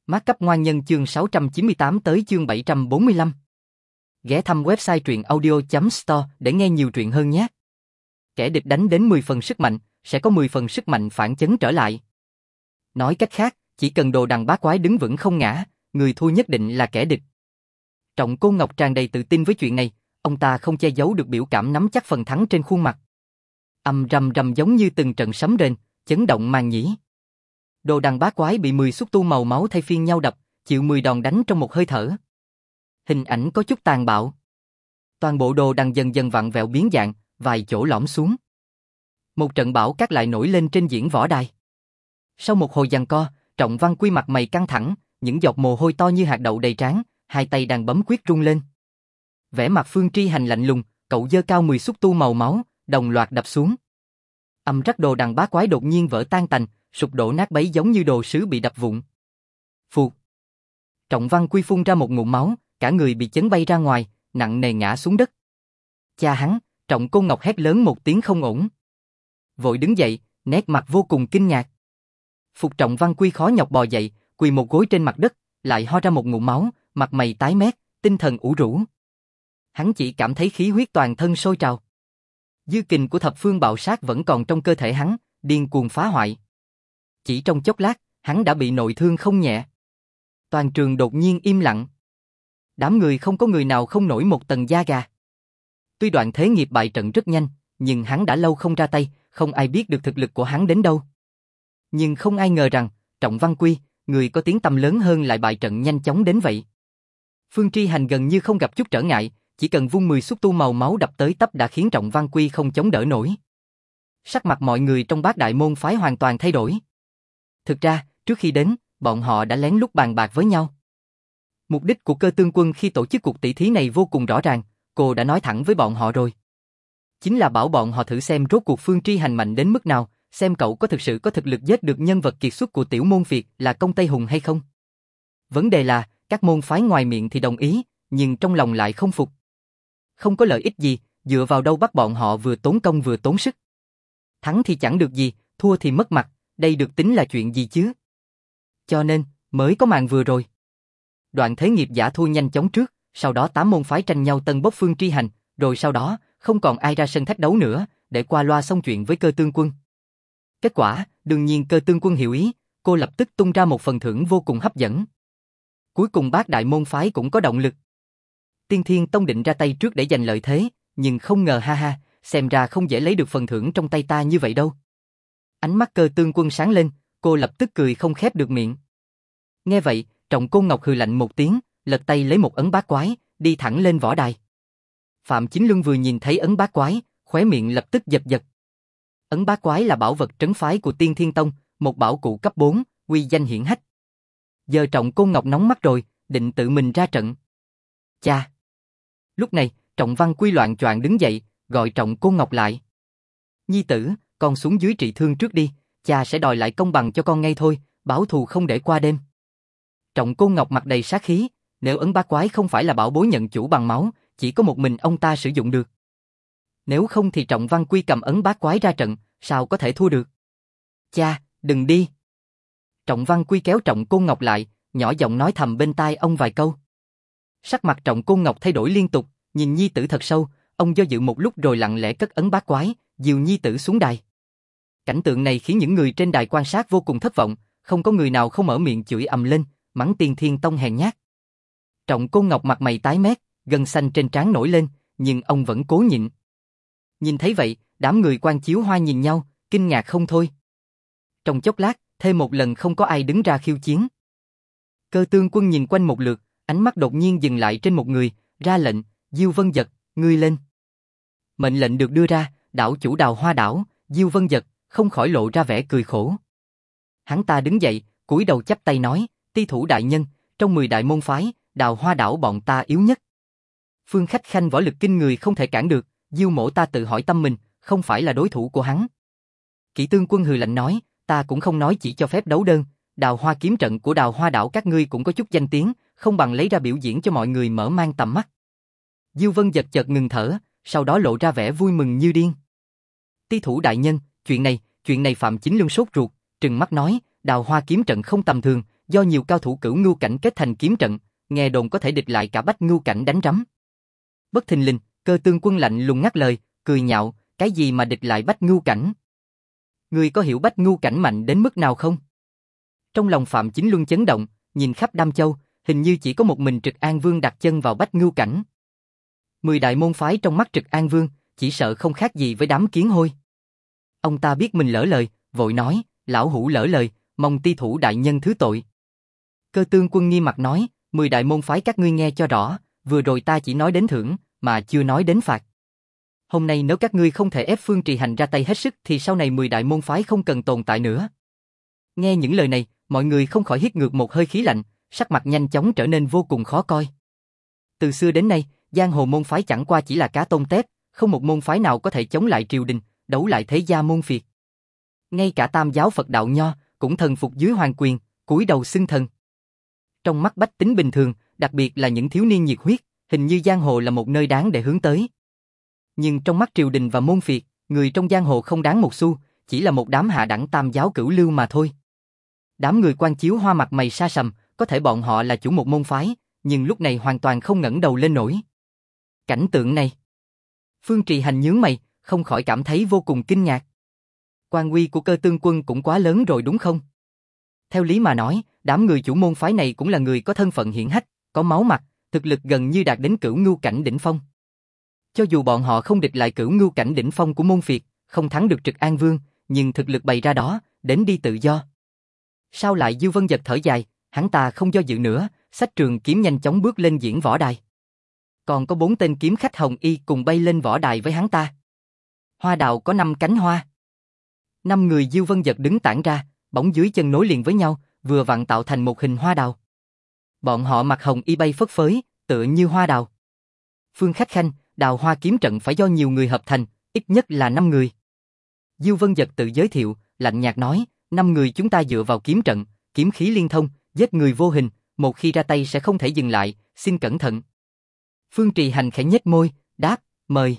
Mác cấp ngoan nhân chương 698 tới chương 745. Ghé thăm website truyệnaudio.store để nghe nhiều truyện hơn nhé. Kẻ địch đánh đến 10 phần sức mạnh, sẽ có 10 phần sức mạnh phản chấn trở lại. Nói cách khác, chỉ cần Đồ Đằng Bá Quái đứng vững không ngã, người thua nhất định là kẻ địch. Trọng Côn Ngọc tràn đầy tự tin với chuyện này, ông ta không che giấu được biểu cảm nắm chắc phần thắng trên khuôn mặt. Ầm rầm rầm giống như từng trận sấm rền, chấn động màn nhĩ. Đồ Đằng Bá Quái bị 10 xúc tu màu máu thay phiên nhau đập, chịu 10 đòn đánh trong một hơi thở. Hình ảnh có chút tàn bạo. Toàn bộ Đồ Đằng dần dần vặn vẹo biến dạng, vài chỗ lõm xuống. Một trận bão cát lại nổi lên trên diễn võ đài. Sau một hồi giằng co, Trọng Văn Quy mặt mày căng thẳng, những giọt mồ hôi to như hạt đậu đầy trán, hai tay đang bấm quyết rung lên. Vẻ mặt Phương Tri Hành lạnh lùng, cậu giơ cao 10 xúc tu màu máu, đồng loạt đập xuống. Âm rắc Đồ Đằng Bá Quái đột nhiên vỡ tan tành, sụp đổ nát bấy giống như đồ sứ bị đập vụn. Phụt. Trọng Văn Quy phun ra một ngụm máu, cả người bị chấn bay ra ngoài, nặng nề ngã xuống đất. Cha hắn, Trọng Côn Ngọc hét lớn một tiếng không ổn. Vội đứng dậy, nét mặt vô cùng kinh ngạc. Phục Trọng Văn Quy khó nhọc bò dậy, quỳ một gối trên mặt đất, lại ho ra một ngụm máu, mặt mày tái mét, tinh thần ủ rũ. Hắn chỉ cảm thấy khí huyết toàn thân sôi trào. Dư kình của thập phương bạo sát vẫn còn trong cơ thể hắn, điên cuồng phá hoại. Chỉ trong chốc lát, hắn đã bị nội thương không nhẹ. Toàn trường đột nhiên im lặng. Đám người không có người nào không nổi một tầng da gà. Tuy Đoạn Thế Nghiệp bại trận rất nhanh, nhưng hắn đã lâu không ra tay, không ai biết được thực lực của hắn đến đâu. Nhưng không ai ngờ rằng, Trọng Văn Quy, người có tiếng tăm lớn hơn lại bại trận nhanh chóng đến vậy. Phương Tri Hành gần như không gặp chút trở ngại, chỉ cần vung 10 xúc tu màu máu đập tới tấp đã khiến Trọng Văn Quy không chống đỡ nổi. Sắc mặt mọi người trong Bát Đại môn phái hoàn toàn thay đổi. Thực ra, trước khi đến, bọn họ đã lén lút bàn bạc với nhau. Mục đích của Cơ Tương Quân khi tổ chức cuộc tỷ thí này vô cùng rõ ràng, cô đã nói thẳng với bọn họ rồi. Chính là bảo bọn họ thử xem rốt cuộc Phương Tri Hành mạnh đến mức nào, xem cậu có thực sự có thực lực giết được nhân vật kiệt xuất của tiểu môn Việt là Công Tây Hùng hay không. Vấn đề là, các môn phái ngoài miệng thì đồng ý, nhưng trong lòng lại không phục. Không có lợi ích gì, dựa vào đâu bắt bọn họ vừa tốn công vừa tốn sức. Thắng thì chẳng được gì, thua thì mất mặt, đây được tính là chuyện gì chứ? Cho nên, mới có màn vừa rồi. Đoạn Thế Nghiệp giả thua nhanh chóng trước, sau đó 8 môn phái tranh nhau tân bốc Phương Tri Hành, rồi sau đó, không còn ai ra sân thách đấu nữa, để qua loa xong chuyện với Cơ Tương Quân. Kết quả, đương nhiên Cơ Tương Quân hiểu ý, cô lập tức tung ra một phần thưởng vô cùng hấp dẫn. Cuối cùng Bát Đại môn phái cũng có động lực. Tiên Thiên Tông định ra tay trước để giành lợi thế, nhưng không ngờ xem ra không dễ lấy được phần thưởng trong tay ta như vậy đâu. Ánh mắt Cơ Tương Quân sáng lên, cô lập tức cười không khép được miệng. Nghe vậy, Trọng Côn Ngọc hừ lạnh một tiếng, lật tay lấy một ấn bát quái, đi thẳng lên võ đài. Phạm Chính Luân vừa nhìn thấy ấn bát quái, khóe miệng lập tức giật giật. Ấn bát quái là bảo vật trấn phái của Tiên Thiên Tông, một bảo cụ cấp 4, uy danh hiển hách. Giờ Trọng Côn Ngọc nóng mắt rồi, định tự mình ra trận. Cha! Lúc này, Trọng Văn Quy loạng choạng đứng dậy, gọi Trọng Côn Ngọc lại. Nhi tử, con xuống dưới trị thương trước đi, cha sẽ đòi lại công bằng cho con ngay thôi, báo thù không để qua đêm. Trọng Côn Ngọc mặt đầy sát khí, nếu ấn bát quái không phải là bảo bối nhận chủ bằng máu, chỉ có một mình ông ta sử dụng được. Nếu không thì Trọng Văn Quy cầm ấn bát quái ra trận, sao có thể thua được? Cha, đừng đi. Trọng Văn Quy kéo Trọng Côn Ngọc lại, nhỏ giọng nói thầm bên tai ông vài câu. Sắc mặt Trọng Côn Ngọc thay đổi liên tục, nhìn nhi tử thật sâu, ông do dự một lúc rồi lặng lẽ cất ấn bát quái, dìu nhi tử xuống đài. Cảnh tượng này khiến những người trên đài quan sát vô cùng thất vọng, không có người nào không mở miệng chửi ầm lên, mắng Tiên Thiên Tông hèn nhát. Trọng Côn Ngọc mặt mày tái mét, gân xanh trên trán nổi lên, nhưng ông vẫn cố nhịn. Nhìn thấy vậy, đám người quan chiếu hoa nhìn nhau, kinh ngạc không thôi. Trong chốc lát, thêm một lần không có ai đứng ra khiêu chiến. Cơ Tương Quân nhìn quanh một lượt, ánh mắt đột nhiên dừng lại trên một người, ra lệnh, Diêu Vân Dật, ngươi lên. Mệnh lệnh được đưa ra, đảo chủ Đào Hoa đảo, Diêu Vân Dật, không khỏi lộ ra vẻ cười khổ. Hắn ta đứng dậy, cúi đầu chắp tay nói, ti thủ đại nhân, trong 10 đại môn phái, Đào Hoa đảo bọn ta yếu nhất. Phương Khách Khanh võ lực kinh người không thể cản được, Diêu mỗ ta tự hỏi tâm mình, không phải là đối thủ của hắn. Kỷ Tương Quân hừ lạnh nói, ta cũng không nói chỉ cho phép đấu đơn, Đào Hoa kiếm trận của Đào Hoa đảo các ngươi cũng có chút danh tiếng, không bằng lấy ra biểu diễn cho mọi người mở mang tầm mắt. Diêu Vân Dật chợt ngừng thở, sau đó lộ ra vẻ vui mừng như điên. Ti thủ đại nhân, chuyện này Phạm Chính Luân sốt ruột, trừng mắt nói, Đào Hoa kiếm trận không tầm thường, do nhiều cao thủ cửu ngưu cảnh kết thành kiếm trận, nghe đồn có thể địch lại cả bách ngưu cảnh đánh rắm. Bất thình lình, Cơ Tương Quân lạnh lùng ngắt lời, cười nhạo, cái gì mà địch lại bách ngưu cảnh? Ngươi có hiểu bách ngưu cảnh mạnh đến mức nào không? Trong lòng Phạm Chính Luân chấn động, nhìn khắp Đam Châu, hình như chỉ có một mình Trực An Vương đặt chân vào bách ngưu cảnh. 10 đại môn phái trong mắt Trực An Vương, chỉ sợ không khác gì với đám kiến hôi. Ông ta biết mình lỡ lời, vội nói, lão hủ lỡ lời, mong ti thủ đại nhân thứ tội. Cơ Tương Quân nghiêm mặt nói, 10 đại môn phái các ngươi nghe cho rõ, vừa rồi ta chỉ nói đến thưởng, mà chưa nói đến phạt. Hôm nay nếu các ngươi không thể ép Phương Trì Hành ra tay hết sức thì sau này 10 đại môn phái không cần tồn tại nữa. Nghe những lời này, mọi người không khỏi hít ngược một hơi khí lạnh, sắc mặt nhanh chóng trở nên vô cùng khó coi. Từ xưa đến nay, giang hồ môn phái chẳng qua chỉ là cá tôm tép, không một môn phái nào có thể chống lại triều đình, đấu lại thế gia môn phiệt. Ngay cả Tam giáo Phật đạo Nho cũng thần phục dưới hoàng quyền, cúi đầu xưng thần. Trong mắt bách tính bình thường, đặc biệt là những thiếu niên nhiệt huyết, hình như giang hồ là một nơi đáng để hướng tới. Nhưng trong mắt triều đình và môn phiệt, người trong giang hồ không đáng một xu, chỉ là một đám hạ đẳng tam giáo cửu lưu mà thôi. Đám người quan chiếu hoa mặt mày xa sầm, có thể bọn họ là chủ một môn phái, nhưng lúc này hoàn toàn không ngẩng đầu lên nổi. Cảnh tượng này, Phương Trì Hành nhướng mày, không khỏi cảm thấy vô cùng kinh ngạc. Quan uy của Cơ Tương Quân cũng quá lớn rồi đúng không? Theo lý mà nói, đám người chủ môn phái này cũng là người có thân phận hiển hách, có máu mặt, thực lực gần như đạt đến cửu ngưu cảnh đỉnh phong. Cho dù bọn họ không địch lại cửu ngưu cảnh đỉnh phong của môn phiệt, không thắng được Trực An Vương, nhưng thực lực bày ra đó, đến đi tự do. Sao lại Dư Vân Dật thở dài, hắn ta không do dự nữa, xách trường kiếm nhanh chóng bước lên diễn võ đài. Còn có 4 tên kiếm khách hồng y cùng bay lên võ đài với hắn ta. Hoa đào có 5 cánh hoa. 5 người Dư Vân Dật đứng tản ra, bóng dưới chân nối liền với nhau, vừa vặn tạo thành một hình hoa đào. Bọn họ mặc hồng y bay phất phới, tựa như hoa đào. Phương Khách Khanh, đào hoa kiếm trận phải do nhiều người hợp thành, ít nhất là 5 người. Dư Vân Dật tự giới thiệu, lạnh nhạt nói, 5 người chúng ta dựa vào kiếm trận, kiếm khí liên thông, giết người vô hình, một khi ra tay sẽ không thể dừng lại, xin cẩn thận. Phương Trì Hành khẽ nhếch môi, đáp, mời.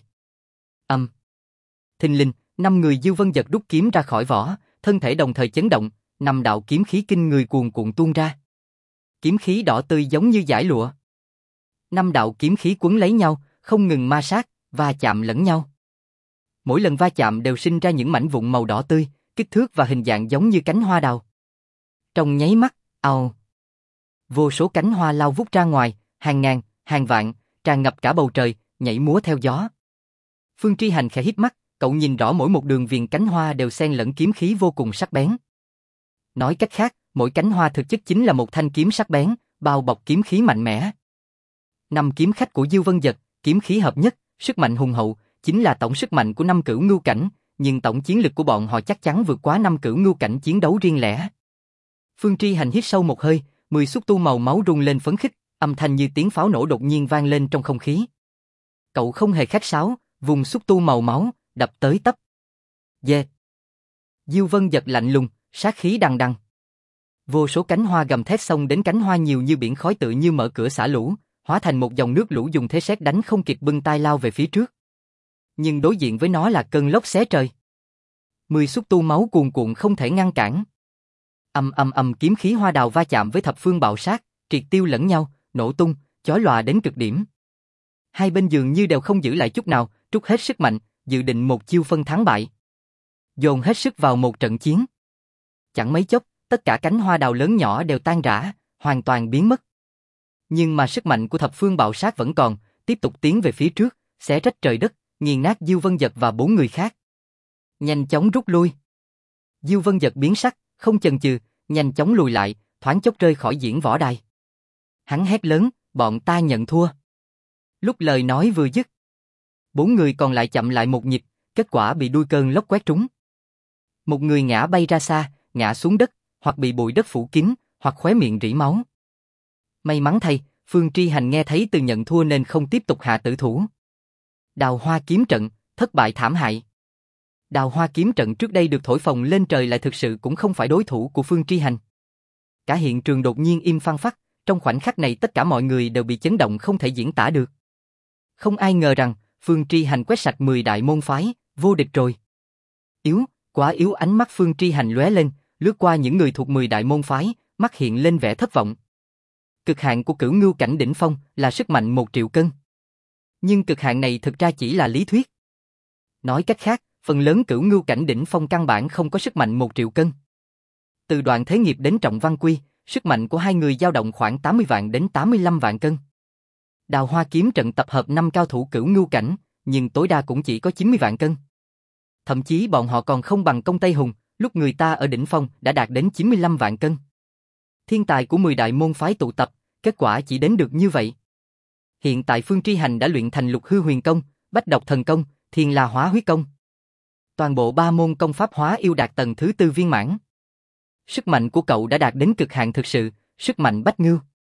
Thình lình, 5 người Dư Vân Dật rút kiếm ra khỏi vỏ, thân thể đồng thời chấn động, 5 đạo kiếm khí kinh người cuồn cuộn tuôn ra. Kiếm khí đỏ tươi giống như dải lụa. 5 đạo kiếm khí quấn lấy nhau, không ngừng ma sát, va chạm lẫn nhau. Mỗi lần va chạm đều sinh ra những mảnh vụn màu đỏ tươi, kích thước và hình dạng giống như cánh hoa đào. Trong nháy mắt, ào, vô số cánh hoa lao vút ra ngoài, hàng ngàn, hàng vạn, tràn ngập cả bầu trời, nhảy múa theo gió. Phương Tri Hành khẽ híp mắt, cậu nhìn rõ mỗi một đường viền cánh hoa đều xen lẫn kiếm khí vô cùng sắc bén. Nói cách khác, mỗi cánh hoa thực chất chính là một thanh kiếm sắc bén, bao bọc kiếm khí mạnh mẽ. 5 kiếm khách của Dư Vân Dật, kiếm khí hợp nhất, sức mạnh hùng hậu, chính là tổng sức mạnh của 5 cửu ngưu cảnh, nhưng tổng chiến lực của bọn họ chắc chắn vượt quá 5 cửu ngưu cảnh chiến đấu riêng lẻ. Phương Tri Hành hít sâu một hơi, 10 xúc tu màu máu rung lên phấn khích, âm thanh như tiếng pháo nổ đột nhiên vang lên trong không khí. Cậu không hề khách sáo, vùng xúc tu màu máu, đập tới tấp. Yeah. Dư Vân Dật lạnh lùng, sát khí đằng đằng. Vô số cánh hoa gầm thét xông đến, cánh hoa nhiều như biển khói, tự như mở cửa xả lũ, hóa thành một dòng nước lũ dùng thế sét đánh không kịp bưng tay lao về phía trước. Nhưng đối diện với nó là cơn lốc xé trời. 10 xúc tu máu cuồn cuộn không thể ngăn cản. Kiếm khí hoa đào va chạm với thập phương bạo sát, triệt tiêu lẫn nhau, nổ tung, chói lòa đến cực điểm. Hai bên dường như đều không giữ lại chút nào, trút hết sức mạnh, dự định một chiêu phân thắng bại. Dồn hết sức vào một trận chiến. Chẳng mấy chốc, tất cả cánh hoa đào lớn nhỏ đều tan rã, hoàn toàn biến mất. Nhưng mà sức mạnh của thập phương bạo sát vẫn còn, tiếp tục tiến về phía trước, xé rách trời đất, nghiền nát Dư Vân Dật và 4 người khác. Nhanh chóng rút lui. Dư Vân Dật biến sắc, không chần chừ, nhanh chóng lùi lại, thoáng chốc rơi khỏi diễn võ đài. Hắn hét lớn, bọn ta nhận thua. Lúc lời nói vừa dứt, 4 người còn lại chậm lại một nhịp, kết quả bị đuôi cơn lốc quét trúng. Một người ngã bay ra xa, ngã xuống đất, hoặc bị bụi đất phủ kín, hoặc khóe miệng rỉ máu. May mắn thay, Phương Tri Hành nghe thấy từ nhận thua nên không tiếp tục hạ tử thủ. Đào hoa kiếm trận, thất bại thảm hại. Đào hoa kiếm trận trước đây được thổi phồng lên trời lại thực sự cũng không phải đối thủ của Phương Tri Hành. Cả hiện trường đột nhiên im phăng phắc, trong khoảnh khắc này tất cả mọi người đều bị chấn động không thể diễn tả được. Không ai ngờ rằng, Phương Tri Hành quét sạch 10 đại môn phái, vô địch rồi. Yếu, quá yếu. Ánh mắt Phương Tri Hành lóe lên, lướt qua những người thuộc 10 đại môn phái, mắt hiện lên vẻ thất vọng. Cực hạn của cửu ngưu cảnh đỉnh phong là sức mạnh 1 triệu cân. Nhưng cực hạn này thực ra chỉ là lý thuyết. Nói cách khác, phần lớn cửu ngưu cảnh đỉnh phong căn bản không có sức mạnh 1 triệu cân. Từ Đoạn Thế Nghiệp đến Trọng Văn Quy, sức mạnh của hai người dao động khoảng 80 vạn đến 85 vạn cân. Đào Hoa kiếm trận tập hợp 5 cao thủ cửu ngưu cảnh, nhưng tối đa cũng chỉ có 90 vạn cân. Thậm chí bọn họ còn không bằng Công Tây Hùng, lúc người ta ở đỉnh phong đã đạt đến 95 vạn cân. Thiên tài của 10 đại môn phái tụ tập, kết quả chỉ đến được như vậy. Hiện tại Phương Tri Hành đã luyện thành Lục Hư Huyền Công, Bách Độc Thần Công, Thiên La Hóa Huyết Công. Toàn bộ 3 môn công pháp hóa yêu đạt tầng thứ 4 viên mãn. Sức mạnh của cậu đã đạt đến cực hạn thực sự, sức mạnh bách ngưu.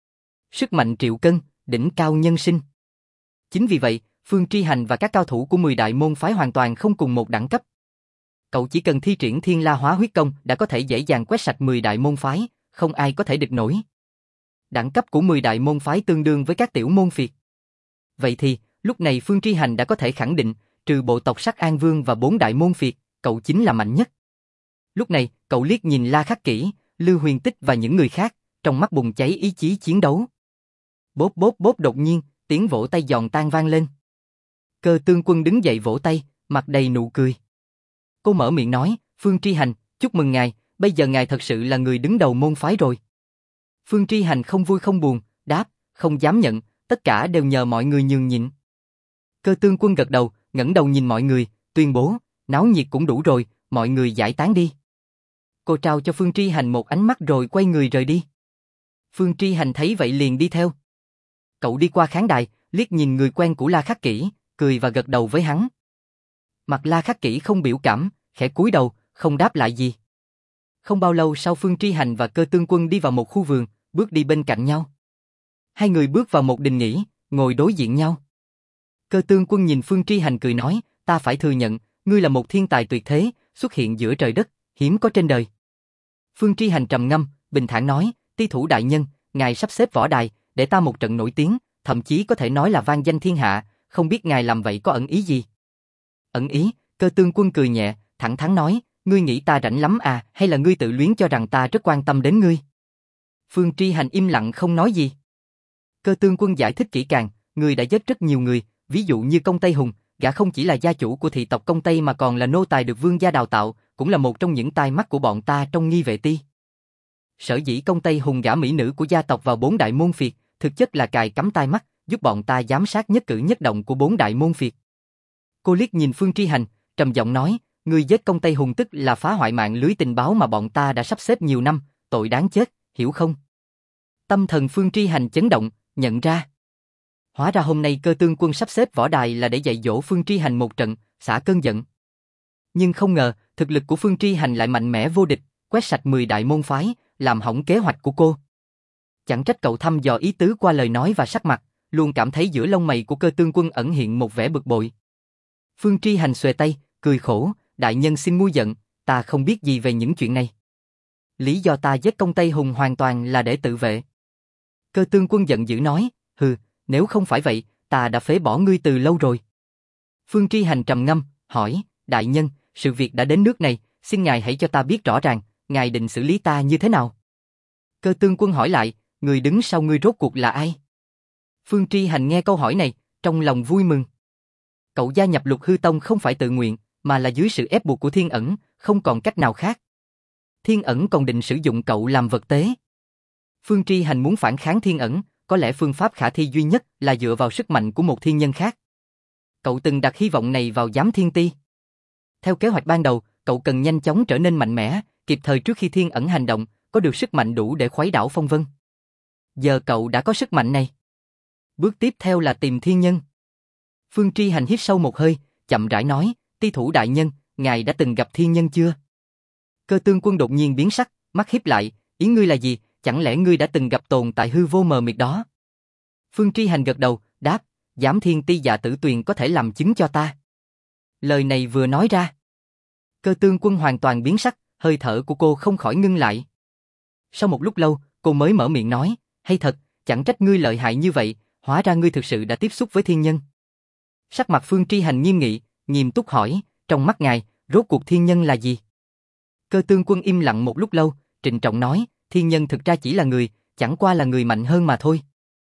Sức mạnh triệu cân, đỉnh cao nhân sinh. Chính vì vậy, Phương Tri Hành và các cao thủ của 10 đại môn phái hoàn toàn không cùng một đẳng cấp. Cậu chỉ cần thi triển Thiên La Hóa Huyết Công đã có thể dễ dàng quét sạch 10 đại môn phái, không ai có thể địch nổi. Đẳng cấp của 10 đại môn phái tương đương với các tiểu môn phiệt. Vậy thì, lúc này Phương Tri Hành đã có thể khẳng định, trừ bộ tộc Sắc An Vương và 4 đại môn phiệt, cậu chính là mạnh nhất. Lúc này, cậu liếc nhìn La Khắc Kỷ, Lưu Huyền Tích và những người khác, trong mắt bùng cháy ý chí chiến đấu. Bốp bốp bốp, đột nhiên, tiếng vỗ tay giòn tan vang lên. Cơ Tương Quân đứng dậy vỗ tay, mặt đầy nụ cười. Cô mở miệng nói, Phương Tri Hành, chúc mừng ngài, bây giờ ngài thật sự là người đứng đầu môn phái rồi. Phương Tri Hành không vui không buồn, đáp, không dám nhận, tất cả đều nhờ mọi người nhường nhịn. Cơ Tương Quân gật đầu, ngẩng đầu nhìn mọi người, tuyên bố, náo nhiệt cũng đủ rồi, mọi người giải tán đi. Cô trao cho Phương Tri Hành một ánh mắt rồi quay người rời đi. Phương Tri Hành thấy vậy liền đi theo. Cậu đi qua khán đài, liếc nhìn người quen của La Khắc Kỷ, cười và gật đầu với hắn. Mặt La Khắc Kỷ không biểu cảm, khẽ cúi đầu, không đáp lại gì. Không bao lâu sau, Phương Tri Hành và Cơ Tương Quân đi vào một khu vườn, bước đi bên cạnh nhau. Hai người bước vào một đình nghỉ, ngồi đối diện nhau. Cơ Tương Quân nhìn Phương Tri Hành cười nói, ta phải thừa nhận, ngươi là một thiên tài tuyệt thế, xuất hiện giữa trời đất, hiếm có trên đời. Phương Tri Hành trầm ngâm, bình thản nói, Ti thủ đại nhân, ngài sắp xếp võ đài, để ta một trận nổi tiếng, thậm chí có thể nói là vang danh thiên hạ, không biết ngài làm vậy có ẩn ý gì? Ẩn ý? Cơ Tương Quân cười nhẹ, thẳng thắn nói, ngươi nghĩ ta rảnh lắm à, hay là ngươi tự luyến cho rằng ta rất quan tâm đến ngươi? Phương Tri Hành im lặng không nói gì. Cơ Tương Quân giải thích kỹ càng, ngươi đã giết rất nhiều người, ví dụ như Công Tây Hùng, gã không chỉ là gia chủ của thị tộc Công Tây mà còn là nô tài được vương gia đào tạo, cũng là một trong những tai mắt của bọn ta trong nghi vệ ti. Sở dĩ Công Tây Hùng gả mỹ nữ của gia tộc vào 4 đại môn phiệt, thực chất là cài cắm tai mắt, giúp bọn ta giám sát nhất cử nhất động của 4 đại môn phiệt. Cô liếc nhìn Phương Tri Hành, trầm giọng nói, ngươi giết Công Tây Hùng tức là phá hoại mạng lưới tình báo mà bọn ta đã sắp xếp nhiều năm, tội đáng chết, hiểu không? Tâm thần Phương Tri Hành chấn động, nhận ra. Hóa ra hôm nay Cơ Tương Quân sắp xếp võ đài là để dạy dỗ Phương Tri Hành một trận, xả cơn giận. Nhưng không ngờ, thực lực của Phương Tri Hành lại mạnh mẽ vô địch, quét sạch 10 đại môn phái, làm hỏng kế hoạch của cô. Chẳng trách cậu thăm dò ý tứ qua lời nói và sắc mặt, luôn cảm thấy giữa lông mày của Cơ Tương Quân ẩn hiện một vẻ bực bội. Phương Tri Hành xuề tay, cười khổ, đại nhân xin nguôi giận, ta không biết gì về những chuyện này. Lý do ta giết Công Tây Hùng hoàn toàn là để tự vệ. Cơ Tương Quân giận dữ nói, hừ, nếu không phải vậy, ta đã phế bỏ ngươi từ lâu rồi. Phương Tri Hành trầm ngâm, hỏi, đại nhân, sự việc đã đến nước này, xin ngài hãy cho ta biết rõ ràng, ngài định xử lý ta như thế nào? Cơ Tương Quân hỏi lại, người đứng sau ngươi rốt cuộc là ai? Phương Tri Hành nghe câu hỏi này, trong lòng vui mừng. Cậu gia nhập Lục Hư Tông không phải tự nguyện, mà là dưới sự ép buộc của Thiên Ẩn, không còn cách nào khác. Thiên Ẩn còn định sử dụng cậu làm vật tế. Phương Tri Hành muốn phản kháng Thiên Ẩn, có lẽ phương pháp khả thi duy nhất là dựa vào sức mạnh của một thiên nhân khác. Cậu từng đặt hy vọng này vào Giám Thiên Ti. Theo kế hoạch ban đầu, cậu cần nhanh chóng trở nên mạnh mẽ, kịp thời trước khi Thiên Ẩn hành động, có được sức mạnh đủ để khuấy đảo phong vân. Giờ cậu đã có sức mạnh này. Bước tiếp theo là tìm thiên nhân. Phương Tri Hành hít sâu một hơi, chậm rãi nói, Ti thủ đại nhân, ngài đã từng gặp thiên nhân chưa? Cơ Tương Quân đột nhiên biến sắc, mắt híp lại, ý ngươi là gì, chẳng lẽ ngươi đã từng gặp tồn tại hư vô mờ mịt đó? Phương Tri Hành gật đầu, đáp, Giám Thiên Ti Dạ Tử Tuyền có thể làm chứng cho ta. Lời này vừa nói ra, Cơ Tương Quân hoàn toàn biến sắc, hơi thở của cô không khỏi ngưng lại. Sau một lúc lâu, cô mới mở miệng nói, hay thật, chẳng trách ngươi lợi hại như vậy, hóa ra ngươi thực sự đã tiếp xúc với thiên nhân. Sắc mặt Phương Tri Hành nghiêm nghị, nghiêm túc hỏi, trong mắt ngài, rốt cuộc thiên nhân là gì? Cơ Tương Quân im lặng một lúc lâu, trịnh trọng nói, thiên nhân thực ra chỉ là người, chẳng qua là người mạnh hơn mà thôi.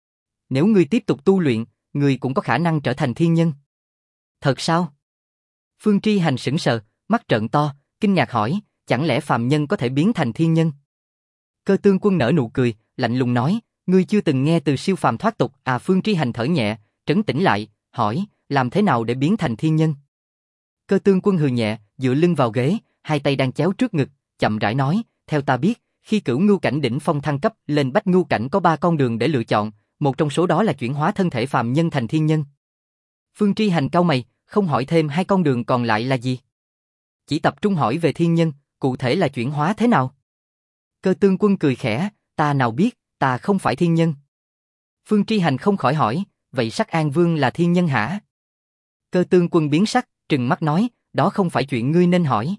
Nếu ngươi tiếp tục tu luyện, ngươi cũng có khả năng trở thành thiên nhân. Thật sao? Phương Tri Hành sững sờ, mắt trợn to, kinh ngạc hỏi, chẳng lẽ phàm nhân có thể biến thành thiên nhân? Cơ Tương Quân nở nụ cười, lạnh lùng nói, ngươi chưa từng nghe từ siêu phàm thoát tục à? Phương Tri Hành thở nhẹ, trấn tĩnh lại, hỏi, làm thế nào để biến thành thiên nhân? Cơ Tương Quân hừ nhẹ, dựa lưng vào ghế, hai tay đang chéo trước ngực, chậm rãi nói, theo ta biết, khi Cửu Ngưu cảnh đỉnh phong thăng cấp lên Bách Ngưu cảnh có 3 con đường để lựa chọn, một trong số đó là chuyển hóa thân thể phàm nhân thành thiên nhân. Phương Tri Hành cau mày, không hỏi thêm 2 con đường còn lại là gì. Chỉ tập trung hỏi về thiên nhân, cụ thể là chuyển hóa thế nào? Cơ Tương Quân cười khẽ, ta nào biết, ta không phải thiên nhân. Phương Tri Hành không khỏi hỏi, vậy Sắc An Vương là thiên nhân hả? Cơ Tương Quân biến sắc, trừng mắt nói, đó không phải chuyện ngươi nên hỏi.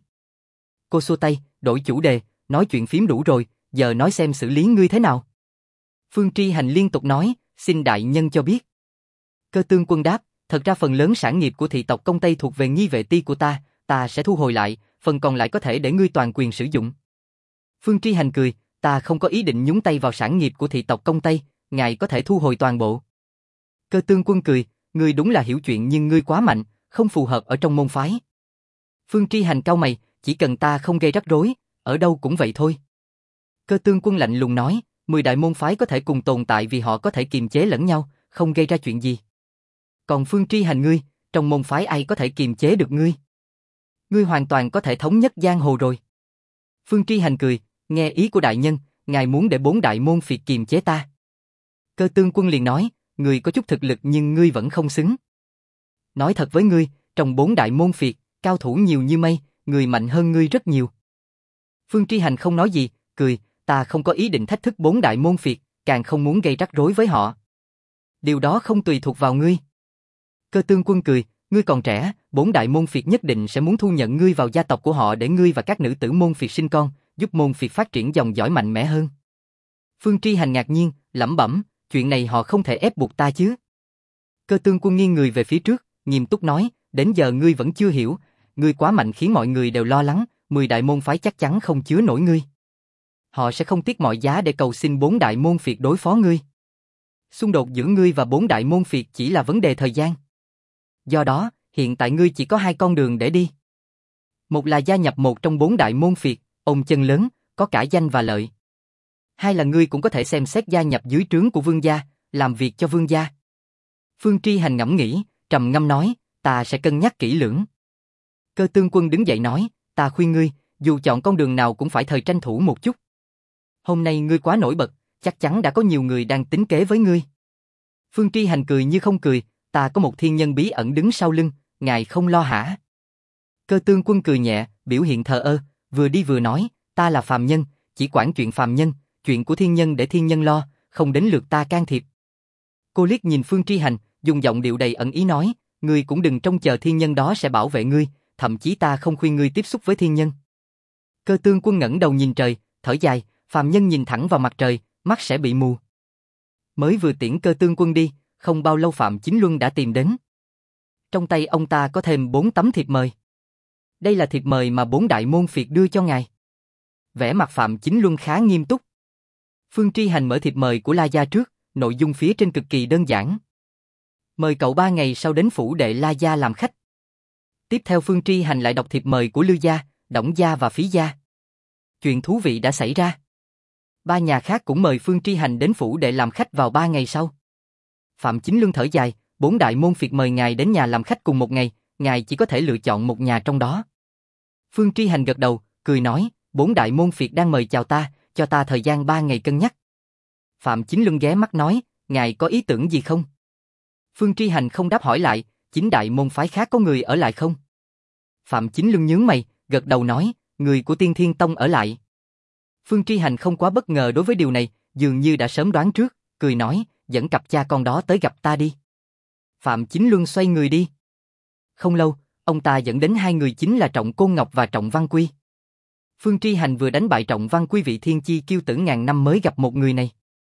Cô xua tay, đổi chủ đề, nói chuyện phiếm đủ rồi, giờ nói xem xử lý ngươi thế nào. Phương Tri Hành liên tục nói, xin đại nhân cho biết. Cơ Tương Quân đáp, thật ra phần lớn sản nghiệp của thị tộc Công Tây thuộc về nghi vệ ti của ta sẽ thu hồi lại, phần còn lại có thể để ngươi toàn quyền sử dụng. Phương Tri Hành cười, ta không có ý định nhúng tay vào sản nghiệp của thị tộc Công Tây, ngài có thể thu hồi toàn bộ. Cơ Tương Quân cười, ngươi đúng là hiểu chuyện nhưng ngươi quá mạnh, không phù hợp ở trong môn phái. Phương Tri Hành cau mày, chỉ cần ta không gây rắc rối, ở đâu cũng vậy thôi. Cơ Tương Quân lạnh lùng nói, 10 đại môn phái có thể cùng tồn tại vì họ có thể kiềm chế lẫn nhau, không gây ra chuyện gì. Còn Phương Tri Hành ngươi, trong môn phái ai có thể kiềm chế được ngươi? Ngươi hoàn toàn có thể thống nhất giang hồ rồi. Phương Tri Hành cười, nghe ý của đại nhân, ngài muốn để 4 đại môn phiệt kiềm chế ta. Cơ Tương Quân liền nói, ngươi có chút thực lực nhưng ngươi vẫn không xứng. Nói thật với ngươi, trong 4 đại môn phiệt, cao thủ nhiều như mây, người mạnh hơn ngươi rất nhiều. Phương Tri Hành không nói gì, cười, ta không có ý định thách thức 4 đại môn phiệt, càng không muốn gây rắc rối với họ. Điều đó không tùy thuộc vào ngươi. Cơ Tương Quân cười, ngươi còn trẻ, 4 đại môn phiệt nhất định sẽ muốn thu nhận ngươi vào gia tộc của họ để ngươi và các nữ tử môn phiệt sinh con, giúp môn phiệt phát triển dòng dõi mạnh mẽ hơn. Phương Tri Hành ngạc nhiên, lẩm bẩm, chuyện này họ không thể ép buộc ta chứ. Cơ Tương Quân nghiêng người về phía trước, nghiêm túc nói, đến giờ ngươi vẫn chưa hiểu, ngươi quá mạnh khiến mọi người đều lo lắng, 10 đại môn phái chắc chắn không chứa nổi ngươi. Họ sẽ không tiếc mọi giá để cầu xin 4 đại môn phiệt đối phó ngươi. Xung đột giữa ngươi và 4 đại môn phiệt chỉ là vấn đề thời gian. Do đó, hiện tại ngươi chỉ có 2 con đường để đi. Một là gia nhập một trong 4 đại môn phiệt, ôm chân lớn, có cả danh và lợi. Hai là ngươi cũng có thể xem xét gia nhập dưới trướng của vương gia, làm việc cho vương gia. Phương Tri Hành ngẫm nghĩ, trầm ngâm nói, ta sẽ cân nhắc kỹ lưỡng. Cơ Tương Quân đứng dậy nói, ta khuyên ngươi, dù chọn con đường nào cũng phải thời tranh thủ một chút. Hôm nay ngươi quá nổi bật, chắc chắn đã có nhiều người đang tính kế với ngươi. Phương Tri Hành cười như không cười, ta có một thiên nhân bí ẩn đứng sau lưng, ngài không lo hả? Cơ Tương Quân cười nhẹ, biểu hiện thờ ơ, vừa đi vừa nói, ta là phàm nhân, chỉ quản chuyện phàm nhân, chuyện của thiên nhân để thiên nhân lo, không đến lượt ta can thiệp. Cô liếc nhìn Phương Tri Hành, dùng giọng điệu đầy ẩn ý nói, ngươi cũng đừng trông chờ thiên nhân đó sẽ bảo vệ ngươi, thậm chí ta không khuyên ngươi tiếp xúc với thiên nhân. Cơ Tương Quân ngẩng đầu nhìn trời, thở dài, phàm nhân nhìn thẳng vào mặt trời, mắt sẽ bị mù. Mới vừa tiễn Cơ Tương Quân đi, không bao lâu Phạm Chính Luân đã tìm đến. Trong tay ông ta có thêm 4 tấm thiệp mời. Đây là thiệp mời mà 4 đại môn phiệt đưa cho ngài. Vẻ mặt Phạm Chính Luân khá nghiêm túc. Phương Tri Hành mở thiệp mời của La Gia trước, nội dung phía trên cực kỳ đơn giản. Mời cậu 3 ngày sau đến phủ đệ La Gia làm khách. Tiếp theo Phương Tri Hành lại đọc thiệp mời của Lư Gia, Đổng Gia và Phí Gia. Chuyện thú vị đã xảy ra. 3 nhà khác cũng mời Phương Tri Hành đến phủ đệ làm khách vào 3 ngày sau. Phạm Chính Luân thở dài, 4 đại môn phiệt mời ngài đến nhà làm khách cùng một ngày, ngài chỉ có thể lựa chọn một nhà trong đó. Phương Tri Hành gật đầu, cười nói, 4 đại môn phiệt đang mời chào ta, cho ta thời gian 3 ngày cân nhắc. Phạm Chính Luân ghé mắt nói, ngài có ý tưởng gì không? Phương Tri Hành không đáp hỏi lại, 9 đại môn phái khác có người ở lại không? Phạm Chính Luân nhướng mày, gật đầu nói, người của Tiên Thiên Tông ở lại. Phương Tri Hành không quá bất ngờ đối với điều này, dường như đã sớm đoán trước, cười nói, dẫn cặp cha con đó tới gặp ta đi. Phạm Chính Luân xoay người đi. Không lâu, ông ta dẫn đến 2 người chính là Trọng Côn Ngọc và Trọng Văn Quy. Phương Tri Hành vừa đánh bại Trọng Văn Quy vị thiên chi kiêu tử ngàn năm mới gặp một người này.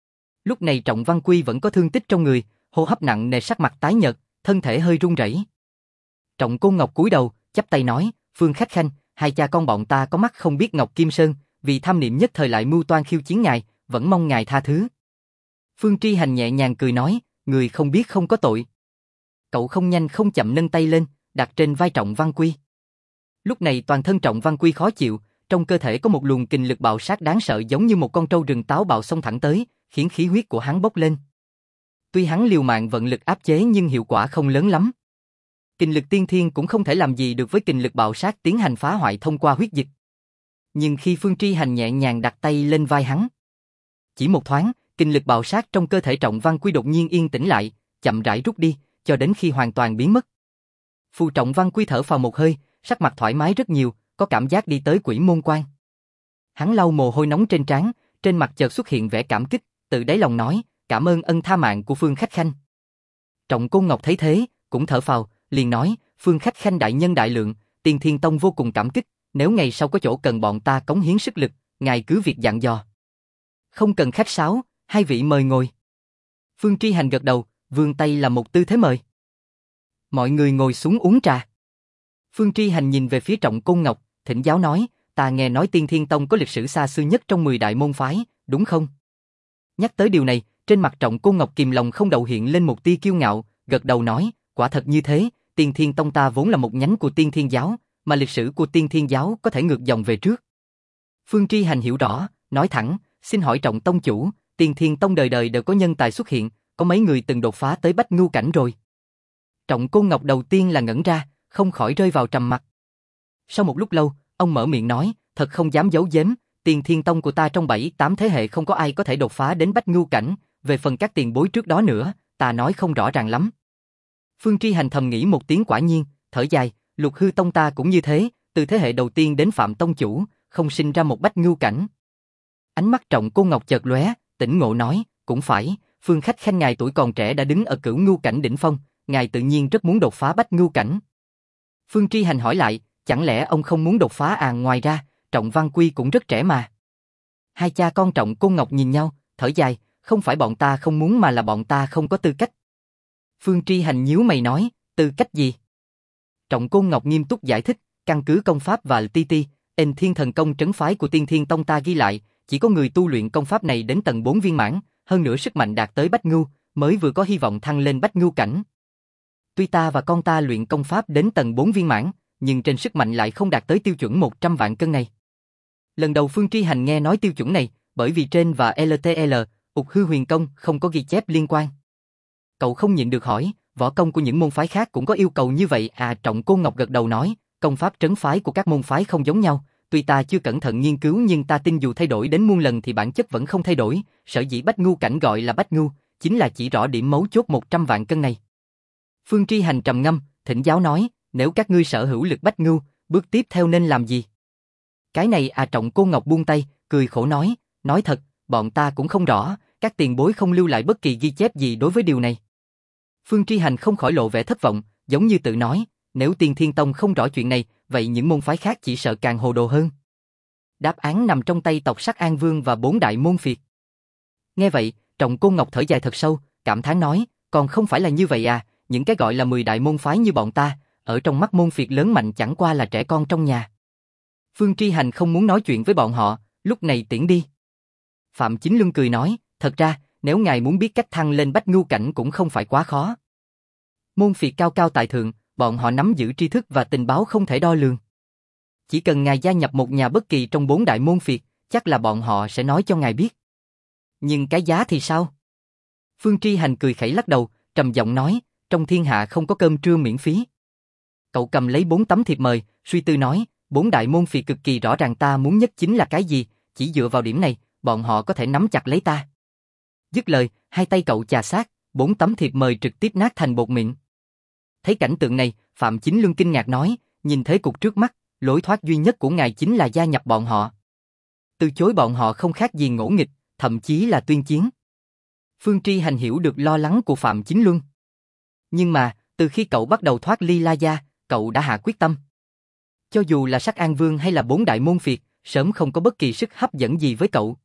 Lúc này Trọng Văn Quy vẫn có thương tích trong người, hô hấp nặng nề, sắc mặt tái nhợt, thân thể hơi run rẩy. Trọng Côn Ngọc cúi đầu, chắp tay nói, Phương khách khanh, hai cha con bọn ta có mắt không biết Ngọc Kim Sơn, vì tham niệm nhất thời lại mưu toan khiêu chiến ngài, vẫn mong ngài tha thứ. Phương Tri Hành nhẹ nhàng cười nói, người không biết không có tội. Cậu không nhanh không chậm nâng tay lên, đặt trên vai Trọng Văn Quy. Lúc này toàn thân Trọng Văn Quy khó chịu, trong cơ thể có một luồng kình lực bạo sát đáng sợ giống như một con trâu rừng táo bạo xông thẳng tới, khiến khí huyết của hắn bốc lên. Tuy hắn liều mạng vận lực áp chế nhưng hiệu quả không lớn lắm. Kình lực tiên thiên cũng không thể làm gì được với kình lực bạo sát tiến hành phá hoại thông qua huyết dịch. Nhưng khi Phương Tri Hành nhẹ nhàng đặt tay lên vai hắn, chỉ một thoáng, kình lực bạo sát trong cơ thể Trọng Văn Quy đột nhiên yên tĩnh lại, chậm rãi rút đi, cho đến khi hoàn toàn biến mất. Phù Trọng Văn Quy thở phào một hơi, sắc mặt thoải mái rất nhiều, có cảm giác đi tới Quỷ Môn Quan. Hắn lau mồ hôi nóng trên trán, trên mặt chợt xuất hiện vẻ cảm kích, tự đáy lòng nói, cảm ơn ân tha mạng của Phương Khách Khanh. Trọng Côn Ngọc thấy thế, cũng thở phào, liền nói, Phương Khách Khanh đại nhân đại lượng, Tiên Thiên Tông vô cùng cảm kích, nếu ngày sau có chỗ cần bọn ta cống hiến sức lực, ngài cứ việc dặn dò. Không cần khách sáo, hai vị mời ngồi. Phương Tri Hành gật đầu, vươn tay làm một tư thế mời. Mọi người ngồi xuống uống trà. Phương Tri Hành nhìn về phía Trọng Côn Ngọc, thỉnh giáo nói, ta nghe nói Tiên Thiên Tông có lịch sử xa xưa nhất trong 10 đại môn phái, đúng không? Nhắc tới điều này, trên mặt Trọng Côn Ngọc kìm lòng không đậu hiện lên một tia kiêu ngạo, gật đầu nói, quả thật như thế, Tiên Thiên Tông ta vốn là một nhánh của Tiên Thiên Giáo, mà lịch sử của Tiên Thiên Giáo có thể ngược dòng về trước. Phương Tri Hành hiểu rõ, nói thẳng, xin hỏi Trọng Tông chủ, Tiên Thiên Tông đời đời đều có nhân tài xuất hiện, có mấy người từng đột phá tới Bách Ngưu cảnh rồi? Trọng Côn Ngọc đầu tiên là ngẩn ra, không khỏi rơi vào trầm mặc. Sau một lúc lâu, ông mở miệng nói, thật không dám giấu giếm, Tiên Thiên Tông của ta trong 7-8 thế hệ không có ai có thể đột phá đến Bách Ngưu cảnh, về phần các tiền bối trước đó nữa, ta nói không rõ ràng lắm. Phương Tri Hành thầm nghĩ một tiếng quả nhiên, thở dài, Lục Hư Tông ta cũng như thế, từ thế hệ đầu tiên đến Phạm Tông chủ, không sinh ra một Bách Ngưu cảnh. Ánh mắt Trọng Côn Ngọc chợt lóe, tỉnh ngộ nói, cũng phải, Phương Khách Khanh ngài tuổi còn trẻ đã đứng ở Cửu Ngưu cảnh đỉnh phong, ngài tự nhiên rất muốn đột phá Bách Ngưu cảnh. Phương Tri Hành hỏi lại, chẳng lẽ ông không muốn đột phá à? Ngoài ra, Trọng Văn Quy cũng rất trẻ mà. Hai cha con Trọng Côn Ngọc nhìn nhau, thở dài, không phải bọn ta không muốn mà là bọn ta không có tư cách. Phương Tri Hành nhíu mày nói, tư cách gì? Trọng Côn Ngọc nghiêm túc giải thích, căn cứ công pháp và TT, Thiên Thần Công trấn phái của Tiên Thiên Tông ta ghi lại, chỉ có người tu luyện công pháp này đến tầng 4 viên mãn, hơn nữa sức mạnh đạt tới Bách Ngưu, mới vừa có hy vọng thăng lên Bách Ngưu cảnh. Tuy ta và con ta luyện công pháp đến tầng 4 viên mãn, nhưng trên sức mạnh lại không đạt tới tiêu chuẩn 100 vạn cân này. Lần đầu Phương Tri Hành nghe nói tiêu chuẩn này, bởi vì trên và LTL, Ục Hư Huyền Công không có ghi chép liên quan. Cậu không nhịn được hỏi, võ công của những môn phái khác cũng có yêu cầu như vậy à? Trọng Côn Ngọc gật đầu nói, công pháp trấn phái của các môn phái không giống nhau, tuy ta chưa cẩn thận nghiên cứu nhưng ta tin dù thay đổi đến muôn lần thì bản chất vẫn không thay đổi, sở dĩ Bách Ngưu cảnh gọi là Bách Ngưu, chính là chỉ rõ điểm mấu chốt 100 vạn cân này. Phương Tri Hành trầm ngâm, thỉnh giáo nói, nếu các ngươi sở hữu lực Bách Ngưu, bước tiếp theo nên làm gì? Cái này à? Trọng Côn Ngọc buông tay, cười khổ nói thật, bọn ta cũng không rõ, các tiền bối không lưu lại bất kỳ ghi chép gì đối với điều này. Phương Tri Hành không khỏi lộ vẻ thất vọng, giống như tự nói, nếu Tiên Thiên Tông không rõ chuyện này, vậy những môn phái khác chỉ sợ càng hồ đồ hơn. Đáp án nằm trong tay tộc Sắc An Vương và 4 đại môn phiệt. Nghe vậy, Trọng Côn Ngọc thở dài thật sâu, cảm thán nói, còn không phải là như vậy à, những cái gọi là 10 đại môn phái như bọn ta, ở trong mắt môn phiệt lớn mạnh chẳng qua là trẻ con trong nhà. Phương Tri Hành không muốn nói chuyện với bọn họ, lúc này tiễn đi. Phạm Chính Luân cười nói, thật ra, nếu ngài muốn biết cách thăng lên Bách Ngưu cảnh cũng không phải quá khó. Môn phiệt cao cao tại thượng, bọn họ nắm giữ tri thức và tình báo không thể đo lường. Chỉ cần ngài gia nhập một nhà bất kỳ trong 4 đại môn phiệt, chắc là bọn họ sẽ nói cho ngài biết. Nhưng cái giá thì sao? Phương Tri Hành cười khẩy lắc đầu, trầm giọng nói, trong thiên hạ không có cơm trưa miễn phí. Cậu cầm lấy 4 tấm thiệp mời, suy tư nói, 4 đại môn phiệt cực kỳ rõ ràng ta muốn nhất chính là cái gì, chỉ dựa vào điểm này, bọn họ có thể nắm chặt lấy ta. Dứt lời, hai tay cậu chà sát, 4 tấm thiệp mời trực tiếp nát thành bột mịn. Thấy cảnh tượng này, Phạm Chính Luân kinh ngạc nói, nhìn thế cục trước mắt, lối thoát duy nhất của ngài chính là gia nhập bọn họ. Từ chối bọn họ không khác gì ngỗ nghịch, thậm chí là tuyên chiến. Phương Tri Hành hiểu được lo lắng của Phạm Chính Luân. Nhưng mà, từ khi cậu bắt đầu thoát ly La Gia, cậu đã hạ quyết tâm. Cho dù là Sắc An Vương hay là 4 đại môn phiệt, sớm không có bất kỳ sức hấp dẫn gì với cậu.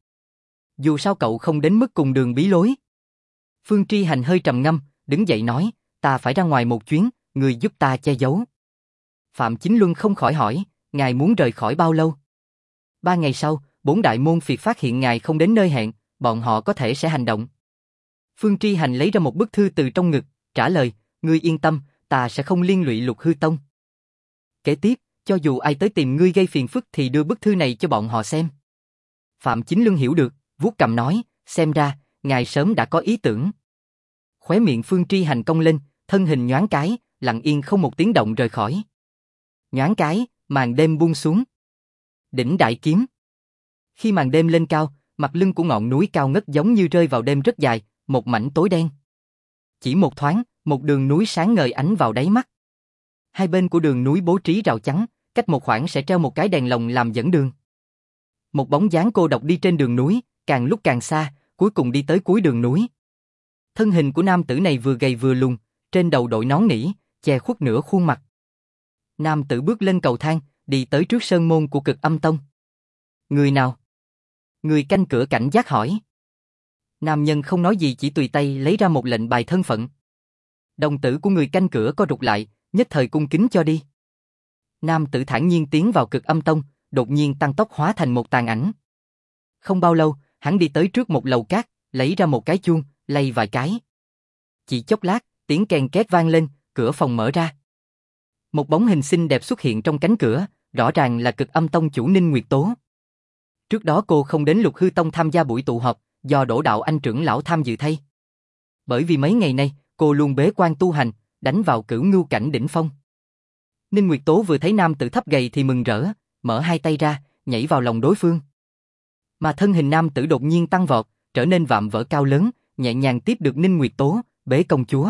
Dù sao cậu không đến mức cùng đường bí lối. Phương Tri Hành hơi trầm ngâm, đứng dậy nói, ta phải ra ngoài một chuyến, người giúp ta che giấu. Phạm Chính Luân không khỏi hỏi, ngài muốn rời khỏi bao lâu? 3 ngày sau, 4 đại môn phiệt phát hiện ngài không đến nơi hẹn, bọn họ có thể sẽ hành động. Phương Tri Hành lấy ra một bức thư từ trong ngực, trả lời, ngươi yên tâm, ta sẽ không liên lụy Lục Hư Tông. Kế tiếp, cho dù ai tới tìm ngươi gây phiền phức thì đưa bức thư này cho bọn họ xem. Phạm Chính Luân hiểu được, vuốt cằm nói, xem ra, ngài sớm đã có ý tưởng. Khóe miệng Phương Tri Hành cong lên, thân hình nhoáng cái, lặng yên không một tiếng động rời khỏi. Nhoáng cái, màn đêm buông xuống. Đỉnh Đại Kiếm. Khi màn đêm lên cao, mặt lưng của ngọn núi cao ngất giống như rơi vào đêm rất dài, một mảnh tối đen. Chỉ một thoáng, một đường núi sáng ngời ánh vào đáy mắt. Hai bên của đường núi bố trí rào chắn, cách một khoảng sẽ treo một cái đèn lồng làm dẫn đường. Một bóng dáng cô độc đi trên đường núi, càng lúc càng xa, cuối cùng đi tới cuối đường núi. Thân hình của nam tử này vừa gầy vừa lùn, trên đầu đội nón nỉ, che khuất nửa khuôn mặt. Nam tử bước lên cầu thang, đi tới trước sơn môn của Cực Âm Tông. Người nào? Người canh cửa cảnh giác hỏi. Nam nhân không nói gì, chỉ tùy tay lấy ra một lệnh bài thân phận. Đồng tử của người canh cửa co rụt lại, nhất thời cung kính cho đi. Nam tử thản nhiên tiến vào Cực Âm Tông, đột nhiên tăng tốc hóa thành một tàn ảnh. Không bao lâu, hắn đi tới trước một lầu cát, lấy ra một cái chuông, lay vài cái. Chỉ chốc lát, tiếng keng két vang lên, cửa phòng mở ra. Một bóng hình xinh đẹp xuất hiện trong cánh cửa, rõ ràng là Cực Âm Tông chủ Ninh Nguyệt Tố. Trước đó cô không đến Lục Hư Tông tham gia buổi tụ họp, do Đỗ Đạo Anh trưởng lão tham dự thay. Bởi vì mấy ngày nay, cô luôn bế quan tu hành, đánh vào Cửu Ngưu cảnh đỉnh phong. Ninh Nguyệt Tố vừa thấy nam tử thấp gầy thì mừng rỡ, mở hai tay ra, nhảy vào lòng đối phương. Mà thân hình nam tử đột nhiên tăng vọt, trở nên vạm vỡ cao lớn, nhẹ nhàng tiếp được Ninh Nguyệt Tố, bế công chúa.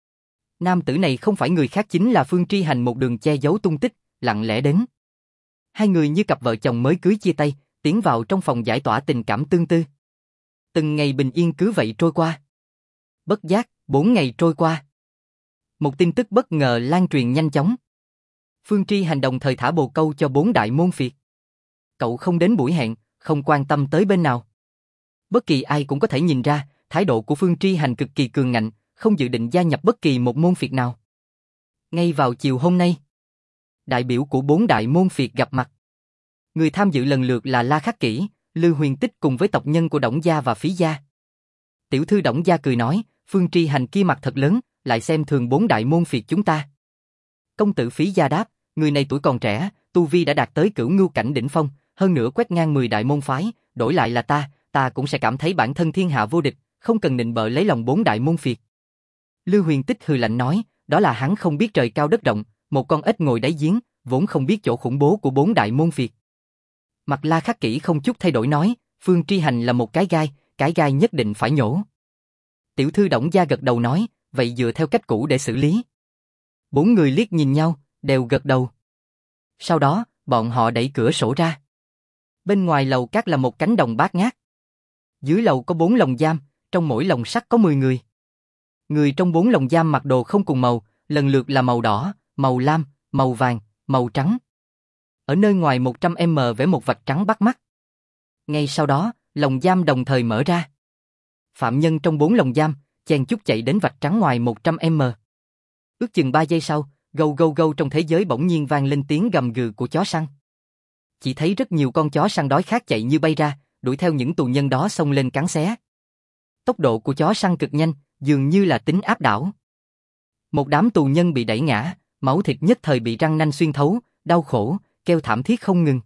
Nam tử này không phải người khác, chính là Phương Tri Hành, một đường che giấu tung tích, lặng lẽ đến. Hai người như cặp vợ chồng mới cưới chia tay, tiến vào trong phòng giải tỏa tình cảm tương tư. Từng ngày bình yên cứ vậy trôi qua. Bất giác, 4 ngày trôi qua. Một tin tức bất ngờ lan truyền nhanh chóng. Phương Tri Hành đồng thời thả bồ câu cho 4 đại môn phiệt. Cậu không đến buổi hẹn, không quan tâm tới bên nào. Bất kỳ ai cũng có thể nhìn ra, thái độ của Phương Tri Hành cực kỳ cường ngạnh, không dự định gia nhập bất kỳ một môn phiệt nào. Ngay vào chiều hôm nay, đại biểu của 4 đại môn phiệt gặp mặt. Người tham dự lần lượt là La Khắc Kỷ, Lư Huyền Tích cùng với tộc nhân của Đổng gia và Phí gia. Tiểu thư Đổng gia cười nói, Phương Tri Hành kia mặt thật lớn, lại xem thường 4 đại môn phiệt chúng ta. Công tử Phí gia đáp, người này tuổi còn trẻ, tu vi đã đạt tới Cửu Ngưu cảnh đỉnh phong, hơn nữa quét ngang 10 đại môn phái, đổi lại là ta cũng sẽ cảm thấy bản thân thiên hạ vô địch, không cần nịnh bợ lấy lòng 4 đại môn phiệt. Lư Huyền Tích hừ lạnh nói, đó là hắn không biết trời cao đất rộng, một con ếch ngồi đáy giếng, vốn không biết chỗ khủng bố của 4 đại môn phiệt. Mặt La Khắc Kỷ không chút thay đổi nói, Phương Tri Hành là một cái gai nhất định phải nhổ. Tiểu thư Đổng gia gật đầu nói, vậy dựa theo cách cũ để xử lý. 4 người liếc nhìn nhau, đều gật đầu. Sau đó, bọn họ đẩy cửa sổ ra. Bên ngoài lầu cát là một cánh đồng bát ngát. Dưới lầu có 4 lồng giam, trong mỗi lồng sắt có 10 người. Người trong 4 lồng giam mặc đồ không cùng màu, lần lượt là màu đỏ, màu lam, màu vàng, màu trắng. Ở nơi ngoài 100m vẽ một vạch trắng bắt mắt. Ngay sau đó, lồng giam đồng thời mở ra. Phạm nhân trong 4 lồng giam, chen chúc chạy đến vạch trắng ngoài 100m. Ước chừng 3 giây sau, gâu gâu gâu trong thế giới bỗng nhiên vang lên tiếng gầm gừ của chó săn. Chỉ thấy rất nhiều con chó săn đói khát chạy như bay ra, đuổi theo những tù nhân đó xông lên cắn xé. Tốc độ của chó săn cực nhanh, dường như là tính áp đảo. Một đám tù nhân bị đẩy ngã, máu thịt nhất thời bị răng nanh xuyên thấu, đau khổ, kêu thảm thiết không ngừng.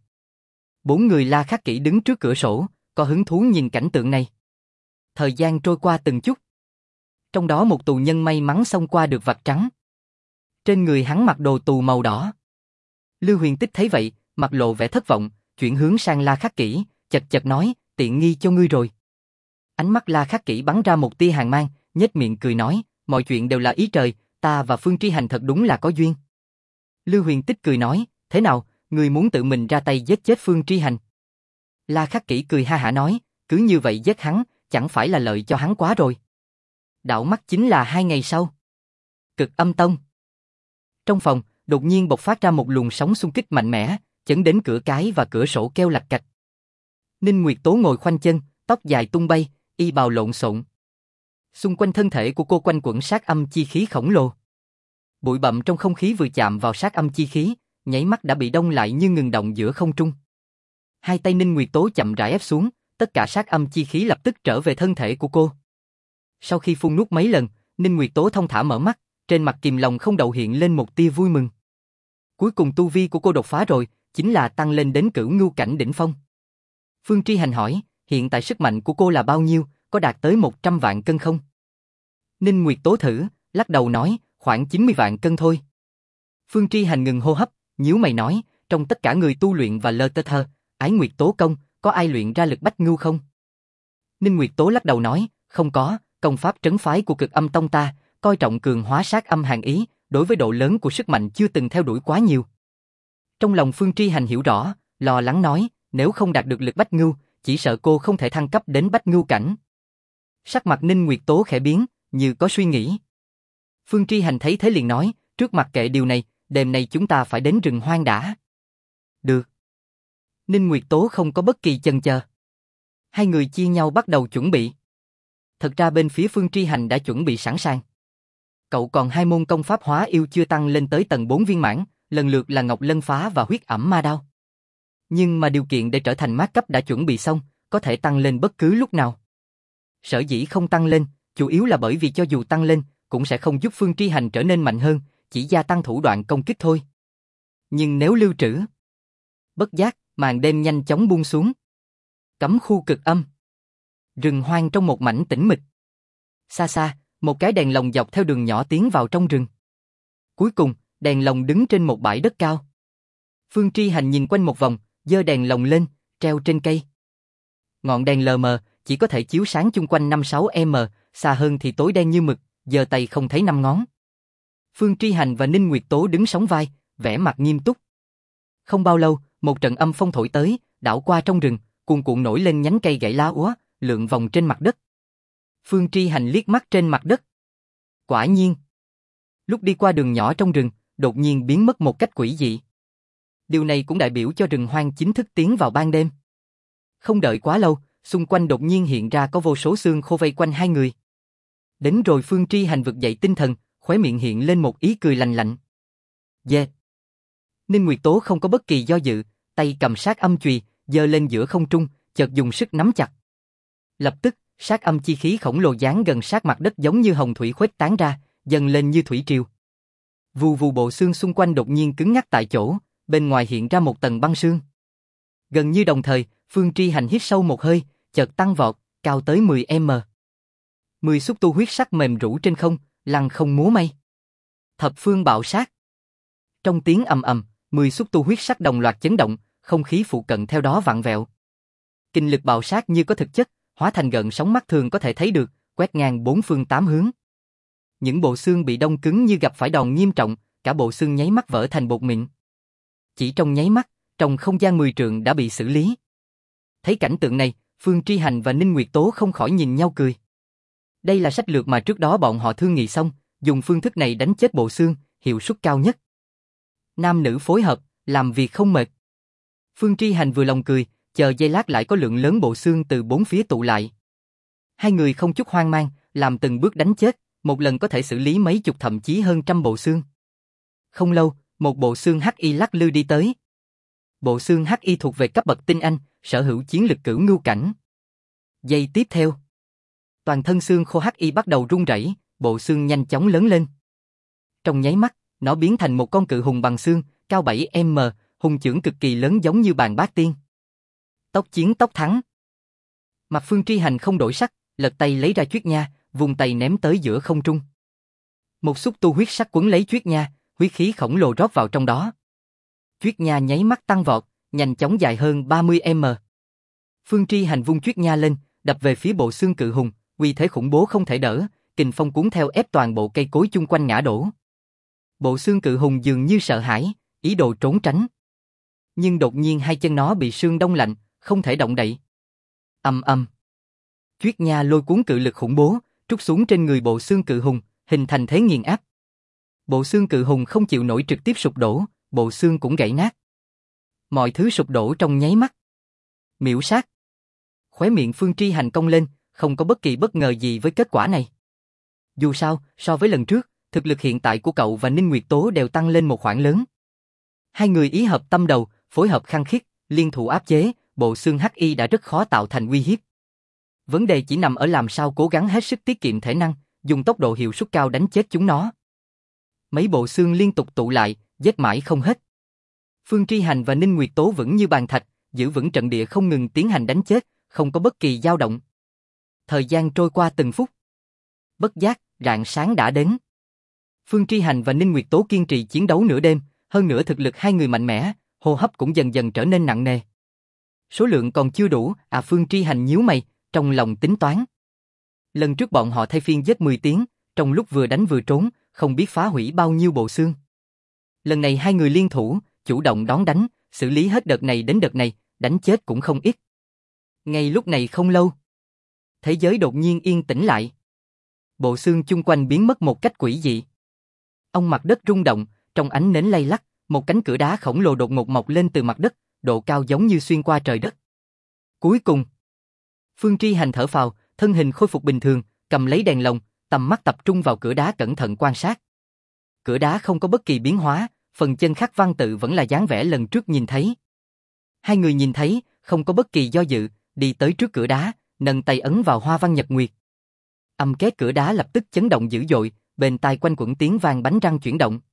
4 người La Khắc Kỷ đứng trước cửa sổ, có hứng thú nhìn cảnh tượng này. Thời gian trôi qua từng chút. Trong đó một tù nhân may mắn xông qua được vạch trắng. Trên người hắn mặc đồ tù màu đỏ. Lư Huyền Tích thấy vậy, mặt lộ vẻ thất vọng, chuyển hướng sang La Khắc Kỷ, chật chật nói, tiện nghi cho ngươi rồi. Ánh mắt La Khắc Kỷ bắn ra một tia hàn mang, nhếch miệng cười nói, mọi chuyện đều là ý trời, ta và Phương Tri Hành thật đúng là có duyên. Lư Huyền Tích cười nói, thế nào, ngươi muốn tự mình ra tay giết chết Phương Tri Hành? La Khắc Kỷ cười ha hả nói, cứ như vậy giết hắn, chẳng phải là lợi cho hắn quá rồi. Đảo mắt chính là 2 ngày sau. Cực Âm Tông. Trong phòng, đột nhiên bộc phát ra một luồng sóng xung kích mạnh mẽ, chấn đến cửa cái và cửa sổ kêu lạch cạch. Ninh Nguyệt Tố ngồi khoanh chân, tóc dài tung bay, y bào lộn xộn. Xung quanh thân thể của cô quanh quẩn sát âm chi khí khổng lồ. Bụi bặm trong không khí vừa chạm vào sát âm chi khí, nháy mắt đã bị đông lại như ngừng động giữa không trung. Hai tay Ninh Nguyệt Tố chậm rãi ép xuống, tất cả sát âm chi khí lập tức trở về thân thể của cô. Sau khi phun nuốt mấy lần, Ninh Nguyệt Tố thông thả mở mắt, trên mặt kìm lòng không đậu hiện lên một tia vui mừng. Cuối cùng tu vi của cô đột phá rồi, chính là tăng lên đến cửu ngưu cảnh đỉnh phong. Phương Tri Hành hỏi, hiện tại sức mạnh của cô là bao nhiêu, có đạt tới 100 vạn cân không? Ninh Nguyệt Tố thử, lắc đầu nói, khoảng 90 vạn cân thôi. Phương Tri Hành ngừng hô hấp, nhíu mày nói, trong tất cả người tu luyện và lơ tơ thơ, Ái Nguyệt Tố công, có ai luyện ra lực bách ngưu không? Ninh Nguyệt Tố lắc đầu nói, không có, công pháp trấn phái của Cực Âm Tông ta, coi trọng cường hóa sát âm hàn ý, đối với độ lớn của sức mạnh chưa từng theo đuổi quá nhiều. Trong lòng Phương Tri Hành hiểu rõ, lo lắng nói, nếu không đạt được lực bách ngưu, chỉ sợ cô không thể thăng cấp đến bách ngưu cảnh. Sắc mặt Ninh Nguyệt Tố khẽ biến, như có suy nghĩ. Phương Tri Hành thấy thế liền nói, trước mặt kệ điều này, đêm nay chúng ta phải đến rừng hoang đã. Được. Ninh Nguyệt Tố không có bất kỳ chần chờ. Hai người chia nhau bắt đầu chuẩn bị. Thật ra bên phía Phương Tri Hành đã chuẩn bị sẵn sàng. Cậu còn hai môn công pháp hóa yêu chưa tăng lên tới tầng 4 viên mãn, lần lượt là Ngọc Lân Phá và Huyết Ẩm Ma Đao. Nhưng mà điều kiện để trở thành mát cấp đã chuẩn bị xong, có thể tăng lên bất cứ lúc nào. Sở dĩ không tăng lên, chủ yếu là bởi vì cho dù tăng lên, cũng sẽ không giúp Phương Tri Hành trở nên mạnh hơn, chỉ gia tăng thủ đoạn công kích thôi. Nhưng nếu lưu trữ, bất giác, màn đêm nhanh chóng buông xuống. Cấm khu cực âm. Rừng hoang trong một mảnh tĩnh mịch. Xa xa, một cái đèn lồng dọc theo đường nhỏ tiến vào trong rừng. Cuối cùng, đèn lồng đứng trên một bãi đất cao. Phương Tri Hành nhìn quanh một vòng, giơ đèn lồng lên, treo trên cây. Ngọn đèn lờ mờ, chỉ có thể chiếu sáng chung quanh 5-6 m, xa hơn thì tối đen như mực, giơ tay không thấy năm ngón. Phương Tri Hành và Ninh Nguyệt Tố đứng sóng vai, vẻ mặt nghiêm túc. Không bao lâu, một trận âm phong thổi tới, đảo qua trong rừng, cuồn cuộn nổi lên nhánh cây gãy lá úa, lượn vòng trên mặt đất. Phương Tri Hành liếc mắt trên mặt đất. Quả nhiên, lúc đi qua đường nhỏ trong rừng, đột nhiên biến mất một cách quỷ dị. Điều này cũng đại biểu cho rừng hoang chính thức tiến vào ban đêm. Không đợi quá lâu, xung quanh đột nhiên hiện ra có vô số xương khô vây quanh hai người. Đến rồi Phương Tri Hành vực dậy tinh thần, khóe miệng hiện lên một ý cười lành lạnh. Yeah. Ninh Nguyệt Tố không có bất kỳ do dự, tay cầm sát âm chùy, giơ lên giữa không trung, chợt dùng sức nắm chặt. Lập tức, sát âm chi khí khổng lồ dán gần sát mặt đất giống như hồng thủy khuếch tán ra, dâng lên như thủy triều. Vù vù bộ xương xung quanh đột nhiên cứng ngắc tại chỗ, bên ngoài hiện ra một tầng băng sương. Gần như đồng thời, Phương Tri Hành hít sâu một hơi, chợt tăng vọt, cao tới 10 m. 10 xúc tu huyết sắc mềm rũ trên không, lăng không múa may. Thập phương bạo sát. Trong tiếng ầm ầm, 10 xúc tu huyết sắc đồng loạt chấn động, không khí phụ cận theo đó vặn vẹo. Kinh lực bạo sát như có thực chất, hóa thành gợn sóng mắt thường có thể thấy được, quét ngang bốn phương tám hướng. Những bộ xương bị đông cứng như gặp phải đòn nghiêm trọng, cả bộ xương nháy mắt vỡ thành bột mịn. Chỉ trong nháy mắt, trong không gian 10 trượng đã bị xử lý. Thấy cảnh tượng này, Phương Tri Hành và Ninh Nguyệt Tố không khỏi nhìn nhau cười. Đây là sách lược mà trước đó bọn họ thương nghị xong, dùng phương thức này đánh chết bộ xương, hiệu suất cao nhất. Nam nữ phối hợp, làm việc không mệt. Phương Tri Hành vừa lòng cười, chờ giây lát lại có lượng lớn bộ xương từ bốn phía tụ lại. Hai người không chút hoang mang, làm từng bước đánh chết, một lần có thể xử lý mấy chục thậm chí hơn trăm bộ xương. Không lâu, một bộ xương HI lắc lư đi tới. Bộ xương HI thuộc về cấp bậc tinh anh, sở hữu chiến lực cửu ngưu cảnh. Giây tiếp theo, toàn thân xương khô HI bắt đầu rung rẩy, bộ xương nhanh chóng lớn lên. Trong nháy mắt, nó biến thành một con cự hùng bằng xương, cao 7 m, hùng chưởng cực kỳ lớn giống như bàn bát tiên. Tốc chiến tốc thắng. Mặt Phương Tri Hành không đổi sắc, lật tay lấy ra chuyết nha, vùng tay ném tới giữa không trung. Một xúc tu huyết sắc quấn lấy chuyết nha, huyết khí khổng lồ rót vào trong đó. Chuyết nha nháy mắt tăng vọt, nhanh chóng dài hơn 30 m. Phương Tri Hành vung chuyết nha lên, đập về phía bộ xương cự hùng, uy thế khủng bố không thể đỡ, kình phong cuốn theo ép toàn bộ cây cối chung quanh ngã đổ. Bộ xương cự hùng dường như sợ hãi, ý đồ trốn tránh. Nhưng đột nhiên hai chân nó bị sương đông lạnh, không thể động đậy. Ầm ầm. Chuyết nha lôi cuốn cự lực khủng bố, trút xuống trên người bộ xương cự hùng, hình thành thế nghiền áp. Bộ xương cự hùng không chịu nổi trực tiếp sụp đổ, bộ xương cũng gãy nát. Mọi thứ sụp đổ trong nháy mắt. Miểu sát. Khóe miệng Phương Tri Hành cong lên, không có bất kỳ bất ngờ gì với kết quả này. Dù sao, so với lần trước, thực lực hiện tại của cậu và Ninh Nguyệt Tố đều tăng lên một khoảng lớn. Hai người ý hợp tâm đầu, phối hợp khăng khít, liên thủ áp chế, bộ xương hắc y đã rất khó tạo thành uy hiếp. Vấn đề chỉ nằm ở làm sao cố gắng hết sức tiết kiệm thể năng, dùng tốc độ hiệu suất cao đánh chết chúng nó. Mấy bộ xương liên tục tụ lại, giết mãi không hết. Phương Tri Hành và Ninh Nguyệt Tố vững như bàn thạch, giữ vững trận địa không ngừng tiến hành đánh chết, không có bất kỳ dao động. Thời gian trôi qua từng phút. Bất giác, rạng sáng đã đến. Phương Tri Hành và Ninh Nguyệt Tố kiên trì chiến đấu nửa đêm, hơn nữa thực lực hai người mạnh mẽ, hô hấp cũng dần dần trở nên nặng nề. Số lượng còn chưa đủ, Phương Tri Hành nhíu mày, trong lòng tính toán. Lần trước bọn họ thay phiên giết 10 tiếng, trong lúc vừa đánh vừa trốn, không biết phá hủy bao nhiêu bộ xương. Lần này hai người liên thủ, chủ động đón đánh, xử lý hết đợt này đến đợt này, đánh chết cũng không ít. Ngay lúc này không lâu, thế giới đột nhiên yên tĩnh lại. Bộ xương chung quanh biến mất một cách quỷ dị. Ông mặt đất rung động, trong ánh nến lay lắc, một cánh cửa đá khổng lồ đột ngột mọc lên từ mặt đất, độ cao giống như xuyên qua trời đất. Cuối cùng, Phương Tri Hành thở phào, thân hình khôi phục bình thường, cầm lấy đèn lồng, tầm mắt tập trung vào cửa đá cẩn thận quan sát. Cửa đá không có bất kỳ biến hóa, phần chân khắc văn tự vẫn là dáng vẻ lần trước nhìn thấy. Hai người nhìn thấy, không có bất kỳ do dự, đi tới trước cửa đá, nâng tay ấn vào hoa văn nhật nguyệt. Âm két cửa đá lập tức chấn động dữ dội, bên tai quanh quẩn tiếng vang bánh răng chuyển động.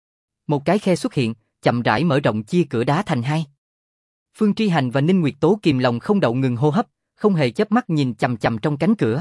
Một cái khe xuất hiện, chậm rãi mở rộng chia cửa đá thành hai. Phương Tri Hành và Ninh Nguyệt Tố kìm lòng không đậu ngừng hô hấp, không hề chớp mắt nhìn chằm chằm trong cánh cửa.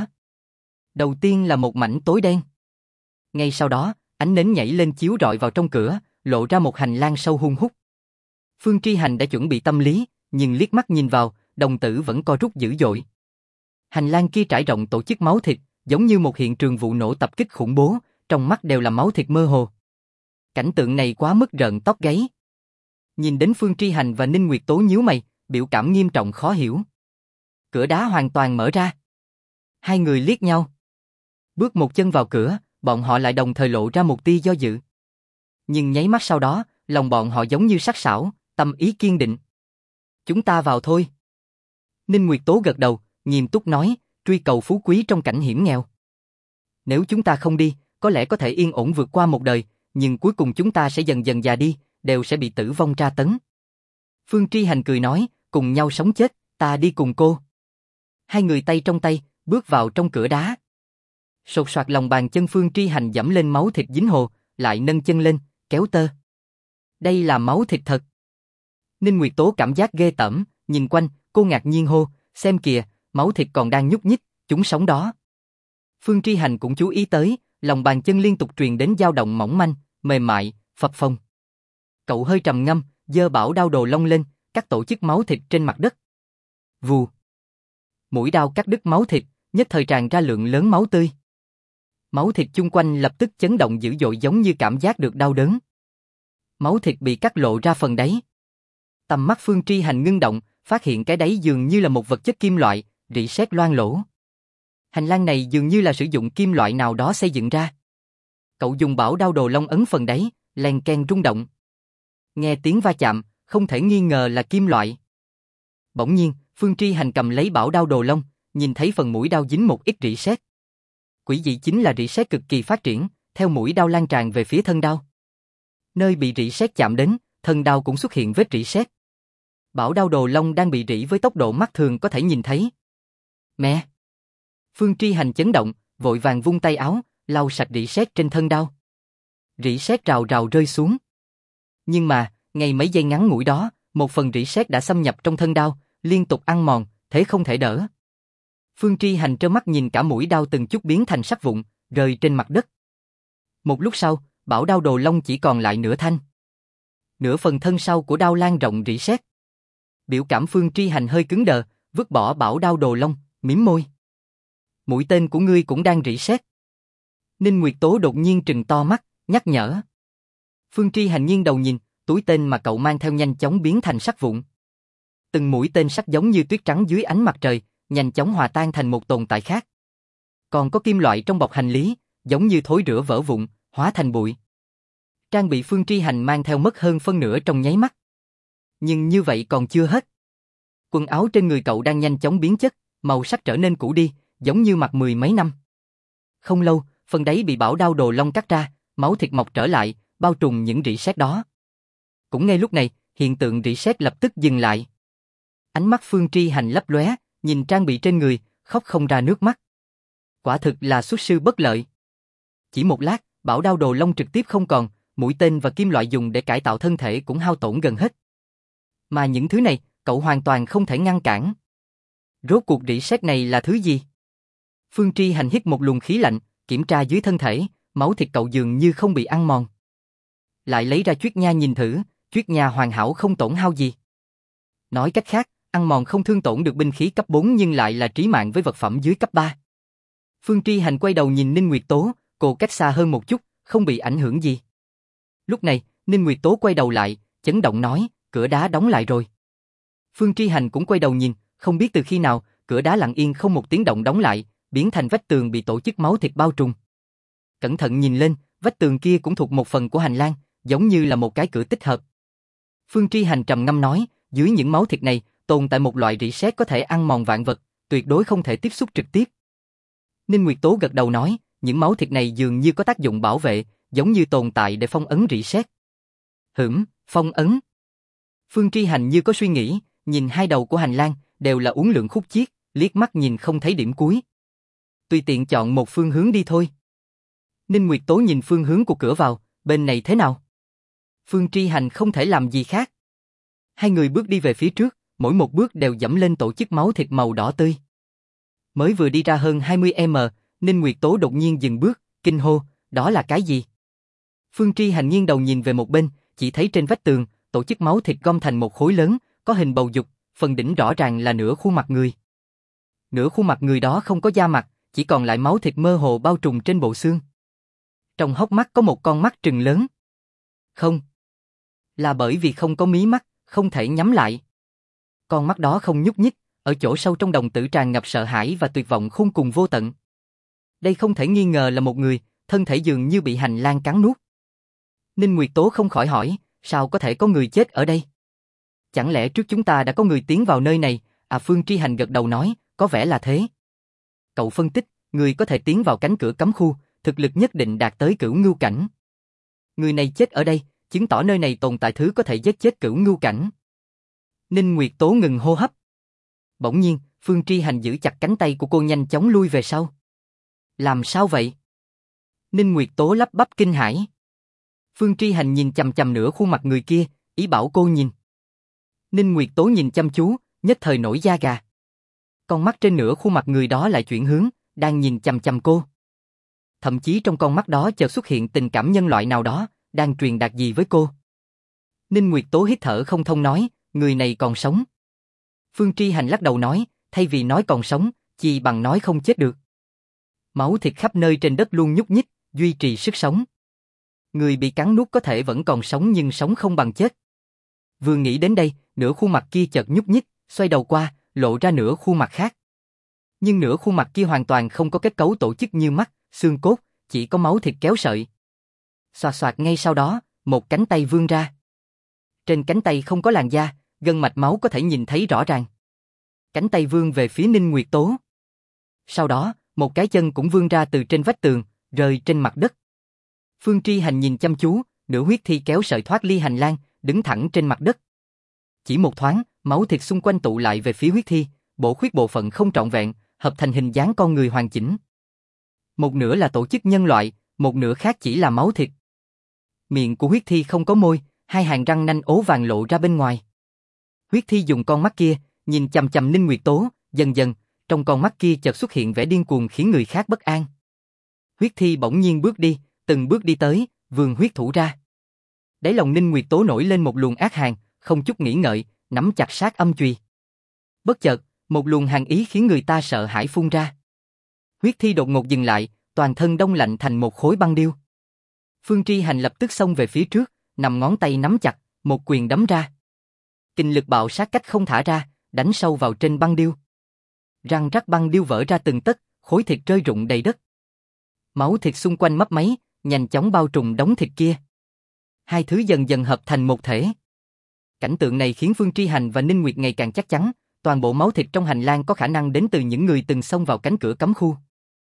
Đầu tiên là một mảnh tối đen. Ngay sau đó, ánh nến nhảy lên chiếu rọi vào trong cửa, lộ ra một hành lang sâu hun hút. Phương Tri Hành đã chuẩn bị tâm lý, nhưng liếc mắt nhìn vào, đồng tử vẫn co rút dữ dội. Hành lang kia trải rộng tổ chức máu thịt, giống như một hiện trường vụ nổ tập kích khủng bố, trong mắt đều là máu thịt mơ hồ. Cảnh tượng này quá mức rợn tóc gáy. Nhìn đến Phương Tri Hành và Ninh Nguyệt Tố nhíu mày, biểu cảm nghiêm trọng khó hiểu. Cửa đá hoàn toàn mở ra. Hai người liếc nhau. Bước một chân vào cửa, bọn họ lại đồng thời lộ ra một tia do dự. Nhưng nháy mắt sau đó, lòng bọn họ giống như sắc sảo, tâm ý kiên định. Chúng ta vào thôi. Ninh Nguyệt Tố gật đầu, nghiêm túc nói, truy cầu phú quý trong cảnh hiểm nghèo. Nếu chúng ta không đi, có lẽ có thể yên ổn vượt qua một đời, nhưng cuối cùng chúng ta sẽ dần dần già đi, đều sẽ bị tử vong tra tấn. Phương Tri Hành cười nói, cùng nhau sống chết, ta đi cùng cô. Hai người tay trong tay, bước vào trong cửa đá. Sột soạt lòng bàn chân Phương Tri Hành dẫm lên máu thịt dính hồ, lại nâng chân lên, kéo tơ. Đây là máu thịt thật. Ninh Nguyệt Tố cảm giác ghê tởm, nhìn quanh, cô ngạc nhiên hô, xem kìa, máu thịt còn đang nhúc nhích, chúng sống đó. Phương Tri Hành cũng chú ý tới, lòng bàn chân liên tục truyền đến dao động mỏng manh, mềm mại, phập phồng. Cậu hơi trầm ngâm, giơ bảo đao đồ long lên, cắt tổ chức máu thịt trên mặt đất. Vù. Mũi đao cắt đứt máu thịt, nhất thời tràn ra lượng lớn máu tươi. Máu thịt chung quanh lập tức chấn động dữ dội giống như cảm giác được đau đớn. Máu thịt bị cắt lộ ra phần đáy. Tầm mắt Phương Tri Hành ngưng động, phát hiện cái đáy dường như là một vật chất kim loại, rỉ sét loang lỗ. Hành lang này dường như là sử dụng kim loại nào đó xây dựng ra. Cậu dùng bảo đao đồ long ấn phần đáy, len ken rung động. Nghe tiếng va chạm, không thể nghi ngờ là kim loại. Bỗng nhiên, Phương Tri Hành cầm lấy bảo đao đồ long, nhìn thấy phần mũi đao dính một ít rỉ sét. Quỷ dị chính là rỉ sét cực kỳ phát triển, theo mũi đao lan tràn về phía thân đao. Nơi bị rỉ sét chạm đến, thân đao cũng xuất hiện vết rỉ sét. Bảo đao đồ long đang bị rỉ với tốc độ mắt thường có thể nhìn thấy. Mẹ! Phương Tri Hành chấn động, vội vàng vung tay áo, lau sạch rỉ sét trên thân đao. Rỉ sét rào rào rơi xuống. Nhưng mà, ngay mấy giây ngắn ngủi đó, một phần rỉ sét đã xâm nhập trong thân đao, liên tục ăn mòn, thế không thể đỡ. Phương Tri Hành trơ mắt nhìn cả mũi đao từng chút biến thành sắt vụn, rơi trên mặt đất. Một lúc sau, bảo đao đồ long chỉ còn lại nửa thanh. Nửa phần thân sau của đao lan rộng rỉ sét. Biểu cảm Phương Tri Hành hơi cứng đờ, vứt bỏ bảo đao đồ long, mím môi. Mũi tên của ngươi cũng đang rỉ sét. Ninh Nguyệt Tố đột nhiên trừng to mắt, nhắc nhở. Phương Tri Hành nghiêng đầu nhìn, túi tên mà cậu mang theo nhanh chóng biến thành sắt vụn. Từng mũi tên sắt giống như tuyết trắng dưới ánh mặt trời, nhanh chóng hòa tan thành một tồn tại khác. Còn có kim loại trong bọc hành lý, giống như thối rữa vỡ vụn, hóa thành bụi. Trang bị Phương Tri Hành mang theo mất hơn phân nửa trong nháy mắt. Nhưng như vậy còn chưa hết. Quần áo trên người cậu đang nhanh chóng biến chất, màu sắc trở nên cũ đi, giống như mặc 10 mấy năm. Không lâu, phần đáy bị bảo đao đồ long cắt ra, máu thịt mọc trở lại, bao trùm những rỉ sét đó. Cũng ngay lúc này, hiện tượng rỉ sét lập tức dừng lại. Ánh mắt Phương Tri Hành lấp lóe, nhìn trang bị trên người, khóc không ra nước mắt. Quả thực là xuất sư bất lợi. Chỉ một lát, bảo đao đồ long trực tiếp không còn, mũi tên và kim loại dùng để cải tạo thân thể cũng hao tổn gần hết. Mà những thứ này, cậu hoàn toàn không thể ngăn cản. Rốt cuộc rỉ sét này là thứ gì? Phương Tri Hành hít một luồng khí lạnh, kiểm tra dưới thân thể, máu thịt cậu dường như không bị ăn mòn. Lại lấy ra chuyết nha nhìn thử, chuyết nha hoàn hảo không tổn hao gì. Nói cách khác, ăn mòn không thương tổn được binh khí cấp 4 nhưng lại là trí mạng với vật phẩm dưới cấp 3. Phương Tri Hành quay đầu nhìn Ninh Nguyệt Tố, cô cách xa hơn một chút, không bị ảnh hưởng gì. Lúc này, Ninh Nguyệt Tố quay đầu lại, chấn động nói, cửa đá đóng lại rồi. Phương Tri Hành cũng quay đầu nhìn, không biết từ khi nào, cửa đá lặng yên không một tiếng động đóng lại, biến thành vách tường bị tổ chức máu thịt bao trùm. Cẩn thận nhìn lên, vách tường kia cũng thuộc một phần của hành lang, giống như là một cái cửa tích hợp. Phương Tri Hành trầm ngâm nói, dưới những máu thịt này, tồn tại một loại rỉ sét có thể ăn mòn vạn vật, tuyệt đối không thể tiếp xúc trực tiếp. Ninh Nguyệt Tố gật đầu nói, những máu thịt này dường như có tác dụng bảo vệ, giống như tồn tại để phong ấn rỉ sét. Phong ấn. Phương Tri Hành như có suy nghĩ, nhìn hai đầu của hành lang, đều là uốn lượn khúc chiết, liếc mắt nhìn không thấy điểm cuối. Tùy tiện chọn một phương hướng đi thôi. Ninh Nguyệt Tố nhìn phương hướng của cửa vào, bên này thế nào? Phương Tri Hành không thể làm gì khác. Hai người bước đi về phía trước, mỗi một bước đều dẫm lên tổ chức máu thịt màu đỏ tươi. Mới vừa đi ra hơn 20m, Ninh Nguyệt Tố đột nhiên dừng bước, kinh hô, đó là cái gì? Phương Tri Hành nghiêng đầu nhìn về một bên, chỉ thấy trên vách tường, tổ chức máu thịt gom thành một khối lớn, có hình bầu dục, phần đỉnh rõ ràng là nửa khuôn mặt người. Nửa khuôn mặt người đó không có da mặt, chỉ còn lại máu thịt mơ hồ bao trùm trên bộ xương. Trong hốc mắt có một con mắt trừng lớn. Không. Là bởi vì không có mí mắt, không thể nhắm lại. Con mắt đó không nhúc nhích, ở chỗ sâu trong đồng tử tràn ngập sợ hãi và tuyệt vọng khôn cùng vô tận. Đây không thể nghi ngờ là một người, thân thể dường như bị hành lang cắn nuốt. Ninh Nguyệt Tố không khỏi hỏi, sao có thể có người chết ở đây? Chẳng lẽ trước chúng ta đã có người tiến vào nơi này? Phương Tri Hành gật đầu nói, có vẻ là thế. Cậu phân tích, người có thể tiến vào cánh cửa cấm khu, thực lực nhất định đạt tới cửu ngưu cảnh. Người này chết ở đây, chứng tỏ nơi này tồn tại thứ có thể giết chết cửu ngưu cảnh. Ninh Nguyệt Tố ngừng hô hấp. Bỗng nhiên, Phương Tri Hành giữ chặt cánh tay của cô nhanh chóng lui về sau. Làm sao vậy? Ninh Nguyệt Tố lắp bắp kinh hãi. Phương Tri Hành nhìn chằm chằm nửa khuôn mặt người kia, ý bảo cô nhìn. Ninh Nguyệt Tố nhìn chăm chú, nhất thời nổi da gà. Con mắt trên nửa khuôn mặt người đó lại chuyển hướng, đang nhìn chằm chằm cô. Thậm chí trong con mắt đó chợt xuất hiện tình cảm nhân loại nào đó, đang truyền đạt gì với cô. Ninh Nguyệt Tố hít thở không thông nói, người này còn sống. Phương Tri Hành lắc đầu nói, thay vì nói còn sống, chi bằng nói không chết được. Máu thịt khắp nơi trên đất luôn nhúc nhích, duy trì sức sống. Người bị cắn nuốt có thể vẫn còn sống nhưng sống không bằng chết. Vừa nghĩ đến đây, nửa khuôn mặt kia chợt nhúc nhích, xoay đầu qua, lộ ra nửa khuôn mặt khác. Nhưng nửa khuôn mặt kia hoàn toàn không có kết cấu tổ chức như mắt, xương cốt, chỉ có máu thịt kéo sợi. Xoạt xoạt ngay sau đó, một cánh tay vươn ra. Trên cánh tay không có làn da, gân mạch máu có thể nhìn thấy rõ ràng. Cánh tay vươn về phía Ninh Nguyệt Tố. Sau đó, một cái chân cũng vươn ra từ trên vách tường, rơi trên mặt đất. Phương Tri Hành nhìn chăm chú, nửa huyết thi kéo sợi thoát ly hành lang, đứng thẳng trên mặt đất. Chỉ một thoáng, máu thịt xung quanh tụ lại về phía huyết thi, bổ khuyết bộ phận không trọn vẹn, hợp thành hình dáng con người hoàn chỉnh. Một nửa là tổ chức nhân loại, một nửa khác chỉ là máu thịt. Miệng của huyết thi không có môi, hai hàng răng nanh ố vàng lộ ra bên ngoài. Huyết thi dùng con mắt kia, nhìn chằm chằm Ninh Nguyệt Tố, dần dần, trong con mắt kia chợt xuất hiện vẻ điên cuồng khiến người khác bất an. Huyết thi bỗng nhiên bước đi, từng bước đi tới, vươn huyết thủ ra. Đáy lòng Ninh Nguyệt Tố nổi lên một luồng ác hàn, không chút nghĩ ngợi, nắm chặt sát âm chùy. Bất chợt, một luồng hàn ý khiến người ta sợ hãi phun ra. Huyết thi đột ngột dừng lại, toàn thân đông lạnh thành một khối băng điêu. Phương Tri Hành lập tức xông về phía trước, nằm ngón tay nắm chặt, một quyền đấm ra. Kình lực bạo sát cách không thả ra, đánh sâu vào trên băng điêu. Răng rắc băng điêu vỡ ra từng tấc, khối thịt rơi rụng đầy đất. Máu thịt xung quanh mấp máy, nhanh chóng bao trùm đống thịt kia. Hai thứ dần dần hợp thành một thể. Cảnh tượng này khiến Phương Tri Hành và Ninh Nguyệt ngày càng chắc chắn, toàn bộ máu thịt trong hành lang có khả năng đến từ những người từng xông vào cánh cửa cấm khu.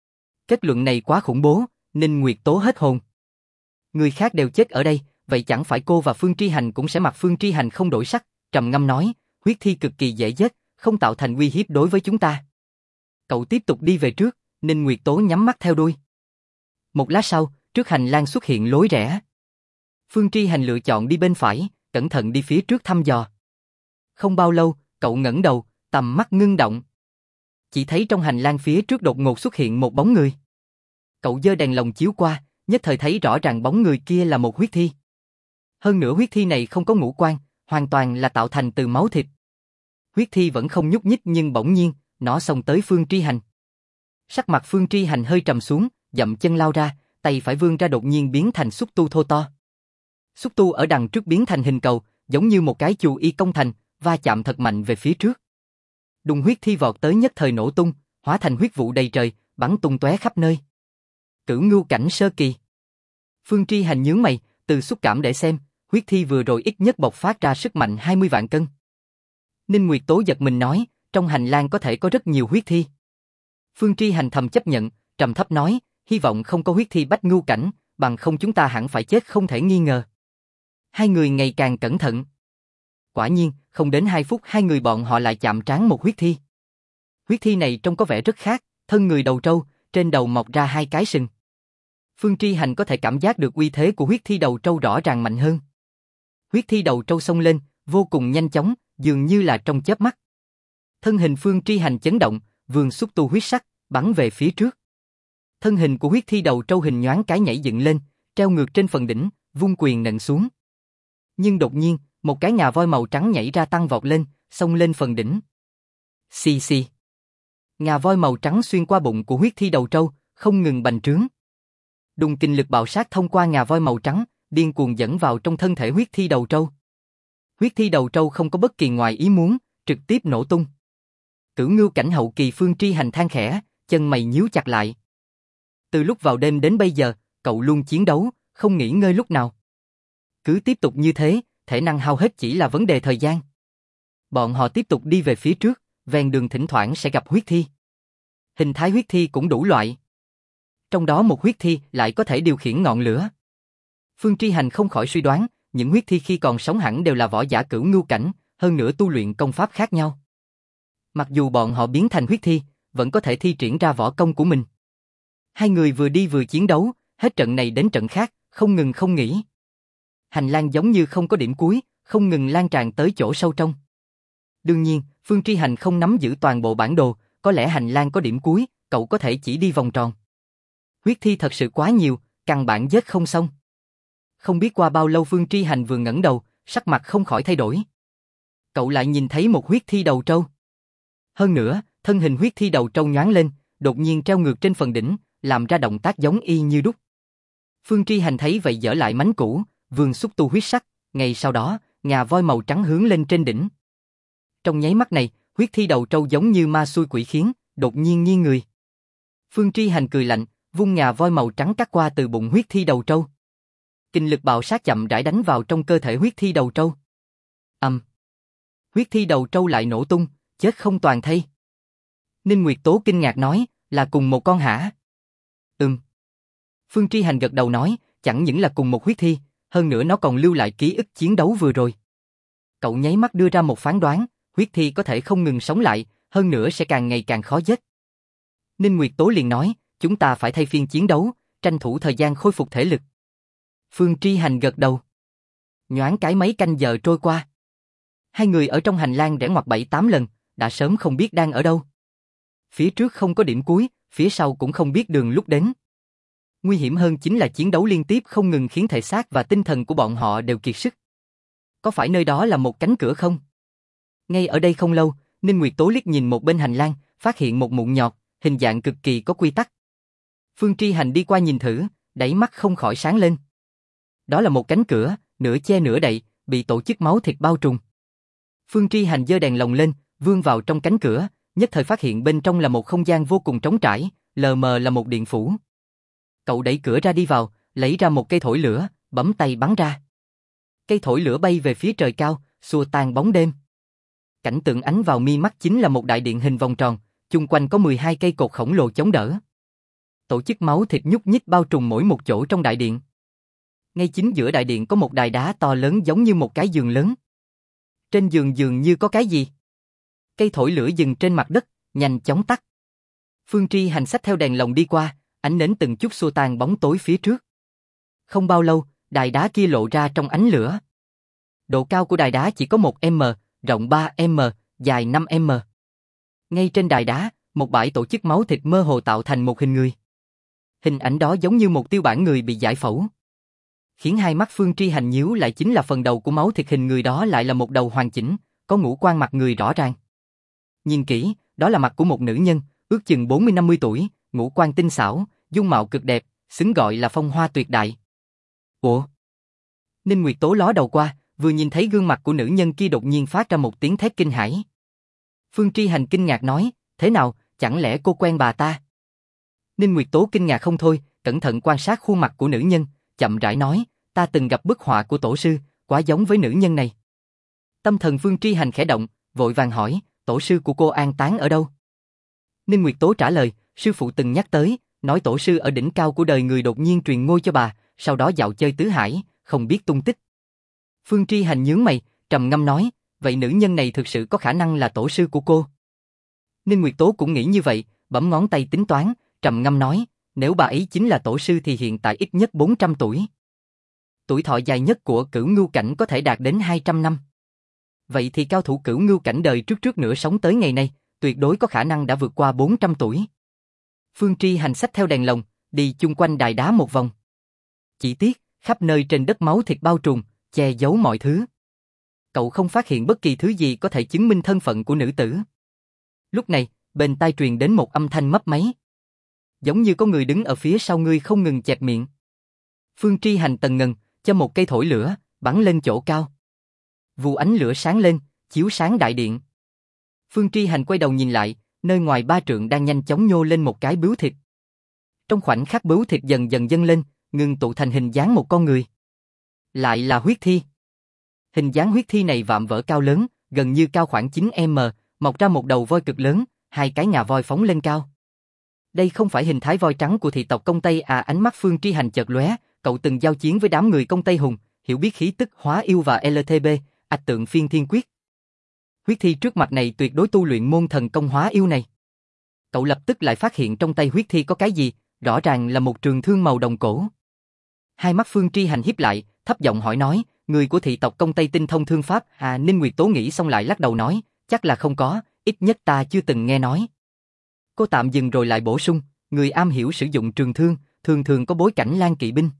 Kết luận này quá khủng bố, Ninh Nguyệt Tố hết hồn. Người khác đều chết ở đây, vậy chẳng phải cô và Phương Tri Hành cũng sẽ mặc Phương Tri Hành không đổi sắc, trầm ngâm nói, huyết thi cực kỳ dễ giết, không tạo thành uy hiếp đối với chúng ta. Cậu tiếp tục đi về trước, Ninh Nguyệt Tố nhắm mắt theo đuôi. Một lát sau, trước hành lang xuất hiện lối rẽ. Phương Tri Hành lựa chọn đi bên phải, cẩn thận đi phía trước thăm dò. Không bao lâu, cậu ngẩng đầu, tầm mắt ngưng động. Chỉ thấy trong hành lang phía trước đột ngột xuất hiện một bóng người. Cậu giơ đèn lồng chiếu qua, nhất thời thấy rõ ràng bóng người kia là một huyết thi. Hơn nữa huyết thi này không có ngũ quan, hoàn toàn là tạo thành từ máu thịt. Huyết thi vẫn không nhúc nhích nhưng bỗng nhiên, nó xông tới Phương Tri Hành. Sắc mặt Phương Tri Hành hơi trầm xuống, dậm chân lao ra, tay phải vươn ra đột nhiên biến thành xúc tu thô to. Xúc tu ở đằng trước biến thành hình cầu, giống như một cái chù y công thành, va chạm thật mạnh về phía trước. Đùng, huyết thi vọt tới nhất thời nổ tung, hóa thành huyết vụ đầy trời, bắn tung tóe khắp nơi. Cửu ngưu cảnh sơ kỳ. Phương Tri Hành nhướng mày, từ xúc cảm để xem, huyết thi vừa rồi ít nhất bộc phát ra sức mạnh 20 vạn cân. Ninh Nguyệt Tố giật mình nói, trong hành lang có thể có rất nhiều huyết thi. Phương Tri Hành thầm chấp nhận, trầm thấp nói, hy vọng không có huyết thi bách ngưu cảnh, bằng không chúng ta hẳn phải chết không thể nghi ngờ. Hai người ngày càng cẩn thận. Quả nhiên, không đến 2 phút hai người bọn họ lại chạm trán một huyết thi. Huyết thi này trông có vẻ rất khác, thân người đầu trâu, trên đầu mọc ra 2 cái sừng. Phương Tri Hành có thể cảm giác được uy thế của huyết thi đầu trâu rõ ràng mạnh hơn. Huyết thi đầu trâu xông lên, vô cùng nhanh chóng, dường như là trong chớp mắt. Thân hình Phương Tri Hành chấn động, vươn xúc tu huyết sắc, bắn về phía trước. Thân hình của huyết thi đầu trâu hình nhoáng cái nhảy dựng lên, treo ngược trên phần đỉnh, vung quyền nện xuống. Nhưng đột nhiên, một cái ngà voi màu trắng nhảy ra tăng vọt lên, xông lên phần đỉnh. Xì xì. Ngà voi màu trắng xuyên qua bụng của huyết thi đầu trâu, không ngừng bành trướng. Đùng, kình lực bạo sát thông qua ngà voi màu trắng, điên cuồng dẫn vào trong thân thể huyết thi đầu trâu. Huyết thi đầu trâu không có bất kỳ ngoài ý muốn, trực tiếp nổ tung. Cửu ngưu cảnh hậu kỳ Phương Tri Hành than khẽ, chân mày nhíu chặt lại. Từ lúc vào đêm đến bây giờ, cậu luôn chiến đấu, không nghỉ ngơi lúc nào. Cứ tiếp tục như thế, thể năng hao hết chỉ là vấn đề thời gian. Bọn họ tiếp tục đi về phía trước, ven đường thỉnh thoảng sẽ gặp huyết thi. Hình thái huyết thi cũng đủ loại. Trong đó một huyết thi lại có thể điều khiển ngọn lửa. Phương Tri Hành không khỏi suy đoán, những huyết thi khi còn sống hẳn đều là võ giả cửu ngưu cảnh, hơn nữa tu luyện công pháp khác nhau. Mặc dù bọn họ biến thành huyết thi, vẫn có thể thi triển ra võ công của mình. Hai người vừa đi vừa chiến đấu, hết trận này đến trận khác, không ngừng không nghỉ. Hành lang giống như không có điểm cuối, không ngừng lan tràn tới chỗ sâu trong. Đương nhiên, Phương Tri Hành không nắm giữ toàn bộ bản đồ, có lẽ hành lang có điểm cuối, cậu có thể chỉ đi vòng tròn. Huyết thi thật sự quá nhiều, căn bản giết không xong. Không biết qua bao lâu Phương Tri Hành vừa ngẩng đầu, sắc mặt không khỏi thay đổi. Cậu lại nhìn thấy một huyết thi đầu trâu. Hơn nữa, thân hình huyết thi đầu trâu nhoáng lên, đột nhiên treo ngược trên phần đỉnh, làm ra động tác giống y như đúc. Phương Tri Hành thấy vậy dở lại mánh cũ, vươn xúc tu huyết sắc, ngay sau đó, ngà voi màu trắng hướng lên trên đỉnh. Trong nháy mắt này, huyết thi đầu trâu giống như ma xui quỷ khiến, đột nhiên nghiêng người. Phương Tri Hành cười lạnh, vung ngà voi màu trắng cắt qua từ bụng huyết thi đầu trâu. Kình lực bạo sát chậm rãi đánh vào trong cơ thể huyết thi đầu trâu. Huyết thi đầu trâu lại nổ tung, chết không toàn thây. Ninh Nguyệt Tố kinh ngạc nói, là cùng một con hả? Phương Tri Hành gật đầu nói, chẳng những là cùng một huyết thi, hơn nữa nó còn lưu lại ký ức chiến đấu vừa rồi. Cậu nháy mắt đưa ra một phán đoán, huyết thi có thể không ngừng sống lại, hơn nữa sẽ càng ngày càng khó giết. Ninh Nguyệt Tố liền nói, chúng ta phải thay phiên chiến đấu, tranh thủ thời gian khôi phục thể lực. Phương Tri Hành gật đầu. Nhoáng cái mấy canh giờ trôi qua. Hai người ở trong hành lang rẽ ngoặt 7-8 lần, đã sớm không biết đang ở đâu. Phía trước không có điểm cuối, phía sau cũng không biết đường lúc đến. Nguy hiểm hơn chính là chiến đấu liên tiếp không ngừng khiến thể xác và tinh thần của bọn họ đều kiệt sức. Có phải nơi đó là một cánh cửa không? Ngay ở đây không lâu, Ninh Nguyệt Tố liếc nhìn một bên hành lang, phát hiện một mụn nhọt, hình dạng cực kỳ có quy tắc. Phương Tri Hành đi qua nhìn thử, đáy mắt không khỏi sáng lên. Đó là một cánh cửa, nửa che nửa đậy, bị tổ chức máu thịt bao trùm. Phương Tri Hành giơ đèn lồng lên, vươn vào trong cánh cửa, nhất thời phát hiện bên trong là một không gian vô cùng trống trải, lờ mờ là một điện phủ. Cậu đẩy cửa ra đi vào, lấy ra một cây thổi lửa, bấm tay bắn ra. Cây thổi lửa bay về phía trời cao, xua tan bóng đêm. Cảnh tượng ánh vào mi mắt chính là một đại điện hình vòng tròn, chung quanh có 12 cây cột khổng lồ chống đỡ. Tổ chức máu thịt nhúc nhích bao trùm mỗi một chỗ trong đại điện. Ngay chính giữa đại điện có một đài đá to lớn giống như một cái giường lớn. Trên giường dường như có cái gì. Cây thổi lửa dừng trên mặt đất, nhanh chóng tắt. Phương Tri Hành xách theo đèn lồng đi qua, ánh nến từng chút xua tan bóng tối phía trước. Không bao lâu, đài đá kia lộ ra trong ánh lửa. Độ cao của đài đá chỉ có 1m, rộng 3m, dài 5m. Ngay trên đài đá, một bãi tổ chức máu thịt mơ hồ tạo thành một hình người. Hình ảnh đó giống như một tiêu bản người bị giải phẫu. Khiến hai mắt Phương Tri Hành nhíu lại chính là phần đầu của máu thịt hình người đó lại là một đầu hoàn chỉnh, có ngũ quan mặt người rõ ràng. Nhìn kỹ, đó là mặt của một nữ nhân, ước chừng 40-50 tuổi, ngũ quan tinh xảo, dung mạo cực đẹp, xứng gọi là phong hoa tuyệt đại. Ủa? Ninh Nguyệt Tố ló đầu qua, vừa nhìn thấy gương mặt của nữ nhân kia đột nhiên phát ra một tiếng thét kinh hãi. Phương Tri Hành kinh ngạc nói, thế nào, chẳng lẽ cô quen bà ta? Ninh Nguyệt Tố kinh ngạc không thôi, cẩn thận quan sát khuôn mặt của nữ nhân, chậm rãi nói, ta từng gặp bức họa của tổ sư, quá giống với nữ nhân này. Tâm thần Phương Tri Hành khẽ động, vội vàng hỏi, tổ sư của cô an táng ở đâu? Ninh Nguyệt Tố trả lời, sư phụ từng nhắc tới, nói tổ sư ở đỉnh cao của đời người đột nhiên truyền ngôi cho bà, sau đó dạo chơi tứ hải, không biết tung tích. Phương Tri Hành nhướng mày, trầm ngâm nói, vậy nữ nhân này thực sự có khả năng là tổ sư của cô? Ninh Nguyệt Tố cũng nghĩ như vậy, bấm ngón tay tính toán, trầm ngâm nói, nếu bà ấy chính là tổ sư thì hiện tại ít nhất 400 tuổi. Tuổi thọ dài nhất của Cửu Ngưu cảnh có thể đạt đến 200 năm. Vậy thì cao thủ Cửu Ngưu cảnh đời trước nữa sống tới ngày nay, tuyệt đối có khả năng đã vượt qua 400 tuổi. Phương Tri Hành xách theo đèn lồng, đi chung quanh đài đá một vòng. Chỉ tiếc, khắp nơi trên đất máu thịt bao trùm, che giấu mọi thứ. Cậu không phát hiện bất kỳ thứ gì có thể chứng minh thân phận của nữ tử. Lúc này, bên tai truyền đến một âm thanh mấp máy. Giống như có người đứng ở phía sau ngươi không ngừng chẹp miệng. Phương Tri Hành tần ngần, cho một cây thổi lửa, bắn lên chỗ cao. Vù ánh lửa sáng lên, chiếu sáng đại điện. Phương Tri Hành quay đầu nhìn lại, nơi ngoài 3 trượng đang nhanh chóng nhô lên một cái bướu thịt. Trong khoảnh khắc bướu thịt dần dần dâng lên, ngưng tụ thành hình dáng một con người. Lại là huyết thi. Hình dáng huyết thi này vạm vỡ cao lớn, gần như cao khoảng 9m, mọc ra một đầu voi cực lớn, 2 cái ngà voi phóng lên cao. Đây không phải hình thái voi trắng của thị tộc Công Tây à? Ánh mắt Phương Tri Hành chợt lóe, cậu từng giao chiến với đám người Công Tây hùng, hiểu biết khí tức hóa yêu và LTB, ạch tượng phiên thiên quyết. Huyết thi trước mặt này tuyệt đối tu luyện môn thần công hóa yêu này. Cậu lập tức lại phát hiện trong tay huyết thi có cái gì, rõ ràng là một trường thương màu đồng cổ. Hai mắt Phương Tri Hành híp lại, thấp giọng hỏi nói, người của thị tộc Công Tây tinh thông thương pháp à? Ninh Nguyệt Tố nghĩ xong lại lắc đầu nói, chắc là không có, ít nhất ta chưa từng nghe nói. Cô tạm dừng rồi lại bổ sung, người am hiểu sử dụng trường thương, thường thường có bối cảnh lang kỵ binh.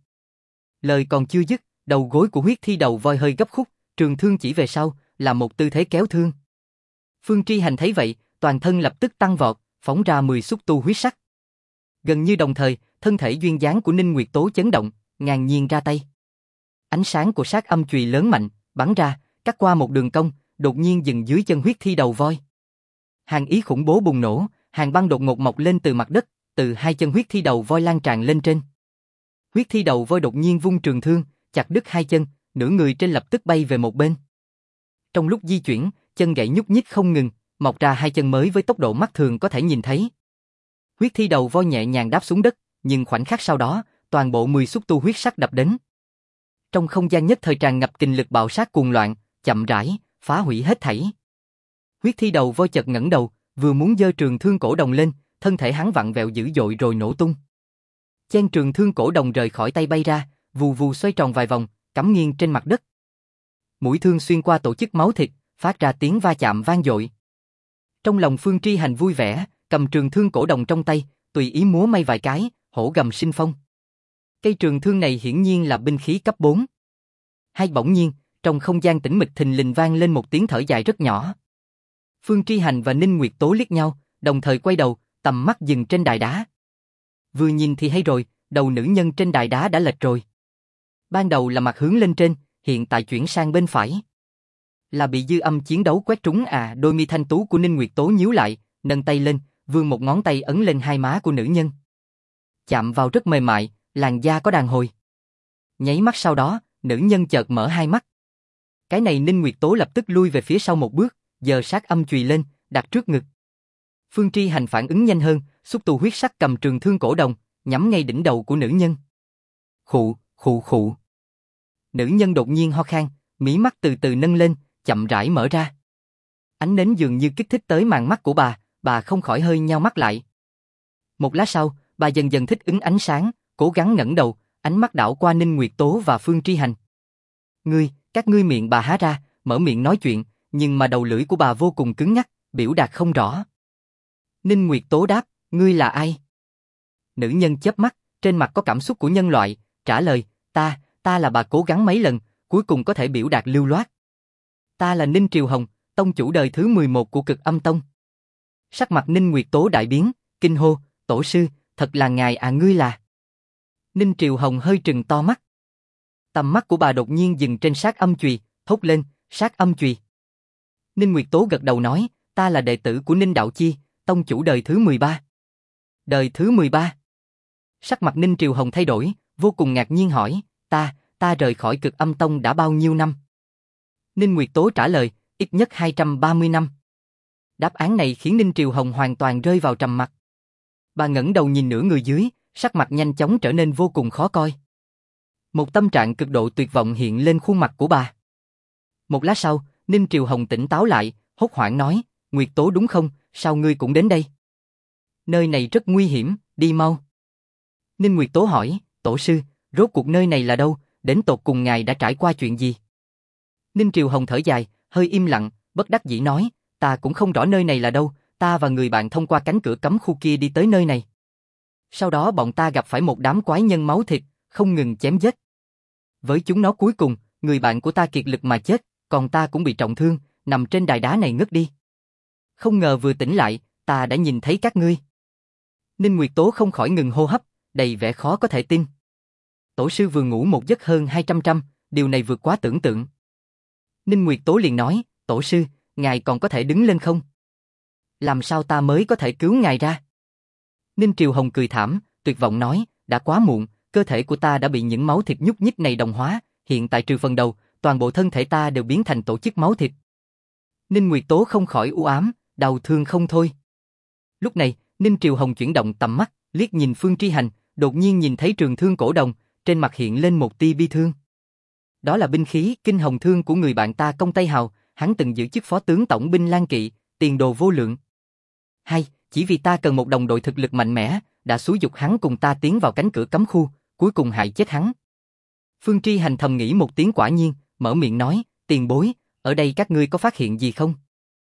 Lời còn chưa dứt, đầu gối của huyết thi đầu voi hơi gấp khúc, trường thương chỉ về sau, là một tư thế kéo thương. Phương Tri Hành thấy vậy, toàn thân lập tức tăng vọt, phóng ra 10 xúc tu huyết sắc. Gần như đồng thời, thân thể duyên dáng của Ninh Nguyệt Tố chấn động, ngang nhiên ra tay. Ánh sáng của sát âm chùy lớn mạnh, bắn ra, cắt qua một đường cong, đột nhiên dừng dưới chân huyết thi đầu voi. Hàn ý khủng bố bùng nổ, hàn băng đột ngột mọc lên từ mặt đất, từ 2 chân huyết thi đầu voi lan tràn lên trên. Huyết thi đầu voi đột nhiên vung trường thương, chặt đứt 2 chân, nửa người trên lập tức bay về một bên. Trong lúc di chuyển, chân gãy nhúc nhích không ngừng, mọc ra 2 chân mới với tốc độ mắt thường có thể nhìn thấy. Huyết thi đầu voi nhẹ nhàng đáp xuống đất, nhưng khoảnh khắc sau đó, toàn bộ 10 xúc tu huyết sắc đập đến. Trong không gian nhất thời tràn ngập kình lực bạo sát cuồng loạn, chậm rãi, phá hủy hết thảy. Huyết thi đầu voi chợt ngẩng đầu, vừa muốn giơ trường thương cổ đồng lên, thân thể hắn vặn vẹo dữ dội rồi nổ tung. Chen trường thương cổ đồng rời khỏi tay bay ra, vù vù xoay tròn vài vòng, cắm nghiêng trên mặt đất. Mũi thương xuyên qua tổ chức máu thịt, phát ra tiếng va chạm vang dội. Trong lòng Phương Tri Hành vui vẻ, cầm trường thương cổ đồng trong tay, tùy ý múa may vài cái, hổ gầm sinh phong. Cây trường thương này hiển nhiên là binh khí cấp 4. Hay bỗng nhiên, trong không gian tĩnh mịch thình lình vang lên một tiếng thở dài rất nhỏ. Phương Tri Hành và Ninh Nguyệt Tố liếc nhau, đồng thời quay đầu, tầm mắt dừng trên đài đá. Vừa nhìn thì hay rồi, đầu nữ nhân trên đài đá đã lệch rồi. Ban đầu là mặt hướng lên trên, hiện tại chuyển sang bên phải. Là bị dư âm chiến đấu quét trúng à? Đôi mi thanh tú của Ninh Nguyệt Tố nhíu lại, nâng tay lên, vươn một ngón tay ấn lên hai má của nữ nhân. Chạm vào rất mềm mại, làn da có đàn hồi. Nháy mắt sau đó, nữ nhân chợt mở hai mắt. Cái này Ninh Nguyệt Tố lập tức lui về phía sau một bước, giơ sát âm chùy lên, đặt trước ngực. Phương Tri Hành phản ứng nhanh hơn, xúc tu huyết sắc cầm trường thương cổ đồng, nhắm ngay đỉnh đầu của nữ nhân. Khụ, khụ khụ. Nữ nhân đột nhiên ho khan, mí mắt từ từ nâng lên, chậm rãi mở ra. Ánh nến dường như kích thích tới màng mắt của bà không khỏi hơi nheo mắt lại. Một lát sau, bà dần dần thích ứng ánh sáng, cố gắng ngẩng đầu, ánh mắt đảo qua Ninh Nguyệt Tố và Phương Tri Hành. Các ngươi miệng bà há ra, mở miệng nói chuyện, nhưng mà đầu lưỡi của bà vô cùng cứng nhắc, biểu đạt không rõ. Ninh Nguyệt Tố đáp, ngươi là ai? Nữ nhân chớp mắt, trên mặt có cảm xúc của nhân loại, trả lời, ta là bà cố gắng mấy lần, cuối cùng có thể biểu đạt lưu loát. Ta là Ninh Triều Hồng, tông chủ đời thứ 11 của Cực Âm Tông. Sắc mặt Ninh Nguyệt Tố đại biến, kinh hô, tổ sư, thật là ngài à, ngươi là. Ninh Triều Hồng hơi trừng to mắt. Tầm mắt của bà đột nhiên dừng trên Sát Âm Chùy, thốt lên, Sát Âm Chùy. Ninh Nguyệt Tố gật đầu nói, ta là đệ tử của Ninh Đạo Chi, tông chủ đời thứ 13. Đời thứ 13. Sắc mặt Ninh Triều Hồng thay đổi, vô cùng ngạc nhiên hỏi, ta rời khỏi Cực Âm Tông đã bao nhiêu năm? Ninh Nguyệt Tố trả lời, ít nhất 230 năm. Đáp án này khiến Ninh Triều Hồng hoàn toàn rơi vào trầm mặc. Bà ngẩng đầu nhìn nửa người dưới, sắc mặt nhanh chóng trở nên vô cùng khó coi. Một tâm trạng cực độ tuyệt vọng hiện lên khuôn mặt của bà. Một lát sau, Ninh Triều Hồng tỉnh táo lại, hốt hoảng nói, Nguyệt Tố đúng không, sao ngươi cũng đến đây? Nơi này rất nguy hiểm, đi mau. Ninh Nguyệt Tố hỏi, tổ sư, rốt cuộc nơi này là đâu, đến tột cùng ngài đã trải qua chuyện gì? Ninh Triều Hồng thở dài, hơi im lặng, bất đắc dĩ nói, ta cũng không rõ nơi này là đâu, ta và người bạn thông qua cánh cửa cấm khu kia đi tới nơi này. Sau đó bọn ta gặp phải một đám quái nhân máu thịt, không ngừng chém giết. Với chúng nó cuối cùng, người bạn của ta kiệt lực mà chết, còn ta cũng bị trọng thương, nằm trên đài đá này ngất đi. Không ngờ vừa tỉnh lại, ta đã nhìn thấy các ngươi. Ninh Nguyệt Tố không khỏi ngừng hô hấp, đầy vẻ khó có thể tin. Tổ sư vừa ngủ một giấc hơn 200 năm, điều này vượt quá tưởng tượng. Ninh Nguyệt Tố liền nói, tổ sư, ngài còn có thể đứng lên không? Làm sao ta mới có thể cứu ngài ra? Ninh Triều Hồng cười thảm, tuyệt vọng nói, đã quá muộn, cơ thể của ta đã bị những máu thịt nhúc nhích này đồng hóa, hiện tại trừ phần đầu, toàn bộ thân thể ta đều biến thành tổ chức máu thịt. Ninh Nguyệt Tố không khỏi u ám, đau thương không thôi. Lúc này, Ninh Triều Hồng chuyển động tầm mắt, liếc nhìn Phương Tri Hành, đột nhiên nhìn thấy trường thương cổ đồng, trên mặt hiện lên một tia bi thương. Đó là binh khí Kinh Hồng Thương của người bạn ta Công Tây Hào, hắn từng giữ chức phó tướng tổng binh Lang Kỵ, tiền đồ vô lượng. Hay, chỉ vì ta cần một đồng đội thực lực mạnh mẽ, đã xúi giục hắn cùng ta tiến vào cánh cửa cấm khu, cuối cùng hại chết hắn. Phương Tri Hành thầm nghĩ một tiếng quả nhiên, mở miệng nói, tiền bối, ở đây các ngươi có phát hiện gì không?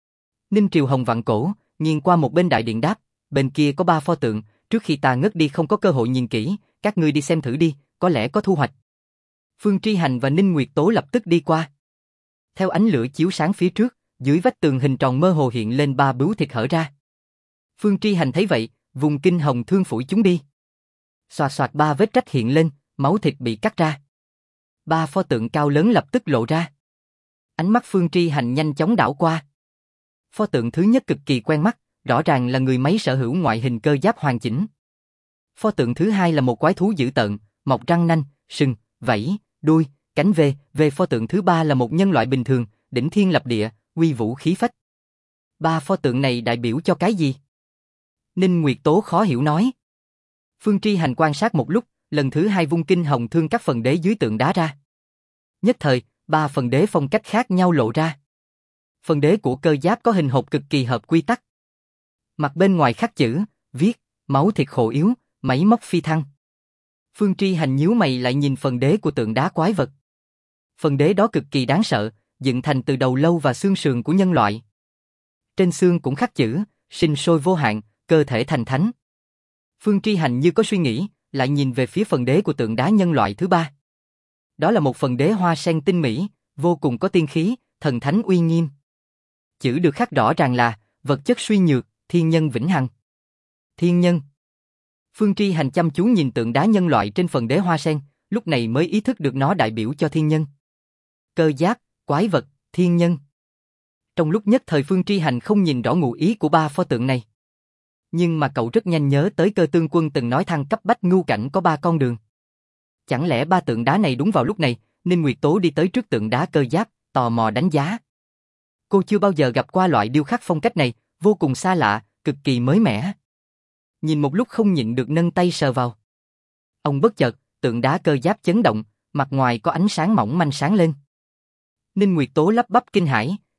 Ninh Triều Hồng vặn cổ, nhìn qua một bên đại điện đáp, bên kia có 3 pho tượng, trước khi ta ngất đi không có cơ hội nhìn kỹ, các ngươi đi xem thử đi, có lẽ có thu hoạch. Phương Tri Hành và Ninh Nguyệt Tố lập tức đi qua. Theo ánh lửa chiếu sáng phía trước, dưới vách tường hình tròn mơ hồ hiện lên 3 bướu thịt hở ra. Phương Tri Hành thấy vậy, vùng Kinh Hồng Thương phủi chúng đi. Xoạt xoạt 3 vết rách hiện lên, máu thịt bị cắt ra. 3 pho tượng cao lớn lập tức lộ ra. Ánh mắt Phương Tri Hành nhanh chóng đảo qua. Pho tượng thứ nhất cực kỳ quen mắt, rõ ràng là người máy sở hữu ngoại hình cơ giáp hoàn chỉnh. Pho tượng thứ hai là một quái thú dữ tợn, mọc răng nanh, sừng, vảy, đuôi, cánh về pho tượng thứ ba là một nhân loại bình thường, đỉnh thiên lập địa, uy vũ khí phách. 3 pho tượng này đại biểu cho cái gì? Ninh Nguyệt Tố khó hiểu nói. Phương Tri Hành quan sát một lúc, lần thứ 2 vung Kinh Hồng Thương các phần đế dưới tượng đá ra. Nhất thời, 3 phần đế phong cách khác nhau lộ ra. Phần đế của cơ giáp có hình hộp cực kỳ hợp quy tắc. Mặt bên ngoài khắc chữ, viết, máu thịt khổ yếu, máy móc phi thăng. Phương Tri Hành nhíu mày lại nhìn phần đế của tượng đá quái vật. Phần đế đó cực kỳ đáng sợ, dựng thành từ đầu lâu và xương sườn của nhân loại. Trên xương cũng khắc chữ, sinh sôi vô hạn, cơ thể thành thánh. Phương Tri Hành như có suy nghĩ, lại nhìn về phía phần đế của tượng đá nhân loại thứ 3. Đó là một phần đế hoa sen tinh mỹ, vô cùng có tiên khí, thần thánh uy nghiêm. Chữ được khắc rõ ràng là, vật chất suy nhược, thiên nhân vĩnh hằng. Thiên nhân. Phương Tri Hành chăm chú nhìn tượng đá nhân loại trên phần đế hoa sen, lúc này mới ý thức được nó đại biểu cho thiên nhân. Cơ giáp, quái vật, thiên nhân. Trong lúc nhất thời Phương Tri Hành không nhìn rõ ngụ ý của 3 pho tượng này. Nhưng mà cậu rất nhanh nhớ tới Cơ Tương Quân từng nói thăng cấp bách ngưu cảnh có 3 con đường. Chẳng lẽ 3 tượng đá này đúng vào lúc này, Ninh Nguyệt Tố đi tới trước tượng đá cơ giáp, tò mò đánh giá. Cô chưa bao giờ gặp qua loại điêu khắc phong cách này, vô cùng xa lạ, cực kỳ mới mẻ. Nhìn một lúc không nhịn được nâng tay sờ vào. Ông bất chợt, tượng đá cơ giáp chấn động, mặt ngoài có ánh sáng mỏng manh sáng lên. Ninh Nguyệt Tố lắp bắp kinh hãi,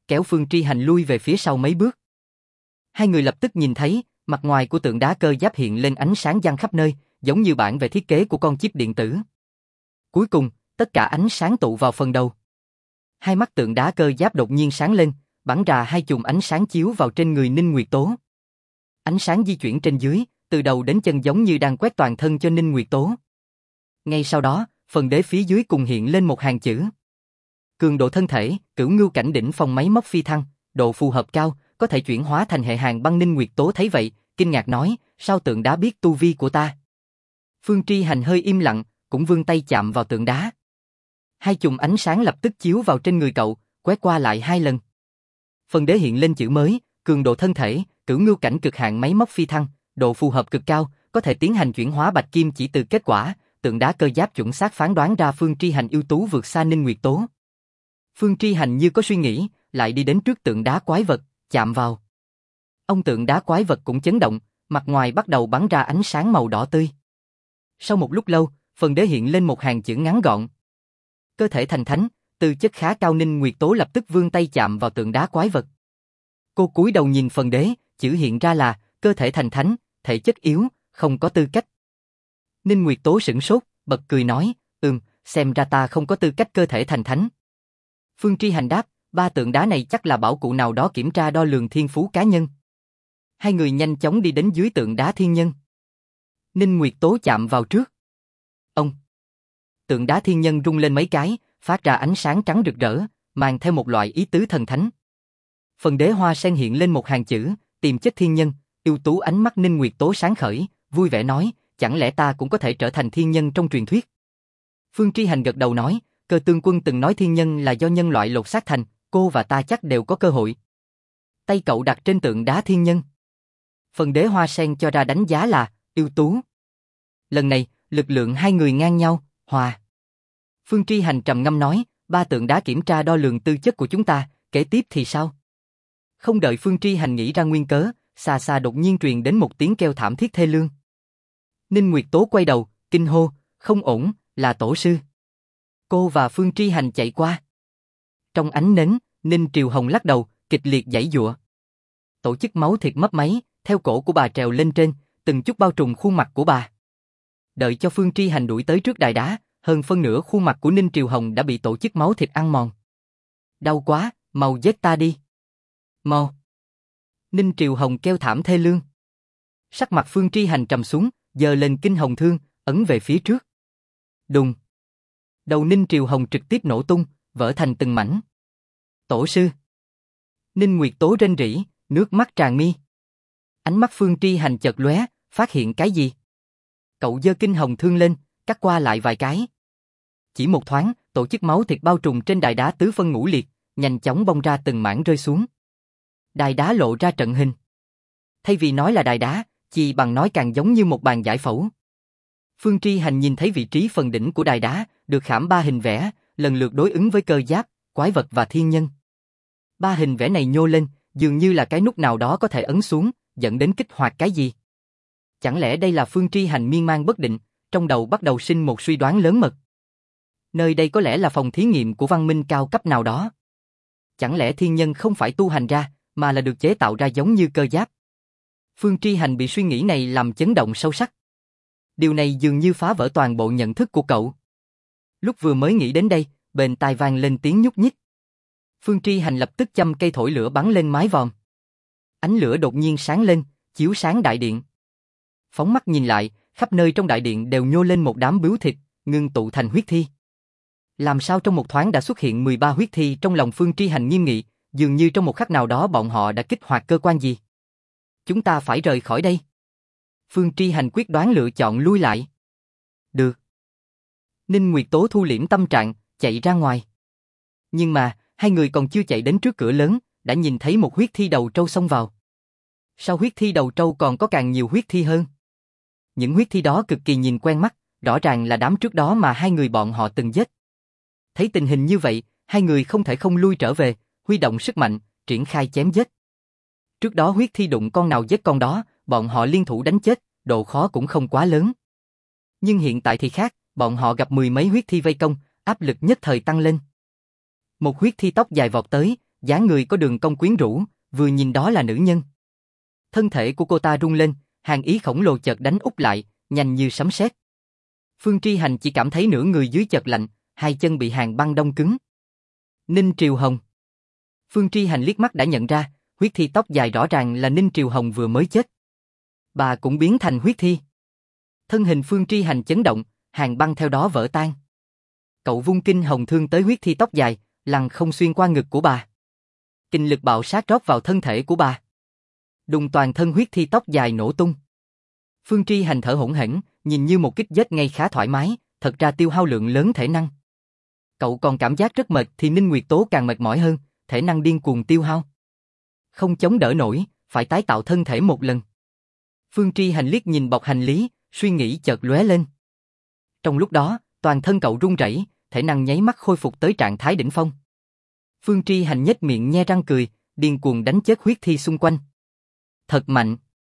kéo Phương Tri Hành lui về phía sau mấy bước. Hai người lập tức nhìn thấy, mặt ngoài của tượng đá cơ giáp hiện lên ánh sáng giăng khắp nơi, giống như bản vẽ thiết kế của con chip điện tử. Cuối cùng, tất cả ánh sáng tụ vào phần đầu. Hai mắt tượng đá cơ giáp đột nhiên sáng lên, bắn ra hai chùm ánh sáng chiếu vào trên người Ninh Nguyệt Tố. Ánh sáng di chuyển trên dưới, từ đầu đến chân giống như đang quét toàn thân cho Ninh Nguyệt Tố. Ngay sau đó, phần đế phía dưới cùng hiện lên một hàng chữ. Cường độ thân thể, cửu ngưu cảnh đỉnh phong máy móc phi thăng, độ phù hợp cao, có thể chuyển hóa thành hệ hàng băng. Ninh Nguyệt Tố thấy vậy, kinh ngạc nói, sao tượng đá biết tu vi của ta? Phương Tri Hành hơi im lặng, cũng vươn tay chạm vào tượng đá. Hai chùm ánh sáng lập tức chiếu vào trên người cậu, quét qua lại hai lần. Phần đế hiện lên chữ mới, cường độ thân thể, cửu ngưu cảnh cực hạn máy móc phi thăng, độ phù hợp cực cao, có thể tiến hành chuyển hóa bạch kim chỉ từ kết quả, tượng đá cơ giáp chuẩn xác phán đoán ra Phương Tri Hành ưu tú vượt xa Ninh Nguyệt Tố. Phương Tri Hành như có suy nghĩ, lại đi đến trước tượng đá quái vật, chạm vào. Ông tượng đá quái vật cũng chấn động, mặt ngoài bắt đầu bắn ra ánh sáng màu đỏ tươi. Sau một lúc lâu, phần đế hiện lên một hàng chữ ngắn gọn. Cơ thể thành thánh, tư chất khá cao. Ninh Nguyệt Tố lập tức vươn tay chạm vào tượng đá quái vật. Cô cúi đầu nhìn phần đế, chữ hiện ra là cơ thể thành thánh, thể chất yếu, không có tư cách. Ninh Nguyệt Tố sửng sốt, bật cười nói, xem ra ta không có tư cách cơ thể thành thánh. Phương Tri Hành đáp, ba tượng đá này chắc là bảo cụ nào đó kiểm tra đo lường thiên phú cá nhân. Hai người nhanh chóng đi đến dưới tượng đá thiên nhân. Ninh Nguyệt Tố chạm vào trước. Ông! Tượng đá thiên nhân rung lên mấy cái, phát ra ánh sáng trắng rực rỡ, mang theo một loại ý tứ thần thánh. Phần đế hoa sen hiện lên một hàng chữ, tiềm chất thiên nhân, ưu tú. Ánh mắt Ninh Nguyệt Tố sáng khởi, vui vẻ nói, chẳng lẽ ta cũng có thể trở thành thiên nhân trong truyền thuyết? Phương Tri Hành gật đầu nói, Cơ Tương Quân từng nói thiên nhân là do nhân loại lột xác thành, cô và ta chắc đều có cơ hội. Tay cậu đặt trên tượng đá thiên nhân. Phần đế hoa sen cho ra đánh giá là ưu tú. Lần này, lực lượng hai người ngang nhau, hòa. Phương Tri Hành trầm ngâm nói, ba tượng đá kiểm tra đo lường tư chất của chúng ta, kế tiếp thì sao? Không đợi Phương Tri Hành nghĩ ra nguyên cớ, xa xa đột nhiên truyền đến một tiếng kêu thảm thiết thê lương. Ninh Nguyệt Tố quay đầu, kinh hô, không ổn, là tổ sư. Cô và Phương Tri Hành chạy qua. Trong ánh nến, Ninh Triều Hồng lắc đầu, kịch liệt giãy giụa. Tổ chức máu thịt mấp máy, theo cổ của bà trèo lên trên, từng chút bao trùm khuôn mặt của bà. Đợi cho Phương Tri Hành đuổi tới trước đài đá, hơn phân nửa khuôn mặt của Ninh Triều Hồng đã bị tổ chức máu thịt ăn mòn. Đau quá, mau giết ta đi. Mau. Ninh Triều Hồng kêu thảm thê lương. Sắc mặt Phương Tri Hành trầm xuống, giơ lên kinh hồng thương, ấn về phía trước. Đùng. Đầu Ninh Triều Hồng trực tiếp nổ tung, vỡ thành từng mảnh. Tổ sư. Ninh Nguyệt Tố rên rỉ, nước mắt tràn mi. Ánh mắt Phương Tri Hành chợt lóe, phát hiện cái gì? Cậu giơ kinh hồng thương lên, cắt qua lại vài cái. Chỉ một thoáng, tổ chức máu thịt bao trùm trên đài đá tứ phân ngũ liệt, nhanh chóng bong ra từng mảng rơi xuống. Đài đá lộ ra trận hình. Thay vì nói là đài đá, chỉ bằng nói càng giống như một bàn giải phẫu. Phương Tri Hành nhìn thấy vị trí phần đỉnh của đài đá, được khảm ba hình vẽ, lần lượt đối ứng với cơ giáp, quái vật và thiên nhân. Ba hình vẽ này nhô lên, dường như là cái nút nào đó có thể ấn xuống, dẫn đến kích hoạt cái gì. Chẳng lẽ đây là Phương Tri Hành miên man bất định, trong đầu bắt đầu sinh một suy đoán lớn mật. Nơi đây có lẽ là phòng thí nghiệm của văn minh cao cấp nào đó. Chẳng lẽ thiên nhân không phải tu hành ra, mà là được chế tạo ra giống như cơ giáp? Phương Tri Hành bị suy nghĩ này làm chấn động sâu sắc. Điều này dường như phá vỡ toàn bộ nhận thức của cậu. Lúc vừa mới nghĩ đến đây, bên tai vang lên tiếng nhúc nhích. Phương Tri Hành lập tức châm cây thổi lửa bắn lên mái vòm. Ánh lửa đột nhiên sáng lên, chiếu sáng đại điện. Phóng mắt nhìn lại, khắp nơi trong đại điện đều nhô lên một đám bướu thịt, ngưng tụ thành huyết thi. Làm sao trong một thoáng đã xuất hiện 13 huyết thi? Trong lòng Phương Tri Hành nghiêm nghị, dường như trong một khắc nào đó bọn họ đã kích hoạt cơ quan gì. Chúng ta phải rời khỏi đây. Phương Tri Hành quyết đoán lựa chọn lui lại. Được. Ninh Nguyệt Tố thu liễm tâm trạng, chạy ra ngoài. Nhưng mà, hai người còn chưa chạy đến trước cửa lớn, đã nhìn thấy một huyết thi đầu trâu xông vào. Sau huyết thi đầu trâu còn có càng nhiều huyết thi hơn. Những huyết thi đó cực kỳ nhìn quen mắt, rõ ràng là đám trước đó mà hai người bọn họ từng giết. Thấy tình hình như vậy, hai người không thể không lui trở về, huy động sức mạnh, triển khai chém giết. Trước đó huyết thi đụng con nào giết con đó, bọn họ liên thủ đánh chết, độ khó cũng không quá lớn. Nhưng hiện tại thì khác, bọn họ gặp mười mấy huyết thi vây công, áp lực nhất thời tăng lên. Một huyết thi tóc dài vọt tới, dáng người có đường cong quyến rũ, vừa nhìn đó là nữ nhân. Thân thể của cô ta rung lên, hàn ý khổng lồ chợt đánh úp lại, nhanh như sấm sét. Phương Tri Hành chỉ cảm thấy nửa người dưới chợt lạnh, hai chân bị hàn băng đông cứng. Ninh Triều Hồng. Phương Tri Hành liếc mắt đã nhận ra, huyết thi tóc dài rõ ràng là Ninh Triều Hồng vừa mới chết. Bà cũng biến thành huyết thi. Thân hình Phương Tri Hành chấn động, hàn băng theo đó vỡ tan. Cậu vung kinh hồng thương tới huyết thi tóc dài, lằn không xuyên qua ngực của bà. Kinh lực bạo sát rót vào thân thể của bà. Đùng, toàn thân huyết thi tóc dài nổ tung. Phương Tri Hành thở hổn hển, nhìn như một kích giết ngay khá thoải mái, thật ra tiêu hao lượng lớn thể năng. Cậu còn cảm giác rất mệt thì Ninh Nguyệt Tố càng mệt mỏi hơn, thể năng điên cuồng tiêu hao. Không chống đỡ nổi, phải tái tạo thân thể một lần. Phương Tri Hành liếc nhìn bọc hành lý, suy nghĩ chợt lóe lên. Trong lúc đó, toàn thân cậu run rẩy, thể năng nháy mắt khôi phục tới trạng thái đỉnh phong. Phương Tri Hành nhếch miệng nhe răng cười, điên cuồng đánh chết huyết thi xung quanh. Thật mạnh.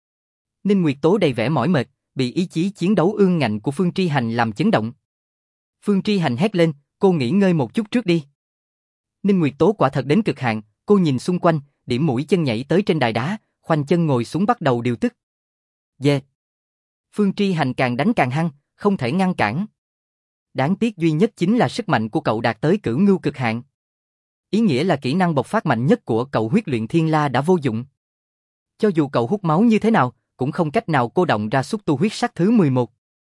Ninh Nguyệt Tố đầy vẻ mỏi mệt, bị ý chí chiến đấu ương ngạnh của Phương Tri Hành làm chấn động. Phương Tri Hành hét lên, cô nghỉ ngơi một chút trước đi. Ninh Nguyệt Tố quả thật đến cực hạn, cô nhìn xung quanh, điểm mũi chân nhảy tới trên đài đá, khoanh chân ngồi xuống bắt đầu điều tức. Yeah. Phương Tri Hành càng đánh càng hăng, không thể ngăn cản. Đáng tiếc duy nhất chính là sức mạnh của cậu đạt tới cửu ngưu cực hạn. Ý nghĩa là kỹ năng bộc phát mạnh nhất của cậu huyết luyện thiên la đã vô dụng. Cho dù cậu hút máu như thế nào, cũng không cách nào cô động ra xúc tu huyết sắc thứ 11.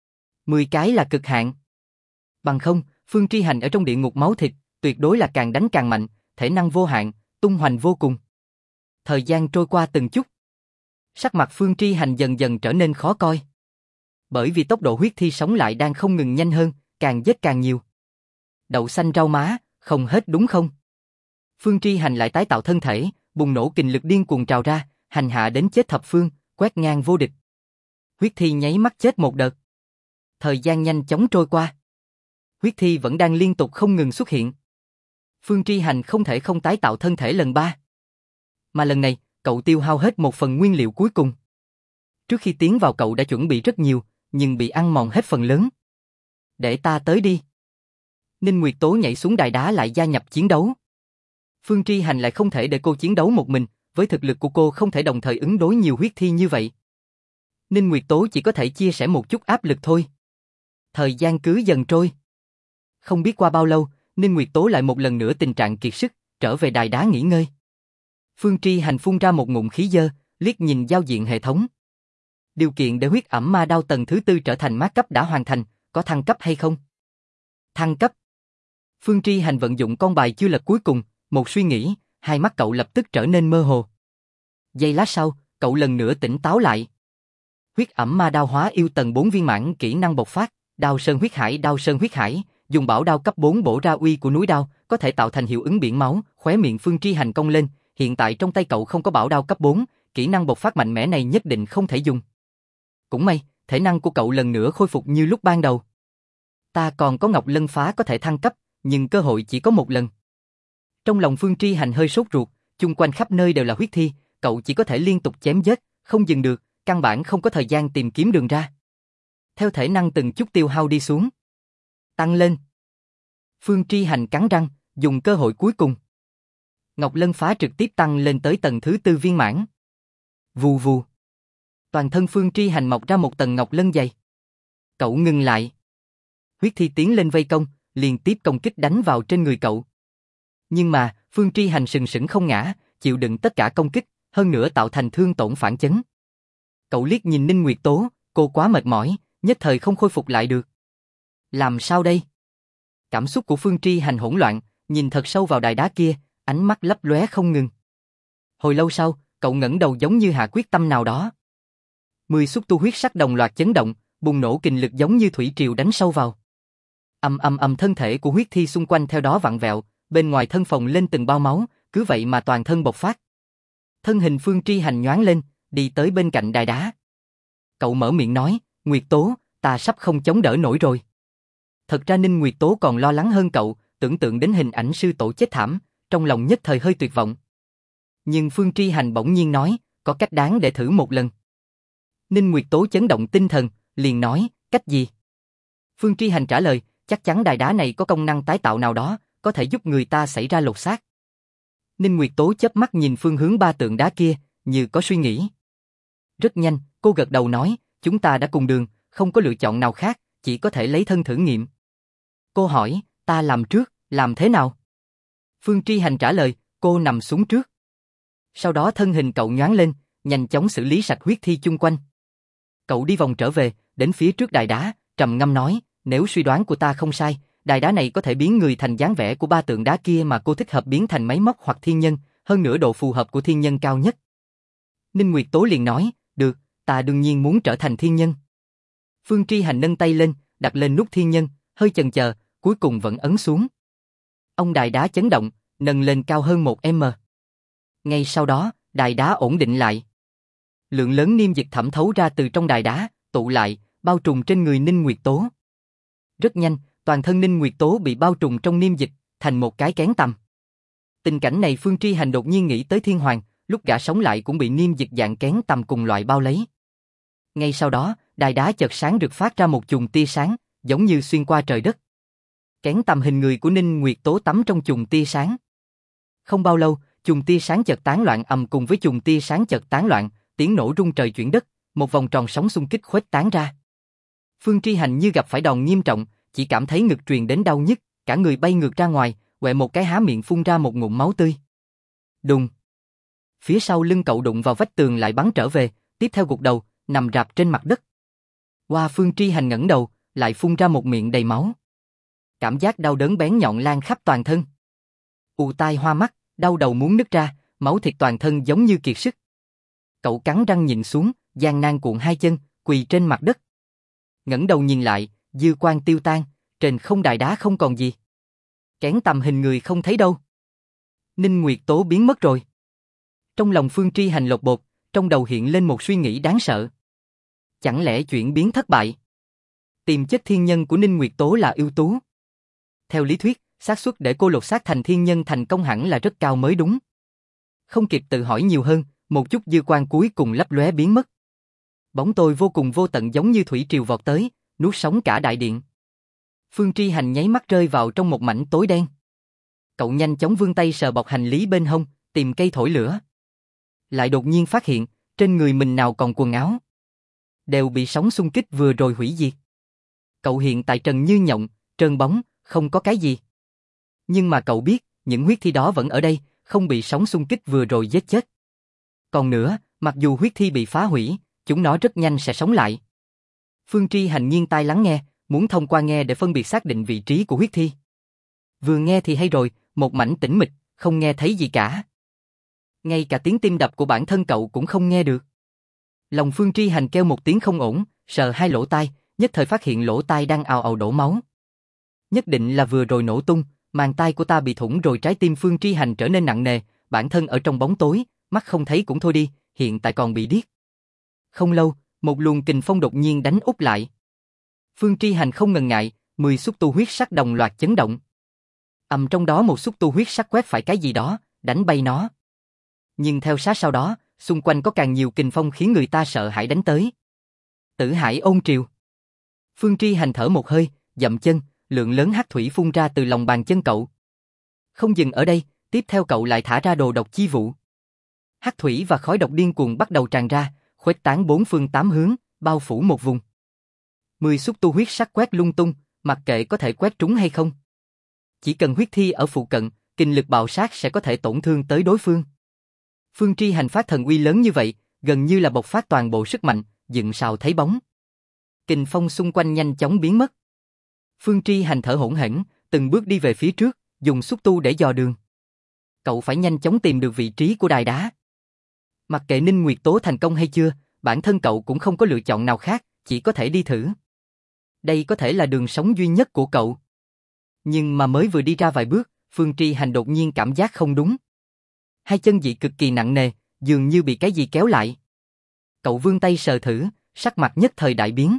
10 cái là cực hạn. Bằng không, Phương Tri Hành ở trong địa ngục máu thịt, tuyệt đối là càng đánh càng mạnh, thể năng vô hạn, tung hoành vô cùng. Thời gian trôi qua từng chút. Sắc mặt Phương Tri Hành dần dần trở nên khó coi. Bởi vì tốc độ huyết thi sống lại đang không ngừng nhanh hơn, càng giết càng nhiều. Đậu xanh rau má, không hết đúng không? Phương Tri Hành lại tái tạo thân thể, bùng nổ kình lực điên cuồng trào ra, hành hạ đến chết thập phương, quét ngang vô địch. Huyết thi nháy mắt chết một đợt. Thời gian nhanh chóng trôi qua. Huyết thi vẫn đang liên tục không ngừng xuất hiện. Phương Tri Hành không thể không tái tạo thân thể lần 3. Mà lần này, cậu tiêu hao hết một phần nguyên liệu cuối cùng. Trước khi tiến vào cậu đã chuẩn bị rất nhiều, nhưng bị ăn mòn hết phần lớn. Để ta tới đi. Ninh Nguyệt Tố nhảy xuống đài đá lại gia nhập chiến đấu. Phương Tri Hành lại không thể để cô chiến đấu một mình, với thực lực của cô không thể đồng thời ứng đối nhiều huyết thi như vậy. Ninh Nguyệt Tố chỉ có thể chia sẻ một chút áp lực thôi. Thời gian cứ dần trôi. Không biết qua bao lâu, Ninh Nguyệt Tố lại một lần nữa tình trạng kiệt sức, trở về đài đá nghỉ ngơi. Phương Tri Hành phun ra một ngụm khí dơ, liếc nhìn giao diện hệ thống. Điều kiện để huyết ẩm ma đao tầng thứ 4 trở thành mát cấp đã hoàn thành, có thăng cấp hay không? Thăng cấp. Phương Tri Hành vận dụng con bài chưa lật cuối cùng, một suy nghĩ, hai mắt cậu lập tức trở nên mơ hồ. Giây lát sau, cậu lần nữa tỉnh táo lại. Huyết ẩm ma đao hóa yêu tầng 4 viên mãn kỹ năng bộc phát, đao sơn huyết hải, dùng bảo đao cấp 4 bổ ra uy của núi đao, có thể tạo thành hiệu ứng biển máu, khóe miệng Phương Tri Hành cong lên, hiện tại trong tay cậu không có bảo đao cấp 4, kỹ năng bộc phát mạnh mẽ này nhất định không thể dùng. Cũng may, thể năng của cậu lần nữa khôi phục như lúc ban đầu. Ta còn có Ngọc Lân Phá có thể thăng cấp, nhưng cơ hội chỉ có một lần. Trong lòng Phương Tri Hành hơi sốt ruột, chung quanh khắp nơi đều là huyết thi, cậu chỉ có thể liên tục chém giết, không dừng được, căn bản không có thời gian tìm kiếm đường ra. Theo thể năng từng chút tiêu hao đi xuống. Tăng lên. Phương Tri Hành cắn răng, dùng cơ hội cuối cùng. Ngọc Lân Phá trực tiếp tăng lên tới tầng thứ 4 viên mãn. Vù vù. Toàn thân Phương Tri Hành mọc ra một tầng ngọc lân dày. Cậu ngừng lại. Huyết thi tiến lên vây công, liên tiếp công kích đánh vào trên người cậu. Nhưng mà, Phương Tri Hành sừng sững không ngã, chịu đựng tất cả công kích, hơn nữa tạo thành thương tổn phản chấn. Cậu liếc nhìn Ninh Nguyệt Tố, cô quá mệt mỏi, nhất thời không khôi phục lại được. Làm sao đây? Cảm xúc của Phương Tri Hành hỗn loạn, nhìn thật sâu vào đài đá kia, ánh mắt lấp lóe không ngừng. Hồi lâu sau, cậu ngẩng đầu giống như hạ quyết tâm nào đó. 10 xúc tu huyết sắc đồng loạt chấn động, bùng nổ kình lực giống như thủy triều đánh sâu vào. Ầm thân thể của huyết thi xung quanh theo đó vặn vẹo, bên ngoài thân phồng lên từng bao máu, cứ vậy mà toàn thân bộc phát. Thân hình Phương Tri Hành nhoáng lên, đi tới bên cạnh đài đá. Cậu mở miệng nói, Nguyệt Tố, ta sắp không chống đỡ nổi rồi. Thật ra Ninh Nguyệt Tố còn lo lắng hơn cậu, tưởng tượng đến hình ảnh sư tổ chết thảm, trong lòng nhất thời hơi tuyệt vọng. Nhưng Phương Tri Hành bỗng nhiên nói, có cách đáng để thử một lần. Ninh Nguyệt Tố chấn động tinh thần, liền nói, cách gì? Phương Tri Hành trả lời, chắc chắn đài đá này có công năng tái tạo nào đó, có thể giúp người ta xảy ra lột xác. Ninh Nguyệt Tố chớp mắt nhìn phương hướng ba tượng đá kia, như có suy nghĩ. Rất nhanh, cô gật đầu nói, chúng ta đã cùng đường, không có lựa chọn nào khác, chỉ có thể lấy thân thử nghiệm. Cô hỏi, ta làm trước, làm thế nào? Phương Tri Hành trả lời, cô nằm xuống trước. Sau đó thân hình cậu nhoáng lên, nhanh chóng xử lý sạch huyết thi chung quanh. Cậu đi vòng trở về, đến phía trước đài đá, trầm ngâm nói, nếu suy đoán của ta không sai, đài đá này có thể biến người thành dáng vẻ của ba tượng đá kia mà cô thích hợp biến thành máy móc hoặc thiên nhân, hơn nữa độ phù hợp của thiên nhân cao nhất. Ninh Nguyệt Tố liền nói, được, ta đương nhiên muốn trở thành thiên nhân. Phương Tri Hành nâng tay lên, đặt lên nút thiên nhân, hơi chần chờ, cuối cùng vẫn ấn xuống. Ông đài đá chấn động, nâng lên cao hơn 1m. Ngay sau đó, đài đá ổn định lại. Lượng lớn niêm dịch thẩm thấu ra từ trong đài đá, tụ lại, bao trùm trên người Ninh Nguyệt Tố. Rất nhanh, toàn thân Ninh Nguyệt Tố bị bao trùm trong niêm dịch, thành một cái kén tằm. Tình cảnh này Phương Tri Hành đột nhiên nghĩ tới Thiên Hoàng, lúc gã sống lại cũng bị niêm dịch dạng kén tằm cùng loại bao lấy. Ngay sau đó, đài đá chợt sáng rực phát ra một chùm tia sáng, giống như xuyên qua trời đất. Kén tằm hình người của Ninh Nguyệt Tố tắm trong chùm tia sáng. Không bao lâu, chùm tia sáng chợt tán loạn ầm cùng với chùm tia sáng chợt tán loạn, tiếng nổ rung trời chuyển đất, một vòng tròn sóng xung kích khuếch tán ra. Phương Tri Hành như gặp phải đòn nghiêm trọng, chỉ cảm thấy ngực truyền đến đau nhức, cả người bay ngược ra ngoài, quẹ một cái há miệng phun ra một ngụm máu tươi. Đùng. Phía sau lưng cậu đụng vào vách tường lại bắn trở về, tiếp theo gục đầu, nằm rạp trên mặt đất. Phương Tri Hành ngẩng đầu, lại phun ra một miệng đầy máu. Cảm giác đau đớn bén nhọn lan khắp toàn thân. Ù tai hoa mắt, đau đầu muốn nứt ra, máu thịt toàn thân giống như kiệt sức. Cậu cắn răng nhìn xuống, gian nan cuộn hai chân, quỳ trên mặt đất. Ngẩng đầu nhìn lại, dư quang tiêu tan, trên không đài đá không còn gì. Kén tằm hình người không thấy đâu. Ninh Nguyệt Tố biến mất rồi. Trong lòng Phương Tri Hành lột bột, trong đầu hiện lên một suy nghĩ đáng sợ. Chẳng lẽ chuyển biến thất bại? Tiềm chất thiên nhân của Ninh Nguyệt Tố là ưu tú. Theo lý thuyết, xác suất để cô lột xác thành thiên nhân thành công hẳn là rất cao mới đúng. Không kịp tự hỏi nhiều hơn, một chút dư quang cuối cùng lấp lóe biến mất. Bóng tối vô cùng vô tận giống như thủy triều vọt tới, nuốt sống cả đại điện. Phương Tri Hành nháy mắt rơi vào trong một mảnh tối đen. Cậu nhanh chóng vươn tay sờ bọc hành lý bên hông, tìm cây thổi lửa. Lại đột nhiên phát hiện, trên người mình nào còn quần áo. Đều bị sóng xung kích vừa rồi hủy diệt. Cậu hiện tại trần như nhộng, trơn bóng, không có cái gì. Nhưng mà cậu biết, những huyết thi đó vẫn ở đây, không bị sóng xung kích vừa rồi giết chết. Còn nữa, mặc dù huyết thi bị phá hủy, chúng nó rất nhanh sẽ sống lại. Phương Tri Hành nghiêng tai lắng nghe, muốn thông qua nghe để phân biệt xác định vị trí của huyết thi. Vừa nghe thì hay rồi, một mảnh tĩnh mịch, không nghe thấy gì cả. Ngay cả tiếng tim đập của bản thân cậu cũng không nghe được. Lòng Phương Tri Hành kêu một tiếng không ổn, sờ hai lỗ tai, nhất thời phát hiện lỗ tai đang ào ào đổ máu. Nhất định là vừa rồi nổ tung, màng tai của ta bị thủng rồi. Trái tim Phương Tri Hành trở nên nặng nề, bản thân ở trong bóng tối, mắt không thấy cũng thôi đi, hiện tại còn bị điếc. Không lâu, một luồng kình phong đột nhiên đánh úp lại. Phương Tri Hành không ngần ngại, 10 xúc tu huyết sắc đồng loạt chấn động. Trong đó một xúc tu huyết sắc quét phải cái gì đó, đánh bay nó. Nhưng theo sát sau đó, xung quanh có càng nhiều kình phong khiến người ta sợ hãi đánh tới. Tử Hải ôn triều. Phương Tri Hành thở một hơi, dậm chân, lượng lớn hắc thủy phun ra từ lòng bàn chân cậu. Không dừng ở đây, tiếp theo cậu lại thả ra đồ độc chi vụ. Hắc thủy và khói độc điên cuồng bắt đầu tràn ra, khuếch tán bốn phương tám hướng, bao phủ một vùng. 10 xúc tu huyết sắc quét lung tung, mặc kệ có thể quét trúng hay không. Chỉ cần huyết thi ở phụ cận, kình lực bạo sát sẽ có thể tổn thương tới đối phương. Phương Tri Hành phát thần uy lớn như vậy, gần như là bộc phát toàn bộ sức mạnh, dựng sào thấy bóng. Kình phong xung quanh nhanh chóng biến mất. Phương Tri Hành thở hổn hển, từng bước đi về phía trước, dùng xúc tu để dò đường. Cậu phải nhanh chóng tìm được vị trí của đài đá. Mặc kệ Ninh Nguyệt Tố thành công hay chưa, bản thân cậu cũng không có lựa chọn nào khác, chỉ có thể đi thử. Đây có thể là đường sống duy nhất của cậu. Nhưng mà mới vừa đi ra vài bước, Phương Tri Hành đột nhiên cảm giác không đúng. Hai chân dị cực kỳ nặng nề, dường như bị cái gì kéo lại. Cậu vươn tay sờ thử, sắc mặt nhất thời đại biến.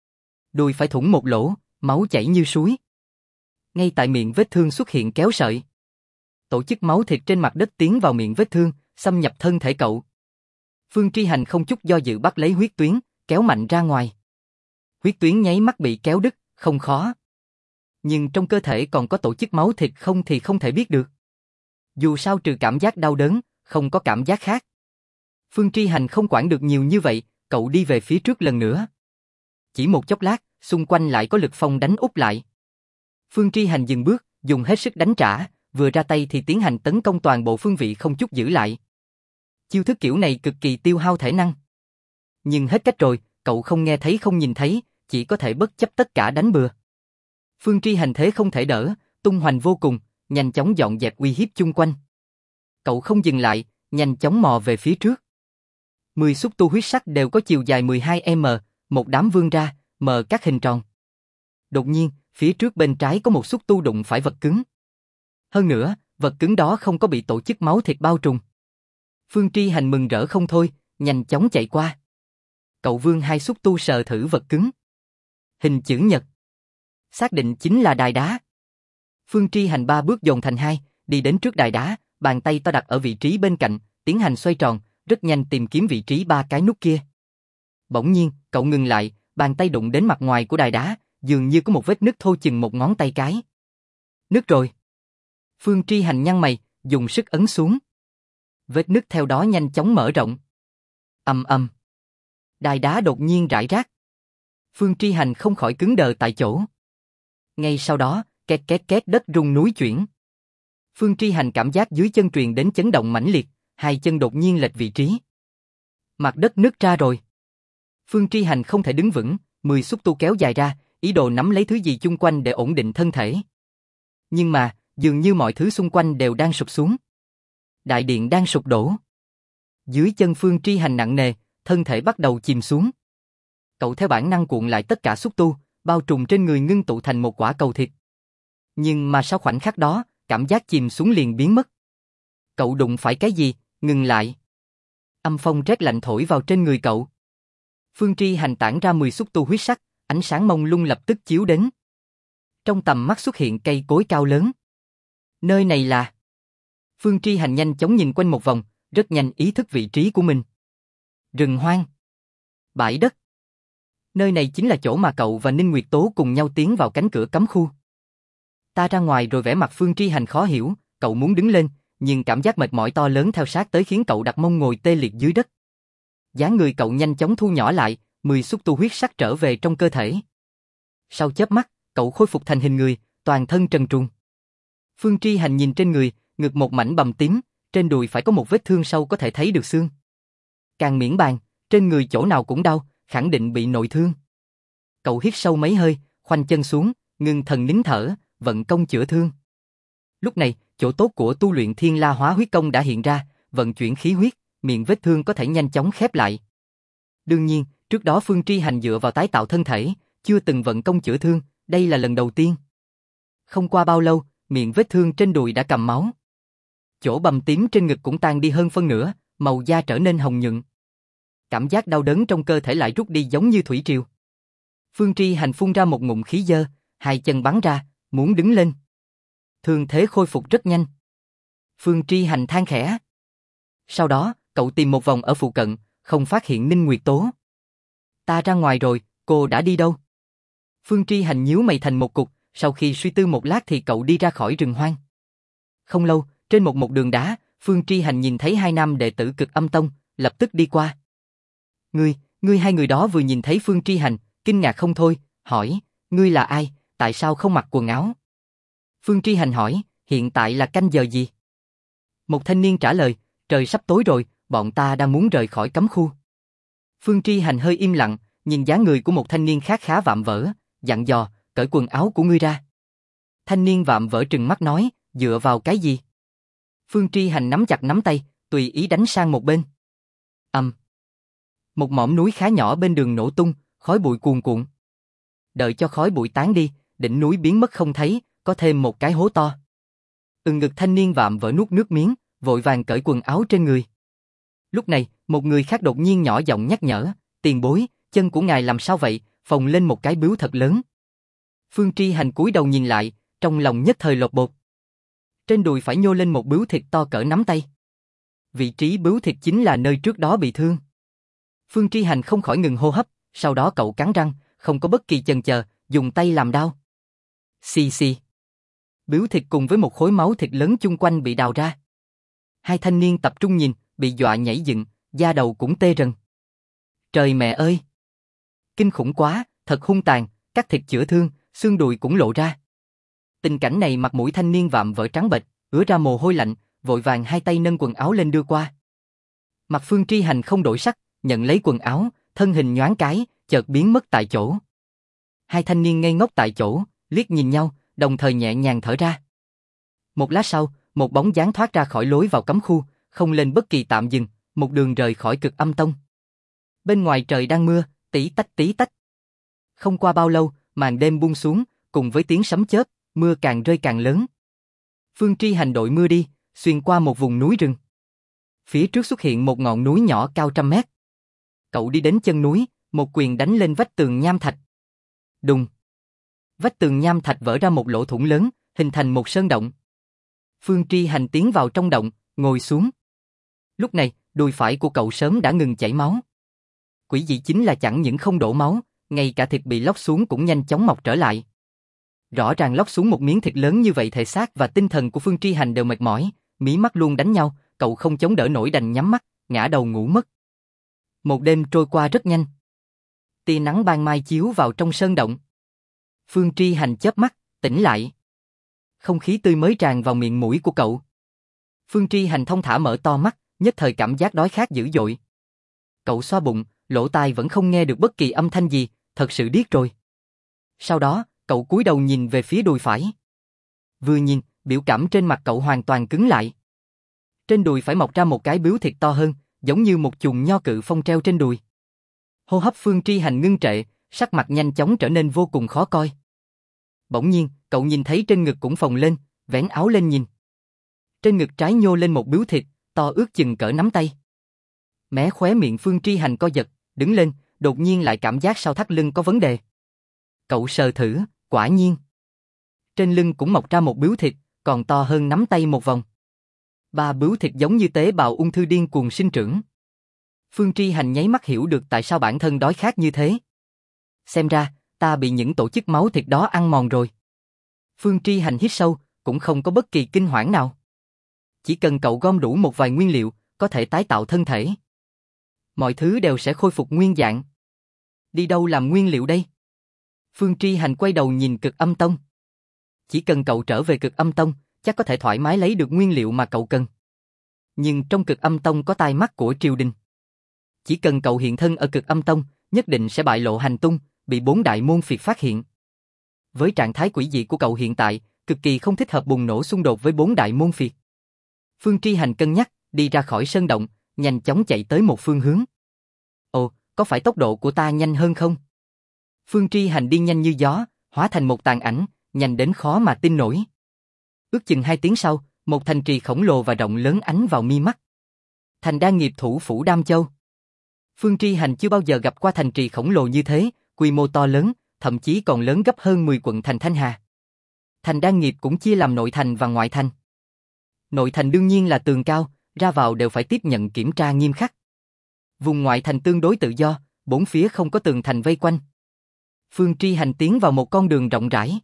Đùi phải thủng một lỗ, máu chảy như suối. Ngay tại miệng vết thương xuất hiện kéo sợi. Tổ chức máu thịt trên mặt đất tiến vào miệng vết thương, xâm nhập thân thể cậu. Phương Tri Hành không chút do dự bắt lấy huyết tuyến, kéo mạnh ra ngoài. Huyết tuyến nháy mắt bị kéo đứt, không khó. Nhưng trong cơ thể còn có tổ chức máu thịt không thì không thể biết được. Dù sao trừ cảm giác đau đớn, không có cảm giác khác. Phương Tri Hành không quản được nhiều như vậy, cậu đi về phía trước lần nữa. Chỉ một chốc lát, xung quanh lại có lực phong đánh úp lại. Phương Tri Hành dừng bước, dùng hết sức đánh trả, vừa ra tay thì tiến hành tấn công toàn bộ phương vị không chút giữ lại. Chiêu thức kiểu này cực kỳ tiêu hao thể năng. Nhưng hết cách rồi, cậu không nghe thấy không nhìn thấy, chỉ có thể bất chấp tất cả đánh bừa. Phương Tri Hành thế không thể đỡ, tung hoành vô cùng, nhanh chóng dọn dẹp uy hiếp chung quanh. Cậu không dừng lại, nhanh chóng mò về phía trước. 10 xúc tu huyết sắc đều có chiều dài 12m, một đám vươn ra, mờ các hình tròn. Đột nhiên, phía trước bên trái có một xúc tu đụng phải vật cứng. Hơn nữa, vật cứng đó không có bị tổ chức máu thịt bao trùm. Phương Tri Hành mừng rỡ không thôi, nhanh chóng chạy qua. Cậu vươn hai xúc tu sờ thử vật cứng. Hình chữ nhật. Xác định chính là đài đá. Phương Tri Hành 3 bước dồn thành 2, đi đến trước đài đá, bàn tay to đặt ở vị trí bên cạnh, tiến hành xoay tròn, rất nhanh tìm kiếm vị trí 3 cái nút kia. Bỗng nhiên, cậu ngừng lại, bàn tay đụng đến mặt ngoài của đài đá, dường như có một vết nứt thô chừng một ngón tay cái. Nứt rồi. Phương Tri Hành nhăn mày, dùng sức ấn xuống. Vết nứt theo đó nhanh chóng mở rộng. Ầm ầm. Đài đá đột nhiên rải rác. Phương Tri Hành không khỏi cứng đờ tại chỗ. Ngay sau đó, két két két đất rung núi chuyển. Phương Tri Hành cảm giác dưới chân truyền đến chấn động mãnh liệt, hai chân đột nhiên lệch vị trí. Mặt đất nứt ra rồi. Phương Tri Hành không thể đứng vững, 10 xúc tu kéo dài ra, ý đồ nắm lấy thứ gì chung quanh để ổn định thân thể. Nhưng mà, dường như mọi thứ xung quanh đều đang sụp xuống. Đại điện đang sụp đổ. Dưới chân Phương Tri Hành nặng nề, thân thể bắt đầu chìm xuống. Cậu theo bản năng cuộn lại tất cả xúc tu, bao trùm trên người ngưng tụ thành một quả cầu thịt. Nhưng mà sau khoảnh khắc đó, cảm giác chìm xuống liền biến mất. Cậu đụng phải cái gì, ngừng lại. Âm phong rét lạnh thổi vào trên người cậu. Phương Tri Hành tản ra 10 xúc tu huyết sắc, ánh sáng mông lung lập tức chiếu đến. Trong tầm mắt xuất hiện cây cối cao lớn. Nơi này là... Phương Tri Hành nhanh chóng nhìn quanh một vòng, rất nhanh ý thức vị trí của mình. Rừng hoang. Bãi đất. Nơi này chính là chỗ mà cậu và Ninh Nguyệt Tố cùng nhau tiến vào cánh cửa cấm khu. Ta ra ngoài rồi, vẻ mặt Phương Tri Hành khó hiểu, cậu muốn đứng lên, nhưng cảm giác mệt mỏi to lớn theo sát tới khiến cậu đặt mông ngồi tê liệt dưới đất. Dáng người cậu nhanh chóng thu nhỏ lại, 10 xúc tu huyết sắc trở về trong cơ thể. Sau chớp mắt, cậu khôi phục thành hình người, toàn thân trần truồng. Phương Tri Hành nhìn trên người, ngực một mảnh bầm tím, trên đùi phải có một vết thương sâu có thể thấy được xương. Càng miễn bàn, trên người chỗ nào cũng đau, khẳng định bị nội thương. Cậu hít sâu mấy hơi, khoanh chân xuống, ngưng thần nín thở, vận công chữa thương. Lúc này, chỗ tốt của tu luyện Thiên La Hóa Huyết Công đã hiện ra, vận chuyển khí huyết, miệng vết thương có thể nhanh chóng khép lại. Đương nhiên, trước đó Phương Tri Hành dựa vào tái tạo thân thể, chưa từng vận công chữa thương, đây là lần đầu tiên. Không qua bao lâu, miệng vết thương trên đùi đã cầm máu. Chỗ bầm tím trên ngực cũng tan đi hơn phân nửa, màu da trở nên hồng nhuận. Cảm giác đau đớn trong cơ thể lại rút đi giống như thủy triều. Phương Tri Hành phun ra một ngụm khí dơ, hai chân bắn ra, muốn đứng lên. Thương thế khôi phục rất nhanh. Phương Tri Hành than khẽ. Sau đó, cậu tìm một vòng ở phụ cận, không phát hiện Ninh Nguyệt Tố. Ta ra ngoài rồi, cô đã đi đâu? Phương Tri Hành nhíu mày thành một cục, sau khi suy tư một lát thì cậu đi ra khỏi rừng hoang. Không lâu, trên một đường đá, Phương Tri Hành nhìn thấy hai nam đệ tử Cực Âm Tông, lập tức đi qua. Ngươi hai người đó vừa nhìn thấy Phương Tri Hành, kinh ngạc không thôi, hỏi, ngươi là ai, tại sao không mặc quần áo? Phương Tri Hành hỏi, hiện tại là canh giờ gì? Một thanh niên trả lời, trời sắp tối rồi, bọn ta đang muốn rời khỏi cấm khu. Phương Tri Hành hơi im lặng, nhìn dáng người của một thanh niên khác khá vạm vỡ, dặn dò, cởi quần áo của ngươi ra. Thanh niên vạm vỡ trừng mắt nói, dựa vào cái gì? Phương Tri Hành nắm chặt nắm tay, tùy ý đánh sang một bên. Một mỏm núi khá nhỏ bên đường nổ tung, khói bụi cuồn cuộn. Đợi cho khói bụi tán đi, đỉnh núi biến mất không thấy, có thêm một cái hố to. Ngực thanh niên vạm vỡ nuốt nước miếng, vội vàng cởi quần áo trên người. Lúc này, một người khác đột nhiên nhỏ giọng nhắc nhở, tiền bối, chân của ngài làm sao vậy, phồng lên một cái bướu thật lớn. Phương Tri Hành cúi đầu nhìn lại, trong lòng nhất thời lột bột. Trên đùi phải nhô lên một bướu thịt to cỡ nắm tay. Vị trí bướu thịt chính là nơi trước đó bị thương. Phương Tri Hành không khỏi ngừng hô hấp, sau đó cậu cắn răng, không có bất kỳ chần chờ, dùng tay làm đao. Xì xì. Bướu thịt cùng với một khối máu thịt lớn chung quanh bị đào ra. Hai thanh niên tập trung nhìn, bị dọa nhảy dựng, da đầu cũng tê rần. Trời mẹ ơi! Kinh khủng quá, thật hung tàn, cắt thịt chữa thương, xương đùi cũng lộ ra. Tình cảnh này mặt mũi thanh niên vạm vỡ trắng bệch, ứa ra mồ hôi lạnh, vội vàng hai tay nâng quần áo lên đưa qua. Mặt Phương Tri Hành không đổi sắc, nhận lấy quần áo, thân hình nhoáng cái, chợt biến mất tại chỗ. Hai thanh niên ngây ngốc tại chỗ, liếc nhìn nhau, đồng thời nhẹ nhàng thở ra. Một lát sau, một bóng dáng thoát ra khỏi lối vào cấm khu, không lên bất kỳ tạm dừng, một đường rời khỏi Cực Âm Tông. Bên ngoài trời đang mưa, tí tách tí tách. Không qua bao lâu, màn đêm buông xuống, cùng với tiếng sấm chớp, mưa càng rơi càng lớn. Phương Tri Hành đội mưa đi, xuyên qua một vùng núi rừng. Phía trước xuất hiện một ngọn núi nhỏ cao 100 mét. Cậu đi đến chân núi, một quyền đánh lên vách tường nham thạch. Đùng! Vách tường nham thạch vỡ ra một lỗ thủng lớn, hình thành một sơn động. Phương Tri Hành tiến vào trong động, ngồi xuống. Lúc này, đùi phải của cậu sớm đã ngừng chảy máu. Quỷ dị chính là chẳng những không đổ máu, ngay cả thịt bị lóc xuống cũng nhanh chóng mọc trở lại. Rõ ràng lóc xuống một miếng thịt lớn như vậy, thể xác và tinh thần của Phương Tri Hành đều mệt mỏi, mí mắt luôn đánh nhau, cậu không chống đỡ nổi đành nhắm mắt, ngã đầu ngủ mất. Một đêm trôi qua rất nhanh. Tia nắng ban mai chiếu vào trong sơn động. Phương Tri Hành chớp mắt, tỉnh lại. Không khí tươi mới tràn vào miệng mũi của cậu. Phương Tri Hành thong thả mở to mắt, nhất thời cảm giác đói khát dữ dội. Cậu xoa bụng, lỗ tai vẫn không nghe được bất kỳ âm thanh gì, thật sự điếc rồi. Sau đó, cậu cúi đầu nhìn về phía đùi phải. Vừa nhìn, biểu cảm trên mặt cậu hoàn toàn cứng lại. Trên đùi phải mọc ra một cái bướu thịt to hơn, giống như một chùm nho cự phong treo trên đùi. Hô hấp Phương Tri Hành ngưng trệ, sắc mặt nhanh chóng trở nên vô cùng khó coi. Bỗng nhiên, cậu nhìn thấy trên ngực cũng phồng lên, vén áo lên nhìn. Trên ngực trái nhô lên một bướu thịt, to ước chừng cỡ nắm tay. Mé khóe miệng Phương Tri Hành co giật, đứng lên, đột nhiên lại cảm giác sau thắt lưng có vấn đề. Cậu sờ thử, quả nhiên. Trên lưng cũng mọc ra một bướu thịt, còn to hơn nắm tay một vòng. 3 bướu thịt giống như tế bào ung thư điên cuồng sinh trưởng. Phương Tri Hành nháy mắt hiểu được tại sao bản thân đói khát như thế. Xem ra, ta bị những tổ chức máu thịt đó ăn mòn rồi. Phương Tri Hành hít sâu, cũng không có bất kỳ kinh hoảng nào. Chỉ cần cậu gom đủ một vài nguyên liệu, có thể tái tạo thân thể. Mọi thứ đều sẽ khôi phục nguyên dạng. Đi đâu làm nguyên liệu đây? Phương Tri Hành quay đầu nhìn Cực Âm Tông. Chỉ cần cậu trở về Cực Âm Tông, chắc có thể thoải mái lấy được nguyên liệu mà cậu cần. Nhưng trong Cực Âm Tông có tai mắt của triều đình. Chỉ cần cậu hiện thân ở Cực Âm Tông, nhất định sẽ bại lộ hành tung, bị 4 đại môn phiệt phát hiện. Với trạng thái quỷ dị của cậu hiện tại, cực kỳ không thích hợp bùng nổ xung đột với 4 đại môn phiệt. Phương Tri Hành cân nhắc, đi ra khỏi sơn động, nhanh chóng chạy tới một phương hướng. Ồ, có phải tốc độ của ta nhanh hơn không? Phương Tri Hành đi nhanh như gió, hóa thành một tàn ảnh, nhanh đến khó mà tin nổi. Ước chừng 2 tiếng sau, một thành trì khổng lồ và rộng lớn ánh vào mi mắt. Thành Đan Nghiệp thủ phủ Đam Châu. Phương Tri Hành chưa bao giờ gặp qua thành trì khổng lồ như thế, quy mô to lớn, thậm chí còn lớn gấp hơn 10 quận thành Thanh Hà. Thành Đan Nghiệp cũng chia làm nội thành và ngoại thành. Nội thành đương nhiên là tường cao, ra vào đều phải tiếp nhận kiểm tra nghiêm khắc. Vùng ngoại thành tương đối tự do, bốn phía không có tường thành vây quanh. Phương Tri Hành tiến vào một con đường rộng rãi.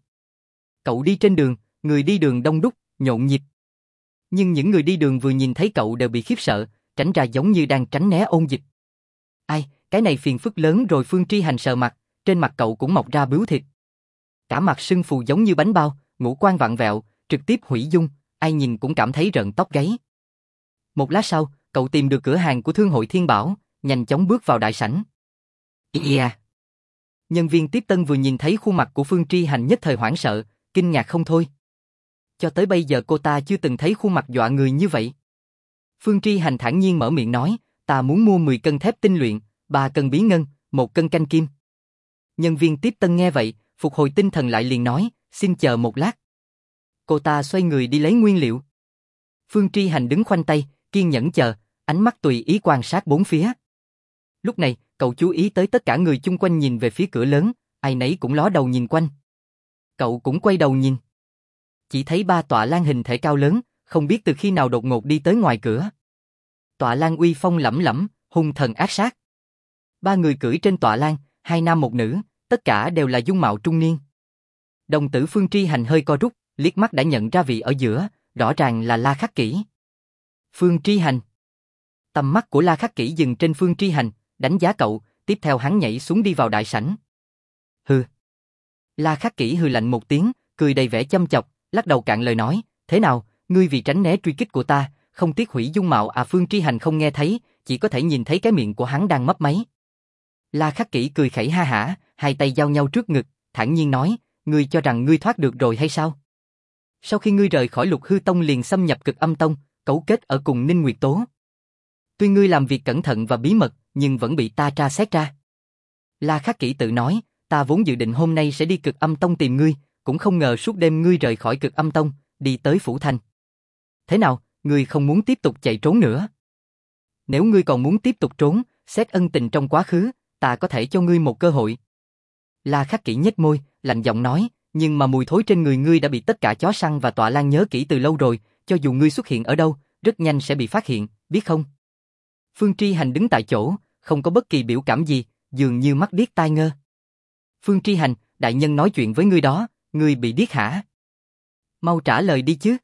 Cậu đi trên đường, người đi đường đông đúc, nhộn nhịp. Nhưng những người đi đường vừa nhìn thấy cậu đều bị khiếp sợ, tránh ra giống như đang tránh né ôn dịch. Ai, cái này phiền phức lớn rồi. Phương Tri Hành sờ mặt, trên mặt cậu cũng mọc ra bướu thịt. Cả mặt sưng phù giống như bánh bao, ngũ quan vặn vẹo, trực tiếp hủy dung, ai nhìn cũng cảm thấy rợn tóc gáy. Một lát sau, cậu tìm được cửa hàng của Thương hội Thiên Bảo, nhanh chóng bước vào đại sảnh. Yeah. Nhân viên tiếp tân vừa nhìn thấy khuôn mặt của Phương Tri Hành nhất thời hoảng sợ, kinh ngạc không thôi. Cho tới bây giờ cô ta chưa từng thấy khuôn mặt dọa người như vậy. Phương Tri Hành thản nhiên mở miệng nói, ta muốn mua 10 cân thép tinh luyện, 3 cân bí ngân, 1 cân canh kim. Nhân viên tiếp tân nghe vậy, phục hồi tinh thần lại liền nói, xin chờ một lát. Cô ta xoay người đi lấy nguyên liệu. Phương Tri Hành đứng khoanh tay, kiên nhẫn chờ, ánh mắt tùy ý quan sát bốn phía. Lúc này, cậu chú ý tới tất cả người chung quanh nhìn về phía cửa lớn, ai nấy cũng ló đầu nhìn quanh. Cậu cũng quay đầu nhìn. Chỉ thấy 3 tọa lan hình thể cao lớn, không biết từ khi nào đột ngột đi tới ngoài cửa. Tọa lan uy phong lẫm lẫm, hung thần ác sát. 3 người cưỡi trên tọa lan, 2 nam 1 nữ, tất cả đều là dung mạo trung niên. Đồng tử Phương Tri Hành hơi co rút, liếc mắt đã nhận ra vị ở giữa, rõ ràng là La Khắc Kỷ. Phương Tri Hành. Tầm mắt của La Khắc Kỷ dừng trên Phương Tri Hành, đánh giá cậu, tiếp theo hắn nhảy xuống đi vào đại sảnh. Hừ. La Khắc Kỷ hừ lạnh một tiếng, cười đầy vẻ châm chọc, lắc đầu cạn lời nói, thế nào, ngươi vì tránh né truy kích của ta, không tiếc hủy dung mạo à? Phương Tri Hành không nghe thấy, chỉ có thể nhìn thấy cái miệng của hắn đang mấp máy. La Khắc Kỷ cười khẩy ha hả, hai tay giao nhau trước ngực, thản nhiên nói, ngươi cho rằng ngươi thoát được rồi hay sao? Sau khi ngươi rời khỏi Lục Hư Tông liền xâm nhập Cực Âm Tông, cấu kết ở cùng Ninh Nguyệt Tố. Tuy ngươi làm việc cẩn thận và bí mật, nhưng vẫn bị ta tra xét ra. La Khắc Kỷ tự nói, ta vốn dự định hôm nay sẽ đi Cực Âm Tông tìm ngươi, cũng không ngờ suốt đêm ngươi rời khỏi Cực Âm Tông, đi tới Phủ Thành. Thế nào, ngươi không muốn tiếp tục chạy trốn nữa? Nếu ngươi còn muốn tiếp tục trốn, xét ân tình trong quá khứ, ta có thể cho ngươi một cơ hội. La Khắc Kỷ nhếch môi, lạnh giọng nói, nhưng mà mùi thối trên người ngươi đã bị tất cả chó săn và tọa lang nhớ kỹ từ lâu rồi, cho dù ngươi xuất hiện ở đâu, rất nhanh sẽ bị phát hiện, biết không? Phương Tri Hành đứng tại chỗ, không có bất kỳ biểu cảm gì, dường như mắt điếc tai ngơ. Phương Tri Hành, đại nhân nói chuyện với ngươi đó, ngươi bị điếc hả? Mau trả lời đi chứ.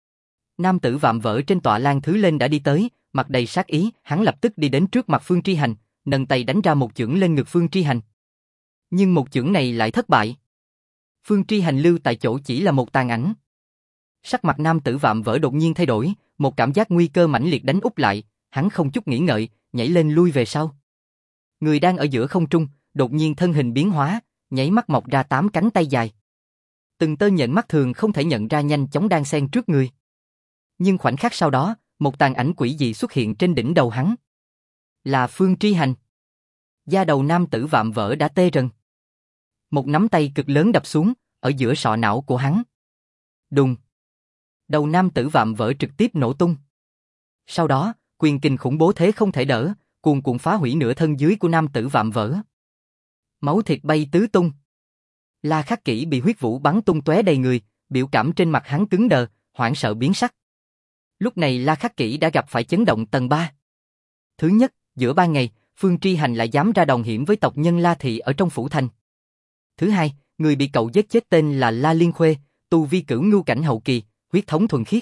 Nam tử vạm vỡ trên tọa lang thứ lên đã đi tới, mặt đầy sát ý, hắn lập tức đi đến trước mặt Phương Tri Hành, nâng tay đánh ra một chưởng lên ngực Phương Tri Hành. Nhưng một chưởng này lại thất bại. Phương Tri Hành lưu tại chỗ chỉ là một tàn ảnh. Sắc mặt nam tử vạm vỡ đột nhiên thay đổi, một cảm giác nguy cơ mãnh liệt đánh úp lại, hắn không chút nghĩ ngợi, nhảy lên lui về sau. Người đang ở giữa không trung, đột nhiên thân hình biến hóa, nháy mắt mọc ra 8 cánh tay dài. Từng tơ nhện mắt thường không thể nhận ra nhanh chóng đan xen trước người. Nhưng khoảnh khắc sau đó, một tàn ảnh quỷ dị xuất hiện trên đỉnh đầu hắn. Là Phương Tri Hành. Da đầu nam tử vạm vỡ đã tê rần. Một nắm tay cực lớn đập xuống, ở giữa sọ não của hắn. Đùng. Đầu nam tử vạm vỡ trực tiếp nổ tung. Sau đó, quyền kình khủng bố thế không thể đỡ, cuồn cuộn phá hủy nửa thân dưới của nam tử vạm vỡ. Máu thịt bay tứ tung. La Khắc Kỷ bị huyết vũ bắn tung tóe đầy người, biểu cảm trên mặt hắn cứng đờ, hoảng sợ biến sắc. Lúc này La Khắc Kỷ đã gặp phải chấn động tầng 3. Thứ nhất, giữa ban ngày, Phương Tri Hành lại dám ra đòn hiểm với tộc nhân La Thị ở trong phủ thành. Thứ hai, người bị cậu giết chết tên là La Liên Khuê, tu vi cửu ngưu cảnh hậu kỳ, huyết thống thuần khiết.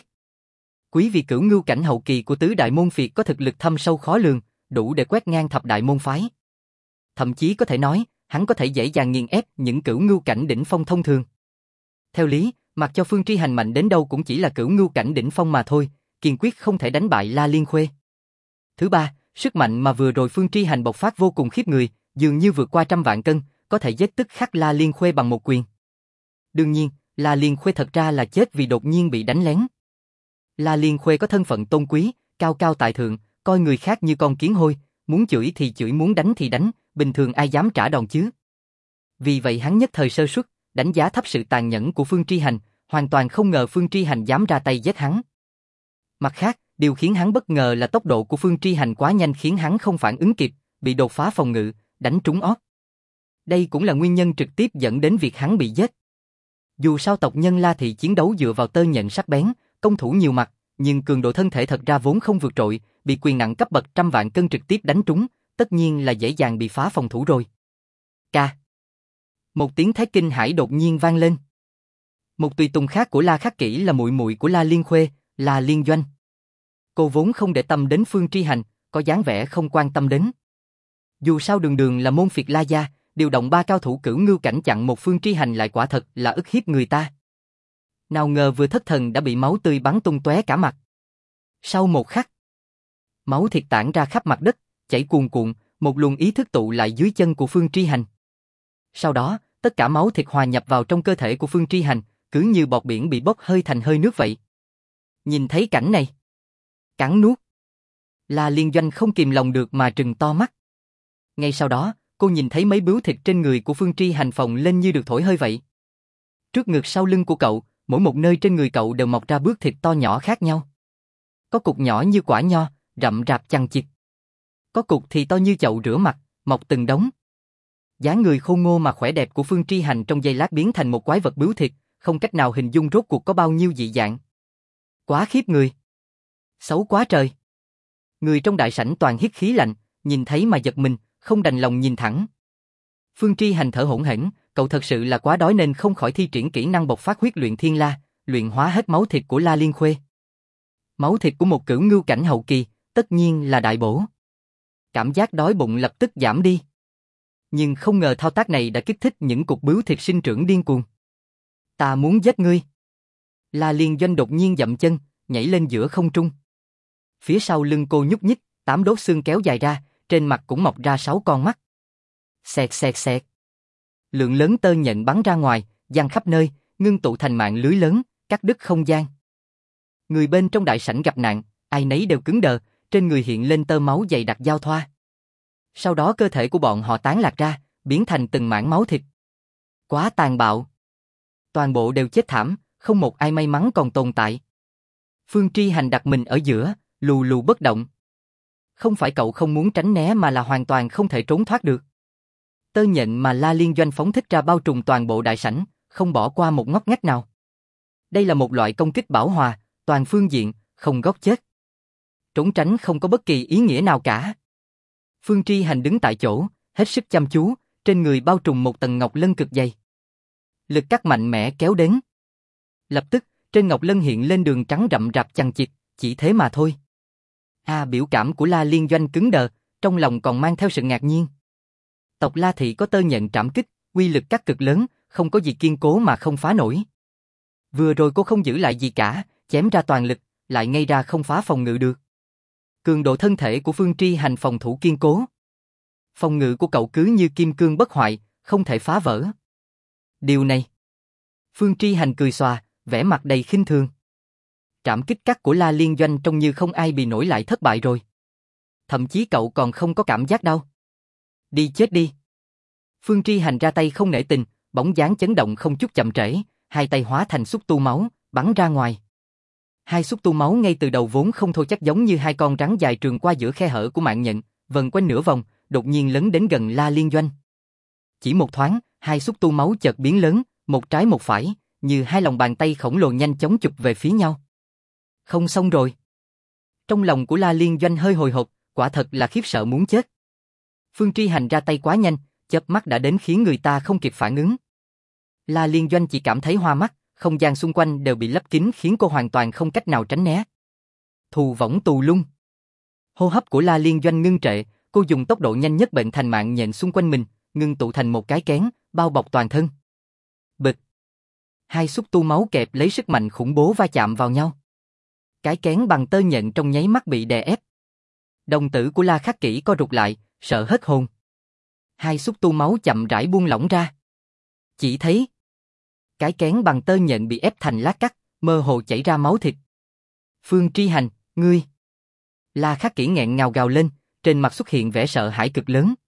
Quý vị cửu ngưu cảnh hậu kỳ của tứ đại môn phiệt có thực lực thâm sâu khó lường, đủ để quét ngang thập đại môn phái. Thậm chí có thể nói, hắn có thể dễ dàng nghiền ép những cửu ngưu cảnh đỉnh phong thông thường. Theo lý, mặc cho Phương Tri Hành mạnh đến đâu cũng chỉ là cửu ngưu cảnh đỉnh phong mà thôi, kiên quyết không thể đánh bại La Liên Khuê. Thứ ba, sức mạnh mà vừa rồi Phương Tri Hành bộc phát vô cùng khiếp người, dường như vượt qua 100 vạn cân, có thể giết tức khắc La Liên Khuê bằng một quyền. Đương nhiên, La Liên Khuê thật ra là chết vì đột nhiên bị đánh lén. La Liên Khuê có thân phận tôn quý, cao cao tại thượng, coi người khác như con kiến hôi, muốn chửi thì chửi, muốn đánh thì đánh, bình thường ai dám trả đòn chứ? Vì vậy hắn nhất thời sơ suất, đánh giá thấp sự tàn nhẫn của Phương Tri Hành, hoàn toàn không ngờ Phương Tri Hành dám ra tay giết hắn. Mặt khác, điều khiến hắn bất ngờ là tốc độ của Phương Tri Hành quá nhanh khiến hắn không phản ứng kịp, bị đột phá phòng ngự, đánh trúng ót. Đây cũng là nguyên nhân trực tiếp dẫn đến việc hắn bị giết. Dù sao tộc nhân La Thị chiến đấu dựa vào tơ nhện sắc bén, công thủ nhiều mặt, nhưng cường độ thân thể thật ra vốn không vượt trội, bị quyền nặng cấp bậc 100 vạn cân trực tiếp đánh trúng, tất nhiên là dễ dàng bị phá phòng thủ rồi. Ca. Một tiếng thét kinh hãi đột nhiên vang lên. Một tùy tùng khác của La Khắc Kỷ là muội muội của La Liên Khuê, La Liên Doanh. Cô vốn không để tâm đến Phương Tri Hành, có dáng vẻ không quan tâm đến. Dù sao đường đường là môn phiệt La gia, điều động 3 cao thủ cửu ngưu cảnh chặn một Phương Tri Hành lại quả thật là ức hiếp người ta. Nào ngờ vừa thất thần đã bị máu tươi bắn tung tóe cả mặt. Sau một khắc, máu thịt tản ra khắp mặt đất, chảy cuồn cuộn, một luồng ý thức tụ lại dưới chân của Phương Tri Hành. Sau đó, tất cả máu thịt hòa nhập vào trong cơ thể của Phương Tri Hành, cứ như bọt biển bị bốc hơi thành hơi nước vậy. Nhìn thấy cảnh này, cắn nuốt, La Liên Doanh không kìm lòng được mà trừng to mắt. Ngay sau đó, cô nhìn thấy mấy bướu thịt trên người của Phương Tri Hành phồng lên như được thổi hơi vậy. Trước ngực sau lưng của cậu, mỗi một nơi trên người cậu đều mọc ra bước thịt to nhỏ khác nhau. Có cục nhỏ như quả nho, rậm rạp chằng chịt. Có cục thì to như chậu rửa mặt, mọc từng đống. Dáng người khôn ngô mà khỏe đẹp của Phương Tri Hành trong giây lát biến thành một quái vật bướu thịt, không cách nào hình dung rốt cuộc có bao nhiêu dị dạng. Quá khiếp người. Xấu quá trời. Người trong đại sảnh toàn hít khí lạnh, nhìn thấy mà giật mình, không đành lòng nhìn thẳng. Phương Tri Hành thở hổn hển, cậu thật sự là quá đói nên không khỏi thi triển kỹ năng bộc phát huyết luyện thiên la, luyện hóa hết máu thịt của La Liên Khuê. Máu thịt của một cửu ngưu cảnh hậu kỳ, tất nhiên là đại bổ. Cảm giác đói bụng lập tức giảm đi. Nhưng không ngờ thao tác này đã kích thích những cục bướu thịt sinh trưởng điên cuồng. Ta muốn giết ngươi. La Liên Doanh đột nhiên dậm chân, nhảy lên giữa không trung. Phía sau lưng cô nhúc nhích, 8 đốt xương kéo dài ra, trên mặt cũng mọc ra 6 con mắt. Xẹt xẹt xẹt. Lượng lớn tơ nhện bắn ra ngoài, giăng khắp nơi, ngưng tụ thành mạng lưới lớn, cắt đứt không gian. Người bên trong đại sảnh gặp nạn, ai nấy đều cứng đờ, trên người hiện lên tơ máu dày đặc giao thoa. Sau đó cơ thể của bọn họ tán lạc ra, biến thành từng mảng máu thịt. Quá tàn bạo. Toàn bộ đều chết thảm, không một ai may mắn còn tồn tại. Phương Tri Hành đặt mình ở giữa, lù lù bất động. Không phải cậu không muốn tránh né mà là hoàn toàn không thể trốn thoát được. Tơ nhện mà La Liên Doanh phóng thích ra bao trùm toàn bộ đại sảnh, không bỏ qua một ngóc ngách nào. Đây là một loại công kích bảo hòa, toàn phương diện, không góc chết. Trốn tránh không có bất kỳ ý nghĩa nào cả. Phương Tri Hành đứng tại chỗ, hết sức chăm chú, trên người bao trùm một tầng ngọc lân cực dày. Lực cắt mạnh mẽ kéo đến. Lập tức, trên ngọc lân hiện lên đường trắng rậm rạp chằng chịt, chỉ thế mà thôi. Biểu cảm của La Liên Doanh cứng đờ, trong lòng còn mang theo sự ngạc nhiên. Tộc La Thị có tơ nhện trảm kích, uy lực cắt cực lớn, không có gì kiên cố mà không phá nổi. Vừa rồi cô không giữ lại gì cả, chém ra toàn lực, lại ngay ra không phá phòng ngự được. Cường độ thân thể của Phương Tri Hành phòng thủ kiên cố. Phòng ngự của cậu cứ như kim cương bất hoại, không thể phá vỡ. Điều này. Phương Tri Hành cười xòa, vẻ mặt đầy khinh thường. Trảm kích cắt của La Liên Doanh trông như không ai bị nổi lại thất bại rồi. Thậm chí cậu còn không có cảm giác đau. Đi chết đi. Phương Tri Hành ra tay không nể tình, bóng dáng chấn động không chút chậm trễ, hai tay hóa thành xúc tu máu, bắn ra ngoài. Hai xúc tu máu ngay từ đầu vốn không thô chắc giống như hai con rắn dài trườn qua giữa khe hở của mạng nhện, vần quanh nửa vòng, đột nhiên lấn đến gần La Liên Doanh. Chỉ một thoáng, hai xúc tu máu chợt biến lớn, một trái một phải, như hai lòng bàn tay khổng lồ nhanh chóng chụp về phía nhau. Không xong rồi. Trong lòng của La Liên Doanh hơi hồi hộp, quả thật là khiếp sợ muốn chết. Phương Tri Hành ra tay quá nhanh, chớp mắt đã đến khiến người ta không kịp phản ứng. La Liên Doanh chỉ cảm thấy hoa mắt, không gian xung quanh đều bị lấp kín khiến cô hoàn toàn không cách nào tránh né. Thù võng tù lung. Hô hấp của La Liên Doanh ngưng trệ, cô dùng tốc độ nhanh nhất bệnh thành mạng nhện xung quanh mình, ngưng tụ thành một cái kén, bao bọc toàn thân. Bịch. Hai xúc tu máu kẹp lấy sức mạnh khủng bố va chạm vào nhau. Cái kén bằng tơ nhện trong nháy mắt bị đè ép. Đồng tử của La Khắc Kỷ co rụt lại, sợ hết hồn. Hai xúc tu máu chậm rãi buông lỏng ra. Chỉ thấy cái kén bằng tơ nhện bị ép thành lát cắt, mơ hồ chảy ra máu thịt. Phương Tri Hành, ngươi. La Khắc Kỷ nghẹn ngào gào lên, trên mặt xuất hiện vẻ sợ hãi cực lớn.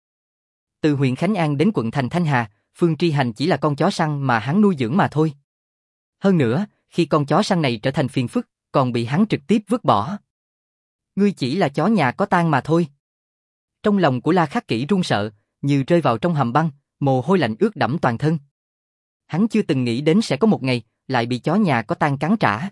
Từ huyện Khánh An đến quận thành Thanh Hà, Phương Tri Hành chỉ là con chó săn mà hắn nuôi dưỡng mà thôi. Hơn nữa, khi con chó săn này trở thành phiền phức, còn bị hắn trực tiếp vứt bỏ. Ngươi chỉ là chó nhà có tang mà thôi. Trong lòng của La Khắc Kỷ run sợ, như rơi vào trong hầm băng, mồ hôi lạnh ướt đẫm toàn thân. Hắn chưa từng nghĩ đến sẽ có một ngày, lại bị chó nhà có tang cắn trả.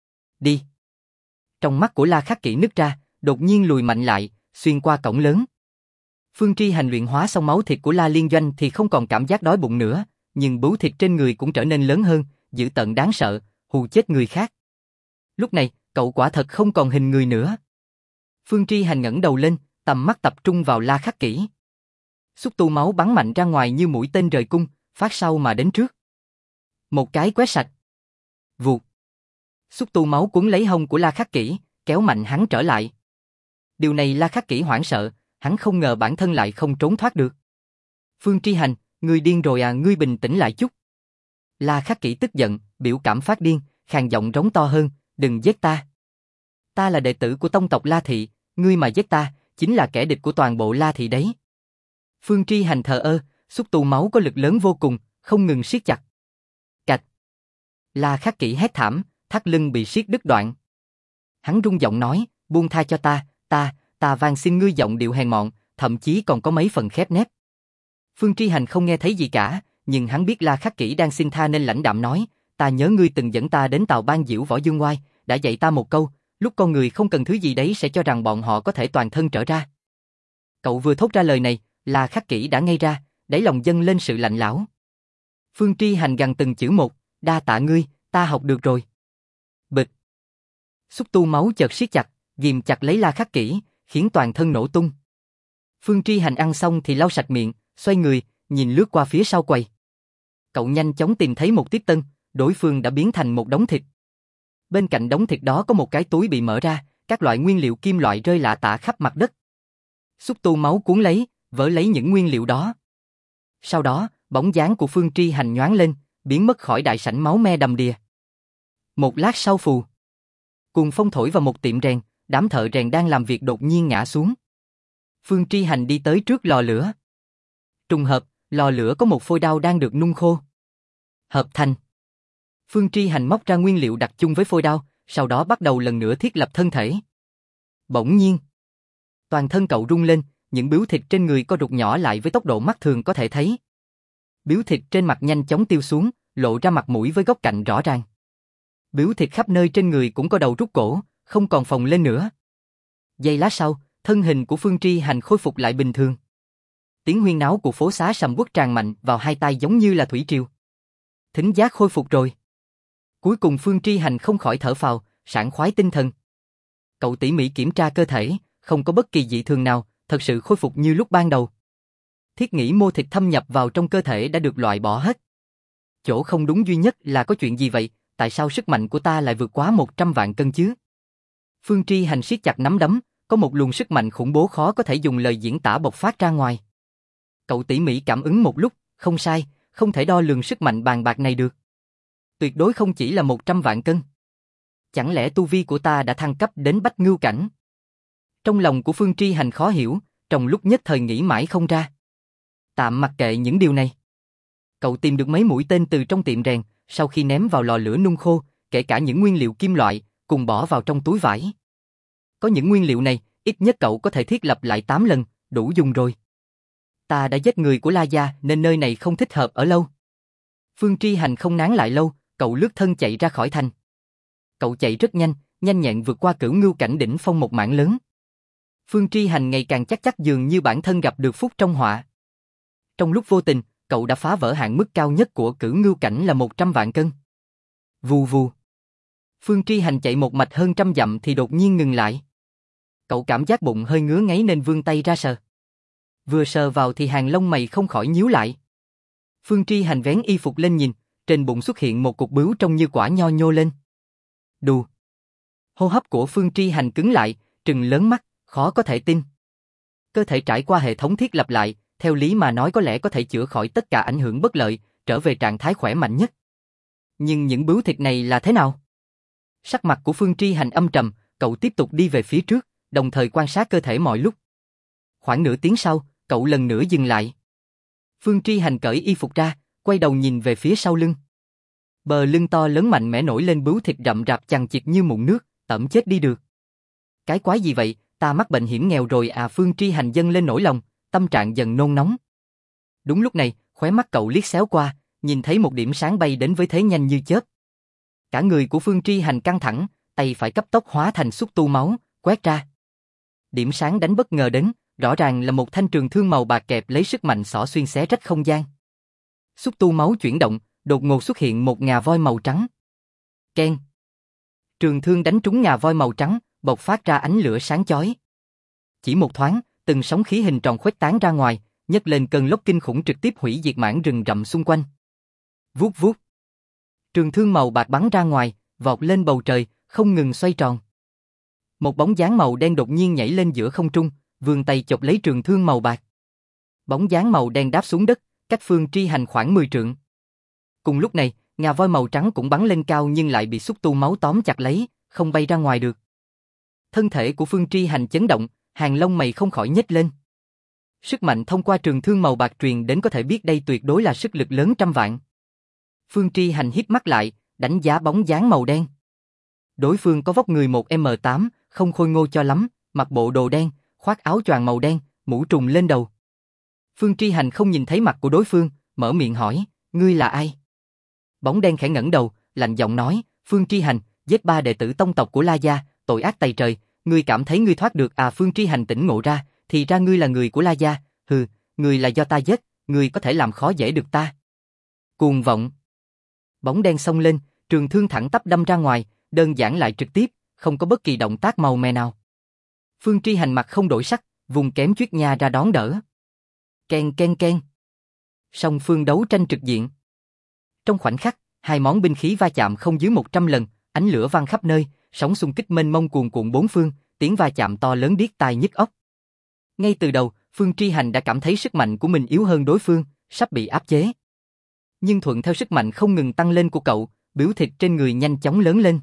Đi. Trong mắt của La Khắc Kỷ nứt ra, đột nhiên lùi mạnh lại, xuyên qua cổng lớn. Phương Tri Hành luyện hóa xong máu thịt của La Liên Doanh thì không còn cảm giác đói bụng nữa, nhưng bướu thịt trên người cũng trở nên lớn hơn, dữ tợn đáng sợ, hù chết người khác. Lúc này, cậu quả thật không còn hình người nữa. Phương Tri Hành ngẩng đầu lên, tầm mắt tập trung vào La Khắc Kỷ. Xúc tu máu bắn mạnh ra ngoài như mũi tên rời cung, phát sau mà đến trước. Một cái quét sạch. Vụt. Xúc tu máu cuốn lấy hông của La Khắc Kỷ, kéo mạnh hắn trở lại. Điều này La Khắc Kỷ hoảng sợ, hắn không ngờ bản thân lại không trốn thoát được. Phương Tri Hành, ngươi điên rồi à, ngươi bình tĩnh lại chút. La Khắc Kỷ tức giận, biểu cảm phát điên, khàn giọng rống to hơn, đừng giết ta. Ta là đệ tử của tông tộc La Thị, ngươi mà giết ta, chính là kẻ địch của toàn bộ La Thị đấy. Phương Tri Hành thờ ơ, xúc tu máu có lực lớn vô cùng, không ngừng siết chặt. Cạch. La Khắc Kỷ hét thảm, thắt lưng bị siết đứt đoạn. Hắn rung giọng nói, buông tha cho ta, ta van xin ngươi, giọng điệu hèn mọn, thậm chí còn có mấy phần khép nép. Phương Tri Hành không nghe thấy gì cả, nhưng hắn biết La Khắc Kỷ đang xin tha nên lãnh đạm nói, ta nhớ ngươi từng dẫn ta đến Tào Ban diễu võ dương oai, đã dạy ta một câu, lúc con người không cần thứ gì đấy sẽ cho rằng bọn họ có thể toàn thân trở ra. Cậu vừa thốt ra lời này, La Khắc Kỷ đã ngây ra, đáy lòng dâng lên sự lạnh lẽo. Phương Tri Hành gằn từng chữ một, đa tạ ngươi, ta học được rồi. Bịch. Xúc tu máu chợt siết chặt, ghìm chặt lấy La Khắc Kỷ, khiến toàn thân nổ tung. Phương Tri Hành ăn xong thì lau sạch miệng, xoay người, nhìn lướt qua phía sau quầy. Cậu nhanh chóng tìm thấy một tiếp tân, đối phương đã biến thành một đống thịt. Bên cạnh đống thịt đó có một cái túi bị mở ra, các loại nguyên liệu kim loại rơi lả tả khắp mặt đất. Xúc tu máu cuốn lấy, vỡ lấy những nguyên liệu đó. Sau đó, bóng dáng của Phương Tri Hành nhoáng lên, biến mất khỏi đại sảnh máu me đầm đìa. Một lát sau phù, cuồng phong thổi vào một tiệm rèn, đám thợ rèn đang làm việc đột nhiên ngã xuống. Phương Tri Hành đi tới trước lò lửa. Trùng hợp, lò lửa có một phôi đao đang được nung khô. Hợp thành. Phương Tri Hành móc ra nguyên liệu đặc chung với phôi đao, sau đó bắt đầu lần nữa thiết lập thân thể. Bỗng nhiên, toàn thân cậu rung lên, những biếu thịt trên người co rụt nhỏ lại với tốc độ mắt thường có thể thấy. Biếu thịt trên mặt nhanh chóng tiêu xuống, lộ ra mặt mũi với góc cạnh rõ ràng. Biếu thịt khắp nơi trên người cũng có đầu rút cổ, không còn phồng lên nữa. Giây lát sau, thân hình của Phương Tri Hành khôi phục lại bình thường. Tiếng huyên náo của phố xá sầm uất tràn mạnh vào hai tai giống như là thủy triều. Thính giác khôi phục rồi. Cuối cùng Phương Tri Hành không khỏi thở phào, sảng khoái tinh thần. Cậu tỉ mỉ kiểm tra cơ thể, không có bất kỳ dị thường nào, thật sự khôi phục như lúc ban đầu. Thiết nghĩ mô thịt thâm nhập vào trong cơ thể đã được loại bỏ hết. Chỗ không đúng duy nhất là có chuyện gì vậy, tại sao sức mạnh của ta lại vượt quá 100 vạn cân chứ? Phương Tri Hành siết chặt nắm đấm, có một luồng sức mạnh khủng bố khó có thể dùng lời diễn tả bộc phát ra ngoài. Cậu tỉ mỉ cảm ứng một lúc, không sai, không thể đo lường sức mạnh bàn bạc này được. Tuyệt đối không chỉ là 100 vạn cân. Chẳng lẽ tu vi của ta đã thăng cấp đến Bách Ngưu cảnh? Trong lòng của Phương Tri Hành khó hiểu, trong lúc nhất thời nghĩ mãi không ra. Tạm mặc kệ những điều này. Cậu tìm được mấy mũi tên từ trong tiệm rèn, sau khi ném vào lò lửa nung khô, kể cả những nguyên liệu kim loại, cùng bỏ vào trong túi vải. Có những nguyên liệu này, ít nhất cậu có thể thiết lập lại 8 lần, đủ dùng rồi. Ta đã giết người của La Gia nên nơi này không thích hợp ở lâu. Phương Tri Hành không nán lại lâu, cậu lướt thân chạy ra khỏi thành. Cậu chạy rất nhanh, nhanh nhẹn vượt qua Cửu Ngưu cảnh đỉnh phong một mảng lớn. Phương Tri Hành ngày càng chắc dường như bản thân gặp được phúc trong họa. Trong lúc vô tình, cậu đã phá vỡ hạn mức cao nhất của Cửu Ngưu cảnh là 100 vạn cân. Vù vù. Phương Tri Hành chạy một mạch hơn 100 dặm thì đột nhiên ngừng lại. Cậu cảm giác bụng hơi ngứa ngáy nên vươn tay ra sờ. Vừa sờ vào thì hàng lông mày không khỏi nhíu lại. Phương Tri Hành vén y phục lên nhìn, trên bụng xuất hiện một cục bướu trông như quả nho nhô lên. Đù. Hô hấp của Phương Tri Hành cứng lại, trừng lớn mắt, khó có thể tin. Cơ thể trải qua hệ thống thiết lập lại, theo lý mà nói có lẽ có thể chữa khỏi tất cả ảnh hưởng bất lợi, trở về trạng thái khỏe mạnh nhất. Nhưng những bướu thịt này là thế nào? Sắc mặt của Phương Tri Hành âm trầm, cậu tiếp tục đi về phía trước, đồng thời quan sát cơ thể mọi lúc. Khoảng nửa tiếng sau, cậu lần nữa dừng lại. Phương Tri Hành cởi y phục ra, quay đầu nhìn về phía sau lưng. Bờ lưng to lớn mạnh mẽ nổi lên bướu thịt rậm rạp chằng chịt như mụn nước, tẩm chết đi được. Cái quái gì vậy, ta mắc bệnh hiểm nghèo rồi à? Phương Tri Hành dâng lên nỗi lòng, tâm trạng dần nôn nóng. Đúng lúc này, khóe mắt cậu liếc xéo qua, nhìn thấy một điểm sáng bay đến với thế nhanh như chớp. Cả người của Phương Tri Hành căng thẳng, tay phải cấp tốc hóa thành xúc tu máu, quét ra. Điểm sáng đánh bất ngờ đến, rõ ràng là một thanh trường thương màu bạc kẹp lấy sức mạnh xỏ xuyên xé rách không gian. Xúc tu máu chuyển động, đột ngột xuất hiện một ngà voi màu trắng. Keng. Trường thương đánh trúng ngà voi màu trắng, bộc phát ra ánh lửa sáng chói. Chỉ một thoáng, từng sóng khí hình tròn khuếch tán ra ngoài, nhấc lên cơn lốc kinh khủng trực tiếp hủy diệt mảng rừng rậm xung quanh. Vút vút. Trường thương màu bạc bắn ra ngoài, vọt lên bầu trời, không ngừng xoay tròn. Một bóng dáng màu đen đột nhiên nhảy lên giữa không trung, vươn tay chộp lấy trường thương màu bạc. Bóng dáng màu đen đáp xuống đất, cách Phương Tri Hành khoảng 10 trượng. Cùng lúc này, ngà voi màu trắng cũng bắn lên cao nhưng lại bị xúc tu máu tóm chặt lấy, không bay ra ngoài được. Thân thể của Phương Tri Hành chấn động, hàng lông mày không khỏi nhếch lên. Sức mạnh thông qua trường thương màu bạc truyền đến có thể biết đây tuyệt đối là sức lực lớn trăm vạn. Phương Tri Hành híp mắt lại, đánh giá bóng dáng màu đen. Đối phương có vóc người 1m8, không khôi ngô cho lắm, mặc bộ đồ đen, khoác áo choàng màu đen, mũ trùm lên đầu. Phương Tri Hành không nhìn thấy mặt của đối phương, mở miệng hỏi, ngươi là ai? Bóng đen khẽ ngẩng đầu, lạnh giọng nói, Phương Tri Hành, giết 3 đệ tử tông tộc của La Gia, tội ác tày trời, ngươi cảm thấy ngươi thoát được à? Phương Tri Hành tỉnh ngộ ra, thì ra ngươi là người của La Gia, hừ, ngươi là do ta giết, ngươi có thể làm khó dễ được ta. Cuồng vọng. Bóng đen xông lên, trường thương thẳng tắp đâm ra ngoài, đơn giản lại trực tiếp, không có bất kỳ động tác màu mè nào. Phương Tri Hành mặt không đổi sắc, vùng kém chuyết nha ra đón đỡ. Ken ken ken. Song phương đấu tranh trực diện. Trong khoảnh khắc, hai món binh khí va chạm không dưới 100 lần, ánh lửa văng khắp nơi, sóng xung kích mênh mông cuồn cuộn bốn phương, tiếng va chạm to lớn điếc tai nhức óc. Ngay từ đầu, Phương Tri Hành đã cảm thấy sức mạnh của mình yếu hơn đối phương, sắp bị áp chế. Nhưng thuận theo sức mạnh không ngừng tăng lên của cậu, biểu thịt trên người nhanh chóng lớn lên.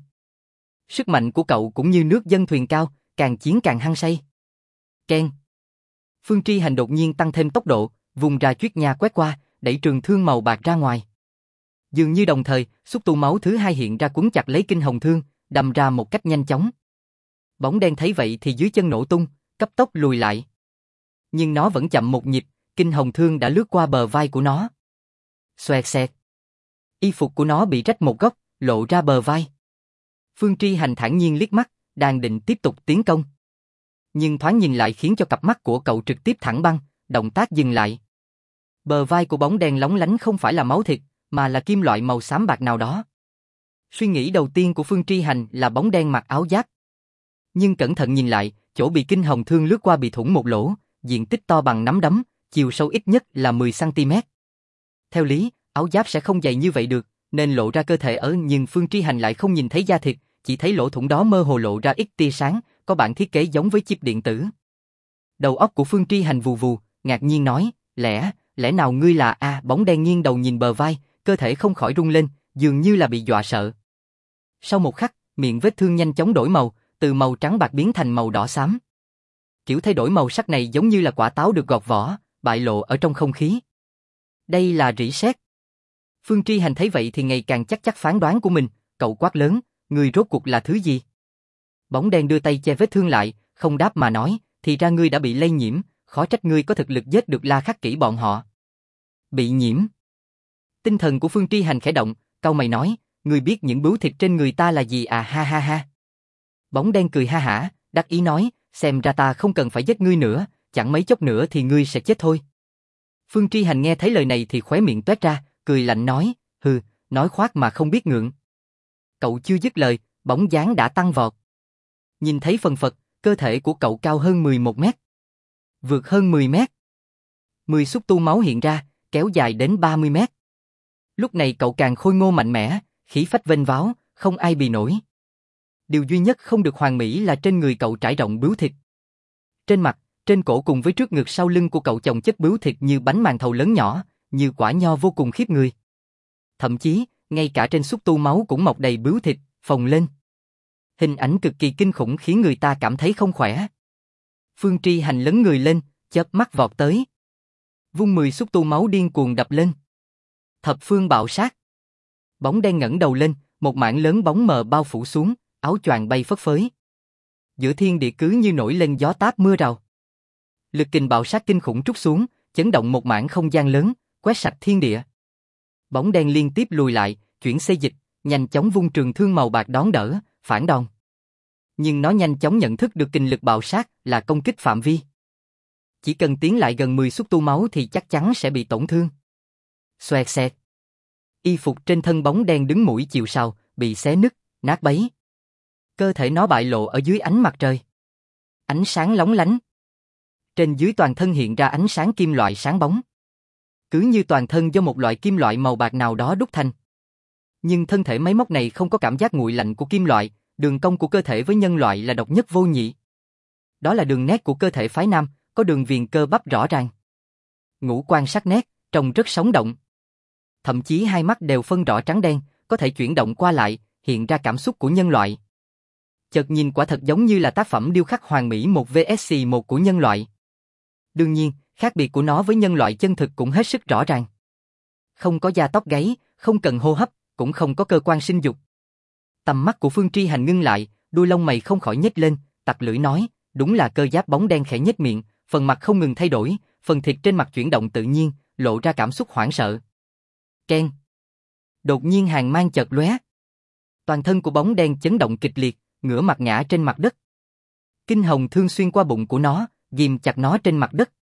Sức mạnh của cậu cũng như nước dâng thuyền cao, càng chiến càng hăng say. Ken. Phương Tri Hành đột nhiên tăng thêm tốc độ, vùng ra chuyết nha quét qua, đẩy trường thương màu bạc ra ngoài. Dường như đồng thời, xúc tu máu thứ hai hiện ra quấn chặt lấy kinh hồng thương, đâm ra một cách nhanh chóng. Bóng đen thấy vậy thì dưới chân nổ tung, cấp tốc lùi lại. Nhưng nó vẫn chậm một nhịp, kinh hồng thương đã lướt qua bờ vai của nó. Xoẹt xẹt. Y phục của nó bị rách một góc, lộ ra bờ vai. Phương Tri Hành thản nhiên liếc mắt, đang định tiếp tục tiến công. Nhưng thoáng nhìn lại khiến cho cặp mắt của cậu trực tiếp thẳng băng, động tác dừng lại. Bờ vai của bóng đen lóng lánh không phải là máu thịt, mà là kim loại màu xám bạc nào đó. Suy nghĩ đầu tiên của Phương Tri Hành là bóng đen mặc áo giáp. Nhưng cẩn thận nhìn lại, chỗ bị kinh hồng thương lướt qua bị thủng một lỗ, diện tích to bằng nắm đấm, chiều sâu ít nhất là 10 cm. Theo lý, áo giáp sẽ không dày như vậy được, nên lộ ra cơ thể ở, nhưng Phương Tri Hành lại không nhìn thấy da thịt, chỉ thấy lỗ thủng đó mơ hồ lộ ra ít tia sáng, có bản thiết kế giống với chip điện tử. Đầu óc của Phương Tri Hành vù vù, ngạc nhiên nói, lẽ nào ngươi là bóng đen nghiêng đầu nhìn bờ vai, cơ thể không khỏi rung lên, dường như là bị dọa sợ. Sau một khắc, miệng vết thương nhanh chóng đổi màu, từ màu trắng bạc biến thành màu đỏ xám. Kiểu thay đổi màu sắc này giống như là quả táo được gọt vỏ, bại lộ ở trong không khí. Đây là rỉ sét. Phương Tri Hành thấy vậy thì ngày càng chắc phán đoán của mình, cậu quát lớn, ngươi rốt cuộc là thứ gì? Bóng đen đưa tay che vết thương lại, không đáp mà nói, thì ra ngươi đã bị lây nhiễm, khó trách ngươi có thực lực giết được La Khắc Kỷ bọn họ. Bị nhiễm. Tinh thần của Phương Tri Hành khẽ động, cau mày nói, ngươi biết những bướu thịt trên người ta là gì ha ha ha. Bóng đen cười ha hả, đắc ý nói, xem ra ta không cần phải giết ngươi nữa, chẳng mấy chốc nữa thì ngươi sẽ chết thôi. Phương Tri Hành nghe thấy lời này thì khóe miệng toét ra, cười lạnh nói, hừ, nói khoác mà không biết ngượng. Cậu chưa dứt lời, bóng dáng đã tăng vọt. Nhìn thấy phần phật, cơ thể của cậu cao hơn 11 mét. Vượt hơn 10 mét. 10 xúc tu máu hiện ra, kéo dài đến 30 mét. Lúc này cậu càng khôi ngô mạnh mẽ, khí phách vênh váo, không ai bì nổi. Điều duy nhất không được hoàn mỹ là trên người cậu trải rộng bướu thịt. Trên mặt, trên cổ cùng với trước ngực sau lưng của cậu chồng chất bướu thịt như bánh màn thầu lớn nhỏ, như quả nho vô cùng khiếp người. Thậm chí, ngay cả trên xúc tu máu cũng mọc đầy bướu thịt, phồng lên. Hình ảnh cực kỳ kinh khủng khiến người ta cảm thấy không khỏe. Phương Tri Hành lấn người lên, chớp mắt vọt tới. Vung 10 xúc tu máu điên cuồng đập lên. Thập phương bạo sát. Bóng đen ngẩng đầu lên, một mảng lớn bóng mờ bao phủ xuống, áo choàng bay phất phới. Giữa thiên địa cứ như nổi lên gió táp mưa rào. Lực kình bạo sát kinh khủng trút xuống, chấn động một mảng không gian lớn, quét sạch thiên địa. Bóng đen liên tiếp lùi lại, chuyển xê dịch, nhanh chóng vung trường thương màu bạc đón đỡ, phản đòn. Nhưng nó nhanh chóng nhận thức được kình lực bạo sát là công kích phạm vi. Chỉ cần tiến lại gần 10 xúc tu máu thì chắc chắn sẽ bị tổn thương. Xoẹt xẹt. Y phục trên thân bóng đen đứng mũi chịu sào, bị xé nứt, nát bấy. Cơ thể nó bại lộ ở dưới ánh mặt trời. Ánh sáng lóng lánh. Trên dưới toàn thân hiện ra ánh sáng kim loại sáng bóng. Cứ như toàn thân do một loại kim loại màu bạc nào đó đúc thành. Nhưng thân thể máy móc này không có cảm giác nguội lạnh của kim loại, đường cong của cơ thể với nhân loại là độc nhất vô nhị. Đó là đường nét của cơ thể phái nam, có đường viền cơ bắp rõ ràng. Ngũ quan sắc nét, trông rất sống động. Thậm chí hai mắt đều phân rõ trắng đen, có thể chuyển động qua lại, hiện ra cảm xúc của nhân loại. Chợt nhìn quả thật giống như là tác phẩm điêu khắc hoàn mỹ 1vs1 của nhân loại. Đương nhiên, khác biệt của nó với nhân loại chân thực cũng hết sức rõ ràng. Không có da tóc gáy, không cần hô hấp, cũng không có cơ quan sinh dục. Tầm mắt của Phương Tri Hành ngưng lại, đuôi lông mày không khỏi nhếch lên, tặc lưỡi nói, đúng là cơ giáp bóng đen khẽ nhếch miệng, phần mặt không ngừng thay đổi, phần thịt trên mặt chuyển động tự nhiên, lộ ra cảm xúc hoảng sợ. Ken. Đột nhiên hàn mang chợt lóe. Toàn thân của bóng đen chấn động kịch liệt, ngửa mặt ngã trên mặt đất. Kinh hồng thương xuyên qua bụng của nó, ghim chặt nó trên mặt đất.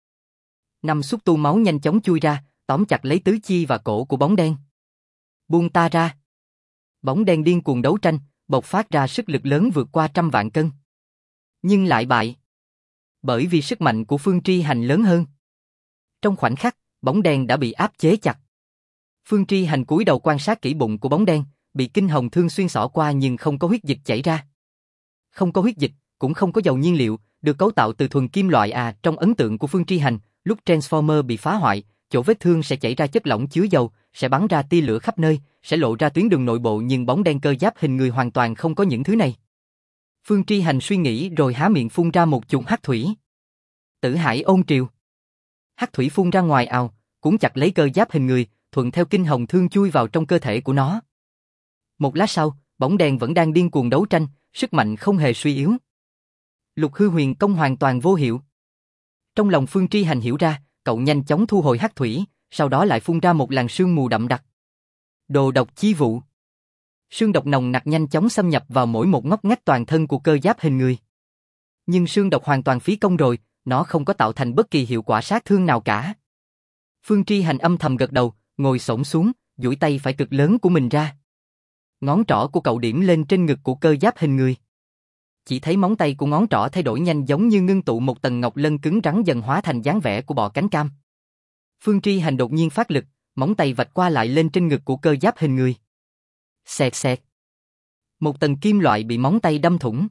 5 xúc tu máu nhanh chóng chui ra, tóm chặt lấy tứ chi và cổ của bóng đen. Buông ta ra. Bóng đen điên cuồng đấu tranh, bộc phát ra sức lực lớn vượt qua 100 vạn cân. Nhưng lại bại. Bởi vì sức mạnh của Phương Tri Hành lớn hơn. Trong khoảnh khắc, bóng đen đã bị áp chế chặt. Phương Tri Hành cúi đầu quan sát kỹ bụng của bóng đen, bị kinh hồng thương xuyên xỏ qua nhưng không có huyết dịch chảy ra. Không có huyết dịch, cũng không có dầu nhiên liệu, được cấu tạo từ thuần kim loại trong ấn tượng của Phương Tri Hành, lúc Transformer bị phá hoại, chỗ vết thương sẽ chảy ra chất lỏng chứa dầu, sẽ bắn ra tia lửa khắp nơi, sẽ lộ ra tuyến đường nội bộ nhưng bóng đen cơ giáp hình người hoàn toàn không có những thứ này. Phương Tri Hành suy nghĩ rồi há miệng phun ra một chùm hắc thủy. Tử Hải ôn triều. Hắc thủy phun ra ngoài ào, cuốn chặt lấy cơ giáp hình người, thuận theo kinh hồng thương chui vào trong cơ thể của nó. Một lát sau, bóng đen vẫn đang điên cuồng đấu tranh, sức mạnh không hề suy yếu. Lục hư huyền công hoàn toàn vô hiệu. Trong lòng Phương Tri Hành hiểu ra, cậu nhanh chóng thu hồi hắc thủy, sau đó lại phun ra một làn sương mù đậm đặc. Đồ độc chi vụ. Sương độc nồng nặc nhanh chóng xâm nhập vào mỗi một ngóc ngách toàn thân của cơ giáp hình người. Nhưng sương độc hoàn toàn phí công rồi, nó không có tạo thành bất kỳ hiệu quả sát thương nào cả. Phương Tri Hành âm thầm gật đầu, ngồi xổm xuống, duỗi tay phải cực lớn của mình ra. Ngón trỏ của cậu điểm lên trên ngực của cơ giáp hình người. Chỉ thấy móng tay của ngón trỏ thay đổi nhanh giống như ngưng tụ một tầng ngọc lân cứng rắn dần hóa thành dáng vẻ của bọ cánh cam. Phương Tri Hành đột nhiên phát lực, móng tay vạch qua lại lên trên ngực của cơ giáp hình người. Xẹt xẹt. Một tầng kim loại bị móng tay đâm thủng.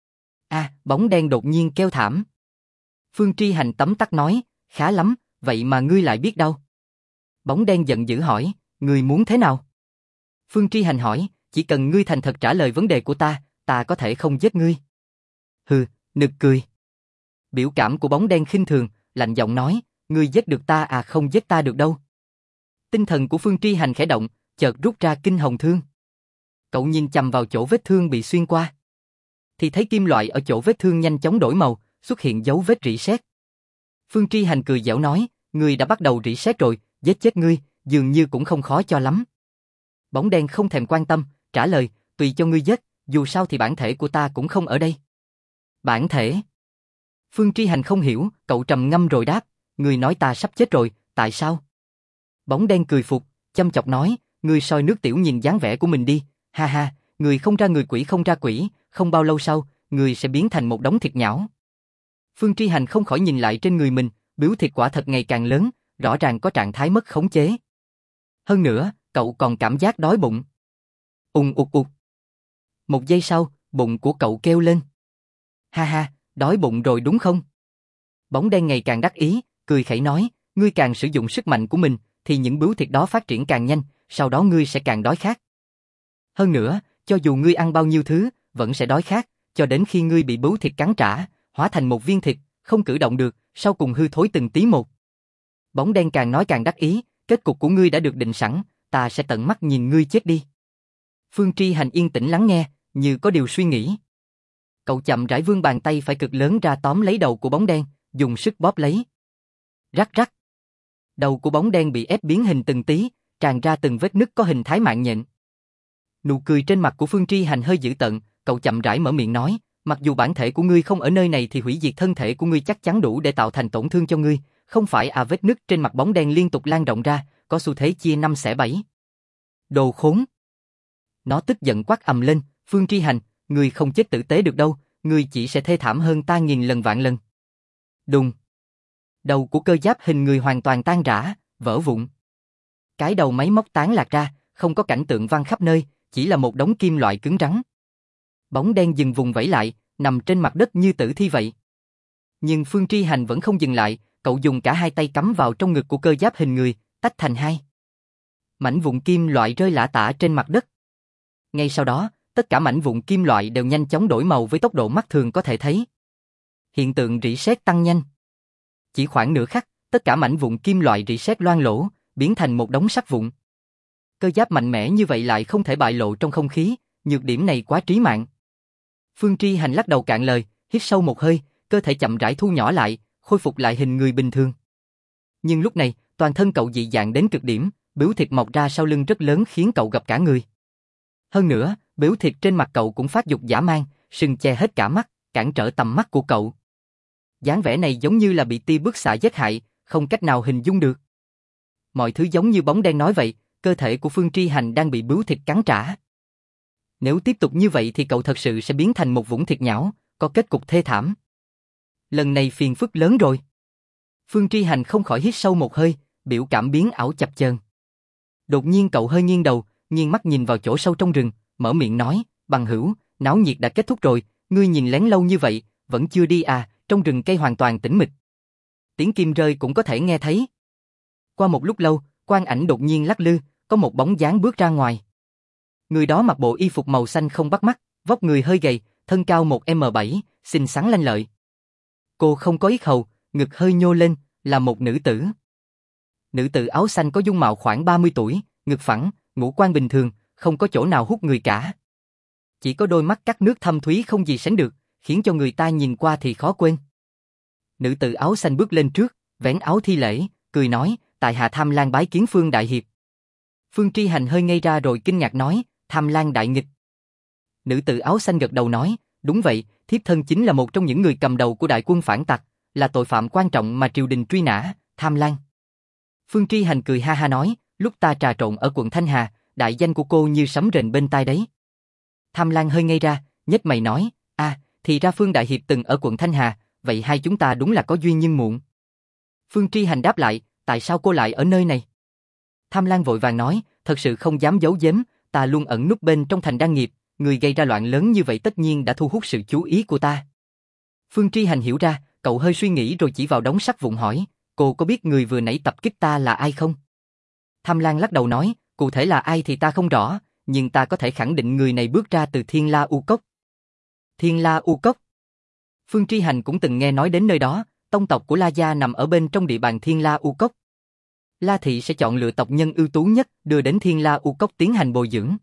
Bóng đen đột nhiên kêu thảm. Phương Tri Hành tấm tắc nói, khá lắm, vậy mà ngươi lại biết đâu. Bóng đen giận dữ hỏi, ngươi muốn thế nào? Phương Tri Hành hỏi, chỉ cần ngươi thành thật trả lời vấn đề của ta có thể không giết ngươi. Hừ, nực cười. Biểu cảm của bóng đen khinh thường, lạnh giọng nói, ngươi giết được ta không giết ta được đâu. Tinh thần của Phương Tri Hành khẽ động, chợt rút ra kinh hồng thương. Cậu nhìn chằm vào chỗ vết thương bị xuyên qua. Thì thấy kim loại ở chỗ vết thương nhanh chóng đổi màu, xuất hiện dấu vết rỉ sét. Phương Tri Hành cười giễu nói, ngươi đã bắt đầu rỉ sét rồi, giết chết ngươi, dường như cũng không khó cho lắm. Bóng đen không thèm quan tâm, trả lời, tùy cho ngươi giết, dù sao thì bản thể của ta cũng không ở đây. Bản thể? Phương Tri Hành không hiểu, cậu trầm ngâm rồi đáp, ngươi nói ta sắp chết rồi, tại sao? Bóng đen cười phục, châm chọc nói, ngươi soi nước tiểu nhìn dáng vẻ của mình đi, ha ha, người không ra người quỷ không ra quỷ, không bao lâu sau, người sẽ biến thành một đống thịt nhão. Phương Tri Hành không khỏi nhìn lại trên người mình, biếu thịt quả thật ngày càng lớn, rõ ràng có trạng thái mất khống chế. Hơn nữa, cậu còn cảm giác đói bụng. Ục ục. Một giây sau, bụng của cậu kêu lên. Ha ha, đói bụng rồi đúng không? Bóng đen ngày càng đắc ý, cười khẩy nói, ngươi càng sử dụng sức mạnh của mình, thì những biếu thịt đó phát triển càng nhanh, sau đó ngươi sẽ càng đói khát. Hơn nữa, cho dù ngươi ăn bao nhiêu thứ, vẫn sẽ đói khát, cho đến khi ngươi bị biếu thịt cắn trả, hóa thành một viên thịt, không cử động được, sau cùng hư thối từng tí một. Bóng đen càng nói càng đắc ý, kết cục của ngươi đã được định sẵn, ta sẽ tận mắt nhìn ngươi chết đi. Phương Tri Hành yên tĩnh lắng nghe, như có điều suy nghĩ. Cậu chậm rãi vươn bàn tay phải cực lớn ra tóm lấy đầu của bóng đen, dùng sức bóp lấy. Rắc rắc. Đầu của bóng đen bị ép biến hình từng tí, tràn ra từng vết nứt có hình thái mạng nhện. Nụ cười trên mặt của Phương Tri Hành hơi dữ tợn, cậu chậm rãi mở miệng nói, mặc dù bản thể của ngươi không ở nơi này thì hủy diệt thân thể của ngươi chắc chắn đủ để tạo thành tổn thương cho ngươi, không phải vết nứt trên mặt bóng đen liên tục lan rộng ra, có xu thế chia 5 xẻ 7. Đồ khốn. Nó tức giận quát ầm lên, Phương Tri Hành, ngươi không chết tử tế được đâu, ngươi chỉ sẽ thê thảm hơn ta nghìn lần vạn lần. Đùng. Đầu của cơ giáp hình người hoàn toàn tan rã, vỡ vụn. Cái đầu máy móc tán lạc ra, không có cảnh tượng văng khắp nơi, chỉ là một đống kim loại cứng rắn. Bóng đen dừng vùng vẫy lại, nằm trên mặt đất như tử thi vậy. Nhưng Phương Tri Hành vẫn không dừng lại, cậu dùng cả hai tay cắm vào trong ngực của cơ giáp hình người, tách thành hai. Mảnh vụn kim loại rơi lả tả trên mặt đất. Ngay sau đó, tất cả mảnh vụn kim loại đều nhanh chóng đổi màu với tốc độ mắt thường có thể thấy. Hiện tượng rỉ sét tăng nhanh. Chỉ khoảng nửa khắc, tất cả mảnh vụn kim loại rỉ sét loang lổ, biến thành một đống sắt vụn. Cơ giáp mạnh mẽ như vậy lại không thể bại lộ trong không khí, nhược điểm này quá trí mạng. Phương Tri Hành lắc đầu cạn lời, hít sâu một hơi, cơ thể chậm rãi thu nhỏ lại, khôi phục lại hình người bình thường. Nhưng lúc này, toàn thân cậu dị dạng đến cực điểm, biếu thịt mọc ra sau lưng rất lớn khiến cậu gặp cả người. Hơn nữa, biếu thịt trên mặt cậu cũng phát dục dã man, sừng che hết cả mắt, cản trở tầm mắt của cậu. Dáng vẻ này giống như là bị tia bức xạ giết hại, không cách nào hình dung được. Mọi thứ giống như bóng đen nói vậy, cơ thể của Phương Tri Hành đang bị biếu thịt cắn trả. Nếu tiếp tục như vậy thì cậu thật sự sẽ biến thành một vũng thịt nhão, có kết cục thê thảm. Lần này phiền phức lớn rồi. Phương Tri Hành không khỏi hít sâu một hơi, biểu cảm biến ảo chập chờn. Đột nhiên cậu hơi nghiêng đầu, nghiêng mắt nhìn vào chỗ sâu trong rừng, mở miệng nói, bằng hữu, náo nhiệt đã kết thúc rồi, ngươi nhìn lén lâu như vậy, vẫn chưa đi à, trong rừng cây hoàn toàn tĩnh mịch. Tiếng kim rơi cũng có thể nghe thấy. Qua một lúc lâu, quang ảnh đột nhiên lắc lư, có một bóng dáng bước ra ngoài. Người đó mặc bộ y phục màu xanh không bắt mắt, vóc người hơi gầy, thân cao 1m7, xinh xắn lanh lợi. Cô không có yết hầu, ngực hơi nhô lên, là một nữ tử. Nữ tử áo xanh có dung mạo khoảng 30 tuổi, ngực phẳng, ngũ quan bình thường, không có chỗ nào hút người cả. Chỉ có đôi mắt cắt nước thâm thúy không gì sánh được, khiến cho người ta nhìn qua thì khó quên. Nữ tử áo xanh bước lên trước, vén áo thi lễ, cười nói, tại hạ Tham Lang bái kiến Phương đại hiệp. Phương Tri Hành hơi ngây ra rồi kinh ngạc nói, Tham Lang đại nghịch. Nữ tử áo xanh gật đầu nói, đúng vậy, thiếp thân chính là một trong những người cầm đầu của đại quân phản tặc, là tội phạm quan trọng mà triều đình truy nã, Tham Lang. Phương Tri Hành cười ha ha nói, lúc ta trà trộn ở quận Thanh Hà, đại danh của cô như sấm rền bên tai đấy. Tham Lang hơi ngây ra, nhếch mày nói, thì ra Phương đại hiệp từng ở quận Thanh Hà, vậy hai chúng ta đúng là có duyên nhưng muộn. Phương Tri Hành đáp lại, tại sao cô lại ở nơi này? Tham Lang vội vàng nói, thật sự không dám giấu giếm, ta luôn ẩn núp bên trong thành Đan Nghiệp, người gây ra loạn lớn như vậy tất nhiên đã thu hút sự chú ý của ta. Phương Tri Hành hiểu ra, cậu hơi suy nghĩ rồi chỉ vào đống sắt vụn hỏi, cô có biết người vừa nãy tập kích ta là ai không? Tham Lang lắc đầu nói, cụ thể là ai thì ta không rõ, nhưng ta có thể khẳng định người này bước ra từ Thiên La U Cốc. Thiên La U Cốc. Phương Tri Hành cũng từng nghe nói đến nơi đó, tông tộc của La Gia nằm ở bên trong địa bàn Thiên La U Cốc. La Thị sẽ chọn lựa tộc nhân ưu tú nhất đưa đến Thiên La U Cốc tiến hành bồi dưỡng.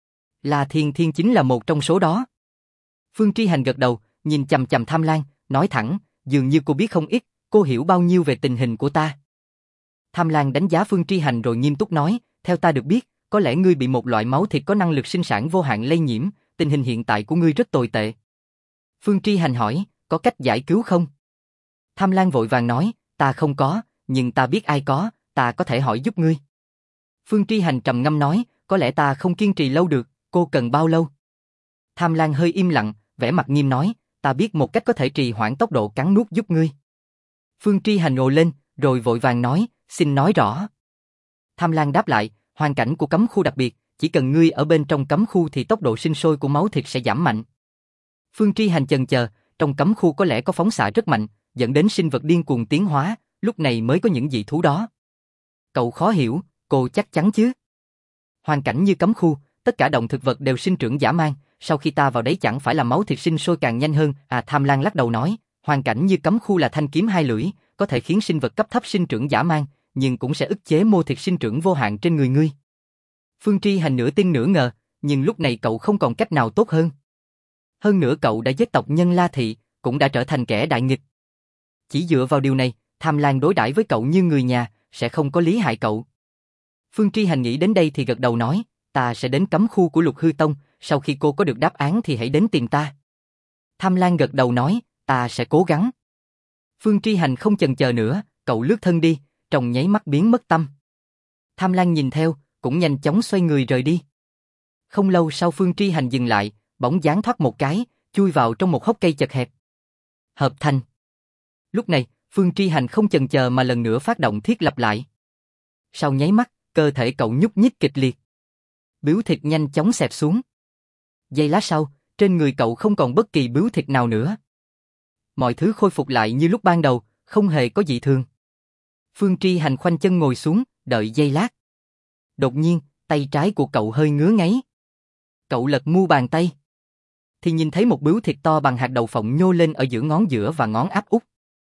La Thiên Thiên chính là một trong số đó. Phương Tri Hành gật đầu, nhìn chằm chằm Tham Lang, nói thẳng, dường như cô biết không ít, cô hiểu bao nhiêu về tình hình của ta. Tham Lang đánh giá Phương Tri Hành rồi nghiêm túc nói, theo ta được biết, có lẽ ngươi bị một loại máu thịt có năng lực sinh sản vô hạn lây nhiễm, tình hình hiện tại của ngươi rất tồi tệ. Phương Tri Hành hỏi, có cách giải cứu không? Tham Lang vội vàng nói, ta không có, nhưng ta biết ai có, ta có thể hỏi giúp ngươi. Phương Tri Hành trầm ngâm nói, có lẽ ta không kiên trì lâu được, cô cần bao lâu? Tham Lang hơi im lặng, vẻ mặt nghiêm nói, ta biết một cách có thể trì hoãn tốc độ cắn nuốt giúp ngươi. Phương Tri Hành ồ lên, rồi vội vàng nói, xin nói rõ. Tham Lang đáp lại, hoàn cảnh của cấm khu đặc biệt, chỉ cần ngươi ở bên trong cấm khu thì tốc độ sinh sôi của máu thịt sẽ giảm mạnh. Phương Tri Hành chần chờ, trong cấm khu có lẽ có phóng xạ rất mạnh, dẫn đến sinh vật điên cuồng tiến hóa, lúc này mới có những dị thú đó. Cậu khó hiểu, cô chắc chắn chứ? Hoàn cảnh như cấm khu, tất cả động thực vật đều sinh trưởng dã man, sau khi ta vào đấy chẳng phải là máu thịt sinh sôi càng nhanh hơn? Tham Lang lắc đầu nói, hoàn cảnh như cấm khu là thanh kiếm hai lưỡi, có thể khiến sinh vật cấp thấp sinh trưởng dã man, nhưng cũng sẽ ức chế mô thịt sinh trưởng vô hạn trên người ngươi. Phương Tri Hành nửa tin nửa ngờ, nhưng lúc này cậu không còn cách nào tốt hơn. Hơn nữa cậu đã giết tộc nhân La Thị, cũng đã trở thành kẻ đại nghịch. Chỉ dựa vào điều này, Tham Lang đối đãi với cậu như người nhà, sẽ không có lý hại cậu. Phương Tri Hành nghĩ đến đây thì gật đầu nói, ta sẽ đến cấm khu của Lục Hư Tông, sau khi cô có được đáp án thì hãy đến tìm ta. Tham Lang gật đầu nói, ta sẽ cố gắng. Phương Tri Hành không chần chờ nữa, cậu lướt thân đi, trong nháy mắt biến mất tâm. Tham Lang nhìn theo, cũng nhanh chóng xoay người rời đi. Không lâu sau Phương Tri Hành dừng lại, bóng dáng thoát một cái, chui vào trong một hốc cây chật hẹp. Hợp thành. Lúc này, Phương Tri Hành không chần chờ mà lần nữa phát động thiết lập lại. Sau nháy mắt, cơ thể cậu nhúc nhích kịch liệt. Bướu thịt nhanh chóng xẹp xuống. Giây lát sau, trên người cậu không còn bất kỳ bướu thịt nào nữa. Mọi thứ khôi phục lại như lúc ban đầu, không hề có dị thường. Phương Tri Hành khoanh chân ngồi xuống, đợi giây lát. Đột nhiên, tay trái của cậu hơi ngứa ngáy. Cậu lật mu bàn tay, thì nhìn thấy một bướu thịt to bằng hạt đậu phộng nhô lên ở giữa ngón giữa và ngón áp út.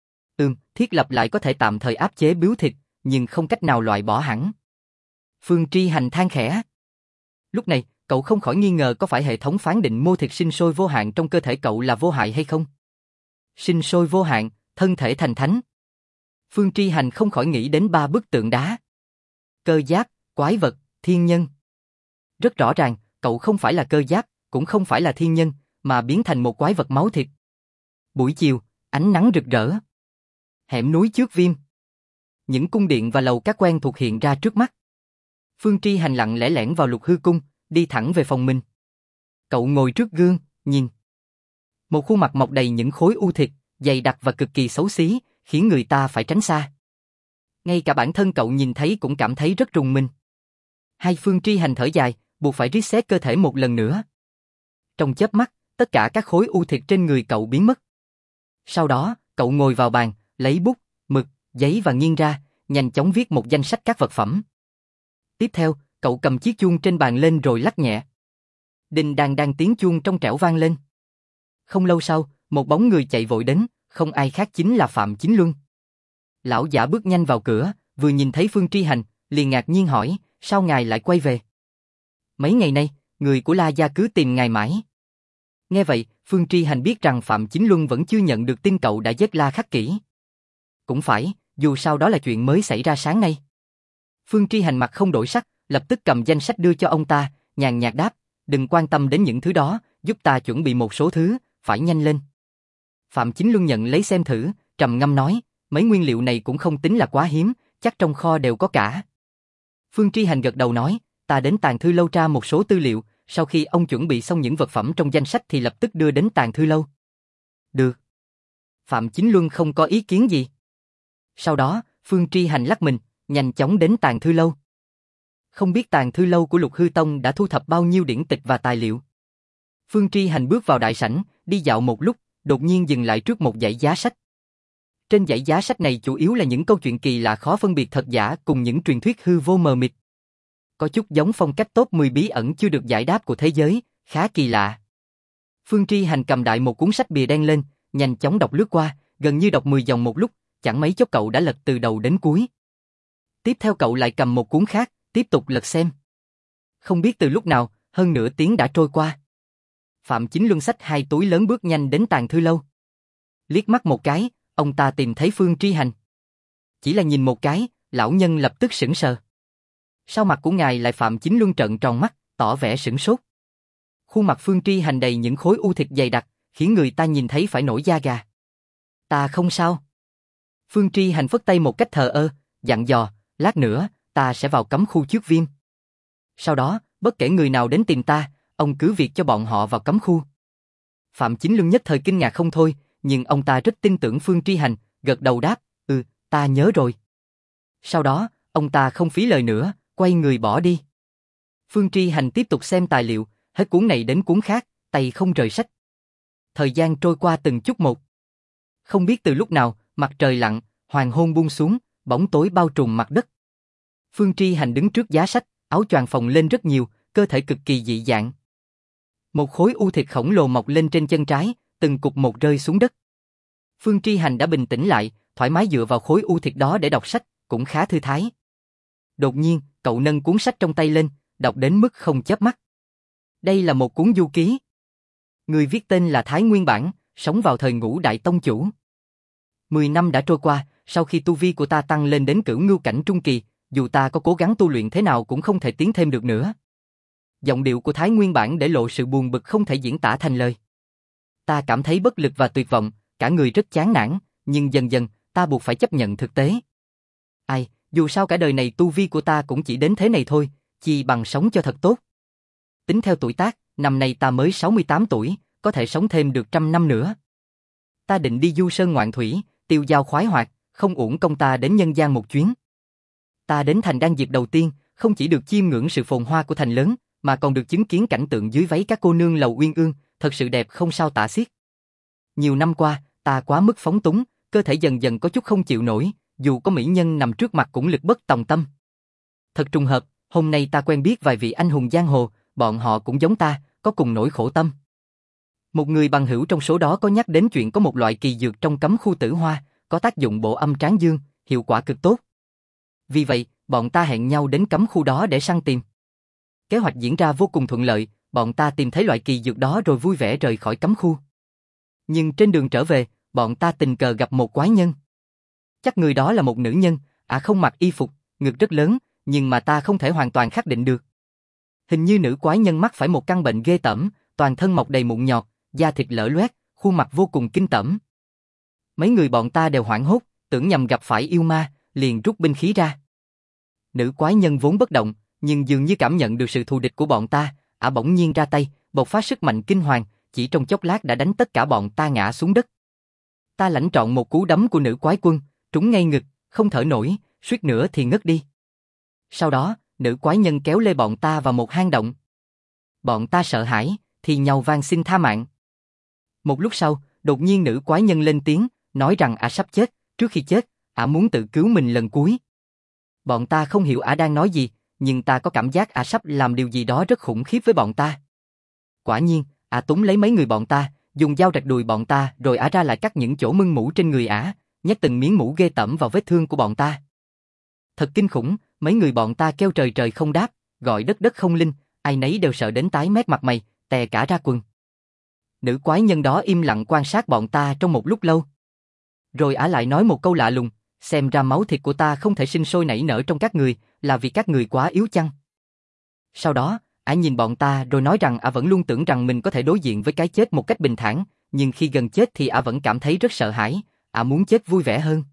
Thiết lập lại có thể tạm thời áp chế bướu thịt, nhưng không cách nào loại bỏ hẳn. Phương Tri Hành than khẽ. Lúc này, cậu không khỏi nghi ngờ có phải hệ thống phán định mô thịt sinh sôi vô hạn trong cơ thể cậu là vô hại hay không? Sinh sôi vô hạn, thân thể thành thánh. Phương Tri Hành không khỏi nghĩ đến 3 bức tượng đá. Cơ giáp, quái vật, thiên nhân. Rất rõ ràng, cậu không phải là cơ giáp, cũng không phải là thiên nhân, mà biến thành một quái vật máu thịt. Buổi chiều, ánh nắng rực rỡ. Hẻm núi Chước Viêm. Những cung điện và lầu các quen thuộc hiện ra trước mắt. Phương Tri Hành lặng lẽ lẻn vào Lục Hư Cung, đi thẳng về phòng mình. Cậu ngồi trước gương, nhìn. Một khuôn mặt mọc đầy những khối u thịt, dày đặc và cực kỳ xấu xí, khiến người ta phải tránh xa. Ngay cả bản thân cậu nhìn thấy cũng cảm thấy rất rùng mình. Hai Phương Tri Hành thở dài, buộc phải reset cơ thể một lần nữa. Trong chớp mắt, tất cả các khối u thịt trên người cậu biến mất. Sau đó, cậu ngồi vào bàn, lấy bút, mực, giấy và nghiêng ra, nhanh chóng viết một danh sách các vật phẩm. Tiếp theo, cậu cầm chiếc chuông trên bàn lên rồi lắc nhẹ. Đinh đàn đàn tiếng chuông trong trẻo vang lên. Không lâu sau, một bóng người chạy vội đến, không ai khác chính là Phạm Chính Luân. Lão giả bước nhanh vào cửa, vừa nhìn thấy Phương Tri Hành, liền ngạc nhiên hỏi, sao ngài lại quay về? Mấy ngày nay, người của La Gia cứ tìm ngài mãi. Nghe vậy, Phương Tri Hành biết rằng Phạm Chính Luân vẫn chưa nhận được tin cậu đã giết La Khắc Kỷ. Cũng phải, dù sao đó là chuyện mới xảy ra sáng nay. Phương Tri Hành mặt không đổi sắc, lập tức cầm danh sách đưa cho ông ta, nhàn nhạt đáp, đừng quan tâm đến những thứ đó, giúp ta chuẩn bị một số thứ, phải nhanh lên. Phạm Chính Luân nhận lấy xem thử, trầm ngâm nói, mấy nguyên liệu này cũng không tính là quá hiếm, chắc trong kho đều có cả. Phương Tri Hành gật đầu nói, ta đến tàng thư lâu tra một số tư liệu, sau khi ông chuẩn bị xong những vật phẩm trong danh sách thì lập tức đưa đến tàng thư lâu. Được. Phạm Chính Luân không có ý kiến gì. Sau đó, Phương Tri Hành lắc mình, nhanh chóng đến tàng thư lâu. Không biết tàng thư lâu của Lục Hư Tông đã thu thập bao nhiêu điển tịch và tài liệu. Phương Tri Hành bước vào đại sảnh, đi dạo một lúc, đột nhiên dừng lại trước một dãy giá sách. Trên dãy giá sách này chủ yếu là những câu chuyện kỳ lạ khó phân biệt thật giả cùng những truyền thuyết hư vô mờ mịt. Có chút giống phong cách top 10 bí ẩn chưa được giải đáp của thế giới, khá kỳ lạ. Phương Tri Hành cầm đại một cuốn sách bìa đen lên, nhanh chóng đọc lướt qua, gần như đọc 10 dòng một lúc, chẳng mấy chốc cậu đã lật từ đầu đến cuối. Tiếp theo cậu lại cầm một cuốn khác, tiếp tục lật xem. Không biết từ lúc nào, hơn nửa tiếng đã trôi qua. Phạm Chính Luân xách hai túi lớn bước nhanh đến tàng thư lâu. Liếc mắt một cái, ông ta tìm thấy Phương Tri Hành. Chỉ là nhìn một cái, lão nhân lập tức sững sờ. Sao mặt của ngài lại? Phạm Chính Luân trợn tròn mắt, tỏ vẻ sửng sốt. Khuôn mặt Phương Tri Hành đầy những khối u thịt dày đặc, khiến người ta nhìn thấy phải nổi da gà. Ta không sao. Phương Tri Hành phất tay một cách thờ ơ, dặn dò, lát nữa, ta sẽ vào cấm khu trước Viêm. Sau đó, bất kể người nào đến tìm ta, ông cứ việc cho bọn họ vào cấm khu. Phạm Chính Luân nhất thời kinh ngạc không thôi, nhưng ông ta rất tin tưởng Phương Tri Hành, gật đầu đáp, ta nhớ rồi. Sau đó, ông ta không phí lời nữa, quay người bỏ đi. Phương Tri Hành tiếp tục xem tài liệu, hết cuốn này đến cuốn khác, tay không rời sách. Thời gian trôi qua từng chút một. Không biết từ lúc nào, mặt trời lặn, hoàng hôn buông xuống, bóng tối bao trùm mặt đất. Phương Tri Hành đứng trước giá sách, áo choàng phồng lên rất nhiều, cơ thể cực kỳ dị dạng. Một khối u thịt khổng lồ mọc lên trên chân trái, từng cục một rơi xuống đất. Phương Tri Hành đã bình tĩnh lại, thoải mái dựa vào khối u thịt đó để đọc sách, cũng khá thư thái. Đột nhiên, cậu nâng cuốn sách trong tay lên, đọc đến mức không chớp mắt. Đây là một cuốn du ký. Người viết tên là Thái Nguyên Bản, sống vào thời Ngũ Đại Tông Chủ. 10 năm đã trôi qua, sau khi tu vi của ta tăng lên đến Cửu Ngưu cảnh trung kỳ, dù ta có cố gắng tu luyện thế nào cũng không thể tiến thêm được nữa. Giọng điệu của Thái Nguyên Bản để lộ sự buồn bực không thể diễn tả thành lời. Ta cảm thấy bất lực và tuyệt vọng, cả người rất chán nản, nhưng dần dần, ta buộc phải chấp nhận thực tế. Ai, dù sao cả đời này tu vi của ta cũng chỉ đến thế này thôi, chi bằng sống cho thật tốt. Tính theo tuổi tác, năm nay ta mới 68 tuổi, có thể sống thêm được 100 năm nữa. Ta định đi du sơn ngoạn thủy, tiêu dao khoái hoạt, không uổng công ta đến nhân gian một chuyến. Ta đến thành Đan Diệp đầu tiên, không chỉ được chiêm ngưỡng sự phồn hoa của thành lớn, mà còn được chứng kiến cảnh tượng dưới váy các cô nương lầu uyên ương, thật sự đẹp không sao tả xiết. Nhiều năm qua, ta quá mức phóng túng, cơ thể dần dần có chút không chịu nổi, dù có mỹ nhân nằm trước mặt cũng lực bất tòng tâm. Thật trùng hợp, hôm nay ta quen biết vài vị anh hùng giang hồ, bọn họ cũng giống ta, có cùng nỗi khổ tâm. Một người bằng hữu trong số đó có nhắc đến chuyện có một loại kỳ dược trong cấm khu Tử Hoa, có tác dụng bổ âm tráng dương, hiệu quả cực tốt. Vì vậy, bọn ta hẹn nhau đến cấm khu đó để săn tìm. Kế hoạch diễn ra vô cùng thuận lợi, bọn ta tìm thấy loại kỳ dược đó rồi vui vẻ rời khỏi cấm khu. Nhưng trên đường trở về, bọn ta tình cờ gặp một quái nhân. Chắc người đó là một nữ nhân, không mặc y phục, ngực rất lớn, nhưng mà ta không thể hoàn toàn xác định được. Hình như nữ quái nhân mắc phải một căn bệnh ghê tởm, toàn thân mọc đầy mụn nhọt, da thịt lở loét, khuôn mặt vô cùng kinh tởm. Mấy người bọn ta đều hoảng hốt, tưởng nhầm gặp phải yêu ma, liền rút binh khí ra. Nữ quái nhân vốn bất động, nhưng dường như cảm nhận được sự thù địch của bọn ta, bỗng nhiên ra tay, bộc phát sức mạnh kinh hoàng, chỉ trong chốc lát đã đánh tất cả bọn ta ngã xuống đất. Ta lãnh trọn một cú đấm của nữ quái quân, trúng ngay ngực, không thở nổi, suýt nữa thì ngất đi. Sau đó, nữ quái nhân kéo lê bọn ta vào một hang động. Bọn ta sợ hãi, thì nhau van xin tha mạng. Một lúc sau, đột nhiên nữ quái nhân lên tiếng, nói rằng ả sắp chết, trước khi chết, ả muốn tự cứu mình lần cuối. Bọn ta không hiểu ả đang nói gì, nhưng ta có cảm giác ả sắp làm điều gì đó rất khủng khiếp với bọn ta. Quả nhiên, ả túm lấy mấy người bọn ta, dùng dao rạch đùi bọn ta, rồi ả ra lại cắt những chỗ mưng mũ trên người ả, nhét từng miếng mũ ghê tởm vào vết thương của bọn ta. Thật kinh khủng, mấy người bọn ta kêu trời trời không đáp, gọi đất đất không linh, ai nấy đều sợ đến tái mét mặt mày, tè cả ra quần. Nữ quái nhân đó im lặng quan sát bọn ta trong một lúc lâu. Rồi ả lại nói một câu lạ lùng, xem ra máu thịt của ta không thể sinh sôi nảy nở trong các người, là vì các người quá yếu chăng? Sau đó, ả nhìn bọn ta rồi nói rằng ả vẫn luôn tưởng rằng mình có thể đối diện với cái chết một cách bình thản, nhưng khi gần chết thì ả vẫn cảm thấy rất sợ hãi, ả muốn chết vui vẻ hơn.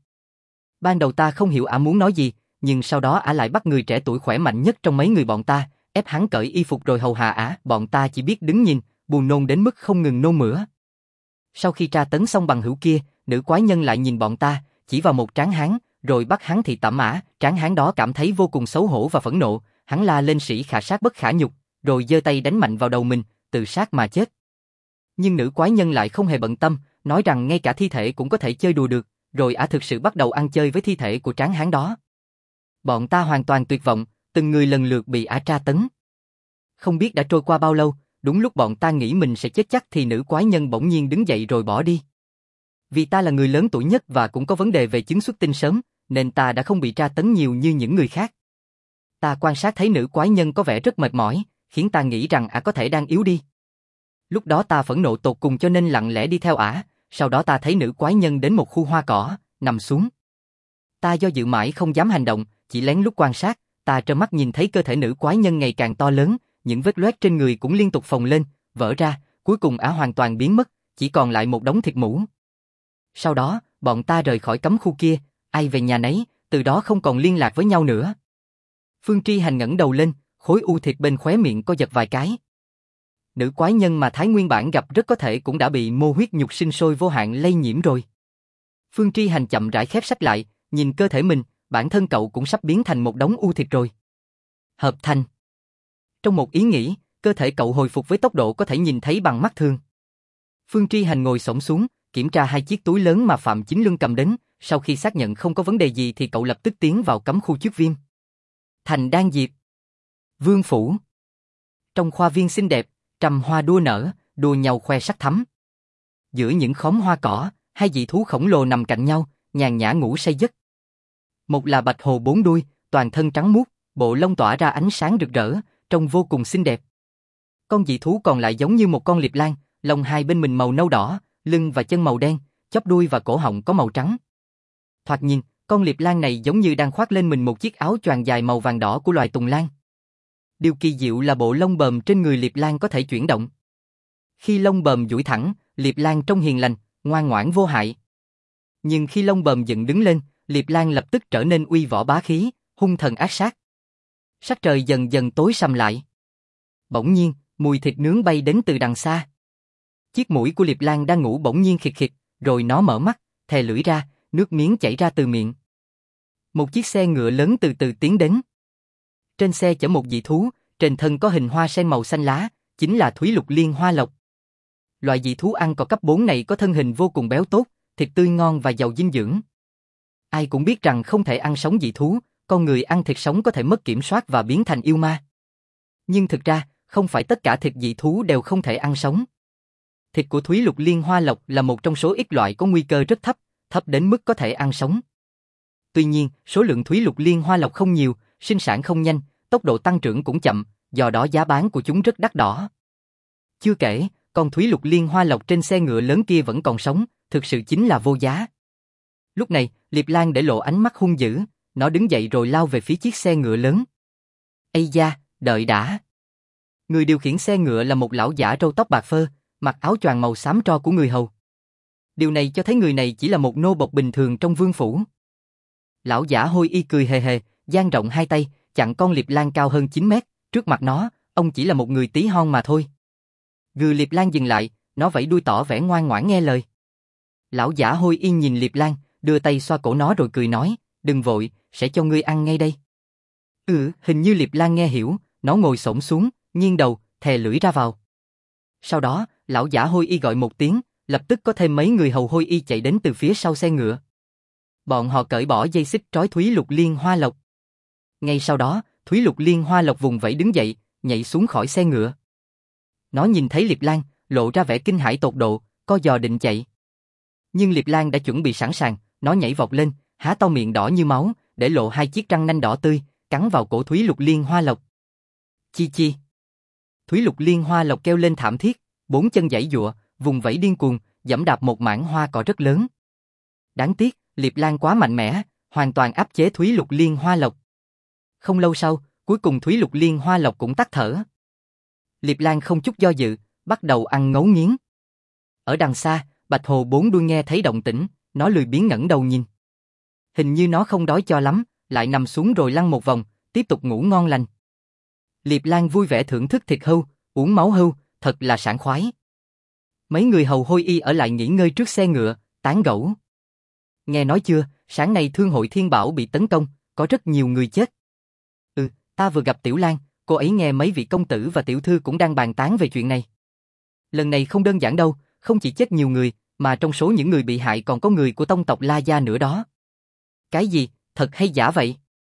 Ban đầu ta không hiểu ả muốn nói gì, nhưng sau đó ả lại bắt người trẻ tuổi khỏe mạnh nhất trong mấy người bọn ta, ép hắn cởi y phục rồi hầu hạ ả, bọn ta chỉ biết đứng nhìn, buồn nôn đến mức không ngừng nôn mửa. Sau khi tra tấn xong bằng hữu kia, nữ quái nhân lại nhìn bọn ta, chỉ vào một tráng hán, rồi bắt hắn thị tẩm ả. Tráng hán đó cảm thấy vô cùng xấu hổ và phẫn nộ, hắn la lên sĩ khả sát bất khả nhục, rồi giơ tay đánh mạnh vào đầu mình, tự sát mà chết. Nhưng nữ quái nhân lại không hề bận tâm, nói rằng ngay cả thi thể cũng có thể chơi đùa được, rồi ả thực sự bắt đầu ăn chơi với thi thể của tráng hán đó. Bọn ta hoàn toàn tuyệt vọng, từng người lần lượt bị ả tra tấn. Không biết đã trôi qua bao lâu, đúng lúc bọn ta nghĩ mình sẽ chết chắc thì nữ quái nhân bỗng nhiên đứng dậy rồi bỏ đi. Vì ta là người lớn tuổi nhất và cũng có vấn đề về chứng xuất tinh sớm, nên ta đã không bị tra tấn nhiều như những người khác. Ta quan sát thấy nữ quái nhân có vẻ rất mệt mỏi, khiến ta nghĩ rằng ả có thể đang yếu đi. Lúc đó ta phẫn nộ tột cùng cho nên lặng lẽ đi theo ả, sau đó ta thấy nữ quái nhân đến một khu hoa cỏ, nằm xuống. Ta do dự mãi không dám hành động, chỉ lén lút quan sát, ta trơ mắt nhìn thấy cơ thể nữ quái nhân ngày càng to lớn, những vết loét trên người cũng liên tục phồng lên, vỡ ra, cuối cùng ả hoàn toàn biến mất, chỉ còn lại một đống thịt mũ. Sau đó, bọn ta rời khỏi cấm khu kia, ai về nhà nấy, từ đó không còn liên lạc với nhau nữa. Phương Tri Hành ngẩng đầu lên, khối u thịt bên khóe miệng co giật vài cái. Nữ quái nhân mà Thái nguyên bản gặp rất có thể cũng đã bị mô huyết nhục sinh sôi vô hạn lây nhiễm rồi. Phương Tri Hành chậm rãi khép sách lại, nhìn cơ thể mình, bản thân cậu cũng sắp biến thành một đống u thịt rồi. Hợp thành. Trong một ý nghĩ, cơ thể cậu hồi phục với tốc độ có thể nhìn thấy bằng mắt thường. Phương Tri Hành ngồi xổm xuống, kiểm tra hai chiếc túi lớn mà Phạm Chính Luân cầm đến, sau khi xác nhận không có vấn đề gì thì cậu lập tức tiến vào cấm khu trước viêm. Thành Đan Diệp. Vương phủ. Trong khoa viên xinh đẹp, trăm hoa đua nở, đua nhau khoe sắc thắm. Giữa những khóm hoa cỏ, hai dị thú khổng lồ nằm cạnh nhau, nhàn nhã ngủ say giấc. Một là bạch hồ bốn đuôi, toàn thân trắng muốt, bộ lông tỏa ra ánh sáng rực rỡ, trông vô cùng xinh đẹp. Con dị thú còn lại giống như một con liệp lan, lông hai bên mình màu nâu đỏ, lưng và chân màu đen, chóp đuôi và cổ họng có màu trắng. Thoạt nhìn, con liệp lan này giống như đang khoác lên mình một chiếc áo choàng dài màu vàng đỏ của loài tùng lan. Điều kỳ diệu là bộ lông bờm trên người liệp lan có thể chuyển động. Khi lông bờm duỗi thẳng, liệp lan trông hiền lành, ngoan ngoãn vô hại. Nhưng khi lông bờm dựng đứng lên, liệp lan lập tức trở nên uy võ bá khí, hung thần ác sát. Sắc trời dần dần tối sầm lại. Bỗng nhiên, mùi thịt nướng bay đến từ đằng xa. Chiếc mũi của liệp lan đang ngủ bỗng nhiên khịt khịt, rồi nó mở mắt, thè lưỡi ra, nước miếng chảy ra từ miệng. Một chiếc xe ngựa lớn từ từ tiến đến. Trên xe chở một dị thú, trên thân có hình hoa sen màu xanh lá, chính là Thúy Lục Liên Hoa Lộc. Loại dị thú ăn cỏ cấp 4 này có thân hình vô cùng béo tốt, thịt tươi ngon và giàu dinh dưỡng. Ai cũng biết rằng không thể ăn sống dị thú, con người ăn thịt sống có thể mất kiểm soát và biến thành yêu ma. Nhưng thực ra, không phải tất cả thịt dị thú đều không thể ăn sống. Thịt của Thúy Lục Liên Hoa Lộc là một trong số ít loại có nguy cơ rất thấp, thấp đến mức có thể ăn sống. Tuy nhiên, số lượng Thúy Lục Liên Hoa Lộc không nhiều, sinh sản không nhanh, tốc độ tăng trưởng cũng chậm, do đó giá bán của chúng rất đắt đỏ. Chưa kể, con Thúy Lục Liên Hoa Lộc trên xe ngựa lớn kia vẫn còn sống, thực sự chính là vô giá. Lúc này, Liệp Lan để lộ ánh mắt hung dữ, nó đứng dậy rồi lao về phía chiếc xe ngựa lớn. Ây da, đợi đã. Người điều khiển xe ngựa là một lão giả râu tóc bạc phơ, mặc áo choàng màu xám tro của người hầu. Điều này cho thấy người này chỉ là một nô bộc bình thường trong vương phủ. Lão giả Hôi Y cười hề hề, dang rộng hai tay, chặn con Liệp Lan cao hơn 9 mét, trước mặt nó, ông chỉ là một người tí hon mà thôi. Gừ Liệp Lan dừng lại, nó vẫy đuôi tỏ vẻ ngoan ngoãn nghe lời. Lão giả Hôi Y nhìn Liệp Lan, đưa tay xoa cổ nó rồi cười nói, đừng vội, sẽ cho ngươi ăn ngay đây. Hình như Liệp Lan nghe hiểu, nó ngồi xổm xuống, nghiêng đầu, thè lưỡi ra vào. Sau đó, lão giả Hôi Y gọi một tiếng, lập tức có thêm mấy người hầu Hôi Y chạy đến từ phía sau xe ngựa. Bọn họ cởi bỏ dây xích trói Thúy Lục Liên Hoa Lộc. Ngay sau đó, Thúy Lục Liên Hoa Lộc vùng vẫy đứng dậy, nhảy xuống khỏi xe ngựa. Nó nhìn thấy Liệp Lan, lộ ra vẻ kinh hãi tột độ, co giò định chạy. Nhưng Liệp Lan đã chuẩn bị sẵn sàng, nó nhảy vọt lên, há to miệng đỏ như máu, để lộ hai chiếc răng nanh đỏ tươi, cắn vào cổ Thúy Lục Liên Hoa Lộc. Chi chi. Thúy Lục Liên Hoa Lộc kêu lên thảm thiết, bốn chân giãy giụa, vùng vẫy điên cuồng, giẫm đạp một mảng hoa cỏ rất lớn. Đáng tiếc, Liệp Lan quá mạnh mẽ, hoàn toàn áp chế Thúy Lục Liên Hoa Lộc. Không lâu sau, cuối cùng Thúy Lục Liên Hoa Lộc cũng tắt thở. Liệp Lan không chút do dự, bắt đầu ăn ngấu nghiến. Ở đằng xa, Bạch Hồ bốn đuôi nghe thấy động tĩnh, nó lười biếng ngẩng đầu nhìn. Hình như nó không đói cho lắm, lại nằm xuống rồi lăn một vòng, tiếp tục ngủ ngon lành. Liệp Lan vui vẻ thưởng thức thịt hươu, uống máu hươu, thật là sảng khoái. Mấy người hầu Hôi Y ở lại nghỉ ngơi trước xe ngựa, tán gẫu. Nghe nói chưa, sáng nay Thương hội Thiên Bảo bị tấn công, có rất nhiều người chết. Ta vừa gặp Tiểu Lan, cô ấy nghe mấy vị công tử và tiểu thư cũng đang bàn tán về chuyện này. Lần này không đơn giản đâu, không chỉ chết nhiều người, mà trong số những người bị hại còn có người của tông tộc La Gia nữa đó. Cái gì, thật hay giả vậy?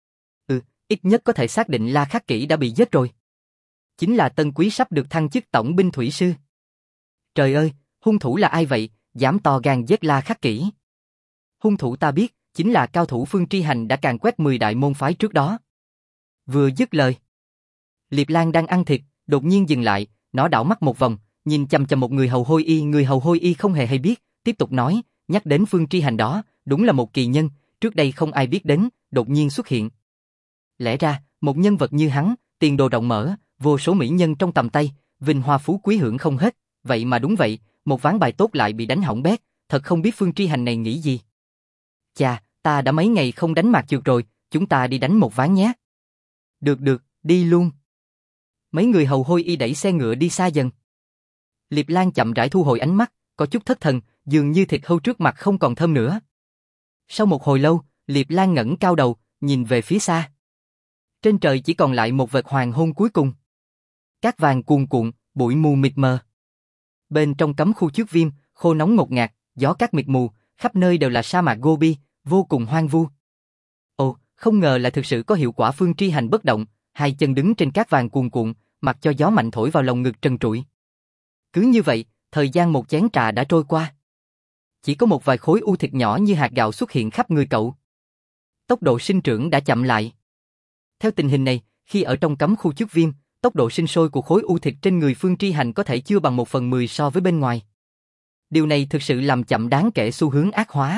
Ít nhất có thể xác định La Khắc Kỷ đã bị giết rồi. Chính là Tân Quý sắp được thăng chức tổng binh thủy sư. Trời ơi, hung thủ là ai vậy, dám to gan giết La Khắc Kỷ? Hung thủ ta biết, chính là cao thủ Phương Tri Hành đã càn quét 10 đại môn phái trước đó. Vừa dứt lời, Liệp Lan đang ăn thịt, đột nhiên dừng lại, nó đảo mắt một vòng, nhìn chằm chằm một người hầu Hôi Y, người hầu Hôi Y không hề hay biết, tiếp tục nói, nhắc đến Phương Tri Hành đó, đúng là một kỳ nhân, trước đây không ai biết đến, đột nhiên xuất hiện. Lẽ ra, một nhân vật như hắn, tiền đồ rộng mở, vô số mỹ nhân trong tầm tay, vinh hoa phú quý hưởng không hết, vậy mà đúng vậy, một ván bài tốt lại bị đánh hỏng bét, thật không biết Phương Tri Hành này nghĩ gì. Chà, ta đã mấy ngày không đánh mạc trượt rồi, chúng ta đi đánh một ván nhé. Được, đi luôn. Mấy người hầu Hôi Y đẩy xe ngựa đi xa dần. Liệp Lan chậm rãi thu hồi ánh mắt, có chút thất thần, dường như thịt hươu trước mặt không còn thơm nữa. Sau một hồi lâu, Liệp Lan ngẩng cao đầu, nhìn về phía xa. Trên trời chỉ còn lại một vệt hoàng hôn cuối cùng. Cát vàng cuồn cuộn, bụi mù mịt mờ. Bên trong cấm khu Trước Viêm, khô nóng ngột ngạt, gió cát mịt mù, khắp nơi đều là sa mạc Gobi, vô cùng hoang vu. Ồ, không ngờ là thực sự có hiệu quả. Phương Tri Hành bất động, hai chân đứng trên cát vàng cuồn cuộn, mặc cho gió mạnh thổi vào lồng ngực trần trụi. Cứ như vậy, thời gian một chén trà đã trôi qua. Chỉ có một vài khối u thịt nhỏ như hạt gạo xuất hiện khắp người cậu. Tốc độ sinh trưởng đã chậm lại. Theo tình hình này, khi ở trong cấm khu Trước Viêm, tốc độ sinh sôi của khối u thịt trên người Phương Tri Hành có thể chưa bằng 1/10 so với bên ngoài. Điều này thực sự làm chậm đáng kể xu hướng ác hóa.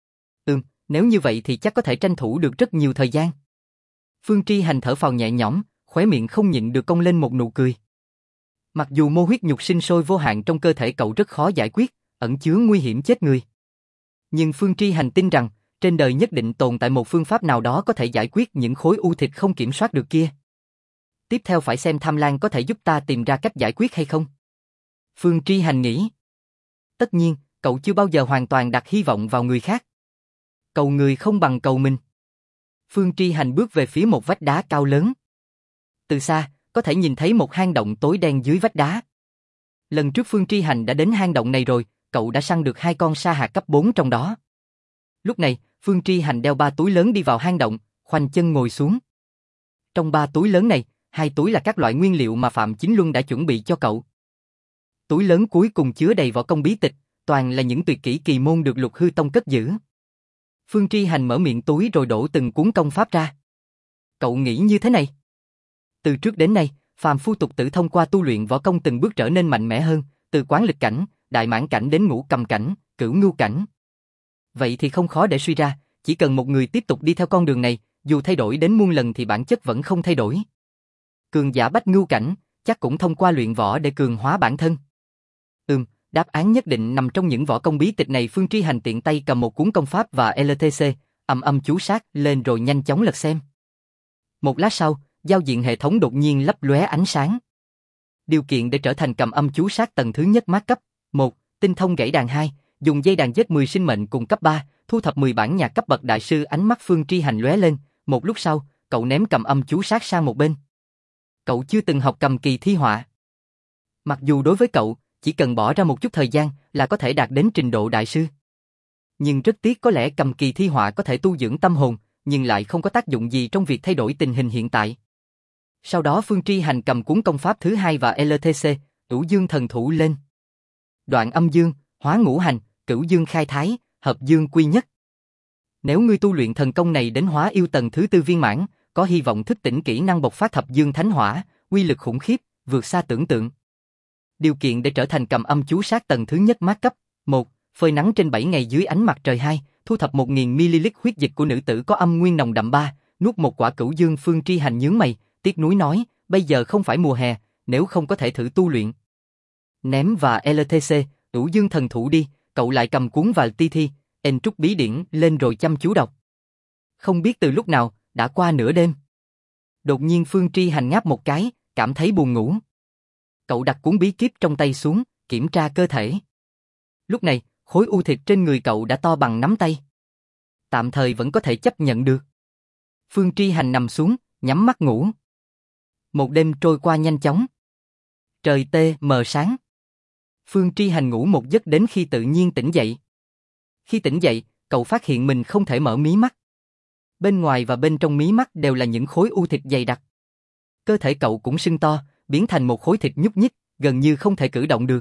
Nếu như vậy thì chắc có thể tranh thủ được rất nhiều thời gian. Phương Tri Hành thở phào nhẹ nhõm, khóe miệng không nhịn được cong lên một nụ cười. Mặc dù mô huyết nhục sinh sôi vô hạn trong cơ thể cậu rất khó giải quyết, ẩn chứa nguy hiểm chết người. Nhưng Phương Tri Hành tin rằng, trên đời nhất định tồn tại một phương pháp nào đó có thể giải quyết những khối u thịt không kiểm soát được kia. Tiếp theo phải xem Tham Lang có thể giúp ta tìm ra cách giải quyết hay không. Phương Tri Hành nghĩ. Tất nhiên, cậu chưa bao giờ hoàn toàn đặt hy vọng vào người khác. Cầu người không bằng cầu mình. Phương Tri Hành bước về phía một vách đá cao lớn. Từ xa, có thể nhìn thấy một hang động tối đen dưới vách đá. Lần trước Phương Tri Hành đã đến hang động này rồi, cậu đã săn được 2 con sa hạt cấp 4 trong đó. Lúc này, Phương Tri Hành đeo 3 túi lớn đi vào hang động, khoanh chân ngồi xuống. Trong 3 túi lớn này, 2 túi là các loại nguyên liệu mà Phạm Chính Luân đã chuẩn bị cho cậu. Túi lớn cuối cùng chứa đầy võ công bí tịch, toàn là những tuyệt kỹ kỳ môn được Lục Hư Tông cất giữ. Phương Tri Hành mở miệng túi rồi đổ từng cuốn công pháp ra. Cậu nghĩ như thế này. Từ trước đến nay, phàm phu tục tử thông qua tu luyện võ công từng bước trở nên mạnh mẽ hơn, từ quán lịch cảnh, đại mãn cảnh đến ngũ cầm cảnh, cửu ngưu cảnh. Vậy thì không khó để suy ra, chỉ cần một người tiếp tục đi theo con đường này, dù thay đổi đến muôn lần thì bản chất vẫn không thay đổi. Cường giả bách ngưu cảnh, chắc cũng thông qua luyện võ để cường hóa bản thân. Đáp án nhất định nằm trong những võ công bí tịch này. Phương Tri Hành tiện tay cầm một cuốn công pháp và LTC, chú sát lên rồi nhanh chóng lật xem. Một lát sau, giao diện hệ thống đột nhiên lấp lóe ánh sáng. Điều kiện để trở thành cầm âm chú sát tầng thứ nhất mát cấp. 1. Tinh thông gãy đàn. 2. Dùng dây đàn giết 10 sinh mệnh cùng cấp 3, thu thập 10 bản nhạc cấp bậc đại sư. Ánh mắt Phương Tri Hành lóe lên, một lúc sau, cậu ném cầm âm chú sát sang một bên. Cậu chưa từng học cầm kỳ thi họa. Mặc dù đối với cậu, chỉ cần bỏ ra một chút thời gian là có thể đạt đến trình độ đại sư. Nhưng rất tiếc có lẽ cầm kỳ thi họa có thể tu dưỡng tâm hồn, nhưng lại không có tác dụng gì trong việc thay đổi tình hình hiện tại. Sau đó Phương Tri Hành cầm cuốn công pháp thứ 2 và LTC, Cửu Dương Thần Thủ lên. Đoạn âm dương, hóa ngũ hành, cửu dương khai thái, hợp dương quy nhất. Nếu ngươi tu luyện thần công này đến hóa yêu tầng thứ 4 viên mãn, có hy vọng thức tỉnh kỹ năng bộc phát thập dương thánh hỏa, uy lực khủng khiếp, vượt xa tưởng tượng. Điều kiện để trở thành cầm âm chú sát tầng thứ nhất mát cấp. 1. Phơi nắng trên 7 ngày dưới ánh mặt trời. 2. Thu thập 1000ml huyết dịch của nữ tử có âm nguyên nồng đậm. 3. Nuốt một quả cửu dương. Phương Tri Hành nhướng mày, tiếc nuối nói, bây giờ không phải mùa hè, nếu không có thể thử tu luyện. Ném và LTC, Cửu Dương Thần Thủ đi, cậu lại cầm cuốn và thi, trúc bí điển lên rồi chăm chú đọc. Không biết từ lúc nào, đã qua nửa đêm. Đột nhiên Phương Tri Hành ngáp một cái, cảm thấy buồn ngủ. Cậu đặt cuốn bí kíp trong tay xuống, kiểm tra cơ thể. Lúc này, khối u thịt trên người cậu đã to bằng nắm tay. Tạm thời vẫn có thể chấp nhận được. Phương Tri Hành nằm xuống, nhắm mắt ngủ. Một đêm trôi qua nhanh chóng. Trời tê mờ sáng. Phương Tri Hành ngủ một giấc đến khi tự nhiên tỉnh dậy. Khi tỉnh dậy, cậu phát hiện mình không thể mở mí mắt. Bên ngoài và bên trong mí mắt đều là những khối u thịt dày đặc. Cơ thể cậu cũng sưng to, biến thành một khối thịt nhúc nhích, gần như không thể cử động được.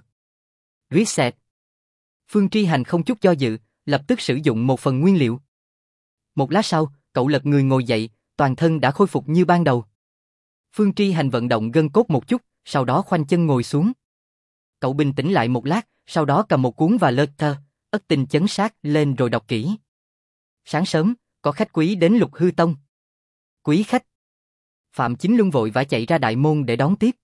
Reset. Phương Tri Hành không chút do dự, lập tức sử dụng một phần nguyên liệu. Một lát sau, cậu lật người ngồi dậy, toàn thân đã khôi phục như ban đầu. Phương Tri Hành vận động gân cốt một chút, sau đó khoanh chân ngồi xuống. Cậu bình tĩnh lại một lát, sau đó cầm một cuốn và lơ thơ, ất tinh chấn sát lên rồi đọc kỹ. Sáng sớm, có khách quý đến Lục Hư Tông. Quý khách. Phạm Chính Luân vội vã chạy ra đại môn để đón tiếp.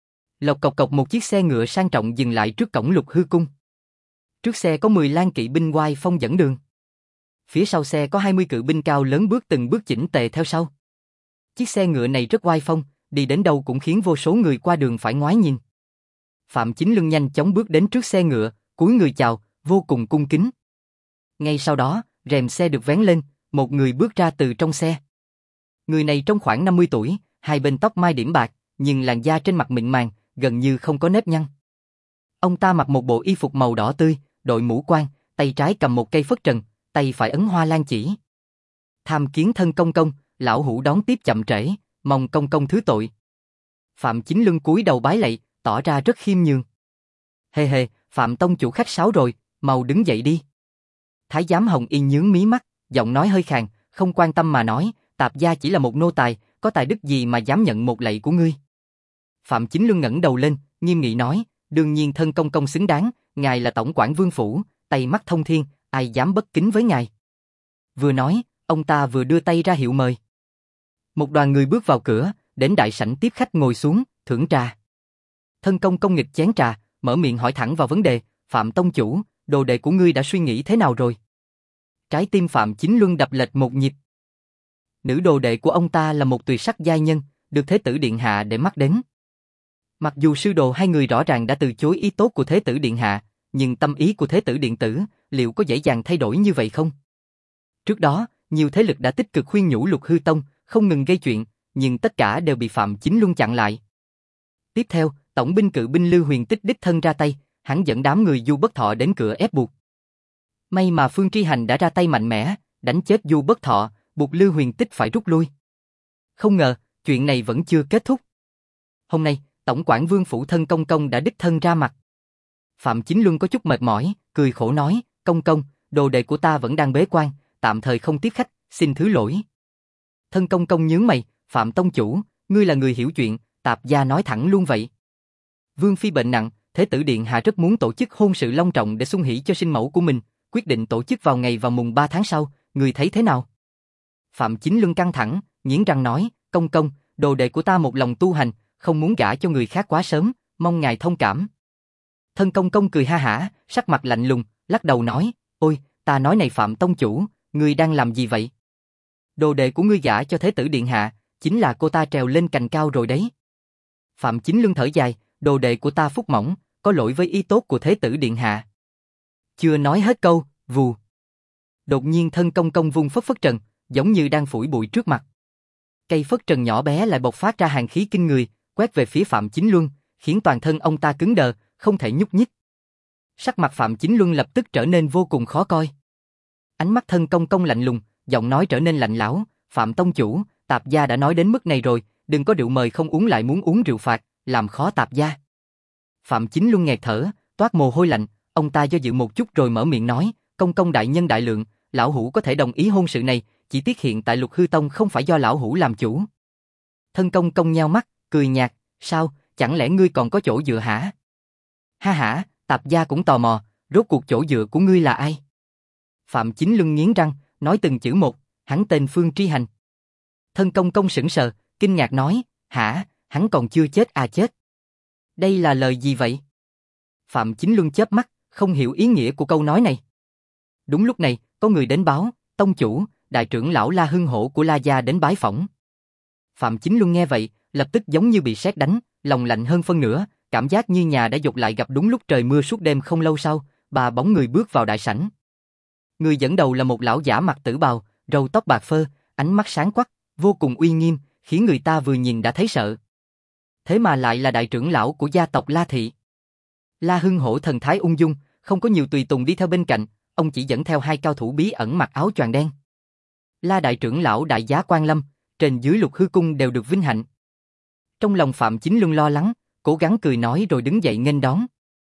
Lộc cộc cộc một chiếc xe ngựa sang trọng dừng lại trước cổng Lục Hư Cung. Trước xe có 10 lang kỵ binh oai phong dẫn đường. Phía sau xe có 20 cự binh cao lớn bước từng bước chỉnh tề theo sau. Chiếc xe ngựa này rất oai phong, đi đến đâu cũng khiến vô số người qua đường phải ngoái nhìn. Phạm Chính Luân nhanh chóng bước đến trước xe ngựa, cúi người chào, vô cùng cung kính. Ngay sau đó, rèm xe được vén lên, một người bước ra từ trong xe. Người này trông khoảng 50 tuổi, hai bên tóc mai điểm bạc, nhưng làn da trên mặt mịn màng, gần như không có nếp nhăn. Ông ta mặc một bộ y phục màu đỏ tươi, đội mũ quan, tay trái cầm một cây phất trần, tay phải ấn hoa lan chỉ. Tham kiến thân công công, lão hủ đón tiếp chậm trễ, mong công công thứ tội. Phạm Chính Luân cúi đầu bái lạy, tỏ ra rất khiêm nhường. Hề hề, Phạm tông chủ khách sáo rồi, mau đứng dậy đi. Thái giám Hồng Y nhướng mí mắt, giọng nói hơi khàn, không quan tâm mà nói, tạp gia chỉ là một nô tài, có tài đức gì mà dám nhận một lạy của ngươi. Phạm Chính Luân ngẩng đầu lên, nghiêm nghị nói, đương nhiên thân công công xứng đáng, ngài là tổng quản vương phủ, tay mắt thông thiên, ai dám bất kính với ngài. Vừa nói, ông ta vừa đưa tay ra hiệu mời. Một đoàn người bước vào cửa, đến đại sảnh tiếp khách ngồi xuống, thưởng trà. Thân công công nghịch chén trà, mở miệng hỏi thẳng vào vấn đề, Phạm tông chủ, đồ đệ của ngươi đã suy nghĩ thế nào rồi? Trái tim Phạm Chính Luân đập lệch một nhịp. Nữ đồ đệ của ông ta là một tuyệt sắc giai nhân, được Thế tử Điện Hạ để mắt đến. Mặc dù sư đồ hai người rõ ràng đã từ chối ý tốt của Thế tử Điện Hạ, nhưng tâm ý của Thế tử Điện Tử, liệu có dễ dàng thay đổi như vậy không? Trước đó, nhiều thế lực đã tích cực khuyên nhủ Lục Hư Tông, không ngừng gây chuyện, nhưng tất cả đều bị Phạm Chính Luân chặn lại. Tiếp theo, tổng binh cự binh Lưu Huyền Tích đích thân ra tay, hắn dẫn đám người Du Bất Thọ đến cửa ép buộc. May mà Phương Tri Hành đã ra tay mạnh mẽ, đánh chết Du Bất Thọ, buộc Lưu Huyền Tích phải rút lui. Không ngờ, chuyện này vẫn chưa kết thúc. Hôm nay, tổng quản Vương phủ thân công công đã đích thân ra mặt. Phạm Chính Luân có chút mệt mỏi, cười khổ nói, công công, đồ đệ của ta vẫn đang bế quan, tạm thời không tiếp khách, xin thứ lỗi. Thân công công nhướng mày, Phạm tông chủ, ngươi là người hiểu chuyện, tạp gia nói thẳng luôn vậy. Vương phi bệnh nặng, Thế tử Điện Hạ rất muốn tổ chức hôn sự long trọng để xung hỷ cho sinh mẫu của mình, quyết định tổ chức vào mùng 3 tháng sau, người thấy thế nào? Phạm Chính Luân căng thẳng, nghiến răng nói, công công, đồ đệ của ta một lòng tu hành, không muốn gả cho người khác quá sớm, mong ngài thông cảm. Thân công công cười ha hả, sắc mặt lạnh lùng, lắc đầu nói, ôi, ta nói này Phạm tông chủ, ngươi đang làm gì vậy? Đồ đệ của ngươi gả cho Thế tử Điện Hạ, chính là cô ta trèo lên cành cao rồi đấy. Phạm Chính Luân thở dài, đồ đệ của ta phúc mỏng, có lỗi với ý tốt của Thế tử điện hạ. Chưa nói hết câu, vù. Đột nhiên thân công công vung phất phất trần, giống như đang phủi bụi trước mặt. Cây phất trần nhỏ bé lại bộc phát ra hàn khí kinh người, quét về phía Phạm Chính Luân, khiến toàn thân ông ta cứng đờ, không thể nhúc nhích. Sắc mặt Phạm Chính Luân lập tức trở nên vô cùng khó coi. Ánh mắt thân công công lạnh lùng, giọng nói trở nên lạnh lẽo, Phạm tông chủ, Tạp gia đã nói đến mức này rồi, đừng có rượu mời không uống lại muốn uống rượu phạt, làm khó Tạp gia. Phạm Chính Luân nghẹt thở, toát mồ hôi lạnh, ông ta do dự một chút rồi mở miệng nói, công công đại nhân đại lượng, lão hủ có thể đồng ý hôn sự này, chỉ tiếc hiện tại Lục Hư Tông không phải do lão hủ làm chủ. Thân công công nheo mắt, cười nhạt, sao, chẳng lẽ ngươi còn có chỗ dựa hả? Ha hả, Tạp gia cũng tò mò, rốt cuộc chỗ dựa của ngươi là ai? Phạm Chính Luân nghiến răng, nói từng chữ một, hắn tên Phương Tri Hành. Thân công công sững sờ, kinh ngạc nói, hả, hắn còn chưa chết à chết? Đây là lời gì vậy? Phạm Chính Luân chớp mắt, không hiểu ý nghĩa của câu nói này. Đúng lúc này, có người đến báo, tông chủ, đại trưởng lão La Hưng Hổ của La gia đến bái phỏng. Phạm Chính Luân nghe vậy, lập tức giống như bị sét đánh, lòng lạnh hơn phân nửa, cảm giác như nhà đã dột lại gặp đúng lúc trời mưa suốt đêm không lâu sau, bà bóng người bước vào đại sảnh. Người dẫn đầu là một lão giả mặc tử bào, râu tóc bạc phơ, ánh mắt sáng quắc, vô cùng uy nghiêm, khiến người ta vừa nhìn đã thấy sợ. Thế mà lại là đại trưởng lão của gia tộc La Thị. La Hưng Hổ thần thái ung dung, không có nhiều tùy tùng đi theo bên cạnh, ông chỉ dẫn theo hai cao thủ bí ẩn mặc áo choàng đen. La đại trưởng lão đại giá quan lâm, trên dưới Lục Hư cung đều được vinh hạnh. Trong lòng Phạm Chính Luân lo lắng, cố gắng cười nói rồi đứng dậy nghênh đón.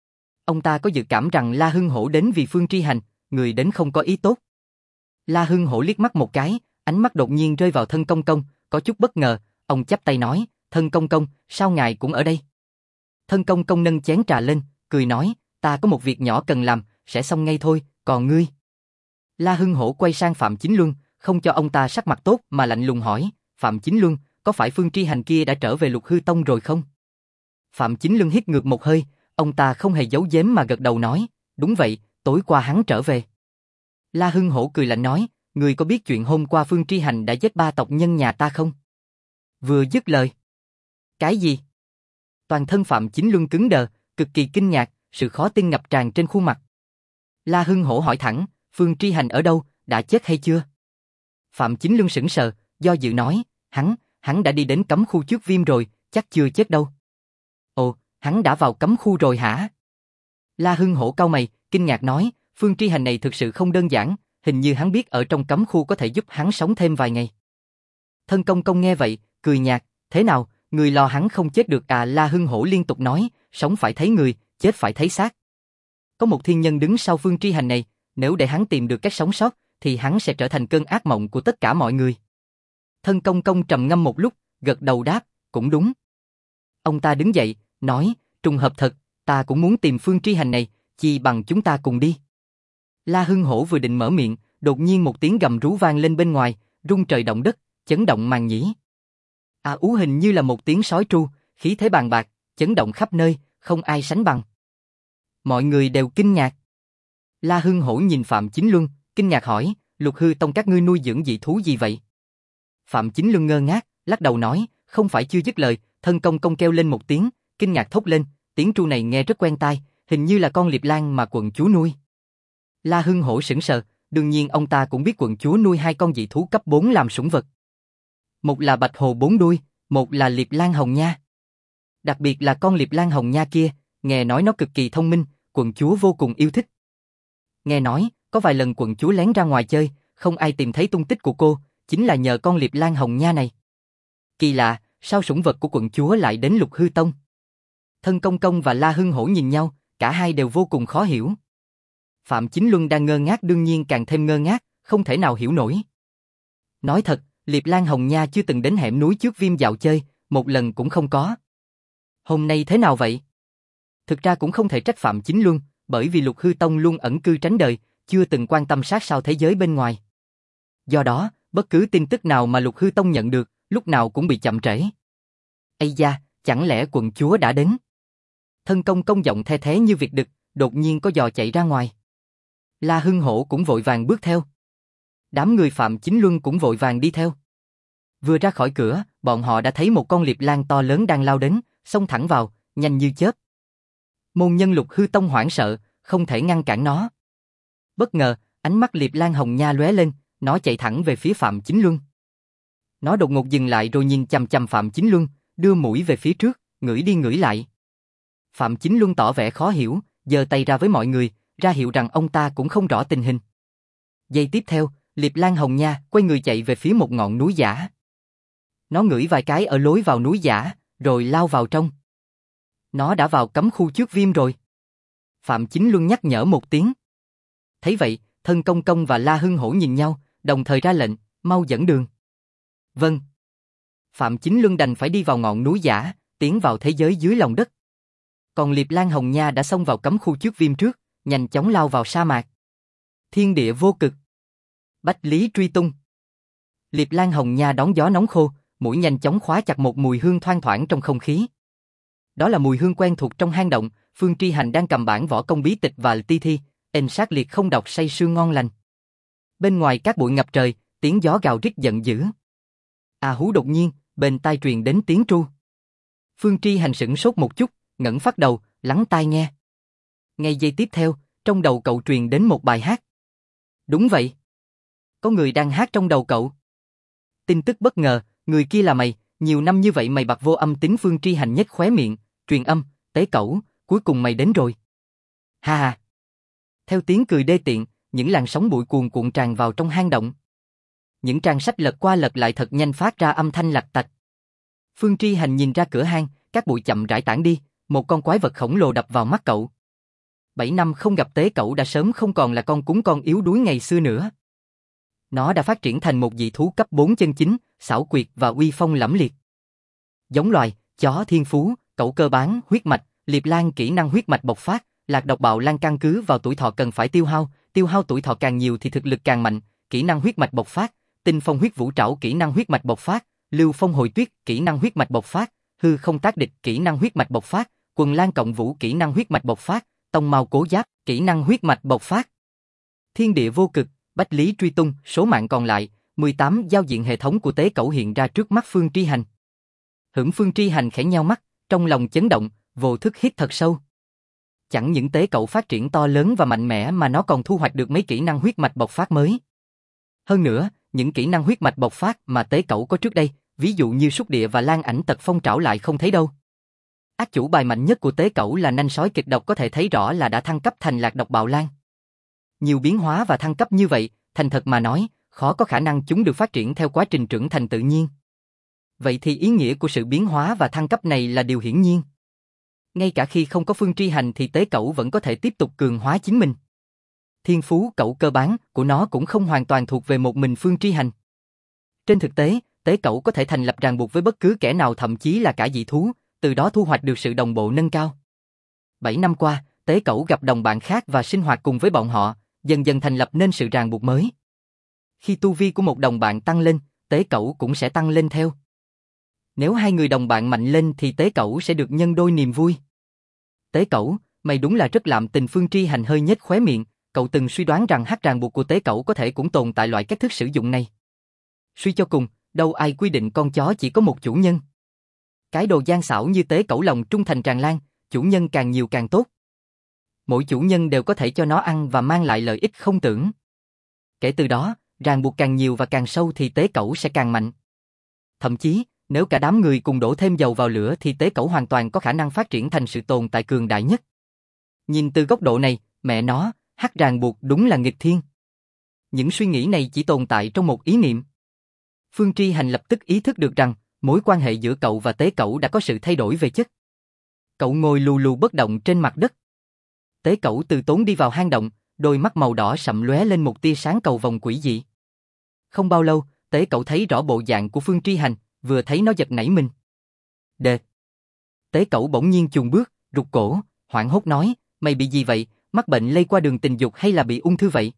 Ông ta có dự cảm rằng La Hưng Hổ đến vì Phương Tri Hành, người đến không có ý tốt. La Hưng Hổ liếc mắt một cái, ánh mắt đột nhiên rơi vào thân công công, có chút bất ngờ, ông chắp tay nói, thân công công, sao ngài cũng ở đây? Thân công công nâng chén trà lên, cười nói, ta có một việc nhỏ cần làm, sẽ xong ngay thôi, còn ngươi? La Hưng Hổ quay sang Phạm Chính Luân, không cho ông ta sắc mặt tốt mà lạnh lùng hỏi, Phạm Chính Luân, có phải Phương Tri Hành kia đã trở về Lục Hư Tông rồi không? Phạm Chính Luân hít ngược một hơi, ông ta không hề giấu giếm mà gật đầu nói, đúng vậy, tối qua hắn trở về. La Hưng Hổ cười lạnh nói, người có biết chuyện hôm qua Phương Tri Hành đã giết 3 tộc nhân nhà ta không? Vừa dứt lời. Cái gì? Toàn thân Phạm Chính Luân cứng đờ, cực kỳ kinh ngạc, sự khó tin ngập tràn trên khuôn mặt. La Hưng Hổ hỏi thẳng, Phương Tri Hành ở đâu, đã chết hay chưa? Phạm Chính Luân sững sờ, do dự nói, hắn đã đi đến cấm khu trước Viêm rồi, chắc chưa chết đâu. Ồ, hắn đã vào cấm khu rồi hả? La Hưng Hổ cau mày, kinh ngạc nói, Phương Tri Hành này thực sự không đơn giản, hình như hắn biết ở trong cấm khu có thể giúp hắn sống thêm vài ngày. Thân công công nghe vậy, cười nhạt, thế nào, người lo hắn không chết được à? La Hưng Hổ liên tục nói, sống phải thấy người, chết phải thấy xác. Có một thiên nhân đứng sau Phương Tri Hành này, nếu để hắn tìm được cách sống sót, thì hắn sẽ trở thành cơn ác mộng của tất cả mọi người. Thân công công trầm ngâm một lúc, gật đầu đáp, cũng đúng. Ông ta đứng dậy, nói, trùng hợp thật, ta cũng muốn tìm Phương Tri Hành này, chi bằng chúng ta cùng đi. La Hưng Hổ vừa định mở miệng, đột nhiên một tiếng gầm rú vang lên bên ngoài, rung trời động đất, chấn động màn nhĩ. À ú hình như là một tiếng sói tru, khí thế bàn bạc, chấn động khắp nơi, không ai sánh bằng. Mọi người đều kinh ngạc. La Hưng Hổ nhìn Phạm Chính Luân, kinh ngạc hỏi, Lục Hư Tông các ngươi nuôi dưỡng dị thú gì vậy? Phạm Chính Luân ngơ ngác, lắc đầu nói, không phải chưa dứt lời, thân công công kêu lên một tiếng, kinh ngạc thốt lên, tiếng tru này nghe rất quen tai, hình như là con liệp lang mà quận chúa nuôi. La Hưng Hổ sững sờ, đương nhiên ông ta cũng biết quận chúa nuôi 2 con dị thú cấp 4 làm sủng vật. Một là bạch hồ 4 đuôi, một là liệp lang hồng nha. Đặc biệt là con liệp lang hồng nha kia, nghe nói nó cực kỳ thông minh, quận chúa vô cùng yêu thích. Nghe nói, có vài lần quận chúa lén ra ngoài chơi, không ai tìm thấy tung tích của cô, chính là nhờ con liệp lang hồng nha này. Kỳ lạ, sao sủng vật của quận chúa lại đến Lục Hư Tông? Thân công công và La Hưng Hổ nhìn nhau, cả hai đều vô cùng khó hiểu. Phạm Chính Luân đang ngơ ngác đương nhiên càng thêm ngơ ngác, không thể nào hiểu nổi. Nói thật, liệp lang hồng nha chưa từng đến hẻm núi trước Viêm dạo chơi, một lần cũng không có. Hôm nay thế nào vậy? Thực ra cũng không thể trách Phạm Chính Luân, bởi vì Lục Hư Tông luôn ẩn cư tránh đời, chưa từng quan tâm sát sao thế giới bên ngoài. Do đó, bất cứ tin tức nào mà Lục Hư Tông nhận được, lúc nào cũng bị chậm trễ. Ây da, chẳng lẽ quận chúa đã đến? Thân công công giọng the thế như việc đực, đột nhiên có giò chạy ra ngoài. La Hưng Hổ cũng vội vàng bước theo. Đám người Phạm Chính Luân cũng vội vàng đi theo. Vừa ra khỏi cửa, bọn họ đã thấy một con liệp lang to lớn đang lao đến, xông thẳng vào, nhanh như chớp. Môn nhân Lục Hư Tông hoảng sợ, không thể ngăn cản nó. Bất ngờ, ánh mắt Liệp Lan Hồng Nha lóe lên, nó chạy thẳng về phía Phạm Chính Luân. Nó đột ngột dừng lại rồi nhìn chằm chằm Phạm Chính Luân, đưa mũi về phía trước, ngửi đi ngửi lại. Phạm Chính Luân tỏ vẻ khó hiểu, giơ tay ra với mọi người, ra hiệu rằng ông ta cũng không rõ tình hình. Giây tiếp theo, Liệp Lan Hồng Nha quay người chạy về phía một ngọn núi giả. Nó ngửi vài cái ở lối vào núi giả, rồi lao vào trong. Nó đã vào cấm khu trước Viêm rồi. Phạm Chính Luân nhắc nhở một tiếng. Thấy vậy, Thân Công Công và La Hưng Hổ nhìn nhau, đồng thời ra lệnh, mau dẫn đường. Vâng. Phạm Chính Luân đành phải đi vào ngọn núi giả, tiến vào thế giới dưới lòng đất. Còn Liệp Lan Hồng Nha đã xông vào cấm khu trước Viêm trước, nhanh chóng lao vào sa mạc. Thiên địa vô cực. Bách lý truy tung. Liệp Lan Hồng Nha đón gió nóng khô, mũi nhanh chóng khóa chặt một mùi hương thoang thoảng trong không khí. Đó là mùi hương quen thuộc trong hang động. Phương Tri Hành đang cầm bản võ công bí tịch và ti thi, ên sát liệt không đọc say sưa ngon lành. Bên ngoài các bụi ngập trời, tiếng gió gào rít giận dữ. Hú đột nhiên, bên tai truyền đến tiếng tru. Phương Tri Hành sửng sốt một chút, ngẩng phát đầu, lắng tai nghe. Ngay giây tiếp theo, trong đầu cậu truyền đến một bài hát. Đúng vậy. Có người đang hát trong đầu cậu. Tin tức bất ngờ, người kia là mày, nhiều năm như vậy mày bặt vô âm tín. Phương Tri Hành nhếch khóe miệng, truyền âm, Tế Cẩu, cuối cùng mày đến rồi. Ha ha. Theo tiếng cười đê tiện, những làn sóng bụi cuồn cuộn tràn vào trong hang động. Những trang sách lật qua lật lại thật nhanh phát ra âm thanh lạch tạch. Phương Tri Hành nhìn ra cửa hang, các bụi chậm rãi tản đi, một con quái vật khổng lồ đập vào mắt cậu. 7 năm không gặp Tế Cẩu đã sớm không còn là con cún con yếu đuối ngày xưa nữa. Nó đã phát triển thành một dị thú cấp 4 chân chính, xảo quyệt và uy phong lẫm liệt. Giống loài, chó thiên phú, cẩu cơ bán, huyết mạch, Liệp Lan kỹ năng huyết mạch bộc phát, Lạc độc bạo lan căn cứ vào tuổi thọ cần phải tiêu hao tuổi thọ càng nhiều thì thực lực càng mạnh, kỹ năng huyết mạch bộc phát, Tinh Phong huyết vũ trảo kỹ năng huyết mạch bộc phát, Lưu Phong hồi tuyết kỹ năng huyết mạch bộc phát, Hư không tác địch kỹ năng huyết mạch bộc phát, Quần lan cộng vũ kỹ năng huyết mạch bộc phát, Tông mao cố giáp kỹ năng huyết mạch bộc phát. Thiên địa vô cực, bách lý truy tung, số mạng còn lại, 18 giao diện hệ thống của Tế Cẩu hiện ra trước mắt Phương Tri Hành. Phương Tri Hành khẽ nheo mắt, trong lòng chấn động, vô thức hít thật sâu. Chẳng những Tế Cẩu phát triển to lớn và mạnh mẽ mà nó còn thu hoạch được mấy kỹ năng huyết mạch bộc phát mới. Hơn nữa, những kỹ năng huyết mạch bộc phát mà Tế Cẩu có trước đây, ví dụ như Súc Địa và Lan Ảnh Tật Phong Trảo lại không thấy đâu. Ác chủ bài mạnh nhất của Tế Cẩu là nanh sói kịch độc, có thể thấy rõ là đã thăng cấp thành Lạc độc bạo lan. Nhiều biến hóa và thăng cấp như vậy, thành thật mà nói, khó có khả năng chúng được phát triển theo quá trình trưởng thành tự nhiên. Vậy thì ý nghĩa của sự biến hóa và thăng cấp này là điều hiển nhiên. Ngay cả khi không có Phương Tri Hành thì Tế Cẩu vẫn có thể tiếp tục cường hóa chính mình. Thiên phú cẩu cơ bán của nó cũng không hoàn toàn thuộc về một mình Phương Tri Hành. Trên thực tế, Tế Cẩu có thể thành lập ràng buộc với bất cứ kẻ nào, thậm chí là cả dị thú, từ đó thu hoạch được sự đồng bộ nâng cao. 7 năm qua, Tế Cẩu gặp đồng bạn khác và sinh hoạt cùng với bọn họ, dần dần thành lập nên sự ràng buộc mới. Khi tu vi của một đồng bạn tăng lên, Tế Cẩu cũng sẽ tăng lên theo. Nếu hai người đồng bạn mạnh lên thì Tế Cẩu sẽ được nhân đôi niềm vui. Tế Cẩu, mày đúng là rất lạm tình. Phương Tri Hành hơi nhếch khóe miệng, cậu từng suy đoán rằng ràng buộc của Tế Cẩu có thể cũng tồn tại loại cách thức sử dụng này. Suy cho cùng, đâu ai quy định con chó chỉ có một chủ nhân. Cái đồ gian xảo như Tế Cẩu lòng trung thành tràn lan, chủ nhân càng nhiều càng tốt. Mỗi chủ nhân đều có thể cho nó ăn và mang lại lợi ích không tưởng. Kể từ đó, ràng buộc càng nhiều và càng sâu thì Tế Cẩu sẽ càng mạnh. Thậm chí, nếu cả đám người cùng đổ thêm dầu vào lửa thì Tế Cẩu hoàn toàn có khả năng phát triển thành sự tồn tại cường đại nhất. Nhìn từ góc độ này, mẹ nó, ràng buộc đúng là nghịch thiên. Những suy nghĩ này chỉ tồn tại trong một ý niệm. Phương Tri Hành lập tức ý thức được rằng, mối quan hệ giữa cậu và Tế Cẩu đã có sự thay đổi về chất. Cậu ngồi lù lù bất động trên mặt đất. Tế Cẩu từ tốn đi vào hang động, đôi mắt màu đỏ sậm lóe lên một tia sáng cầu vồng quỷ dị. Không bao lâu, Tế Cẩu thấy rõ bộ dạng của Phương Tri Hành, vừa thấy nó giật nảy mình. Đệt! Tế Cẩu bỗng nhiên chùn bước, rụt cổ, hoảng hốt nói, mày bị gì vậy, mắc bệnh lây qua đường tình dục hay là bị ung thư vậy?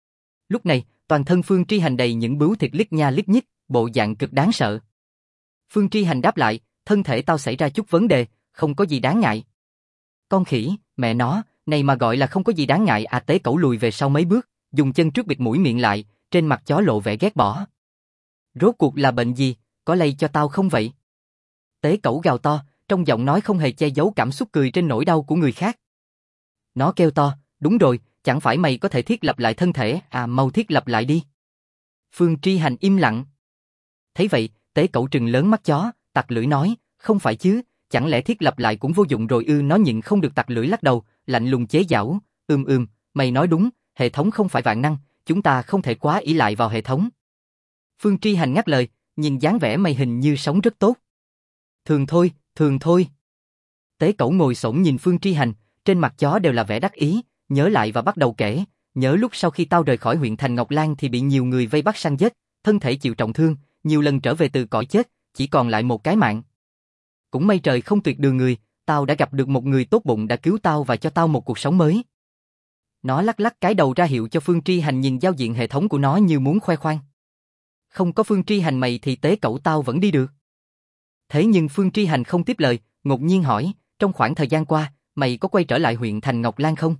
Lúc này, toàn thân Phương Tri Hành đầy những bướu thịt lít nha lít nhít, bộ dạng cực đáng sợ. Phương Tri Hành đáp lại, thân thể tao xảy ra chút vấn đề, không có gì đáng ngại. Con khỉ, mẹ nó, này mà gọi là không có gì đáng ngại à? Tế Cẩu lùi về sau mấy bước, dùng chân trước bịt mũi miệng lại, trên mặt chó lộ vẻ ghét bỏ. Rốt cuộc là bệnh gì, có lây cho tao không vậy? Tế Cẩu gào to, trong giọng nói không hề che giấu cảm xúc cười trên nỗi đau của người khác. Nó kêu to, đúng rồi, chẳng phải mày có thể thiết lập lại thân thể, mau thiết lập lại đi. Phương Tri Hành im lặng. Thấy vậy, Tế Cẩu trừng lớn mắt chó, tặc lưỡi nói, không phải chứ, chẳng lẽ thiết lập lại cũng vô dụng rồi ư? Nó nhịn không được tặc lưỡi lắc đầu, lạnh lùng chế giễu, mày nói đúng, hệ thống không phải vạn năng, chúng ta không thể quá ỷ lại vào hệ thống. Phương Tri Hành ngắt lời, nhìn dáng vẻ mày hình như sống rất tốt. Thường thôi. Tế Cẩu ngồi xổm nhìn Phương Tri Hành, trên mặt chó đều là vẻ đắc ý, nhớ lại và bắt đầu kể, nhớ lúc sau khi tao rời khỏi huyện thành Ngọc Lan thì bị nhiều người vây bắt săn giết, thân thể chịu trọng thương, nhiều lần trở về từ cõi chết, chỉ còn lại một cái mạng. Cũng may trời không tuyệt đường người, tao đã gặp được một người tốt bụng đã cứu tao và cho tao một cuộc sống mới. Nó lắc lắc cái đầu ra hiệu cho Phương Tri Hành nhìn giao diện hệ thống của nó như muốn khoe khoang. Không có Phương Tri Hành mày thì Tế Cẩu tao vẫn đi được. Thế nhưng Phương Tri Hành không tiếp lời, ngột nhiên hỏi, trong khoảng thời gian qua, mày có quay trở lại huyện thành Ngọc Lan không?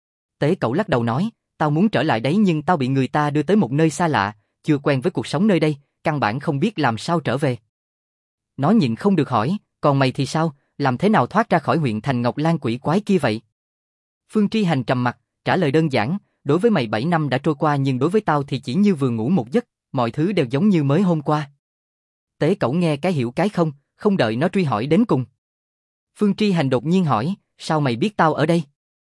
Tế Cẩu lắc đầu nói, tao muốn trở lại đấy nhưng tao bị người ta đưa tới một nơi xa lạ, chưa quen với cuộc sống nơi đây, căn bản không biết làm sao trở về. Nó nhịn không được hỏi, còn mày thì sao, làm thế nào thoát ra khỏi huyện thành Ngọc Lan quỷ quái kia vậy? Phương Tri Hành trầm mặt, trả lời đơn giản, đối với mày 7 năm đã trôi qua nhưng đối với tao thì chỉ như vừa ngủ một giấc, mọi thứ đều giống như mới hôm qua. Tế Cẩu nghe cái hiểu cái không đợi nó truy hỏi đến cùng. Phương Tri Hành đột nhiên hỏi, sao mày biết tao ở đây?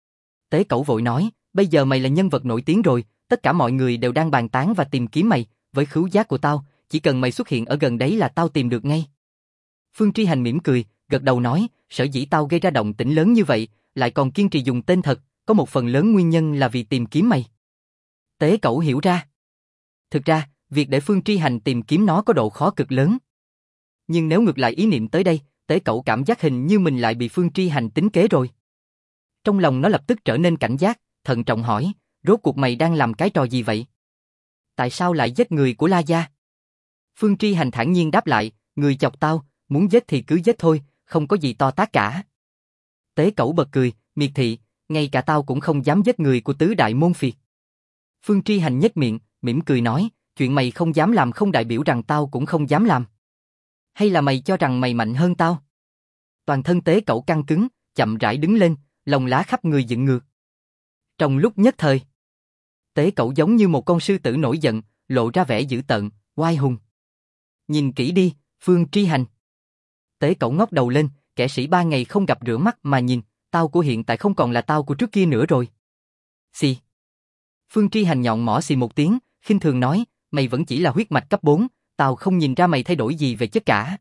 Tế Cẩu vội nói, bây giờ mày là nhân vật nổi tiếng rồi, tất cả mọi người đều đang bàn tán và tìm kiếm mày, với khứu giác của tao, chỉ cần mày xuất hiện ở gần đấy là tao tìm được ngay. Phương Tri Hành mỉm cười, gật đầu nói, sở dĩ tao gây ra động tĩnh lớn như vậy, lại còn kiên trì dùng tên thật, có một phần lớn nguyên nhân là vì tìm kiếm mày. Tế Cẩu hiểu ra. Thực ra, việc để Phương Tri Hành tìm kiếm nó có độ khó cực lớn. Nhưng nếu ngược lại ý niệm tới đây, Tế Cẩu cảm giác hình như mình lại bị Phương Tri Hành tính kế rồi. Trong lòng nó lập tức trở nên cảnh giác, thận trọng hỏi, rốt cuộc mày đang làm cái trò gì vậy? Tại sao lại giết người của La Gia? Phương Tri Hành thản nhiên đáp lại, người chọc tao, muốn giết thì cứ giết thôi, không có gì to tát cả. Tế Cẩu bật cười, miệt thị, ngay cả tao cũng không dám giết người của tứ đại môn phiệt. Phương Tri Hành nhếch miệng, mỉm cười nói, chuyện mày không dám làm không đại biểu rằng tao cũng không dám làm. Hay là mày cho rằng mày mạnh hơn tao? Toàn thân Tế Cẩu căng cứng, chậm rãi đứng lên, lông lá khắp người dựng ngược. Trong lúc nhất thời, Tế Cẩu giống như một con sư tử nổi giận, lộ ra vẻ dữ tợn, oai hùng. Nhìn kỹ đi, Phương Tri Hành. Tế Cẩu ngóc đầu lên, kẻ sĩ 3 ngày không gặp rửa mắt mà nhìn, tao của hiện tại không còn là tao của trước kia nữa rồi. Xì. Phương Tri Hành nhọn mỏ xì một tiếng, khinh thường nói, mày vẫn chỉ là huyết mạch cấp 4, tao không nhìn ra mày thay đổi gì về chất cả.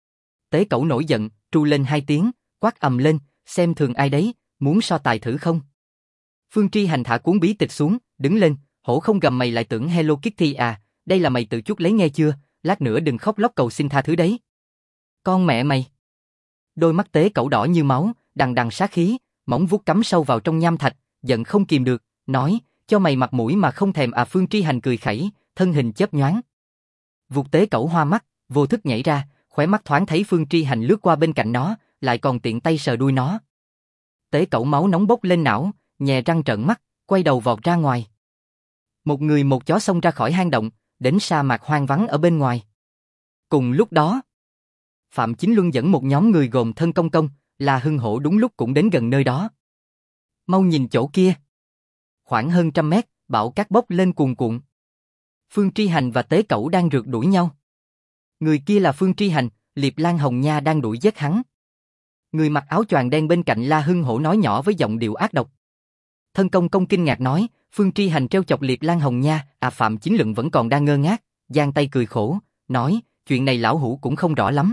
Tế Cẩu nổi giận, tru lên 2 tiếng, quát ầm lên, xem thường ai đấy, muốn so tài thử không? Phương Tri Hành thả cuốn bí tịch xuống, đứng lên, hổ không gầm mày lại tưởng Hello Kitty à, đây là mày tự chuốc lấy nghe chưa, lát nữa đừng khóc lóc cầu xin tha thứ đấy. Con mẹ mày. Đôi mắt Tế Cẩu đỏ như máu, đằng đằng sát khí, móng vuốt cắm sâu vào trong nham thạch, giận không kìm được, nói, cho mày mặt mũi mà không thèm à. Phương Tri Hành cười khẩy, thân hình chớp nhoáng. Vụt Tế Cẩu hoa mắt, vô thức nhảy ra, khóe mắt thoáng thấy Phương Tri Hành lướt qua bên cạnh nó, lại còn tiện tay sờ đuôi nó. Tế Cẩu máu nóng bốc lên não, nhè răng trợn mắt, quay đầu vọt ra ngoài. Một người một chó xông ra khỏi hang động, đến sa mạc hoang vắng ở bên ngoài. Cùng lúc đó, Phạm Chính Luân dẫn một nhóm người gồm Thân Công Công, La Hưng Hổ đúng lúc cũng đến gần nơi đó. Mau nhìn chỗ kia. Khoảng hơn 100 mét, bão cát bốc lên cuồn cuộn. Phương Tri Hành và Tế Cẩu đang rượt đuổi nhau. Người kia là Phương Tri Hành, Liệp Lan Hồng Nha đang đuổi giết hắn. Người mặc áo choàng đen bên cạnh La Hưng Hổ nói nhỏ với giọng điệu ác độc. Thân Công Công kinh ngạc nói, Phương Tri Hành trêu chọc Liệp Lan Hồng Nha, Phạm Chính Luận vẫn còn đang ngơ ngác, giang tay cười khổ, nói, chuyện này lão hủ cũng không rõ lắm.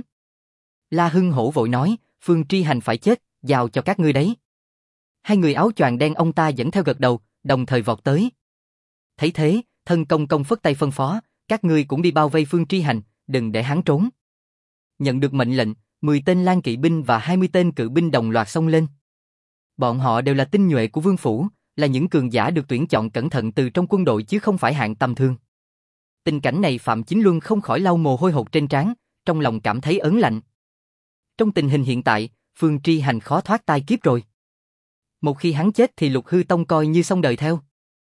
La Hưng Hổ vội nói, Phương Tri Hành phải chết, giao cho các ngươi đấy. Hai người áo choàng đen ông ta dẫn theo gật đầu, đồng thời vọt tới. Thấy thế, Thân Công Công phất tay phân phó, các ngươi cũng đi bao vây Phương Tri Hành, đừng để hắn trốn. Nhận được mệnh lệnh, 10 tên Lan kỵ binh và 20 tên cự binh đồng loạt xông lên. Bọn họ đều là tinh nhuệ của vương phủ, là những cường giả được tuyển chọn cẩn thận từ trong quân đội chứ không phải hạng tầm thường. Tình cảnh này Phạm Chính Luân không khỏi lau mồ hôi hột trên trán, trong lòng cảm thấy ớn lạnh. Trong tình hình hiện tại, Phương Tri Hành khó thoát tai kiếp rồi. Một khi hắn chết thì Lục Hư Tông coi như xong đời theo.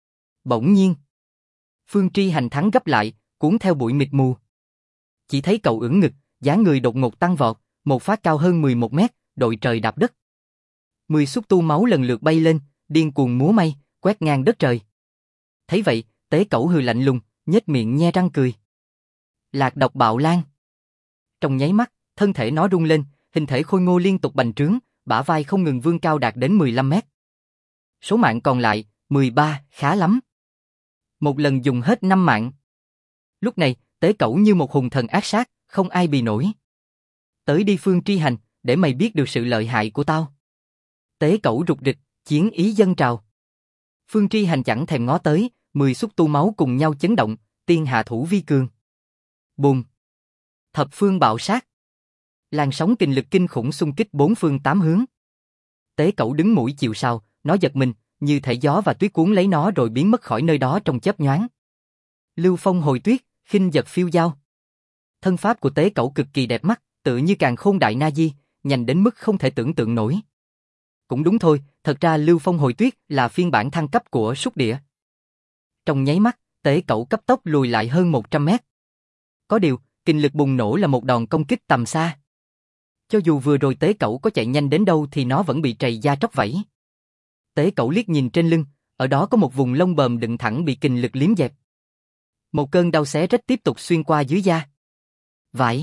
Bỗng nhiên, Phương Tri Hành thắng gấp lại, cuốn theo bụi mịt mù. Chỉ thấy cậu ưỡn ngực, dáng người đột ngột tăng vọt, một phát cao hơn 11 mét, đội trời đạp đất. 10 xúc tu máu lần lượt bay lên, điên cuồng múa may, quét ngang đất trời. Thấy vậy, Tế Cẩu hừ lạnh lùng, nhếch miệng nhe răng cười. Lạc độc bạo lan. Trong nháy mắt, thân thể nó rung lên, hình thể khôi ngô liên tục bành trướng, bả vai không ngừng vươn cao đạt đến 15 mét. Số mạng còn lại, 13, khá lắm. Một lần dùng hết 5 mạng. Lúc này, Tế Cẩu như một hùng thần ác sát, không ai bì nổi. Tới đi Phương Tri Hành, để mày biết được sự lợi hại của tao. Tế Cẩu rục rịch, chiến ý dâng trào. Phương Tri Hành chẳng thèm ngó tới, 10 xúc tu máu cùng nhau chấn động, tiên hạ thủ vi cường. Bùm! Thập phương bạo sát. Làn sóng kình lực kinh khủng xung kích bốn phương tám hướng. Tế Cẩu đứng mũi chịu sào, nó giật mình, như thể gió và tuyết cuốn lấy nó rồi biến mất khỏi nơi đó trong chớp nhoáng. Lưu phong hồi tuyết, khinh giật phiêu dao. Thân pháp của Tế Cẩu cực kỳ đẹp mắt, tự như càn khôn đại na di, nhanh đến mức không thể tưởng tượng nổi. Cũng đúng thôi, thật ra Lưu phong hồi tuyết là phiên bản thăng cấp của súc địa. Trong nháy mắt, Tế Cẩu cấp tốc lùi lại hơn 100 mét. Có điều, kình lực bùng nổ là một đòn công kích tầm xa. Cho dù vừa rồi Tế Cẩu có chạy nhanh đến đâu thì nó vẫn bị trầy da tróc vẫy. Tế Cẩu liếc nhìn trên lưng, ở đó có một vùng lông bờm đựng thẳng bị kình lực liếm dẹp. Một cơn đau xé rách tiếp tục xuyên qua dưới da. Vãi!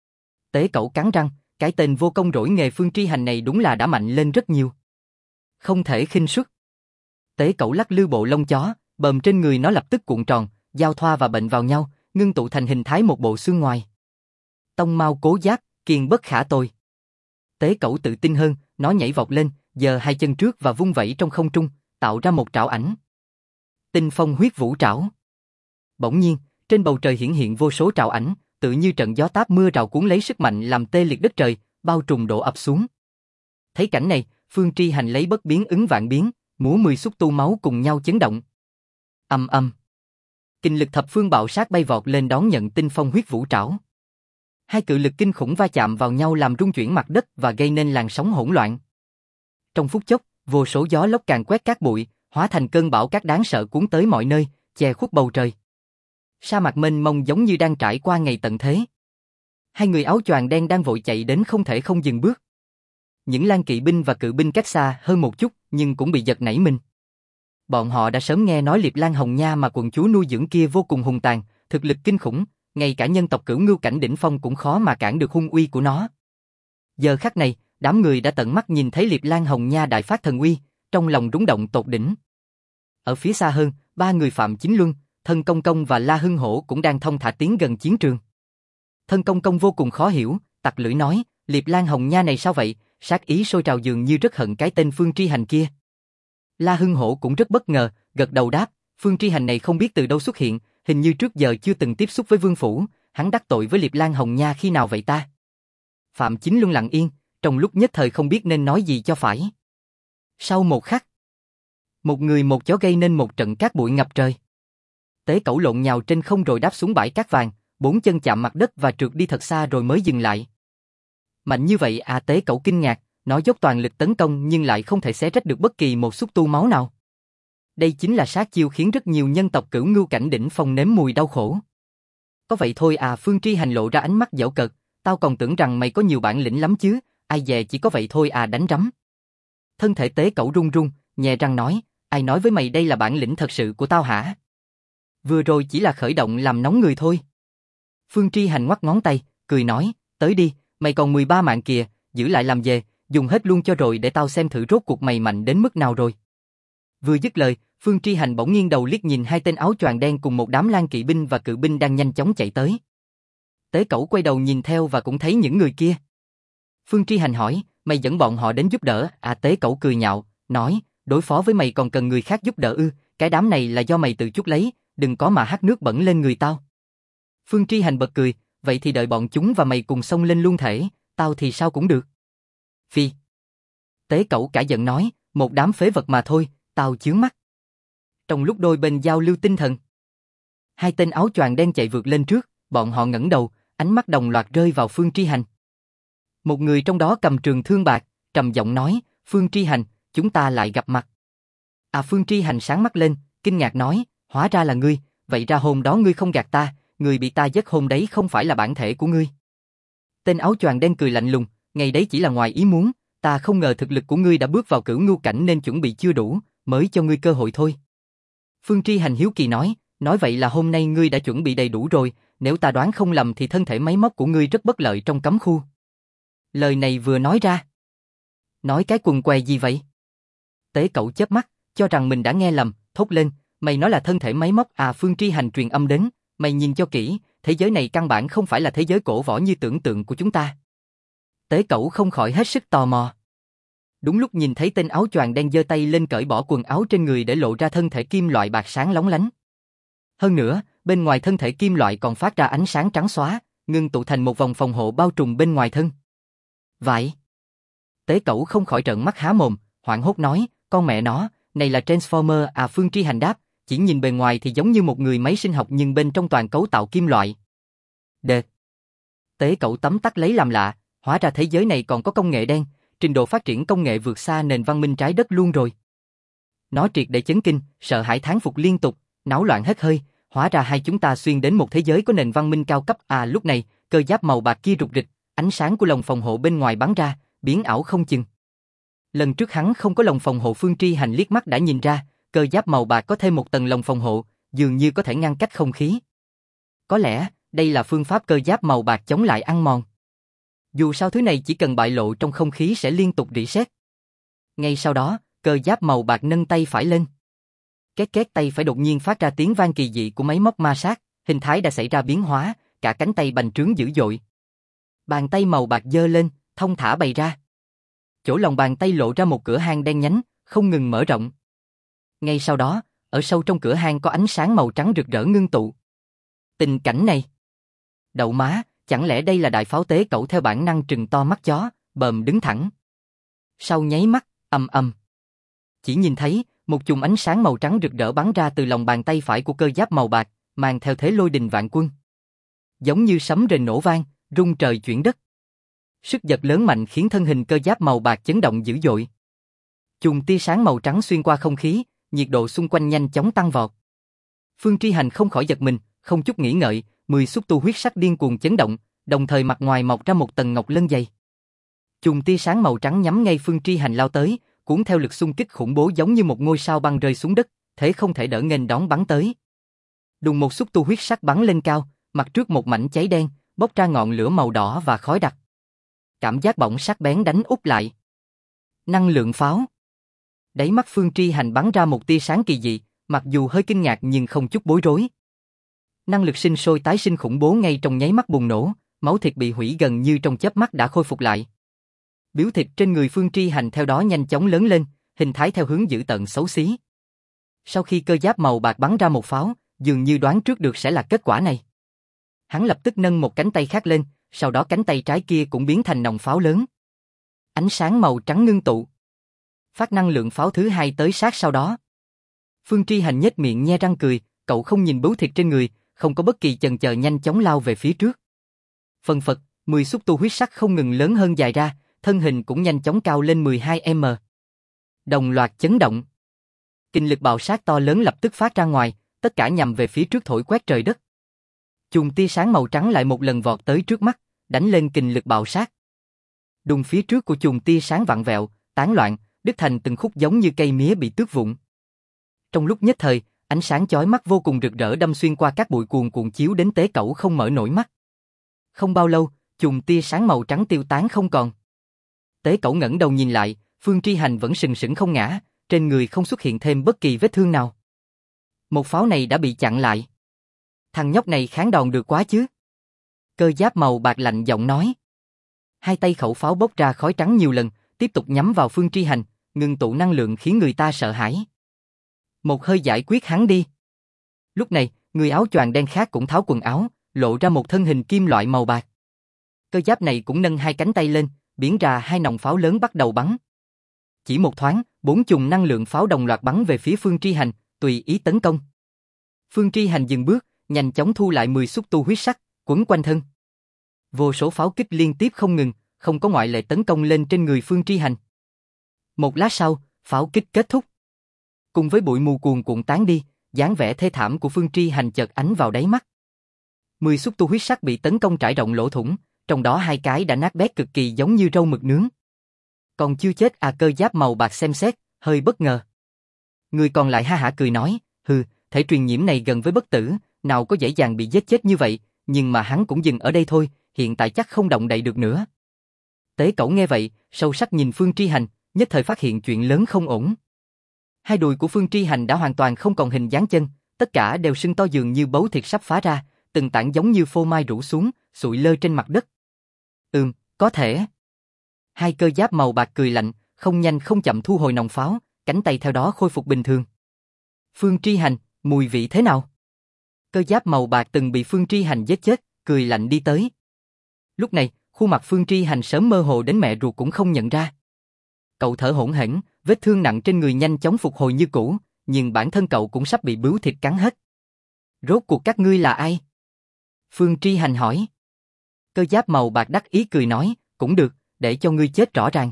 Tế Cẩu cắn răng, cái tên vô công rỗi nghề Phương Tri Hành này đúng là đã mạnh lên rất nhiều. Không thể khinh suất. Tế Cẩu lắc lư bộ lông chó, bờm trên người nó lập tức cuộn tròn, giao thoa và bệnh vào nhau, ngưng tụ thành hình thái một bộ xương ngoài. Tông mao cố giáp, kiền bất khả tồi. Tế Cẩu tự tin hơn, nó nhảy vọt lên, giơ hai chân trước và vung vẩy trong không trung, tạo ra một trảo ảnh. Tinh phong huyết vũ trảo. Bỗng nhiên, trên bầu trời hiển hiện vô số trảo ảnh, tự như trận gió táp mưa rào cuốn lấy sức mạnh làm tê liệt đất trời, bao trùm đổ ập xuống. Thấy cảnh này, Phương Tri Hành lấy bất biến ứng vạn biến, múa 10 xúc tu máu cùng nhau chấn động. Ầm ầm. Kình lực thập phương bạo sát bay vọt lên đón nhận tinh phong huyết vũ trảo. Hai cự lực kinh khủng va chạm vào nhau làm rung chuyển mặt đất và gây nên làn sóng hỗn loạn. Trong phút chốc, vô số gió lốc càn quét cát bụi, hóa thành cơn bão cát đáng sợ cuốn tới mọi nơi, che khuất bầu trời. Sa mạc mênh mông giống như đang trải qua ngày tận thế. Hai người áo choàng đen đang vội chạy đến không thể không dừng bước. Những lang kỵ binh và cự binh cách xa hơn một chút nhưng cũng bị giật nảy mình. Bọn họ đã sớm nghe nói Liệp Lan Hồng Nha mà quận chúa nuôi dưỡng kia vô cùng hùng tàn, thực lực kinh khủng, ngay cả nhân tộc Cửu Ngưu cảnh đỉnh phong cũng khó mà cản được hung uy của nó. Giờ khắc này, đám người đã tận mắt nhìn thấy Liệp Lan Hồng Nha đại phát thần uy, trong lòng rúng động tột đỉnh. Ở phía xa hơn, ba người Phạm Chính Luân, Thân Công Công và La Hưng Hổ cũng đang thong thả tiến gần chiến trường. Thân Công Công vô cùng khó hiểu, tặc lưỡi nói, Liệp Lan Hồng Nha này sao vậy, sát ý sôi trào dường như rất hận cái tên Phương Tri Hành kia. La Hưng Hổ cũng rất bất ngờ, gật đầu đáp, Phương Tri Hành này không biết từ đâu xuất hiện, hình như trước giờ chưa từng tiếp xúc với vương phủ, hắn đắc tội với Liệp Lan Hồng Nha khi nào vậy ta? Phạm Chính Luân lặng yên, trong lúc nhất thời không biết nên nói gì cho phải. Sau một khắc, một người một chó gây nên một trận cát bụi ngập trời. Tế Cẩu lộn nhào trên không rồi đáp xuống bãi cát vàng, bốn chân chạm mặt đất và trượt đi thật xa rồi mới dừng lại. Mạnh như vậy à? Tế Cẩu kinh ngạc, nó dốc toàn lực tấn công nhưng lại không thể xé rách được bất kỳ một xúc tu máu nào. Đây chính là sát chiêu khiến rất nhiều nhân tộc Cửu Ngưu cảnh đỉnh phong nếm mùi đau khổ. Có vậy thôi à? Phương Tri Hành lộ ra ánh mắt giễu cợt, tao còn tưởng rằng mày có nhiều bản lĩnh lắm chứ, ai dè chỉ có vậy thôi à? Đánh rắm. Thân thể Tế Cẩu run run, nhè răng nói, ai nói với mày đây là bản lĩnh thật sự của tao hả? Vừa rồi chỉ là khởi động làm nóng người thôi. Phương Tri Hành ngoắc ngón tay, cười nói, tới đi, mày còn 13 mạng kìa, giữ lại làm về, dùng hết luôn cho rồi để tao xem thử rốt cuộc mày mạnh đến mức nào rồi. Vừa dứt lời, Phương Tri Hành bỗng nghiêng đầu liếc nhìn hai tên áo choàng đen cùng một đám lang kỵ binh và cự binh đang nhanh chóng chạy tới. Tế Cẩu quay đầu nhìn theo và cũng thấy những người kia. Phương Tri Hành hỏi, mày dẫn bọn họ đến giúp đỡ à? Tế Cẩu cười nhạo, nói, đối phó với mày còn cần người khác giúp đỡ ư? Cái đám này là do mày tự chuốc lấy, đừng có mà hắt nước bẩn lên người tao. Phương Tri Hành bật cười, vậy thì đợi bọn chúng và mày cùng xông lên luôn thể, tao thì sao cũng được. Phi. Tế Cẩu cả giận nói, một đám phế vật mà thôi, tao chướng mắt. Trong lúc đôi bên giao lưu tinh thần, hai tên áo choàng đen chạy vượt lên trước, bọn họ ngẩng đầu, ánh mắt đồng loạt rơi vào Phương Tri Hành. Một người trong đó cầm trường thương bạc, trầm giọng nói, Phương Tri Hành, chúng ta lại gặp mặt. À? Phương Tri Hành sáng mắt lên, kinh ngạc nói, hóa ra là ngươi, vậy ra hôm đó ngươi không gạt ta, người bị ta giết hôm đấy không phải là bản thể của ngươi. Tên áo choàng đen cười lạnh lùng, ngày đấy chỉ là ngoài ý muốn, ta không ngờ thực lực của ngươi đã bước vào cửu ngưu cảnh nên chuẩn bị chưa đủ, mới cho ngươi cơ hội thôi. Phương Tri Hành hiếu kỳ nói vậy là hôm nay ngươi đã chuẩn bị đầy đủ rồi, nếu ta đoán không lầm thì thân thể máy móc của ngươi rất bất lợi trong cấm khu. Lời này vừa nói ra. Nói cái quần què gì vậy? Tế Cẩu chớp mắt, cho rằng mình đã nghe lầm, thốt lên, mày nói là thân thể máy móc à? Phương Tri Hành truyền âm đến, mày nhìn cho kỹ, thế giới này căn bản không phải là thế giới cổ võ như tưởng tượng của chúng ta. Tế Cẩu không khỏi hết sức tò mò. Đúng lúc nhìn thấy tên áo choàng đen giơ tay lên cởi bỏ quần áo trên người để lộ ra thân thể kim loại bạc sáng lóng lánh. Hơn nữa, bên ngoài thân thể kim loại còn phát ra ánh sáng trắng xóa, ngưng tụ thành một vòng phòng hộ bao trùm bên ngoài thân. Vậy? Tế Cẩu không khỏi trợn mắt há mồm, hoảng hốt nói, con mẹ nó, này là Transformer à? Phương Tri Hành đáp, chỉ nhìn bề ngoài thì giống như một người máy sinh học nhưng bên trong toàn cấu tạo kim loại. Đệt. Tế Cẩu tấm tắc lấy làm lạ, hóa ra thế giới này còn có công nghệ đen, trình độ phát triển công nghệ vượt xa nền văn minh trái đất luôn rồi. Nó triệt để chấn kinh, sợ hãi thán phục liên tục, náo loạn hết hơi, hóa ra hai chúng ta xuyên đến một thế giới có nền văn minh cao cấp à? Lúc này, cơ giáp màu bạc kia rục rịch, ánh sáng của lồng phòng hộ bên ngoài bắn ra, biến ảo không chừng. Lần trước hắn không có lồng phòng hộ, Phương Tri Hành liếc mắt đã nhìn ra, cơ giáp màu bạc có thêm một tầng lồng phòng hộ, dường như có thể ngăn cách không khí. Có lẽ, đây là phương pháp cơ giáp màu bạc chống lại ăn mòn. Dù sao thứ này chỉ cần bại lộ trong không khí sẽ liên tục reset. Ngay sau đó, cơ giáp màu bạc nâng tay phải lên. Két két, tay phải đột nhiên phát ra tiếng vang kỳ dị của máy móc ma sát, hình thái đã xảy ra biến hóa, cả cánh tay bành trướng dữ dội. Bàn tay màu bạc giơ lên, thong thả bày ra. Chỗ lòng bàn tay lộ ra một cửa hang đen nhánh, không ngừng mở rộng. Ngay sau đó, ở sâu trong cửa hang có ánh sáng màu trắng rực rỡ ngưng tụ. Tình cảnh này, đậu má, chẳng lẽ đây là đại pháo? Tế Cẩu theo bản năng trừng to mắt chó, bờm đứng thẳng. Sau nháy mắt, ầm. Chỉ nhìn thấy, một chùm ánh sáng màu trắng rực rỡ bắn ra từ lòng bàn tay phải của cơ giáp màu bạc, mang theo thế lôi đình vạn quân. Giống như sấm rền nổ vang, rung trời chuyển đất. Sức giật lớn mạnh khiến thân hình cơ giáp màu bạc chấn động dữ dội. Chùm tia sáng màu trắng xuyên qua không khí, nhiệt độ xung quanh nhanh chóng tăng vọt. Phương Tri Hành không khỏi giật mình, không chút nghĩ ngợi, 10 xúc tu huyết sắc điên cuồng chấn động, đồng thời mặt ngoài mọc ra một tầng ngọc lân dày. Chùm tia sáng màu trắng nhắm ngay Phương Tri Hành lao tới, cuốn theo lực xung kích khủng bố giống như một ngôi sao băng rơi xuống đất, thế không thể đỡ nghênh đón bắn tới. Đùng, một xúc tu huyết sắc bắn lên cao, mặt trước một mảnh cháy đen, bốc ra ngọn lửa màu đỏ và khói đặc. Cảm giác bỏng sắc bén đánh úp lại. Năng lượng pháo. Đáy mắt Phương Tri Hành bắn ra một tia sáng kỳ dị, mặc dù hơi kinh ngạc nhưng không chút bối rối. Năng lực sinh sôi tái sinh khủng bố ngay trong nháy mắt bùng nổ, máu thịt bị hủy gần như trong chớp mắt đã khôi phục lại. Biểu thịt trên người Phương Tri Hành theo đó nhanh chóng lớn lên, hình thái theo hướng dữ tợn xấu xí. Sau khi cơ giáp màu bạc bắn ra một pháo, dường như đoán trước được sẽ là kết quả này. Hắn lập tức nâng một cánh tay khác lên, sau đó cánh tay trái kia cũng biến thành nòng pháo lớn. Ánh sáng màu trắng ngưng tụ. Phát năng lượng pháo thứ hai tới sát sau đó. Phương Tri Hành nhếch miệng nhe răng cười, cậu không nhìn bướu thịt trên người, không có bất kỳ chần chờ nhanh chóng lao về phía trước. Phần phật, 10 xúc tu huyết sắc không ngừng lớn hơn dài ra, thân hình cũng nhanh chóng cao lên 12m. Đồng loạt chấn động. Kình lực bạo sát to lớn lập tức phát ra ngoài, tất cả nhằm về phía trước thổi quét trời đất. Chùm tia sáng màu trắng lại một lần vọt tới trước mắt, đánh lên kình lực bạo sát. Đùng, phía trước của chùm tia sáng vặn vẹo, tán loạn, đứt thành từng khúc giống như cây mía bị tước vụn. Trong lúc nhất thời, ánh sáng chói mắt vô cùng rực rỡ đâm xuyên qua các bụi cuồn cuộn chiếu đến Tế Cẩu không mở nổi mắt. Không bao lâu, chùm tia sáng màu trắng tiêu tán không còn. Tế Cẩu ngẩng đầu nhìn lại, Phương Tri Hành vẫn sừng sững không ngã, trên người không xuất hiện thêm bất kỳ vết thương nào. Một pháo này đã bị chặn lại. Thằng nhóc này kháng đòn được quá chứ. Cơ giáp màu bạc lạnh giọng nói. Hai tay khẩu pháo bốc ra khói trắng nhiều lần, tiếp tục nhắm vào Phương Tri Hành, ngưng tụ năng lượng khiến người ta sợ hãi. Một hơi giải quyết hắn đi. Lúc này, người áo choàng đen khác cũng tháo quần áo, lộ ra một thân hình kim loại màu bạc. Cơ giáp này cũng nâng hai cánh tay lên, biến ra hai nòng pháo lớn bắt đầu bắn. Chỉ một thoáng, 4 chùm năng lượng pháo đồng loạt bắn về phía Phương Tri Hành, tùy ý tấn công. Phương Tri Hành dừng bước, nhanh chóng thu lại 10 xúc tu huyết sắc, quấn quanh thân. Vô số pháo kích liên tiếp không ngừng, không có ngoại lệ tấn công lên trên người Phương Tri Hành. Một lát sau, pháo kích kết thúc. Cùng với bụi mù cuồn cuộn tán đi, dáng vẻ thê thảm của Phương Tri Hành chợt ánh vào đáy mắt. 10 xúc tu huyết sắc bị tấn công trải rộng lỗ thủng, trong đó 2 cái đã nát bét cực kỳ giống như rau mực nướng. Còn chưa chết à? Cơ giáp màu bạc xem xét, hơi bất ngờ. Người còn lại ha hả cười nói, hừ, thể truyền nhiễm này gần với bất tử, nào có dễ dàng bị giết chết như vậy, nhưng mà hắn cũng dừng ở đây thôi, hiện tại chắc không động đậy được nữa. Tế Cẩu nghe vậy, sâu sắc nhìn Phương Tri Hành, nhất thời phát hiện chuyện lớn không ổn. Hai đùi của Phương Tri Hành đã hoàn toàn không còn hình dáng chân, tất cả đều sưng to dường như bấu thịt sắp phá ra, từng tảng giống như phô mai rủ xuống, sụi lơ trên mặt đất. Có thể. Hai cơ giáp màu bạc cười lạnh, không nhanh không chậm thu hồi nòng pháo, cánh tay theo đó khôi phục bình thường. Phương Tri Hành, mùi vị thế nào? Cơ giáp màu bạc từng bị Phương Tri Hành giết chết, cười lạnh đi tới. Lúc này, khuôn mặt Phương Tri Hành sớm mơ hồ đến mẹ ruột cũng không nhận ra. Cậu thở hổn hển, vết thương nặng trên người nhanh chóng phục hồi như cũ, nhưng bản thân cậu cũng sắp bị bướu thịt cắn hết. Rốt cuộc các ngươi là ai? Phương Tri Hành hỏi. Cơ giáp màu bạc đắc ý cười nói, cũng được, để cho ngươi chết rõ ràng.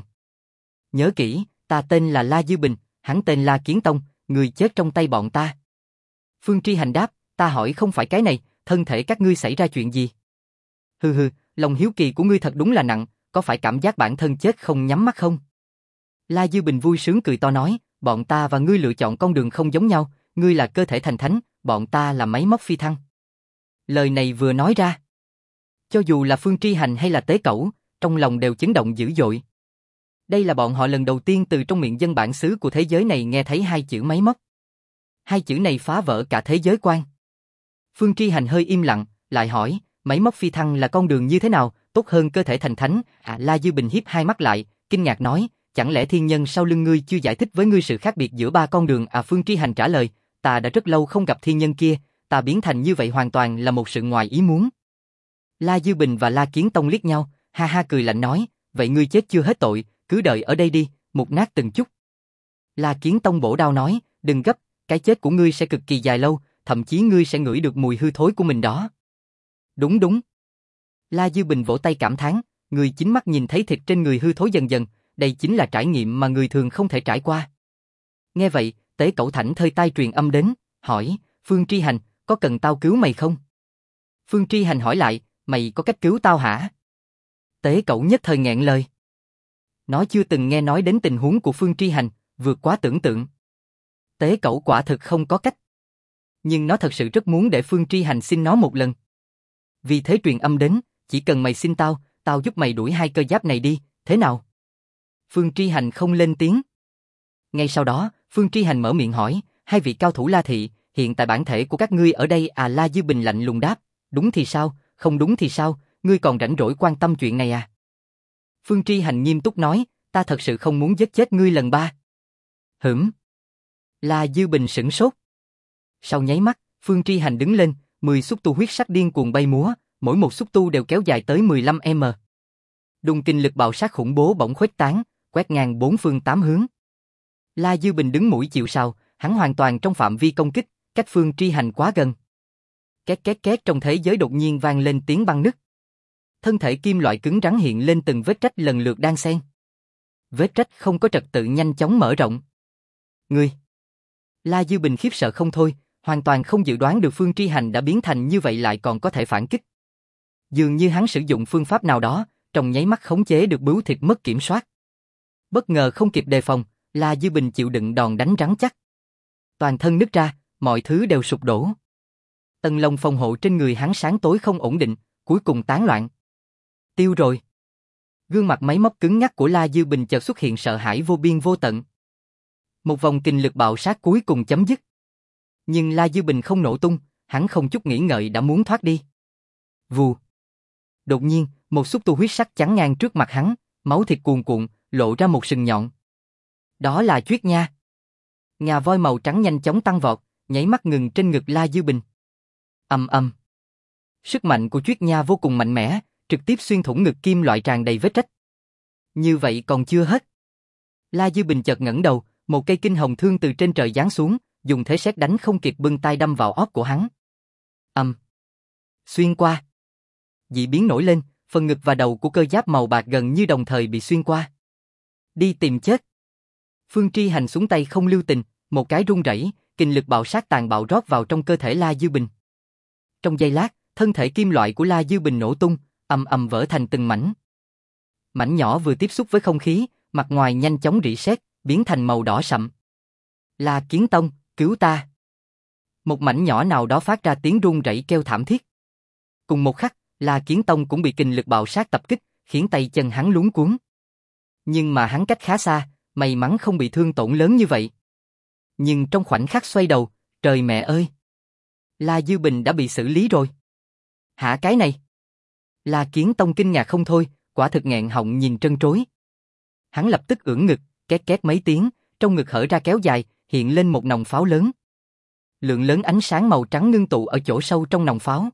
Nhớ kỹ, ta tên là La Dư Bình, hắn tên La Kiến Tông, ngươi chết trong tay bọn ta. Phương Tri Hành đáp, ta hỏi không phải cái này, thân thể các ngươi xảy ra chuyện gì? Hừ, lòng hiếu kỳ của ngươi thật đúng là nặng, có phải cảm giác bản thân chết không nhắm mắt không? La Dư Bình vui sướng cười to nói, bọn ta và ngươi lựa chọn con đường không giống nhau, ngươi là cơ thể thành thánh, bọn ta là máy móc phi thăng. Lời này vừa nói ra, cho dù là Phương Tri Hành hay là Tế Cẩu, trong lòng đều chấn động dữ dội. Đây là bọn họ lần đầu tiên từ trong miệng dân bản xứ của thế giới này nghe thấy hai chữ máy móc. Hai chữ này phá vỡ cả thế giới quan. Phương Tri Hành hơi im lặng, lại hỏi, máy móc phi thăng là con đường như thế nào, tốt hơn cơ thể thành thánh? La Dư Bình hiếp hai mắt lại, kinh ngạc nói, chẳng lẽ thiên nhân sau lưng ngươi chưa giải thích với ngươi sự khác biệt giữa ba con đường? Phương Tri Hành trả lời, ta đã rất lâu không gặp thiên nhân kia, ta biến thành như vậy hoàn toàn là một sự ngoài ý muốn. La Dư Bình và La Kiến Tông liếc nhau, ha ha cười lạnh nói, vậy ngươi chết chưa hết tội, cứ đợi ở đây đi, mục nát từng chút. La Kiến Tông bổ đao nói, đừng gấp, cái chết của ngươi sẽ cực kỳ dài lâu, thậm chí ngươi sẽ ngửi được mùi hư thối của mình đó. Đúng. La Dư Bình vỗ tay cảm thán, người chính mắt nhìn thấy thịt trên người hư thối dần dần, đây chính là trải nghiệm mà người thường không thể trải qua. Nghe vậy, Tế Cẩu thảnh thơi tai truyền âm đến, hỏi, Phương Tri Hành, có cần tao cứu mày không? Phương Tri Hành hỏi lại, mày có cách cứu tao hả? Tế Cẩu nhất thời nghẹn lời. Nó chưa từng nghe nói đến tình huống của Phương Tri Hành, vượt quá tưởng tượng. Tế Cẩu quả thực không có cách. Nhưng nó thật sự rất muốn để Phương Tri Hành xin nó một lần. Vì thế truyền âm đến, chỉ cần mày xin tao, tao giúp mày đuổi hai cơ giáp này đi, thế nào? Phương Tri Hành không lên tiếng. Ngay sau đó, Phương Tri Hành mở miệng hỏi, hai vị cao thủ La Thị, hiện tại bản thể của các ngươi ở đây? La Dư Bình lạnh lùng đáp, đúng thì sao, không đúng thì sao, ngươi còn rảnh rỗi quan tâm chuyện này à? Phương Tri Hành nghiêm túc nói, ta thật sự không muốn giết chết ngươi lần ba. La Dư Bình sửng sốt. Sau nháy mắt, Phương Tri Hành đứng lên, 10 xúc tu huyết sắc điên cuồng bay múa, mỗi một xúc tu đều kéo dài tới 15m. Đùng kinh lực bạo sát khủng bố bỗng khuếch tán, quét ngang bốn phương tám hướng. La Dư Bình đứng mũi chịu sào, hắn hoàn toàn trong phạm vi công kích, cách Phương Tri Hành quá gần. Két két két, trong thế giới đột nhiên vang lên tiếng băng nứt. Thân thể kim loại cứng rắn hiện lên từng vết rách lần lượt đan xen. Vết rách không có trật tự nhanh chóng mở rộng. Ngươi! La Dư Bình khiếp sợ không thôi, hoàn toàn không dự đoán được Phương Tri Hành đã biến thành như vậy lại còn có thể phản kích. Dường như hắn sử dụng phương pháp nào đó, trong nháy mắt khống chế được bướu thịt mất kiểm soát. Bất ngờ không kịp đề phòng, La Dư Bình chịu đựng đòn đánh rắn chắc. Toàn thân nứt ra, mọi thứ đều sụp đổ. Tầng lông phòng hộ trên người hắn sáng tối không ổn định, cuối cùng tán loạn. Tiêu rồi. Gương mặt máy móc cứng ngắc của La Dư Bình chợt xuất hiện sợ hãi vô biên vô tận. Một vòng kình lực bạo sát cuối cùng chấm dứt. Nhưng La Dư Bình không nổ tung, hắn không chút nghĩ ngợi đã muốn thoát đi. Vù. Đột nhiên, một xúc tu huyết sắc chắn ngang trước mặt hắn, máu thịt cuồn cuộn, lộ ra một sừng nhọn. Đó là Chuyết Nha. Ngà voi màu trắng nhanh chóng tăng vọt, nháy mắt ngừng trên ngực La Dư Bình. Ầm ầm. Sức mạnh của Chuyết Nha vô cùng mạnh mẽ, trực tiếp xuyên thủng ngực kim loại tràn đầy vết rách. Như vậy còn chưa hết. La Dư Bình chợt ngẩng đầu, một cây kinh hồng thương từ trên trời giáng xuống, dùng thế sét đánh không kịp bưng tay đâm vào óc của hắn. Xuyên qua. Dị biến nổi lên, phần ngực và đầu của cơ giáp màu bạc gần như đồng thời bị xuyên qua. Đi tìm chết. Phương Tri Hành xuống tay không lưu tình, một cái rung rẩy, kình lực bạo sát tàn bạo rót vào trong cơ thể La Dư Bình. Trong giây lát, thân thể kim loại của La Dư Bình nổ tung, ầm ầm vỡ thành từng mảnh. Mảnh nhỏ vừa tiếp xúc với không khí, mặt ngoài nhanh chóng rỉ sét, biến thành màu đỏ sậm. La Kiến Tông, cứu ta! Một mảnh nhỏ nào đó phát ra tiếng rung rẩy kêu thảm thiết. Cùng một khắc, La Kiến Tông cũng bị kình lực bạo sát tập kích, khiến tay chân hắn luống cuống. Nhưng mà hắn cách khá xa, may mắn không bị thương tổn lớn như vậy. Nhưng trong khoảnh khắc xoay đầu, trời mẹ ơi! La Dư Bình đã bị xử lý rồi. Hả cái này? La Kiến Tông kinh ngạc không thôi, quả thực nghẹn họng nhìn trân trối. Hắn lập tức ưỡn ngực, két két mấy tiếng, trong ngực hở ra kéo dài, hiện lên một nòng pháo lớn. Lượng lớn ánh sáng màu trắng ngưng tụ ở chỗ sâu trong nòng pháo.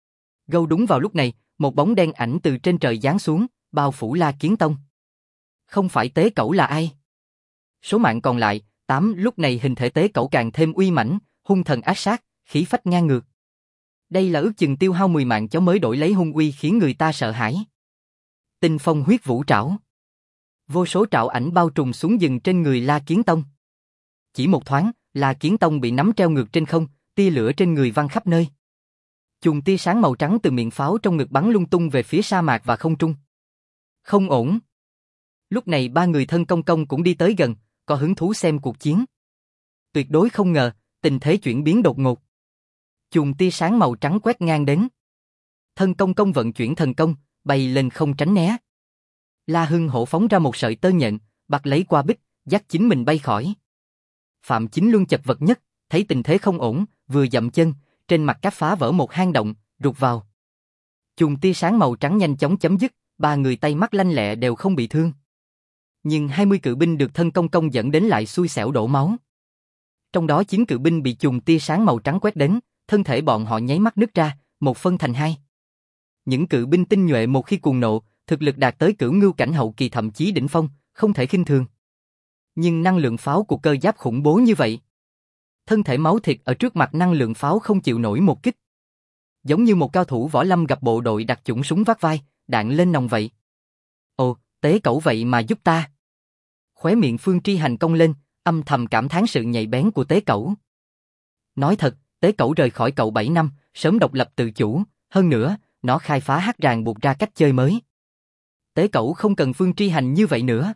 Gâu đúng vào lúc này, một bóng đen ảnh từ trên trời giáng xuống, bao phủ La Kiến Tông. Không phải Tế Cẩu là ai? Số mạng còn lại, 8, lúc này hình thể Tế Cẩu càng thêm uy mãnh, hung thần ác sát, khí phách ngang ngược. Đây là ước chừng tiêu hao 10 mạng chó mới đổi lấy hung uy khiến người ta sợ hãi. Tinh phong huyết vũ trảo. Vô số trảo ảnh bao trùm xuống dừng trên người La Kiến Tông. Chỉ một thoáng, La Kiến Tông bị nắm treo ngược trên không, tia lửa trên người văng khắp nơi. Chùm tia sáng màu trắng từ miệng pháo trong ngực bắn lung tung về phía sa mạc và không trung. Không ổn. Lúc này ba người thân công công cũng đi tới gần, có hứng thú xem cuộc chiến. Tuyệt đối không ngờ, tình thế chuyển biến đột ngột. Chùm tia sáng màu trắng quét ngang đến. Thân công công vận chuyển thần công, bay lên không tránh né. La Hưng Hổ phóng ra một sợi tơ nhện, bắt lấy qua bích, dắt chính mình bay khỏi. Phạm Chính Luân chật vật nhất, thấy tình thế không ổn, vừa dậm chân, trên mặt cát phá vỡ một hang động, rụt vào. Chùm tia sáng màu trắng nhanh chóng chấm dứt, ba người tay mắt lanh lẹ đều không bị thương. Nhưng 20 cự binh được thân công công dẫn đến lại xui xẻo đổ máu. Trong đó 9 cự binh bị chùm tia sáng màu trắng quét đến, thân thể bọn họ nháy mắt nứt ra, một phân thành hai. Những cự binh tinh nhuệ một khi cuồng nộ, thực lực đạt tới cửu ngưu cảnh hậu kỳ thậm chí đỉnh phong, không thể khinh thường. Nhưng năng lượng pháo của cơ giáp khủng bố như vậy. Thân thể máu thịt ở trước mặt năng lượng pháo không chịu nổi một kích. Giống như một cao thủ võ lâm gặp bộ đội đặc chủng súng vác vai, đạn lên nòng vậy. Ồ, Tế Cẩu vậy mà giúp ta. Khóe miệng Phương Tri Hành cong lên, âm thầm cảm thán sự nhạy bén của Tế Cẩu. Nói thật, Tế Cẩu rời khỏi cậu 7 năm, sớm độc lập tự chủ, hơn nữa, nó khai phá hắc ràng buộc ra cách chơi mới. Tế Cẩu không cần Phương Tri Hành như vậy nữa.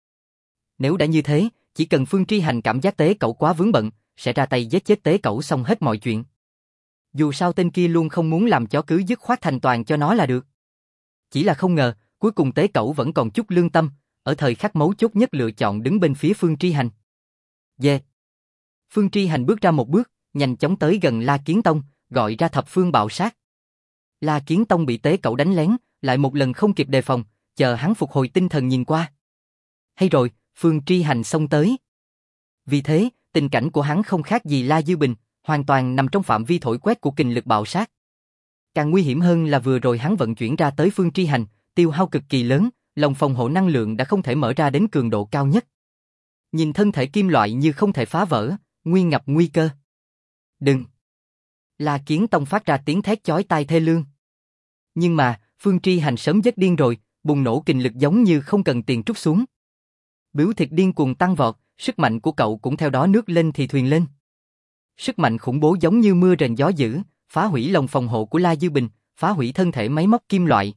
Nếu đã như thế, chỉ cần Phương Tri Hành cảm giác Tế Cẩu quá vướng bận, sẽ ra tay giết chết Tế Cẩu xong hết mọi chuyện. Dù sao tên kia luôn không muốn làm chó cứ dứt khoát thành toàn cho nó là được. Chỉ là không ngờ, cuối cùng Tế Cẩu vẫn còn chút lương tâm, ở thời khắc mấu chốt nhất lựa chọn đứng bên phía Phương Tri Hành. Yeah. Phương Tri Hành bước ra một bước, nhanh chóng tới gần La Kiến Tông, gọi ra thập phương bạo sát. La Kiến Tông bị Tế Cẩu đánh lén, lại một lần không kịp đề phòng, chờ hắn phục hồi tinh thần nhìn qua. Hay rồi, Phương Tri Hành xông tới. Vì thế, tình cảnh của hắn không khác gì La Dư Bình, hoàn toàn nằm trong phạm vi thổi quét của kình lực bạo sát. Càng nguy hiểm hơn là vừa rồi hắn vận chuyển ra tới Phương Tri Hành, tiêu hao cực kỳ lớn, lòng phòng hộ năng lượng đã không thể mở ra đến cường độ cao nhất. Nhìn thân thể kim loại như không thể phá vỡ, nguy ngập nguy cơ. Đừng! La Kiến Tông phát ra tiếng thét chói tai thê lương. Nhưng mà, Phương Tri Hành sớm giết điên rồi, bùng nổ kình lực giống như không cần tiền trút xuống. Biểu thịt điên cuồng tăng vọt, sức mạnh của cậu cũng theo đó nước lên thì thuyền lên. Sức mạnh khủng bố giống như mưa rền gió dữ, phá hủy lồng phòng hộ của La Dư Bình, phá hủy thân thể máy móc kim loại.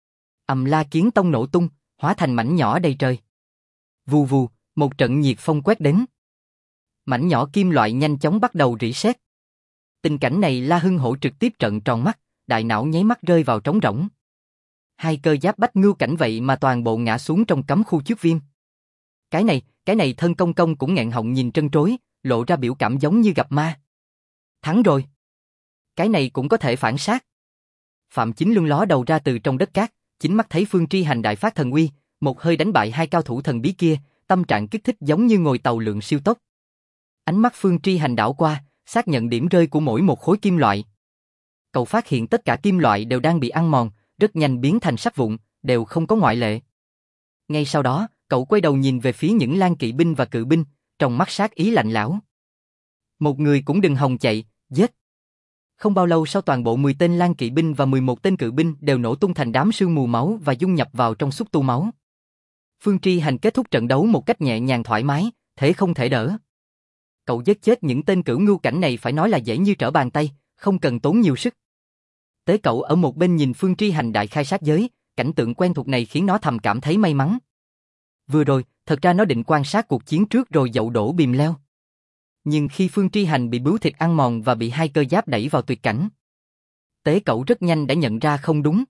La Kiến Tông nổ tung, hóa thành mảnh nhỏ đầy trời. Vù vù, một trận nhiệt phong quét đến. Mảnh nhỏ kim loại nhanh chóng bắt đầu rỉ sét. Tình cảnh này La Hưng Hổ trực tiếp trợn tròn mắt, đại não nháy mắt rơi vào trống rỗng. Hai cơ giáp bách ngưu cảnh vậy mà toàn bộ ngã xuống trong cấm khu trước viêm. Cái này thân công công cũng nghẹn họng nhìn trân trối, lộ ra biểu cảm giống như gặp ma. Thắng rồi. Cái này cũng có thể phản sát. Phạm Chính Luân ló đầu ra từ trong đất cát, chính mắt thấy Phương Tri Hành đại phát thần uy, một hơi đánh bại hai cao thủ thần bí kia, tâm trạng kích thích giống như ngồi tàu lượn siêu tốc. Ánh mắt Phương Tri Hành đảo qua, xác nhận điểm rơi của mỗi một khối kim loại. Cậu phát hiện tất cả kim loại đều đang bị ăn mòn, rất nhanh biến thành sắt vụn, đều không có ngoại lệ. Ngay sau đó, cậu quay đầu nhìn về phía những lang kỵ binh và cự binh, trong mắt sát ý lạnh lẽo. Một người cũng đừng hòng chạy, giết. Không bao lâu sau toàn bộ 10 tên lang kỵ binh và 11 tên cự binh đều nổ tung thành đám sương mù máu và dung nhập vào trong xúc tu máu. Phương Tri Hành kết thúc trận đấu một cách nhẹ nhàng thoải mái, thế không thể đỡ. Cậu giết chết những tên cửu ngưu cảnh này phải nói là dễ như trở bàn tay, không cần tốn nhiều sức. Tế Cẩu ở một bên nhìn Phương Tri Hành đại khai sát giới, cảnh tượng quen thuộc này khiến nó thầm cảm thấy may mắn. Vừa rồi, thật ra nó định quan sát cuộc chiến trước rồi dậu đổ bìm leo. Nhưng khi Phương Tri Hành bị bướu thịt ăn mòn và bị hai cơ giáp đẩy vào tuyệt cảnh, Tế Cẩu rất nhanh đã nhận ra không đúng.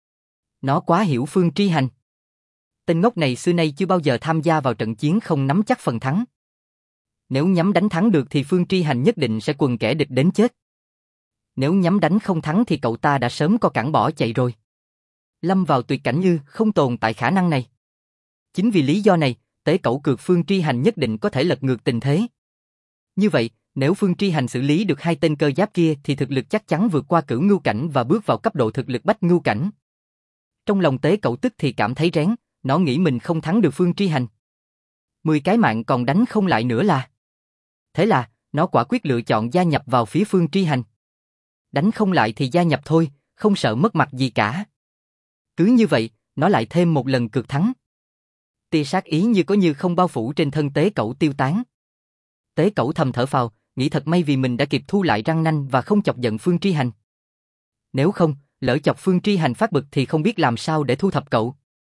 Nó quá hiểu Phương Tri Hành. Tên ngốc này xưa nay chưa bao giờ tham gia vào trận chiến không nắm chắc phần thắng. Nếu nhắm đánh thắng được thì Phương Tri Hành nhất định sẽ quần kẻ địch đến chết. Nếu nhắm đánh không thắng thì cậu ta đã sớm co cẳng bỏ chạy rồi. Lâm vào tuyệt cảnh không tồn tại khả năng này. Chính vì lý do này, Tế Cẩu cược Phương Tri Hành nhất định có thể lật ngược tình thế. Như vậy, nếu Phương Tri Hành xử lý được hai tên cơ giáp kia thì thực lực chắc chắn vượt qua cửu ngưu cảnh và bước vào cấp độ thực lực bách ngưu cảnh. Trong lòng Tế Cẩu tức thì cảm thấy rén, nó nghĩ mình không thắng được Phương Tri Hành. 10 cái mạng còn đánh không lại nữa là. Thế là, nó quả quyết lựa chọn gia nhập vào phía Phương Tri Hành. Đánh không lại thì gia nhập thôi, không sợ mất mặt gì cả. Cứ như vậy, nó lại thêm một lần cược thắng. Tia sát ý như có như không bao phủ trên thân Tế Cẩu tiêu tán. Tế Cẩu thầm thở phào, nghĩ thật may vì mình đã kịp thu lại răng nanh và không chọc giận Phương Tri Hành. Nếu không, lỡ chọc Phương Tri Hành phát bực thì không biết làm sao để thu thập cậu.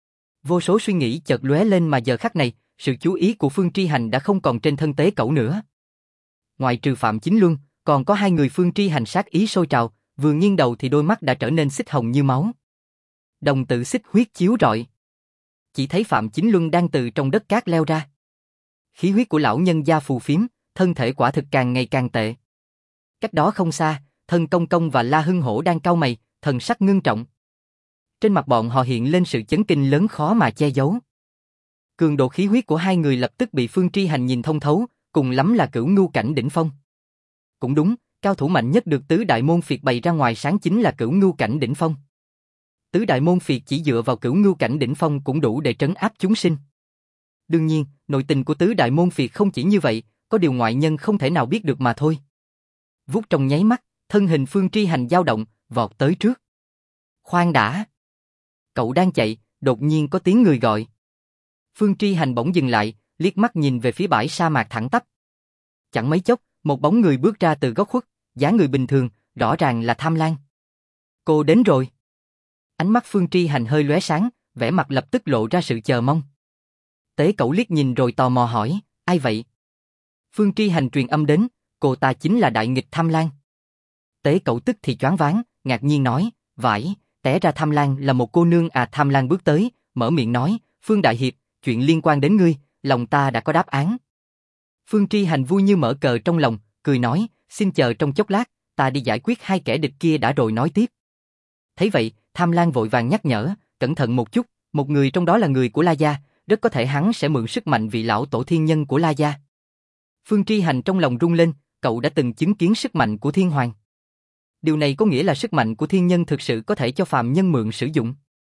Vô số suy nghĩ chợt lóe lên mà giờ khắc này, sự chú ý của Phương Tri Hành đã không còn trên thân Tế Cẩu nữa. Ngoài trừ Phạm Chính Luân, còn có hai người Phương Tri Hành sát ý sôi trào, vừa nghiêng đầu thì đôi mắt đã trở nên xích hồng như máu. Đồng tử xích huyết chiếu rọi. Chỉ thấy Phạm Chính Luân đang từ trong đất cát leo ra. Khí huyết của lão nhân gia phù phiếm, thân thể quả thực càng ngày càng tệ. Cách đó không xa, Thân Công Công và La Hưng Hổ đang cau mày, thần sắc ngưng trọng. Trên mặt bọn họ hiện lên sự chấn kinh lớn khó mà che giấu. Cường độ khí huyết của hai người lập tức bị Phương Tri Hành nhìn thông thấu, cùng lắm là cửu ngưu cảnh đỉnh phong. Cũng đúng, cao thủ mạnh nhất được tứ đại môn phiệt bày ra ngoài sáng chính là cửu ngưu cảnh đỉnh phong. Tứ đại môn phiệt chỉ dựa vào cửu ngưu cảnh đỉnh phong cũng đủ để trấn áp chúng sinh. Đương nhiên, nội tình của tứ đại môn phiệt không chỉ như vậy, có điều ngoại nhân không thể nào biết được mà thôi. Vút trong nháy mắt, thân hình Phương Tri Hành dao động, vọt tới trước. Khoan đã! Cậu đang chạy, đột nhiên có tiếng người gọi. Phương Tri Hành bỗng dừng lại, liếc mắt nhìn về phía bãi sa mạc thẳng tắp. Chẳng mấy chốc, một bóng người bước ra từ góc khuất, dáng người bình thường, rõ ràng là Tham Lang. Cô đến rồi. Ánh mắt Phương Tri Hành hơi lóe sáng, vẻ mặt lập tức lộ ra sự chờ mong. Tế Cẩu liếc nhìn rồi tò mò hỏi, ai vậy? Phương Tri Hành truyền âm đến, cô ta chính là đại nghịch Tham Lang. Tế Cẩu tức thì choáng váng, ngạc nhiên nói, vãi, té ra Tham Lang là một cô nương à. Tham Lang bước tới, mở miệng nói, Phương Đại Hiệp, chuyện liên quan đến ngươi, lòng ta đã có đáp án. Phương Tri Hành vui như mở cờ trong lòng, cười nói, xin chờ trong chốc lát, ta đi giải quyết hai kẻ địch kia đã rồi nói tiếp. Thấy vậy, Tham Lang vội vàng nhắc nhở, cẩn thận một chút, một người trong đó là người của La Gia, rất có thể hắn sẽ mượn sức mạnh vị lão tổ thiên nhân của La Gia. Phương Tri Hành trong lòng rung lên, cậu đã từng chứng kiến sức mạnh của Thiên Hoàng. Điều này có nghĩa là sức mạnh của thiên nhân thực sự có thể cho phàm nhân mượn sử dụng.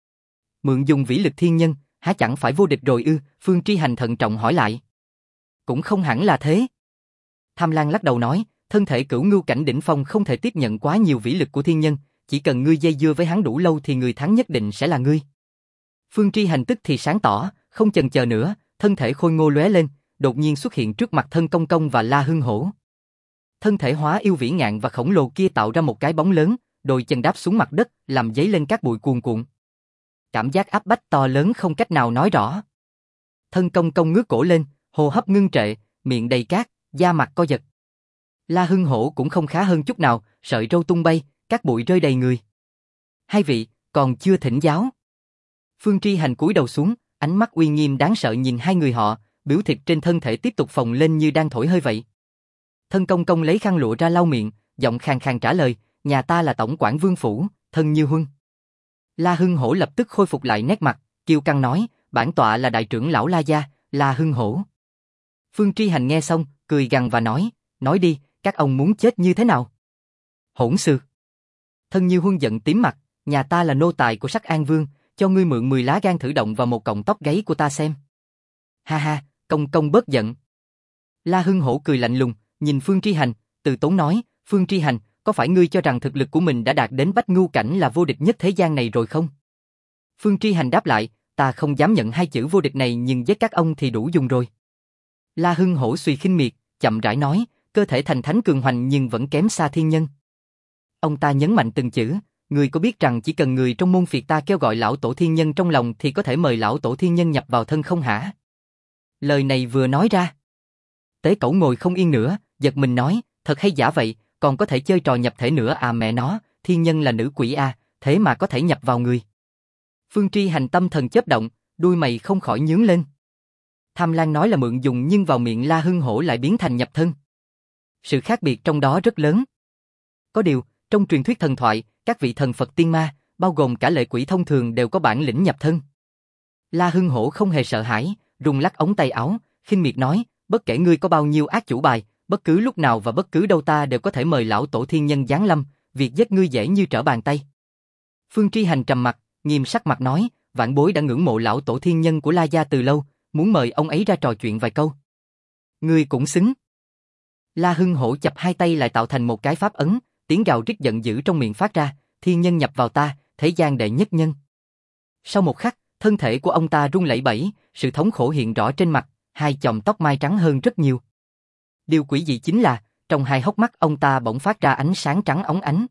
Mượn dùng vĩ lực thiên nhân, há chẳng phải vô địch rồi ư? Phương Tri Hành thận trọng hỏi lại. Cũng không hẳn là thế. Tham Lang lắc đầu nói, thân thể cửu ngưu cảnh đỉnh phong không thể tiếp nhận quá nhiều vĩ lực của thiên nhân, chỉ cần ngươi dây dưa với hắn đủ lâu thì người thắng nhất định sẽ là ngươi. Phương Tri Hành tức thì sáng tỏ, không chần chờ nữa, thân thể khôi ngô lóe lên, đột nhiên xuất hiện trước mặt Thân Công Công và La Hưng Hổ. Thân thể hóa yêu vĩ ngạn và khổng lồ kia tạo ra một cái bóng lớn, đôi chân đáp xuống mặt đất, làm dấy lên các bụi cuồn cuộn. Cảm giác áp bách to lớn không cách nào nói rõ. Thân Công Công ngước cổ lên, hô hấp ngưng trệ, miệng đầy cát, da mặt co giật. La Hưng Hổ cũng không khá hơn chút nào, sợi râu tung bay, các bụi rơi đầy người. Hai vị, còn chưa thỉnh giáo. Phương Tri Hành cúi đầu xuống, ánh mắt uy nghiêm đáng sợ nhìn hai người họ, biểu thịt trên thân thể tiếp tục phồng lên như đang thổi hơi vậy. Thân Công Công lấy khăn lụa ra lau miệng, giọng khàn khàn trả lời, nhà ta là tổng quản Vương Phủ, Thân Như Huân. La Hưng Hổ lập tức khôi phục lại nét mặt, kiêu căng nói, bản tọa là đại trưởng lão La Gia, La Hưng Hổ. Phương Tri Hành nghe xong, cười gằn và nói đi, các ông muốn chết như thế nào? Hỗn xược. Thân Như Huân giận tím mặt, nhà ta là nô tài của Sắc An Vương, cho ngươi mượn 10 lá gan thử động vào một cọng tóc gáy của ta xem. Ha ha, Công Công bớt giận. La Hưng Hổ cười lạnh lùng, nhìn Phương Tri Hành, từ tốn nói, Phương Tri Hành, có phải ngươi cho rằng thực lực của mình đã đạt đến bách ngưu cảnh là vô địch nhất thế gian này rồi không? Phương Tri Hành đáp lại, ta không dám nhận hai chữ vô địch này nhưng với các ông thì đủ dùng rồi. La Hưng Hổ suy khinh miệt, chậm rãi nói, cơ thể thành thánh cường hoành nhưng vẫn kém xa thiên nhân. Ông ta nhấn mạnh từng chữ, Ngươi có biết rằng chỉ cần người trong môn phiệt ta kêu gọi lão tổ thiên nhân trong lòng thì có thể mời lão tổ thiên nhân nhập vào thân không hả? Lời này vừa nói ra. Tế Cẩu ngồi không yên nữa, giật mình nói, thật hay giả vậy, còn có thể chơi trò nhập thể nữa à mẹ nó, thiên nhân là nữ quỷ à, thế mà có thể nhập vào người. Phương Tri Hành tâm thần chớp động, đuôi mày không khỏi nhướng lên. Tham Lang nói là mượn dùng nhưng vào miệng La Hưng Hổ lại biến thành nhập thân. Sự khác biệt trong đó rất lớn. Có điều, trong truyền thuyết thần thoại, các vị thần Phật tiên ma, bao gồm cả lệ quỷ thông thường đều có bản lĩnh nhập thân. La Hưng Hổ không hề sợ hãi, rung lắc ống tay áo, khinh miệt nói, bất kể ngươi có bao nhiêu ác chủ bài, bất cứ lúc nào và bất cứ đâu ta đều có thể mời lão tổ thiên nhân giáng lâm, việc giết ngươi dễ như trở bàn tay. Phương Tri Hành trầm mặt, nghiêm sắc mặt nói, vạn bối đã ngưỡng mộ lão tổ thiên nhân của La gia từ lâu, muốn mời ông ấy ra trò chuyện vài câu. Ngươi cũng xứng. La Hưng Hổ chập hai tay lại tạo thành một cái pháp ấn, tiếng gào rít giận dữ trong miệng phát ra, thiên nhân nhập vào ta, thế gian đệ nhất nhân. Sau một khắc, thân thể của ông ta run lẩy bẩy, sự thống khổ hiện rõ trên mặt, hai chòm tóc mai trắng hơn rất nhiều. Điều quỷ dị chính là, trong hai hốc mắt ông ta bỗng phát ra ánh sáng trắng óng ánh.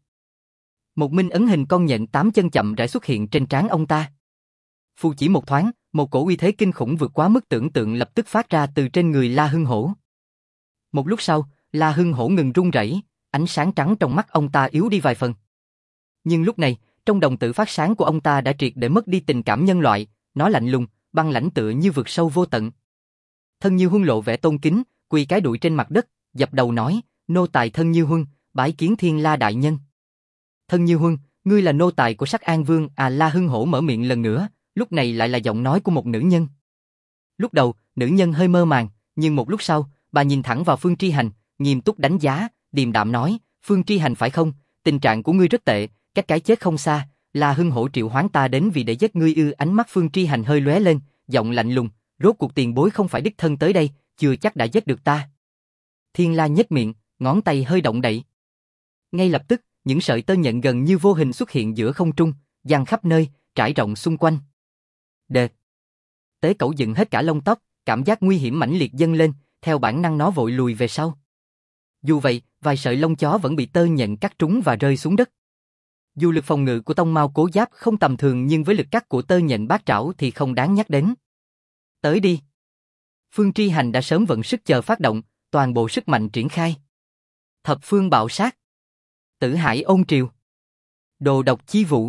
Một minh ấn hình con nhện 8 chân chậm rãi xuất hiện trên trán ông ta. Phù chỉ một thoáng, một cổ uy thế kinh khủng vượt quá mức tưởng tượng lập tức phát ra từ trên người La Hưng Hổ. Một lúc sau, La Hưng Hổ ngừng run rẩy, ánh sáng trắng trong mắt ông ta yếu đi vài phần. Nhưng lúc này, trong đồng tử phát sáng của ông ta đã triệt để mất đi tình cảm nhân loại, nó lạnh lùng, băng lãnh tựa như vực sâu vô tận. Thân Như Huân lộ vẻ tôn kính, quỳ cái đuổi trên mặt đất, dập đầu nói, nô tài Thân Như Huân, bái kiến Thiên La đại nhân. Thân Như Huân, ngươi là nô tài của Sắc An Vương à? La Hưng Hổ mở miệng lần nữa, lúc này lại là giọng nói của một nữ nhân. Lúc đầu, nữ nhân hơi mơ màng, nhưng một lúc sau, bà nhìn thẳng vào Phương Tri Hành, nghiêm túc đánh giá, điềm đạm nói, Phương Tri Hành phải không, tình trạng của ngươi rất tệ, cách cái chết không xa, La Hưng Hổ triệu hoán ta đến vì để giết ngươi ư? Ánh mắt Phương Tri Hành hơi lóe lên, giọng lạnh lùng, rốt cuộc tiền bối không phải đích thân tới đây, chưa chắc đã giết được ta. Thiên La nhếch miệng, ngón tay hơi động đậy. Ngay lập tức, những sợi tơ nhện gần như vô hình xuất hiện giữa không trung, giăng khắp nơi, trải rộng xung quanh. Đệt! Tế Cẩu dựng hết cả lông tóc, cảm giác nguy hiểm mãnh liệt dâng lên, theo bản năng nó vội lùi về sau. Dù vậy, vài sợi lông chó vẫn bị tơ nhện cắt trúng và rơi xuống đất. Dù lực phòng ngự của Tông Mao Cố Giáp không tầm thường nhưng với lực cắt của tơ nhện bát trảo thì không đáng nhắc đến. Tới đi! Phương Tri Hành đã sớm vận sức chờ phát động, toàn bộ sức mạnh triển khai. Thập phương bạo sát. Tử Hải ôn triều. Đồ độc chi vụ.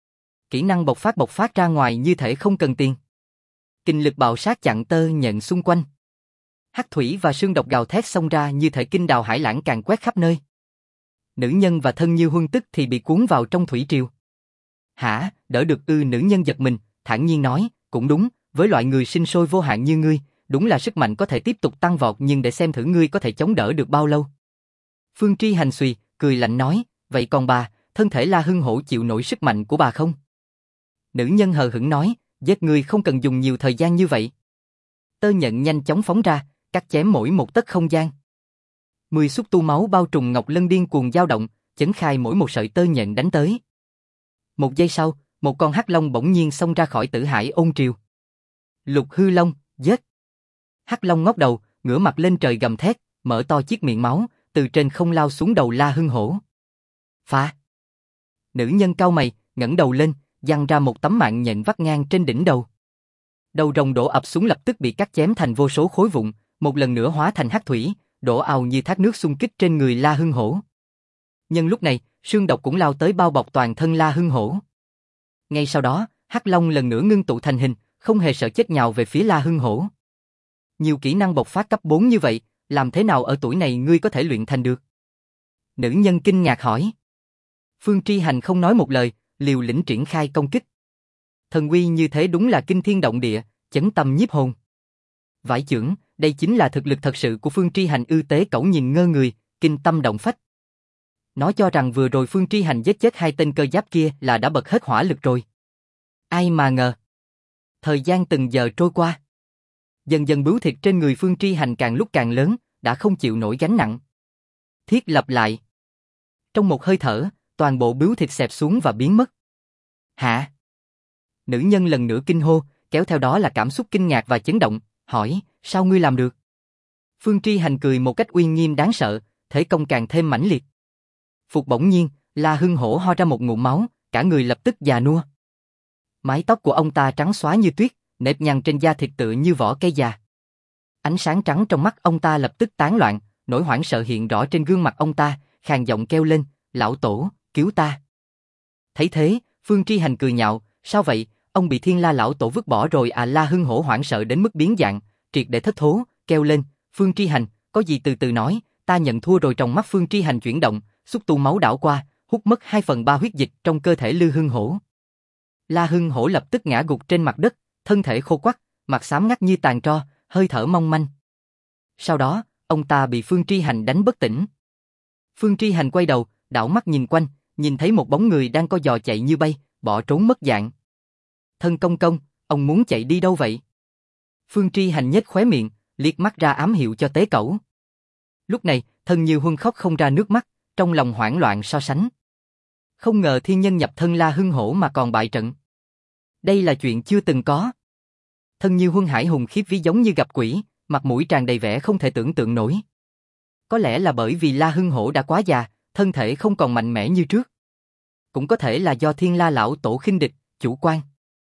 Kỹ năng bộc phát ra ngoài như thể không cần tiền. Kinh lực bạo sát chặn tơ nhện xung quanh. Hắc thủy và sương độc gào thét xông ra như thể kinh đào hải lãng càn quét khắp nơi. Nữ nhân và Thân Như Huân tức thì bị cuốn vào trong thủy triều. Hả, đỡ được ư? Nữ nhân giật mình, thản nhiên nói, cũng đúng, với loại người sinh sôi vô hạn như ngươi, đúng là sức mạnh có thể tiếp tục tăng vọt nhưng để xem thử ngươi có thể chống đỡ được bao lâu. Phương Tri Hành xùy, cười lạnh nói, vậy còn bà, thân thể La Hưng Hổ chịu nổi sức mạnh của bà không? Nữ nhân hờ hững nói, giết ngươi không cần dùng nhiều thời gian như vậy. Tơ nhện nhanh chóng phóng ra, cắt chém mỗi một tấc không gian. 10 xúc tu máu bao trùm ngọc lân điên cuồng dao động, chấn khai mỗi một sợi tơ nhện đánh tới. Một giây sau, một con hắc long bỗng nhiên xông ra khỏi Tử Hải ôn triều. Lục Hư Long, giết! Hắc long ngóc đầu, ngửa mặt lên trời gầm thét, mở to chiếc miệng máu, từ trên không lao xuống đầu La Hưng Hổ. Phá! Nữ nhân cau mày, ngẩng đầu lên, giăng ra một tấm mạng nhện vắt ngang trên đỉnh đầu. Đầu rồng đổ ập xuống lập tức bị cắt chém thành vô số khối vụn, một lần nữa hóa thành hắc thủy, đổ ào như thác nước xung kích trên người La Hưng Hổ. Nhưng lúc này, sương độc cũng lao tới bao bọc toàn thân La Hưng Hổ. Ngay sau đó, hắc long lần nữa ngưng tụ thành hình, không hề sợ chết nhào về phía La Hưng Hổ. Nhiều kỹ năng bộc phát cấp 4 như vậy, làm thế nào ở tuổi này ngươi có thể luyện thành được? Nữ nhân kinh ngạc hỏi. Phương Tri Hành không nói một lời, liều lĩnh triển khai công kích. Thần uy như thế đúng là kinh thiên động địa, chấn tâm nhiếp hồn. Vải chưởng, đây chính là thực lực thật sự của Phương Tri Hành ư? Tế Cẩu nhìn ngơ người, kinh tâm động phách. Nó cho rằng vừa rồi Phương Tri Hành giết chết hai tên cơ giáp kia là đã bật hết hỏa lực rồi. Ai mà ngờ. Thời gian từng giờ trôi qua. Dần dần bướu thịt trên người Phương Tri Hành càng lúc càng lớn, đã không chịu nổi gánh nặng. Thiết lập lại. Trong một hơi thở, toàn bộ bướu thịt xẹp xuống và biến mất. Hả? Nữ nhân lần nữa kinh hô, kéo theo đó là cảm xúc kinh ngạc và chấn động, hỏi, sao ngươi làm được? Phương Tri Hành cười một cách uy nghiêm đáng sợ, thể công càng thêm mãnh liệt. Phục bỗng nhiên, La Hưng Hổ ho ra một ngụm máu, cả người lập tức già nua. Mái tóc của ông ta trắng xóa như tuyết, nếp nhăn trên da thịt tựa như vỏ cây già. Ánh sáng trắng trong mắt ông ta lập tức tán loạn, nỗi hoảng sợ hiện rõ trên gương mặt ông ta, khàn giọng kêu lên, lão tổ, cứu ta. Thấy thế, Phương Tri Hành cười nhạo, sao vậy, ông bị Thiên La lão tổ vứt bỏ rồi à? La Hưng Hổ hoảng sợ đến mức biến dạng, triệt để thất thố, kêu lên, Phương Tri Hành, có gì từ từ nói, ta nhận thua rồi. Trong mắt Phương Tri Hành chuyển động, xúc tu máu đảo qua, hút mất 2/3 huyết dịch trong cơ thể Lư Hưng Hổ. La Hưng Hổ lập tức ngã gục trên mặt đất, thân thể khô quắt, mặt xám ngắt như tàn tro, hơi thở mong manh. Sau đó, ông ta bị Phương Tri Hành đánh bất tỉnh. Phương Tri Hành quay đầu, đảo mắt nhìn quanh, nhìn thấy một bóng người đang co giò chạy như bay, bỏ trốn mất dạng. Thân công công, ông muốn chạy đi đâu vậy? Phương Tri Hành nhếch khóe miệng, liếc mắt ra ám hiệu cho Tế Cẩu. Lúc này, Thân Như Huân khóc không ra nước mắt, trong lòng hoảng loạn so sánh. Không ngờ thiên nhân nhập thân La Hưng Hổ mà còn bại trận. Đây là chuyện chưa từng có. Thân Như Huân hải hùng khiếp vía giống như gặp quỷ, mặt mũi tràn đầy vẻ không thể tưởng tượng nổi. Có lẽ là bởi vì La Hưng Hổ đã quá già, thân thể không còn mạnh mẽ như trước. Cũng có thể là do Thiên La lão tổ khinh địch, chủ quan.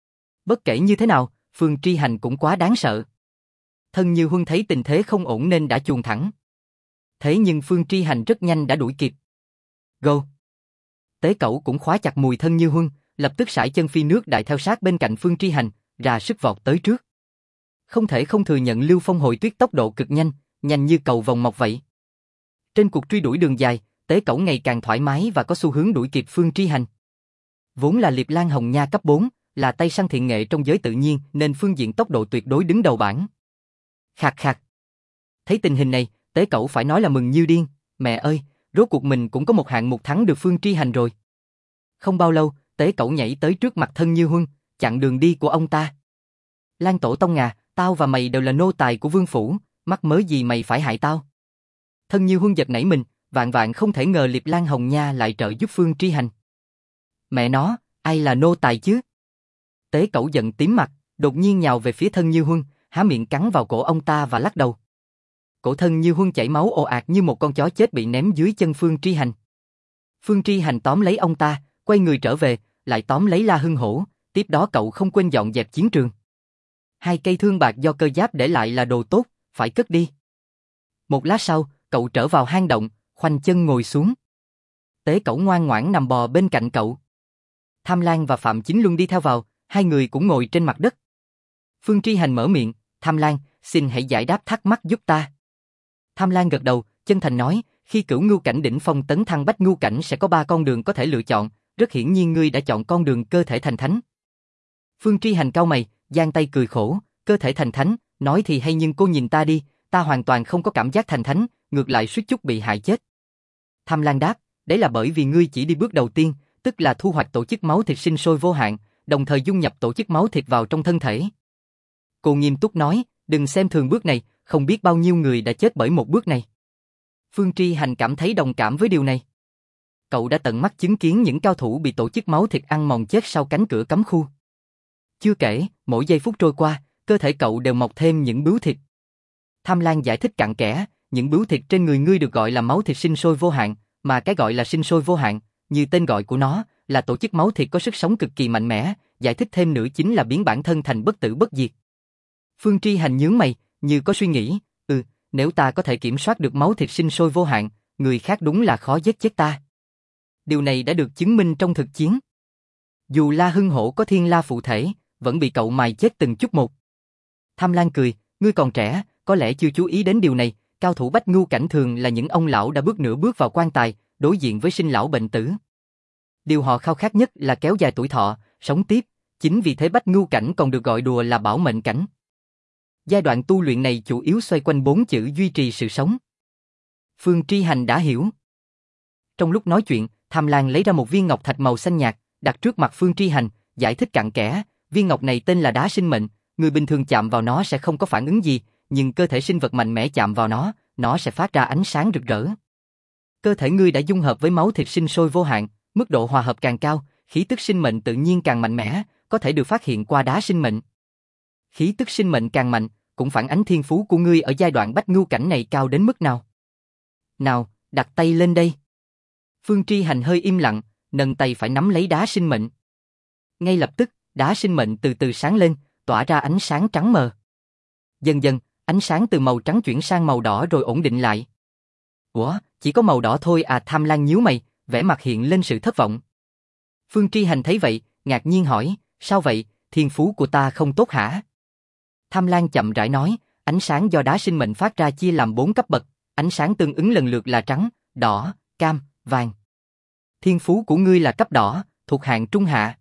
Bất kể như thế nào, Phương Tri Hành cũng quá đáng sợ. Thân Như Huân thấy tình thế không ổn nên đã chuồn thẳng. Thế nhưng Phương Tri Hành rất nhanh đã đuổi kịp. Go! Tế Cẩu cũng khóa chặt mùi Thân Như Huân, lập tức sải chân phi nước đại theo sát bên cạnh Phương Tri Hành, ra sức vọt tới trước. Không thể không thừa nhận Lưu Phong hồi tuyết tốc độ cực nhanh, nhanh như cầu vồng mọc vậy. Trên cuộc truy đuổi đường dài, Tế Cẩu ngày càng thoải mái và có xu hướng đuổi kịp Phương Tri Hành. Vốn là Liệp Lan Hồng Nha cấp 4, là tay săn thiện nghệ trong giới tự nhiên nên phương diện tốc độ tuyệt đối đứng đầu bảng. Khạc khạc. Thấy tình hình này, Tế Cẩu phải nói là mừng như điên, mẹ ơi, rốt cuộc mình cũng có một hạng mục thắng được Phương Tri Hành rồi. Không bao lâu, Tế Cẩu nhảy tới trước mặt Thân Như Huân, chặn đường đi của ông ta. Lan tổ tông à, tao và mày đều là nô tài của vương phủ, mắc mớ gì mày phải hại tao? Thân Như Huân giật nảy mình, vạn vạn không thể ngờ Liệp Lan Hồng Nha lại trợ giúp Phương Tri Hành. Mẹ nó, ai là nô tài chứ? Tế Cẩu giận tím mặt, đột nhiên nhào về phía Thân Như Huân, há miệng cắn vào cổ ông ta và lắc đầu. Cổ Thân Như Huân chảy máu ồ ạt như một con chó chết bị ném dưới chân Phương Tri Hành. Phương Tri Hành tóm lấy ông ta, quay người trở về, lại tóm lấy La Hưng Hổ, tiếp đó cậu không quên dọn dẹp chiến trường. 2 cây thương bạc do cơ giáp để lại là đồ tốt, phải cất đi. Một lát sau, cậu trở vào hang động, khoanh chân ngồi xuống. Tế Cẩu ngoan ngoãn nằm bò bên cạnh cậu. Tham Lang và Phạm Chính Luân đi theo vào, hai người cũng ngồi trên mặt đất. Phương Tri Hành mở miệng, Tham Lang, xin hãy giải đáp thắc mắc giúp ta. Tham Lang gật đầu, chân thành nói, khi Cửu Ngưu cảnh đỉnh phong tấn thăng Bách Ngưu cảnh sẽ có 3 con đường có thể lựa chọn, rất hiển nhiên ngươi đã chọn con đường cơ thể thành thánh. Phương Tri Hành cau mày, giang tay cười khổ, cơ thể thành thánh, nói thì hay nhưng cô nhìn ta đi, ta hoàn toàn không có cảm giác thành thánh, ngược lại suýt chút bị hại chết. Tham Lang đáp, đấy là bởi vì ngươi chỉ đi bước đầu tiên, tức là thu hoạch tổ chức máu thịt sinh sôi vô hạn, đồng thời dung nhập tổ chức máu thịt vào trong thân thể. Cô nghiêm túc nói, đừng xem thường bước này, không biết bao nhiêu người đã chết bởi một bước này. Phương Tri Hành cảm thấy đồng cảm với điều này. Cậu đã tận mắt chứng kiến những cao thủ bị tổ chức máu thịt ăn mòn chết sau cánh cửa cấm khu. Chưa kể, mỗi giây phút trôi qua, cơ thể cậu đều mọc thêm những bướu thịt. Tham Lang giải thích cặn kẽ, những bướu thịt trên người ngươi được gọi là máu thịt sinh sôi vô hạn, mà cái gọi là sinh sôi vô hạn, như tên gọi của nó, là tổ chức máu thịt có sức sống cực kỳ mạnh mẽ, giải thích thêm nữa chính là biến bản thân thành bất tử bất diệt. Phương Tri Hành nhướng mày, như có suy nghĩ, nếu ta có thể kiểm soát được máu thịt sinh sôi vô hạn, người khác đúng là khó giết chết ta. Điều này đã được chứng minh trong thực chiến. Dù La Hưng Hổ có thiên la phụ thể, vẫn bị cậu mài chết từng chút một. Tham Lang cười, ngươi còn trẻ, có lẽ chưa chú ý đến điều này, cao thủ Bách Ngưu cảnh thường là những ông lão đã bước nửa bước vào quan tài, đối diện với sinh lão bệnh tử. Điều họ khao khát nhất là kéo dài tuổi thọ, sống tiếp, chính vì thế Bách Ngưu cảnh còn được gọi đùa là bảo mệnh cảnh. Giai đoạn tu luyện này chủ yếu xoay quanh 4 chữ duy trì sự sống. Phương Tri Hành đã hiểu. Trong lúc nói chuyện, Tham Lang lấy ra một viên ngọc thạch màu xanh nhạt, đặt trước mặt Phương Tri Hành, giải thích cặn kẽ, viên ngọc này tên là đá sinh mệnh, người bình thường chạm vào nó sẽ không có phản ứng gì, nhưng cơ thể sinh vật mạnh mẽ chạm vào nó sẽ phát ra ánh sáng rực rỡ. Cơ thể ngươi đã dung hợp với máu thịt sinh sôi vô hạn, mức độ hòa hợp càng cao, khí tức sinh mệnh tự nhiên càng mạnh mẽ, có thể được phát hiện qua đá sinh mệnh. Khí tức sinh mệnh càng mạnh, cũng phản ánh thiên phú của ngươi ở giai đoạn Bách Ngưu cảnh này cao đến mức nào. Nào, đặt tay lên đây. Phương Tri Hành hơi im lặng, nâng tay phải nắm lấy đá sinh mệnh. Ngay lập tức, đá sinh mệnh từ từ sáng lên, tỏa ra ánh sáng trắng mờ. Dần dần, ánh sáng từ màu trắng chuyển sang màu đỏ rồi ổn định lại. Ủa, chỉ có màu đỏ thôi à? Tham Lang nhíu mày, vẻ mặt hiện lên sự thất vọng. Phương Tri Hành thấy vậy, ngạc nhiên hỏi, sao vậy, thiên phú của ta không tốt hả? Tham Lang chậm rãi nói, ánh sáng do đá sinh mệnh phát ra chia làm 4 cấp bậc, ánh sáng tương ứng lần lượt là trắng, đỏ, cam, vàng. Thiên phú của ngươi là cấp đỏ, thuộc hạng trung hạ.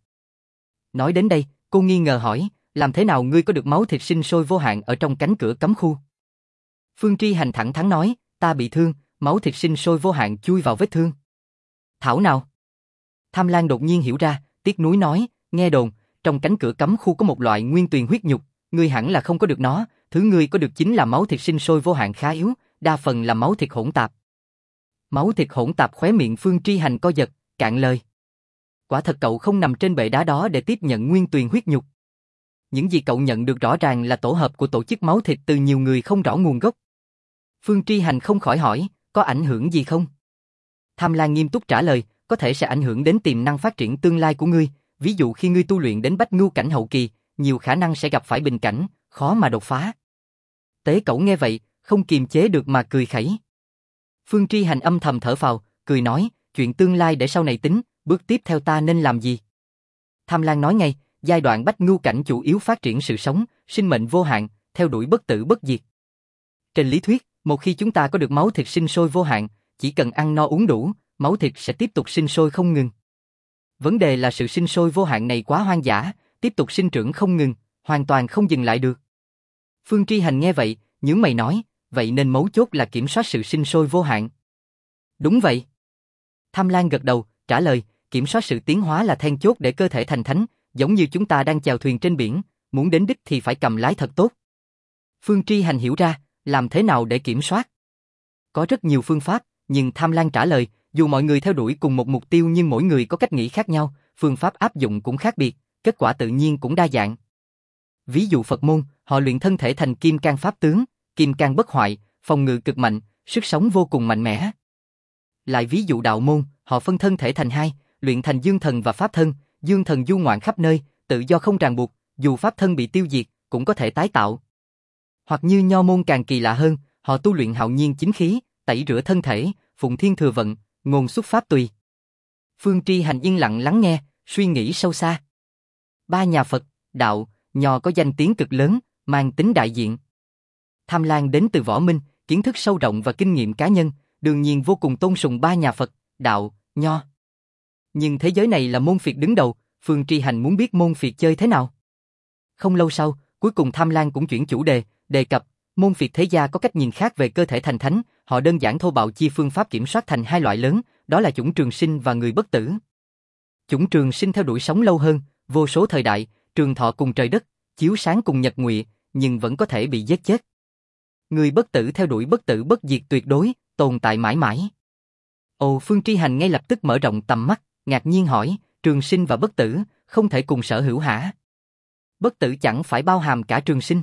Nói đến đây, cô nghi ngờ hỏi, làm thế nào ngươi có được máu thịt sinh sôi vô hạn ở trong cánh cửa cấm khu? Phương Tri Hành thẳng thắn nói, ta bị thương, máu thịt sinh sôi vô hạn chui vào vết thương. Thảo nào? Tham Lang đột nhiên hiểu ra, tiếc nuối nói, nghe đồn, trong cánh cửa cấm khu có một loại nguyên tuyền huyết nhục, ngươi hẳn là không có được nó, thứ ngươi có được chính là máu thịt sinh sôi vô hạn khá yếu, đa phần là máu thịt hỗn tạp. Máu thịt hỗn tạp. Khóe miệng Phương Tri Hành co giật, cạn lời. Quả thật cậu không nằm trên bệ đá đó để tiếp nhận nguyên tuyền huyết nhục. Những gì cậu nhận được rõ ràng là tổ hợp của tổ chức máu thịt từ nhiều người không rõ nguồn gốc. Phương Tri Hành không khỏi hỏi, có ảnh hưởng gì không? Tham Lang nghiêm túc trả lời, có thể sẽ ảnh hưởng đến tiềm năng phát triển tương lai của ngươi, ví dụ khi ngươi tu luyện đến bách ngưu cảnh hậu kỳ, nhiều khả năng sẽ gặp phải bình cảnh, khó mà đột phá. Tế Cẩu nghe vậy, không kiềm chế được mà cười khẩy. Phương Tri Hành âm thầm thở phào, cười nói, chuyện tương lai để sau này tính, bước tiếp theo ta nên làm gì? Tham Lang nói ngay, giai đoạn bách ngưu cảnh chủ yếu phát triển sự sống, sinh mệnh vô hạn, theo đuổi bất tử bất diệt. Trên lý thuyết, một khi chúng ta có được máu thịt sinh sôi vô hạn, chỉ cần ăn no uống đủ, máu thịt sẽ tiếp tục sinh sôi không ngừng. Vấn đề là sự sinh sôi vô hạn này quá hoang dã, tiếp tục sinh trưởng không ngừng, hoàn toàn không dừng lại được. Phương Tri Hành nghe vậy, nhướng mày nói, vậy nên mấu chốt là kiểm soát sự sinh sôi vô hạn. Đúng vậy. Tham Lang gật đầu, trả lời, kiểm soát sự tiến hóa là then chốt để cơ thể thành thánh, giống như chúng ta đang chèo thuyền trên biển, muốn đến đích thì phải cầm lái thật tốt. Phương Tri Hành hiểu ra, làm thế nào để kiểm soát? Có rất nhiều phương pháp, nhưng Tham Lang trả lời, dù mọi người theo đuổi cùng một mục tiêu nhưng mỗi người có cách nghĩ khác nhau, phương pháp áp dụng cũng khác biệt, kết quả tự nhiên cũng đa dạng. Ví dụ Phật môn, họ luyện thân thể thành kim cang pháp tướng, kim cang bất hoại, phòng ngự cực mạnh, sức sống vô cùng mạnh mẽ. Lại ví dụ đạo môn, họ phân thân thể thành hai, luyện thành dương thần và pháp thân, dương thần du ngoạn khắp nơi, tự do không ràng buộc, dù pháp thân bị tiêu diệt, cũng có thể tái tạo. Hoặc như Nho môn càng kỳ lạ hơn, họ tu luyện hạo nhiên chính khí, tẩy rửa thân thể, phụng thiên thừa vận, ngôn xuất pháp tùy. Phương Tri Hành yên lặng lắng nghe, suy nghĩ sâu xa. Ba nhà Phật, Đạo, Nho có danh tiếng cực lớn, mang tính đại diện. Tham Lang đến từ Võ Minh, kiến thức sâu rộng và kinh nghiệm cá nhân, đương nhiên vô cùng tôn sùng ba nhà Phật, Đạo, Nho. Nhưng thế giới này là môn phiệt đứng đầu, Phương Tri Hành muốn biết môn phiệt chơi thế nào. Không lâu sau, cuối cùng Tham Lang cũng chuyển chủ đề, đề cập, môn phiệt thế gia có cách nhìn khác về cơ thể thành thánh, họ đơn giản thô bạo chia phương pháp kiểm soát thành hai loại lớn, đó là chủng trường sinh và người bất tử. Chủng trường sinh theo đuổi sống lâu hơn, vô số thời đại, trường thọ cùng trời đất, chiếu sáng cùng nhật nguyệt, nhưng vẫn có thể bị giết chết. Người bất tử theo đuổi bất tử bất diệt tuyệt đối, tồn tại mãi mãi. Ồ, Phương Tri Hành ngay lập tức mở rộng tầm mắt, ngạc nhiên hỏi, trường sinh và bất tử, không thể cùng sở hữu hả? Bất tử chẳng phải bao hàm cả trường sinh.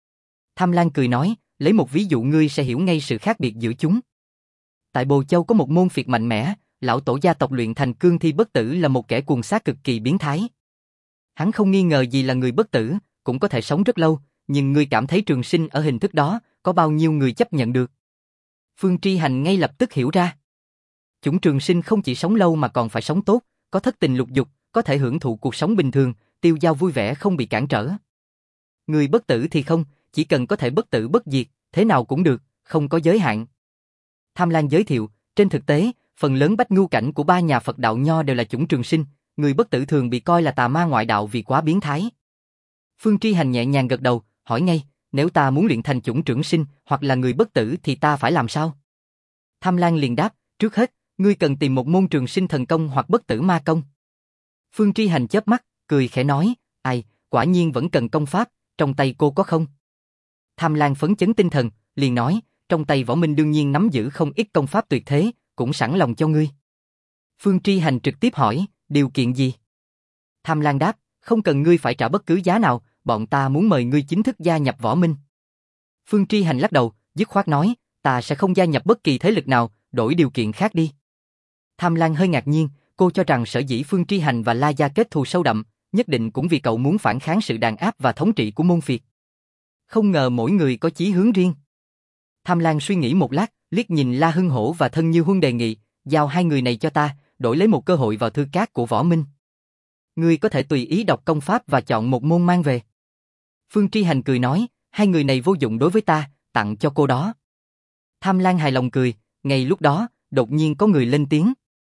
Tham Lang cười nói, lấy một ví dụ ngươi sẽ hiểu ngay sự khác biệt giữa chúng. Tại Bồ Châu có một môn phiệt mạnh mẽ, lão tổ gia tộc luyện thành cương thi bất tử là một kẻ cuồng sát cực kỳ biến thái. Hắn không nghi ngờ gì là người bất tử, cũng có thể sống rất lâu, nhưng ngươi cảm thấy trường sinh ở hình thức đó, có bao nhiêu người chấp nhận được? Phương Tri Hành ngay lập tức hiểu ra. Chủng trường sinh không chỉ sống lâu mà còn phải sống tốt, có thất tình lục dục, có thể hưởng thụ cuộc sống bình thường, tiêu dao vui vẻ không bị cản trở. Người bất tử thì không, chỉ cần có thể bất tử bất diệt, thế nào cũng được, không có giới hạn. Tham Lang giới thiệu, trên thực tế, phần lớn bách ngưu cảnh của ba nhà Phật đạo Nho đều là chủng trường sinh, người bất tử thường bị coi là tà ma ngoại đạo vì quá biến thái. Phương Tri Hành nhẹ nhàng gật đầu, hỏi ngay, nếu ta muốn luyện thành chủng trường sinh hoặc là người bất tử thì ta phải làm sao? Tham Lang liền đáp, trước hết, ngươi cần tìm một môn trường sinh thần công hoặc bất tử ma công. Phương Tri Hành chớp mắt, cười khẽ nói, ai, quả nhiên vẫn cần công pháp, trong tay cô có không? Tham Lang phấn chấn tinh thần, liền nói, trong tay Võ Minh đương nhiên nắm giữ không ít công pháp tuyệt thế, cũng sẵn lòng cho ngươi. Phương Tri Hành trực tiếp hỏi, điều kiện gì? Tham Lang đáp, không cần ngươi phải trả bất cứ giá nào, bọn ta muốn mời ngươi chính thức gia nhập Võ Minh. Phương Tri Hành lắc đầu, dứt khoát nói, ta sẽ không gia nhập bất kỳ thế lực nào, đổi điều kiện khác đi. Tham Lang hơi ngạc nhiên, cô cho rằng sở dĩ Phương Tri Hành và La Gia kết thù sâu đậm, nhất định cũng vì cậu muốn phản kháng sự đàn áp và thống trị của môn phiệt. Không ngờ mỗi người có chí hướng riêng. Tham Lang suy nghĩ một lát, liếc nhìn La Hưng Hổ và Thân Như Huân đề nghị, giao hai người này cho ta, đổi lấy một cơ hội vào thư cát của Võ Minh. Ngươi có thể tùy ý đọc công pháp và chọn một môn mang về. Phương Tri Hành cười nói, hai người này vô dụng đối với ta, tặng cho cô đó. Tham Lang hài lòng cười, ngay lúc đó, đột nhiên có người lên tiếng.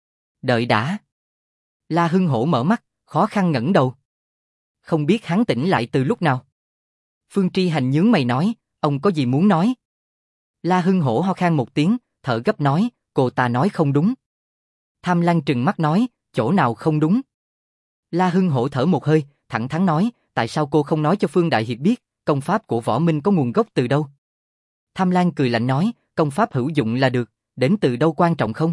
Đợi đã. La Hưng Hổ mở mắt, khó khăn ngẩng đầu. Không biết hắn tỉnh lại từ lúc nào. Phương Tri Hành nhướng mày nói, ông có gì muốn nói? La Hưng Hổ ho khan một tiếng, thở gấp nói, cô ta nói không đúng. Tham Lang trừng mắt nói, chỗ nào không đúng? La Hưng Hổ thở một hơi, thẳng thắn nói, tại sao cô không nói cho Phương Đại Hiệp biết, công pháp của Võ Minh có nguồn gốc từ đâu? Tham Lang cười lạnh nói, công pháp hữu dụng là được, đến từ đâu quan trọng không?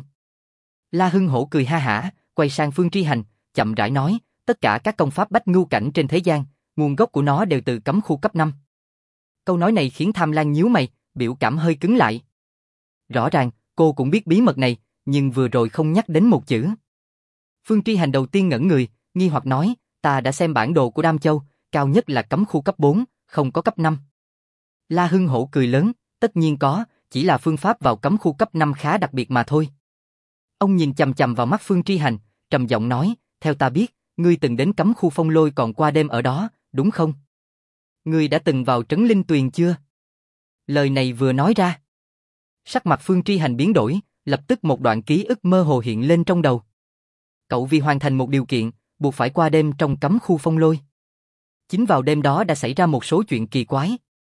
La Hưng Hổ cười ha hả, quay sang Phương Tri Hành, chậm rãi nói, tất cả các công pháp bách ngưu cảnh trên thế gian, nguồn gốc của nó đều từ cấm khu cấp 5. Câu nói này khiến Tham Lang nhíu mày, biểu cảm hơi cứng lại. Rõ ràng, cô cũng biết bí mật này, nhưng vừa rồi không nhắc đến một chữ. Phương Tri Hành đầu tiên ngẩn người, nghi hoặc nói, ta đã xem bản đồ của Đam Châu, cao nhất là cấm khu cấp 4, không có cấp 5. La Hưng Hổ cười lớn, tất nhiên có, chỉ là phương pháp vào cấm khu cấp 5 khá đặc biệt mà thôi. Ông nhìn chằm chằm vào mắt Phương Tri Hành, trầm giọng nói, theo ta biết, ngươi từng đến cấm khu Phong Lôi còn qua đêm ở đó, đúng không? Ngươi đã từng vào trấn Linh Tuyền chưa? Lời này vừa nói ra. Sắc mặt Phương Tri Hành biến đổi, lập tức một đoạn ký ức mơ hồ hiện lên trong đầu. Cậu vì hoàn thành một điều kiện, buộc phải qua đêm trong cấm khu Phong Lôi. Chính vào đêm đó đã xảy ra một số chuyện kỳ quái.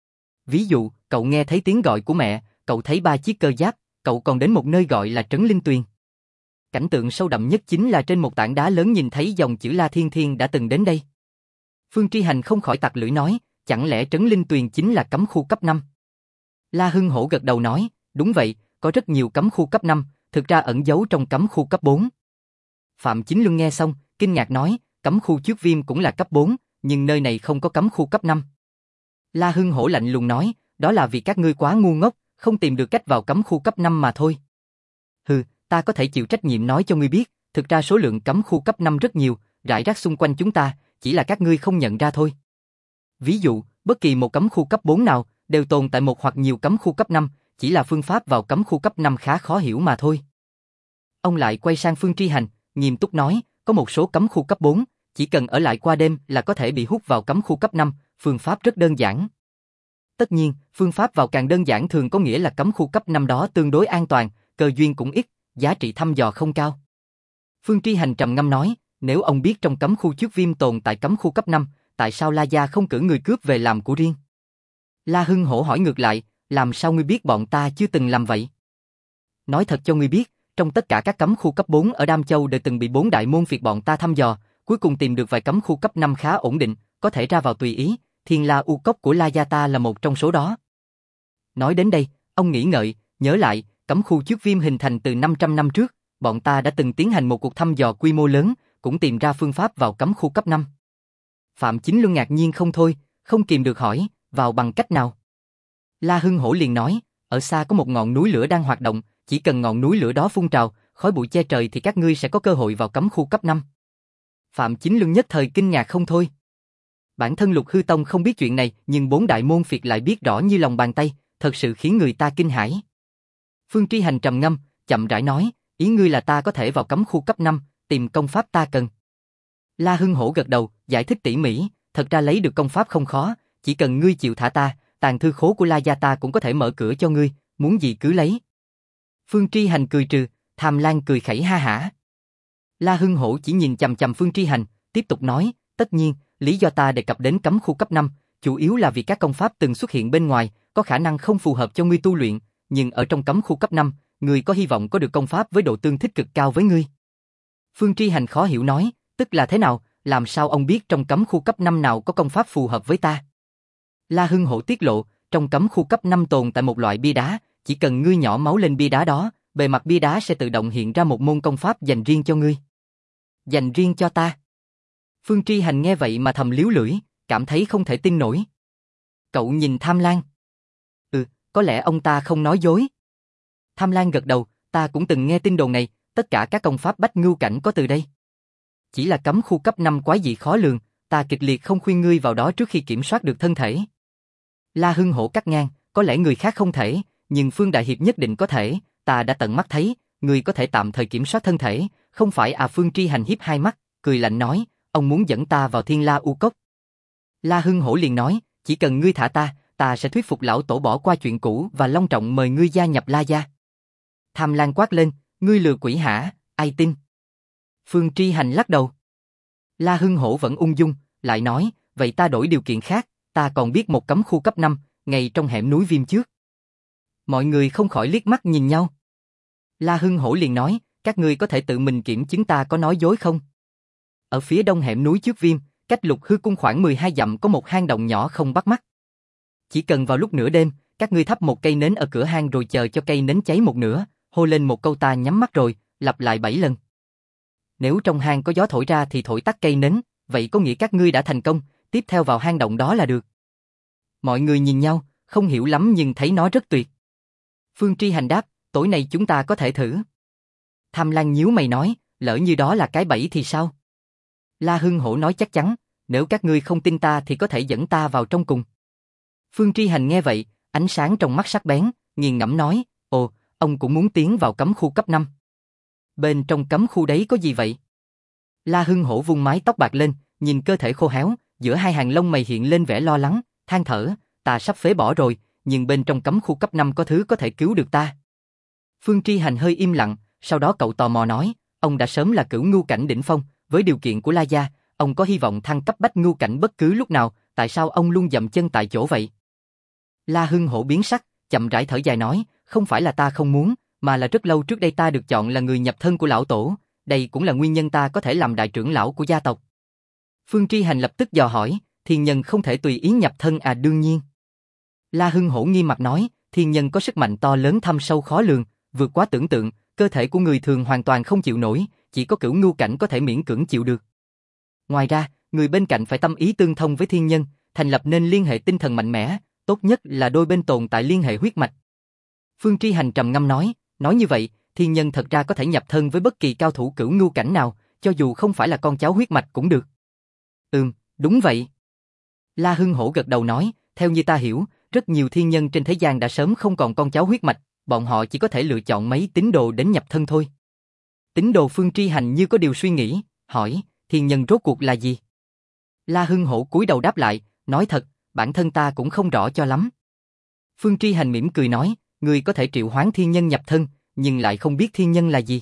Ví dụ, cậu nghe thấy tiếng gọi của mẹ, cậu thấy 3 chiếc cơ giáp, cậu còn đến một nơi gọi là Trấn Linh Tuyền. Cảnh tượng sâu đậm nhất chính là trên một tảng đá lớn nhìn thấy dòng chữ La Thiên Thiên đã từng đến đây. Phương Tri Hành không khỏi tặc lưỡi nói, chẳng lẽ Trấn Linh Tuyền chính là cấm khu cấp 5? La Hưng Hổ gật đầu nói, đúng vậy, có rất nhiều cấm khu cấp 5, thực ra ẩn giấu trong cấm khu cấp 4. Phạm Chính Luân nghe xong, kinh ngạc nói, cấm khu Chước Viêm cũng là cấp 4, nhưng nơi này không có cấm khu cấp 5. La Hưng Hổ lạnh lùng nói, đó là vì các ngươi quá ngu ngốc, không tìm được cách vào cấm khu cấp 5 mà thôi. Hừ, ta có thể chịu trách nhiệm nói cho ngươi biết, thực ra số lượng cấm khu cấp 5 rất nhiều, rải rác xung quanh chúng ta, chỉ là các ngươi không nhận ra thôi. Ví dụ, bất kỳ một cấm khu cấp 4 nào, đều tồn tại một hoặc nhiều cấm khu cấp 5, chỉ là phương pháp vào cấm khu cấp 5 khá khó hiểu mà thôi. Ông lại quay sang Phương Tri Hành, nghiêm túc nói, có một số cấm khu cấp 4, chỉ cần ở lại qua đêm là có thể bị hút vào cấm khu cấp 5, phương pháp rất đơn giản. Tất nhiên, phương pháp vào càng đơn giản thường có nghĩa là cấm khu cấp 5 đó tương đối an toàn, cơ duyên cũng ít, giá trị thăm dò không cao. Phương Tri Hành trầm ngâm nói, nếu ông biết trong cấm khu Chước Viêm tồn tại cấm khu cấp 5, tại sao La Gia không cử người cướp về làm của riêng? La Hưng Hổ hỏi ngược lại, làm sao ngươi biết bọn ta chưa từng làm vậy? Nói thật cho ngươi biết, trong tất cả các cấm khu cấp 4 ở Đam Châu đều từng bị 4 đại môn phiệt bọn ta thăm dò, cuối cùng tìm được vài cấm khu cấp 5 khá ổn định, có thể ra vào tùy ý, Thiên La U Cốc của La Gia ta là một trong số đó. Nói đến đây, ông nghĩ ngợi, nhớ lại, cấm khu Chước Viêm hình thành từ 500 năm trước, bọn ta đã từng tiến hành một cuộc thăm dò quy mô lớn, cũng tìm ra phương pháp vào cấm khu cấp 5. Phạm Chính Luân ngạc nhiên không thôi, không kìm được hỏi, vào bằng cách nào? La Hưng Hổ liền nói, ở xa có một ngọn núi lửa đang hoạt động, chỉ cần ngọn núi lửa đó phun trào, khói bụi che trời thì các ngươi sẽ có cơ hội vào cấm khu cấp 5. Phạm Chính Luân nhất thời kinh ngạc không thôi. Bản thân Lục Hư Tông không biết chuyện này, nhưng 4 đại môn phiệt lại biết rõ như lòng bàn tay, thật sự khiến người ta kinh hãi. Phương Tri Hành trầm ngâm, chậm rãi nói, ý ngươi là ta có thể vào cấm khu cấp 5, tìm công pháp ta cần. La Hưng Hổ gật đầu, giải thích tỉ mỉ, thật ra lấy được công pháp không khó, chỉ cần ngươi chịu thả ta, tàng thư khố của La Gia ta cũng có thể mở cửa cho ngươi, muốn gì cứ lấy. Phương Tri Hành cười trừ, Tham Lang cười khẩy ha hả. La Hưng Hổ chỉ nhìn chằm chằm Phương Tri Hành, tiếp tục nói, tất nhiên, lý do ta đề cập đến cấm khu cấp 5, chủ yếu là vì các công pháp từng xuất hiện bên ngoài, có khả năng không phù hợp cho ngươi tu luyện, nhưng ở trong cấm khu cấp 5, ngươi có hy vọng có được công pháp với độ tương thích cực cao với ngươi. Phương Tri Hành khó hiểu nói, tức là thế nào, làm sao ông biết trong cấm khu cấp 5 nào có công pháp phù hợp với ta? La Hưng Hổ tiết lộ, trong cấm khu cấp 5 tồn tại một loại bia đá, chỉ cần ngươi nhỏ máu lên bia đá đó, bề mặt bia đá sẽ tự động hiện ra một môn công pháp dành riêng cho ngươi. Dành riêng cho ta? Phương Tri Hành nghe vậy mà thầm líu lưỡi, cảm thấy không thể tin nổi. Cậu nhìn Tham Lang. Có lẽ ông ta không nói dối. Tham Lang gật đầu, ta cũng từng nghe tin đồn này, tất cả các công pháp bách ngưu cảnh có từ đây. Chỉ là cấm khu cấp 5 quái dị khó lường, ta kịch liệt không khuyên ngươi vào đó trước khi kiểm soát được thân thể. La Hưng Hổ cắt ngang, có lẽ người khác không thể, nhưng Phương Đại Hiệp nhất định có thể, ta đã tận mắt thấy, ngươi có thể tạm thời kiểm soát thân thể, không phải à? Phương Tri Hành hiếp hai mắt, cười lạnh nói, ông muốn dẫn ta vào Thiên La U Cốc. La Hưng Hổ liền nói, chỉ cần ngươi thả ta sẽ thuyết phục lão tổ bỏ qua chuyện cũ và long trọng mời ngươi gia nhập La gia. Tham Lang quát lên, ngươi lừa quỷ hả, ai tin? Phương Tri Hành lắc đầu. La Hưng Hổ vẫn ung dung, lại nói, vậy ta đổi điều kiện khác, ta còn biết một cấm khu cấp 5, ngay trong hẻm núi Viêm trước. Mọi người không khỏi liếc mắt nhìn nhau. La Hưng Hổ liền nói, các ngươi có thể tự mình kiểm chứng ta có nói dối không? Ở phía đông hẻm núi trước Viêm, cách Lục Hư Cung khoảng 12 dặm có một hang động nhỏ không bắt mắt. Chỉ cần vào lúc nửa đêm, các ngươi thắp một cây nến ở cửa hang rồi chờ cho cây nến cháy một nửa, hô lên một câu ta nhắm mắt rồi, lặp lại 7 lần. Nếu trong hang có gió thổi ra thì thổi tắt cây nến, vậy có nghĩa các ngươi đã thành công, tiếp theo vào hang động đó là được. Mọi người nhìn nhau, không hiểu lắm nhưng thấy nó rất tuyệt. Phương Tri Hành đáp, tối nay chúng ta có thể thử. Tham Lang nhíu mày nói, lỡ như đó là cái bẫy thì sao? La Hưng Hổ nói chắc chắn, nếu các ngươi không tin ta thì có thể dẫn ta vào trong cùng. Phương Tri Hành nghe vậy, ánh sáng trong mắt sắc bén, nghiền ngẫm nói, ồ, ông cũng muốn tiến vào cấm khu cấp 5. Bên trong cấm khu đấy có gì vậy? La Hưng Hổ vung mái tóc bạc lên, nhìn cơ thể khô héo, giữa hai hàng lông mày hiện lên vẻ lo lắng, than thở, ta sắp phế bỏ rồi, nhưng bên trong cấm khu cấp 5 có thứ có thể cứu được ta. Phương Tri Hành hơi im lặng, sau đó cậu tò mò nói, ông đã sớm là cửu ngưu cảnh đỉnh phong, với điều kiện của La gia, ông có hy vọng thăng cấp bách ngưu cảnh bất cứ lúc nào, tại sao ông luôn dậm chân tại chỗ vậy? La Hưng Hổ biến sắc, chậm rãi thở dài nói, không phải là ta không muốn, mà là rất lâu trước đây ta được chọn là người nhập thân của lão tổ, đây cũng là nguyên nhân ta có thể làm đại trưởng lão của gia tộc. Phương Tri Hành lập tức dò hỏi, thiên nhân không thể tùy ý nhập thân à? Đương nhiên. La Hưng Hổ nghiêm mặt nói, thiên nhân có sức mạnh to lớn thâm sâu khó lường, vượt quá tưởng tượng, cơ thể của người thường hoàn toàn không chịu nổi, chỉ có cửu ngưu cảnh có thể miễn cưỡng chịu được. Ngoài ra, người bên cạnh phải tâm ý tương thông với thiên nhân, thành lập nên liên hệ tinh thần mạnh mẽ, tốt nhất là đôi bên tồn tại liên hệ huyết mạch. Phương Tri Hành trầm ngâm nói như vậy, thiên nhân thật ra có thể nhập thân với bất kỳ cao thủ cửu ngưu cảnh nào, cho dù không phải là con cháu huyết mạch cũng được. Đúng vậy. La Hưng Hổ gật đầu nói, theo như ta hiểu, rất nhiều thiên nhân trên thế gian đã sớm không còn con cháu huyết mạch, bọn họ chỉ có thể lựa chọn mấy tín đồ đến nhập thân thôi. Tín đồ? Phương Tri Hành như có điều suy nghĩ, hỏi, thiên nhân rốt cuộc là gì? La Hưng Hổ cúi đầu đáp lại, nói thật, bản thân ta cũng không rõ cho lắm. Phương Tri Hành mỉm cười nói, ngươi có thể triệu hoán thiên nhân nhập thân, nhưng lại không biết thiên nhân là gì.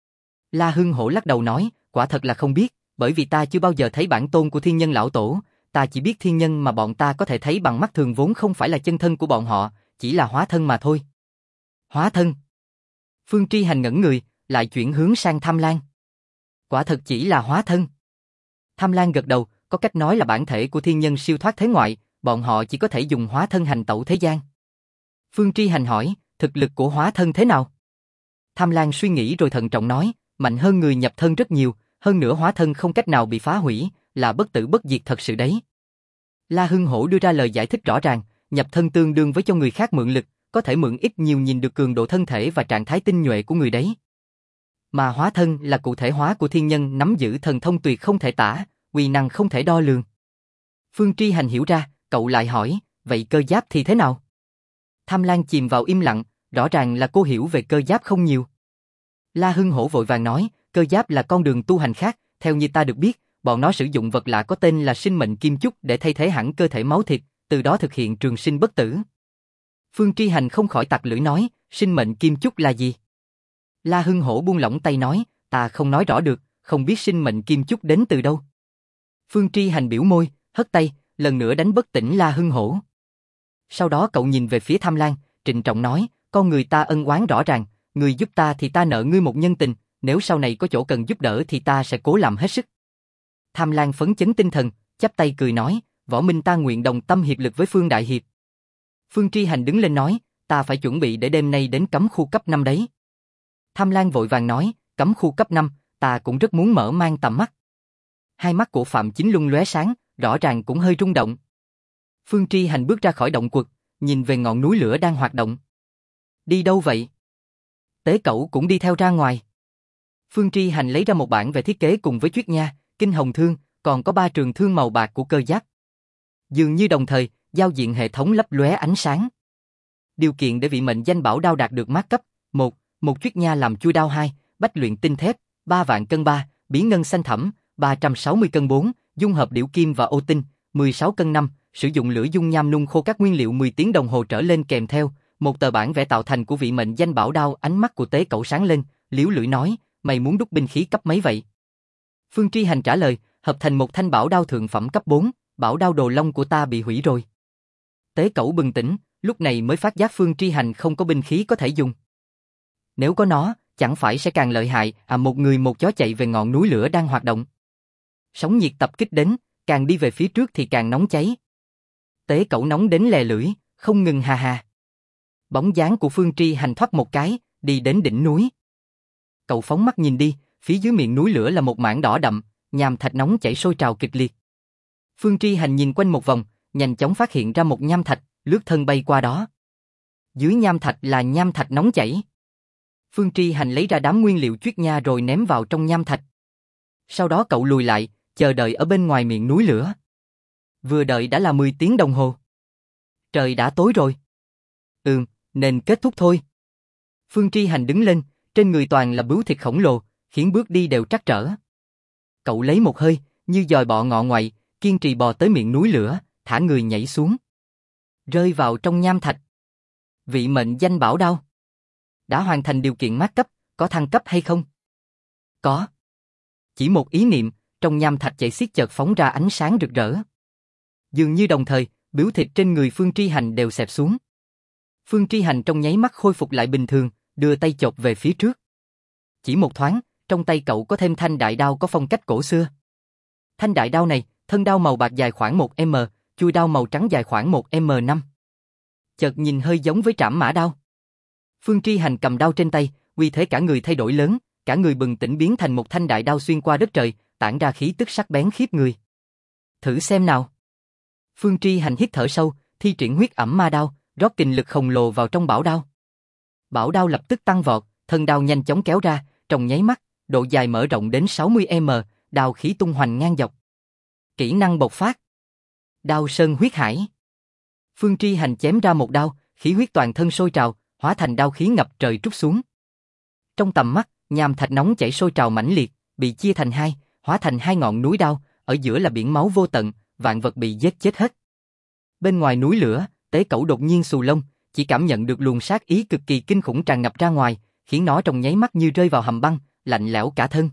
La Hưng Hổ lắc đầu nói, quả thật là không biết, bởi vì ta chưa bao giờ thấy bản tôn của thiên nhân lão tổ, ta chỉ biết thiên nhân mà bọn ta có thể thấy bằng mắt thường vốn không phải là chân thân của bọn họ, chỉ là hóa thân mà thôi. Hóa thân? Phương Tri Hành ngẩn người, lại chuyển hướng sang Tham Lang. Quả thật chỉ là hóa thân. Tham Lang gật đầu, có cách nói là bản thể của thiên nhân siêu thoát thế ngoại, bọn họ chỉ có thể dùng hóa thân hành tẩu thế gian. Phương Tri Hành hỏi, thực lực của hóa thân thế nào? Tham Lang suy nghĩ rồi thận trọng nói, mạnh hơn người nhập thân rất nhiều, hơn nữa hóa thân không cách nào bị phá hủy, là bất tử bất diệt thật sự đấy. La Hưng Hổ đưa ra lời giải thích rõ ràng, nhập thân tương đương với cho người khác mượn lực, có thể mượn ít nhiều nhìn được cường độ thân thể và trạng thái tinh nhuệ của người đấy. Mà hóa thân là cụ thể hóa của thiên nhân nắm giữ thần thông tuyệt không thể tả, uy năng không thể đo lường. Phương Tri Hành hiểu ra, cậu lại hỏi, vậy cơ giáp thì thế nào? Tham Lang chìm vào im lặng, rõ ràng là cô hiểu về cơ giáp không nhiều. La Hưng Hổ vội vàng nói, cơ giáp là con đường tu hành khác, theo như ta được biết, bọn nó sử dụng vật lạ có tên là sinh mệnh kim chúc để thay thế hẳn cơ thể máu thịt, từ đó thực hiện trường sinh bất tử. Phương Tri Hành không khỏi tặc lưỡi nói, sinh mệnh kim chúc là gì? La Hưng Hổ buông lỏng tay nói, ta không nói rõ được, không biết sinh mệnh kim chúc đến từ đâu. Phương Tri Hành biểu môi, hất tay, lần nữa đánh bất tỉnh La Hưng Hổ. Sau đó cậu nhìn về phía Tham Lang, trịnh trọng nói, con người ta ân oán rõ ràng, người giúp ta thì ta nợ ngươi một nhân tình, nếu sau này có chỗ cần giúp đỡ thì ta sẽ cố làm hết sức. Tham Lang phấn chấn tinh thần, chắp tay cười nói, Võ Minh ta nguyện đồng tâm hiệp lực với Phương Đại Hiệp. Phương Tri Hành đứng lên nói, ta phải chuẩn bị để đêm nay đến cấm khu cấp 5 đấy. Tham Lang vội vàng nói, cấm khu cấp 5, ta cũng rất muốn mở mang tầm mắt. Hai mắt của Phạm Chính Luân lóe sáng, rõ ràng cũng hơi rung động. Phương Tri Hành bước ra khỏi động quật, nhìn về ngọn núi lửa đang hoạt động. Đi đâu vậy? Tế Cẩu cũng đi theo ra ngoài. Phương Tri Hành lấy ra một bản vẽ thiết kế cùng với Chuyết Nha, Kinh Hồng Thương, còn có 3 trường thương màu bạc của Cơ Giáp. Dường như đồng thời, giao diện hệ thống lấp lóe ánh sáng. Điều kiện để vị mệnh danh bảo đao đạt được mát cấp: 1. Một Chuyết Nha làm chui đao. 2. Bách luyện tinh thép, 3 vạn cân. 3. Bí ngân xanh thẳm, 360 cân. 4. Dung hợp điểu kim và ô tinh, 16 cân. 5. Sử dụng lửa dung nham nung khô các nguyên liệu 10 tiếng đồng hồ trở lên kèm theo một tờ bản vẽ tạo thành của vị mệnh danh bảo đao. Ánh mắt của Tế Cẩu sáng lên, liếu lưỡi nói, mày muốn đúc binh khí cấp mấy vậy? Phương Tri Hành trả lời, hợp thành một thanh bảo đao thượng phẩm cấp 4, bảo đao đồ long của ta bị hủy rồi. Tế Cẩu bừng tỉnh, lúc này mới phát giác Phương Tri Hành không có binh khí có thể dùng. Nếu có nó, chẳng phải sẽ càng lợi hại một người một chó chạy về ngọn núi lửa đang hoạt động. Sóng nhiệt tập kích đến, càng đi về phía trước thì càng nóng cháy. Tế Cẩu nóng đến lè lưỡi, không ngừng hà hà. Bóng dáng của Phương Tri Hành thoát một cái, đi đến đỉnh núi. Cậu phóng mắt nhìn đi, phía dưới miệng núi lửa là một mảng đỏ đậm, nham thạch nóng chảy sôi trào kịch liệt. Phương Tri Hành nhìn quanh một vòng, nhanh chóng phát hiện ra một nham thạch, lướt thân bay qua đó. Dưới nham thạch là nham thạch nóng chảy. Phương Tri Hành lấy ra đám nguyên liệu Chuyết Nha rồi ném vào trong nham thạch. Sau đó cậu lùi lại, chờ đợi ở bên ngoài miệng núi lửa. Vừa đợi đã là 10 tiếng đồng hồ. Trời đã tối rồi. Nên kết thúc thôi. Phương Tri Hành đứng lên, trên người toàn là bướu thịt khổng lồ, khiến bước đi đều trắc trở. Cậu lấy một hơi, như dòi bọ ngọ ngoại, kiên trì bò tới miệng núi lửa, thả người nhảy xuống. Rơi vào trong nham thạch. Vị mệnh danh bảo đao. Đã hoàn thành điều kiện mát cấp, có thăng cấp hay không? Có. Chỉ một ý niệm, trong nham thạch chảy xiết chợt phóng ra ánh sáng rực rỡ. Dường như đồng thời, bướu thịt trên người Phương Tri Hành đều xẹp xuống. Phương Tri Hành trong nháy mắt khôi phục lại bình thường, đưa tay chộp về phía trước. Chỉ một thoáng, trong tay cậu có thêm thanh đại đao có phong cách cổ xưa. Thanh đại đao này, thân đao màu bạc dài khoảng 1m, chuôi đao màu trắng dài khoảng 1m5. Chợt nhìn hơi giống với trảm mã đao. Phương Tri Hành cầm đao trên tay, uy thế cả người thay đổi lớn, cả người bừng tỉnh biến thành một thanh đại đao xuyên qua đất trời, tản ra khí tức sắc bén khiếp người. Thử xem nào. Phương Tri Hành hít thở sâu, thi triển huyết ẩm ma đao, rót kình lực khổng lồ vào trong bảo đao. Bảo đao lập tức tăng vọt, thân đao nhanh chóng kéo ra, trong nháy mắt, độ dài mở rộng đến 60m, đao khí tung hoành ngang dọc. Kỹ năng bộc phát. Đao sơn huyết hải. Phương Tri Hành chém ra một đao, khí huyết toàn thân sôi trào, hóa thành đao khí ngập trời trút xuống. Trong tầm mắt, nham thạch nóng chảy sôi trào mãnh liệt, bị chia thành hai, hóa thành hai ngọn núi đao, ở giữa là biển máu vô tận, vạn vật bị giết chết hết. Bên ngoài núi lửa, Tế Cẩu đột nhiên xù lông, chỉ cảm nhận được luồng sát ý cực kỳ kinh khủng tràn ngập ra ngoài, khiến nó trong nháy mắt như rơi vào hầm băng, lạnh lẽo cả thân.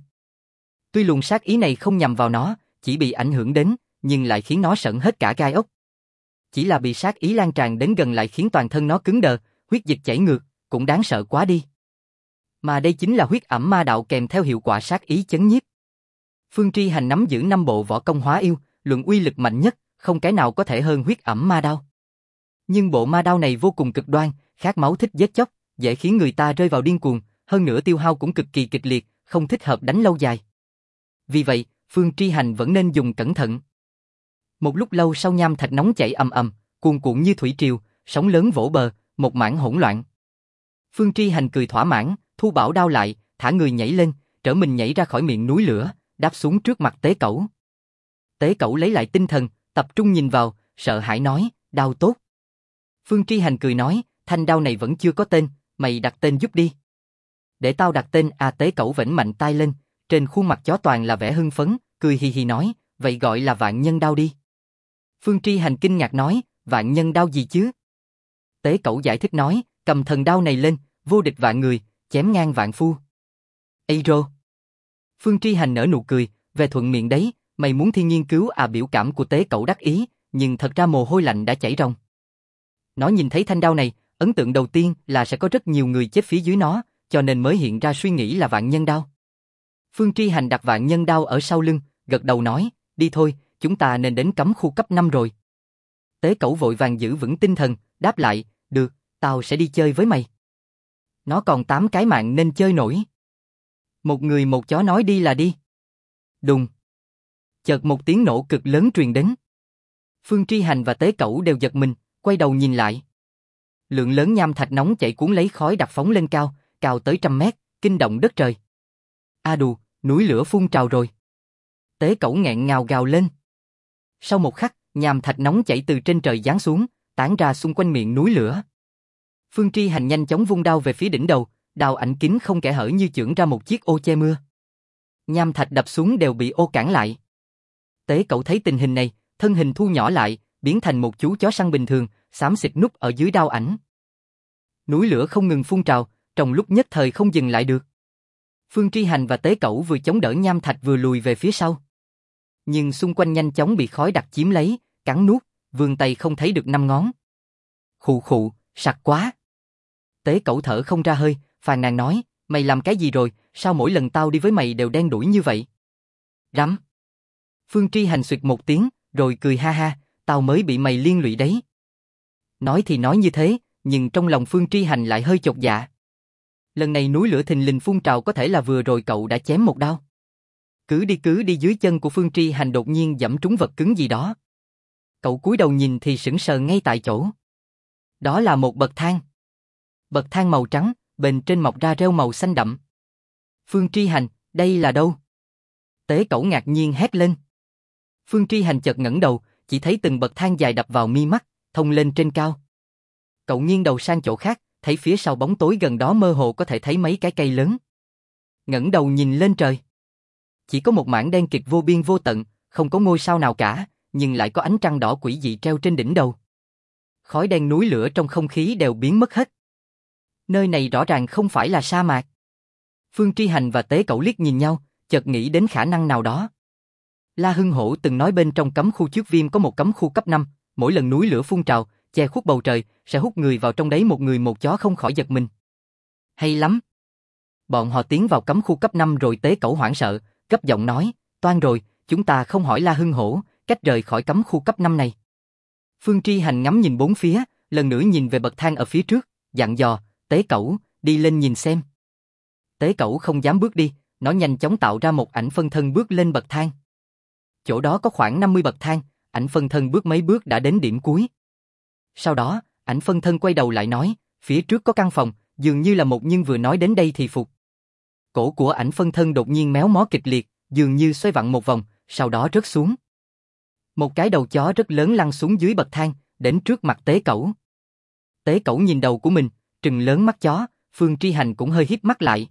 Tuy luồng sát ý này không nhằm vào nó, chỉ bị ảnh hưởng đến, nhưng lại khiến nó sởn hết cả gai ốc. Chỉ là bị sát ý lan tràn đến gần lại khiến toàn thân nó cứng đờ, huyết dịch chảy ngược, cũng đáng sợ quá đi. Mà đây chính là huyết ẩm ma đạo kèm theo hiệu quả sát ý chấn nhiếp. Phương Tri Hành nắm giữ 5 bộ võ công hóa yêu, luận uy lực mạnh nhất, không cái nào có thể hơn huyết ẩm ma đao. Nhưng bộ ma đao này vô cùng cực đoan, khát máu thích giết chóc, dễ khiến người ta rơi vào điên cuồng, hơn nữa tiêu hao cũng cực kỳ kịch liệt, không thích hợp đánh lâu dài. Vì vậy, Phương Tri Hành vẫn nên dùng cẩn thận. Một lúc lâu sau nham thạch nóng chảy ầm ầm, cuồn cuộn như thủy triều, sóng lớn vỗ bờ, một mảng hỗn loạn. Phương Tri Hành cười thỏa mãn, thu bảo đao lại, thả người nhảy lên, trở mình nhảy ra khỏi miệng núi lửa, đáp xuống trước mặt Tế Cẩu. Tế Cẩu lấy lại tinh thần, tập trung nhìn vào, sợ hãi nói, đao tốt. Phương Tri Hành cười nói, thanh đao này vẫn chưa có tên, mày đặt tên giúp đi. Để tao đặt tên Tế Cẩu vểnh mạnh tai lên, trên khuôn mặt chó toàn là vẻ hưng phấn, cười hì hì nói, vậy gọi là vạn nhân đao đi. Phương Tri Hành kinh ngạc nói, vạn nhân đao gì chứ? Tế Cẩu giải thích nói, cầm thần đao này lên, vô địch vạn người, chém ngang vạn phu. Ây rô. Phương Tri Hành nở nụ cười, về thuận miệng đấy, mày muốn thi nghiên cứu biểu cảm của Tế Cẩu đắc ý, nhưng thật ra mồ hôi lạnh đã chảy ròng. Nó nhìn thấy thanh đao này, ấn tượng đầu tiên là sẽ có rất nhiều người chết phía dưới nó, cho nên mới hiện ra suy nghĩ là vạn nhân đao. Phương Tri Hành đặt vạn nhân đao ở sau lưng, gật đầu nói, đi thôi, chúng ta nên đến cấm khu cấp 5 rồi. Tế Cẩu vội vàng giữ vững tinh thần, đáp lại, được, tao sẽ đi chơi với mày. Nó còn 8 cái mạng nên chơi nổi. Một người một chó nói đi là đi. Đùng. Chợt một tiếng nổ cực lớn truyền đến. Phương Tri Hành và Tế Cẩu đều giật mình, quay đầu nhìn lại. Lượng lớn nham thạch nóng chảy cuốn lấy khói đặc phóng lên cao, cao tới 100 mét, kinh động đất trời. A đù, núi lửa phun trào rồi. Tế Cẩu nghẹn ngào gào lên. Sau một khắc, nham thạch nóng chảy từ trên trời giáng xuống, tản ra xung quanh miệng núi lửa. Phương Tri Hành nhanh chóng vung đao về phía đỉnh đầu, đao ảnh kín không kẽ hở như chưởng ra một chiếc ô che mưa. Nham thạch đập xuống đều bị ô cản lại. Tế Cẩu thấy tình hình này, thân hình thu nhỏ lại, biến thành một chú chó săn bình thường, xám xịt núp ở dưới đao ảnh. Núi lửa không ngừng phun trào, trong lúc nhất thời không dừng lại được. Phương Tri Hành và Tế Cẩu vừa chống đỡ nham thạch vừa lùi về phía sau. Nhưng xung quanh nhanh chóng bị khói đặc chiếm lấy, cắn nuốt, vươn tay không thấy được 5 ngón. Khụ khụ, sặc quá. Tế Cẩu thở không ra hơi, phàn nàn nói, mày làm cái gì rồi, sao mỗi lần tao đi với mày đều đen đủi như vậy? Rắm. Phương Tri Hành xuyệt một tiếng, rồi cười ha ha, tao mới bị mày liên lụy đấy. Nói thì nói như thế, nhưng trong lòng Phương Tri Hành lại hơi chột dạ. Lần này núi lửa thình lình phun trào có thể là vừa rồi cậu đã chém một đao. Cứ đi dưới chân của Phương Tri Hành đột nhiên giẫm trúng vật cứng gì đó. Cậu cúi đầu nhìn thì sững sờ ngay tại chỗ. Đó là một bậc thang. Bậc thang màu trắng, bên trên mọc ra rêu màu xanh đậm. Phương Tri Hành, đây là đâu? Tế Cẩu ngạc nhiên hét lên. Phương Tri Hành chợt ngẩng đầu, chỉ thấy từng bậc thang dài đập vào mi mắt, thông lên trên cao. Cậu nghiêng đầu sang chỗ khác, thấy phía sau bóng tối gần đó mơ hồ có thể thấy mấy cái cây lớn. Ngẩng đầu nhìn lên trời. Chỉ có một mảng đen kịt vô biên vô tận, không có ngôi sao nào cả, nhưng lại có ánh trăng đỏ quỷ dị treo trên đỉnh đầu. Khói đen núi lửa trong không khí đều biến mất hết. Nơi này rõ ràng không phải là sa mạc. Phương Tri Hành và Tế Cẩu liếc nhìn nhau, chợt nghĩ đến khả năng nào đó. La Hưng Hổ từng nói bên trong cấm khu Trước Viêm có một cấm khu cấp 5, mỗi lần núi lửa phun trào, che khuất bầu trời, sẽ hút người vào trong đấy một người một chó không khỏi giật mình. Hay lắm. Bọn họ tiến vào cấm khu cấp 5 rồi. Tế Cẩu hoảng sợ, gấp giọng nói, toan rồi, chúng ta không hỏi La Hưng Hổ, cách rời khỏi cấm khu cấp 5 này. Phương Tri Hành ngắm nhìn bốn phía, lần nữa nhìn về bậc thang ở phía trước, dặn dò, Tế Cẩu, đi lên nhìn xem. Tế Cẩu không dám bước đi, nó nhanh chóng tạo ra một ảnh phân thân bước lên bậc thang. Chỗ đó có khoảng 50 bậc thang, ảnh phân thân bước mấy bước đã đến điểm cuối. Sau đó, ảnh phân thân quay đầu lại nói, phía trước có căn phòng, dường như là một nhưng vừa nói đến đây thì phục. Cổ của ảnh phân thân đột nhiên méo mó kịch liệt, dường như xoay vặn một vòng, sau đó rớt xuống. Một cái đầu chó rất lớn lăn xuống dưới bậc thang, đến trước mặt Tế Cẩu. Tế Cẩu nhìn đầu của mình, trừng lớn mắt chó, Phương Tri Hành cũng hơi híp mắt lại.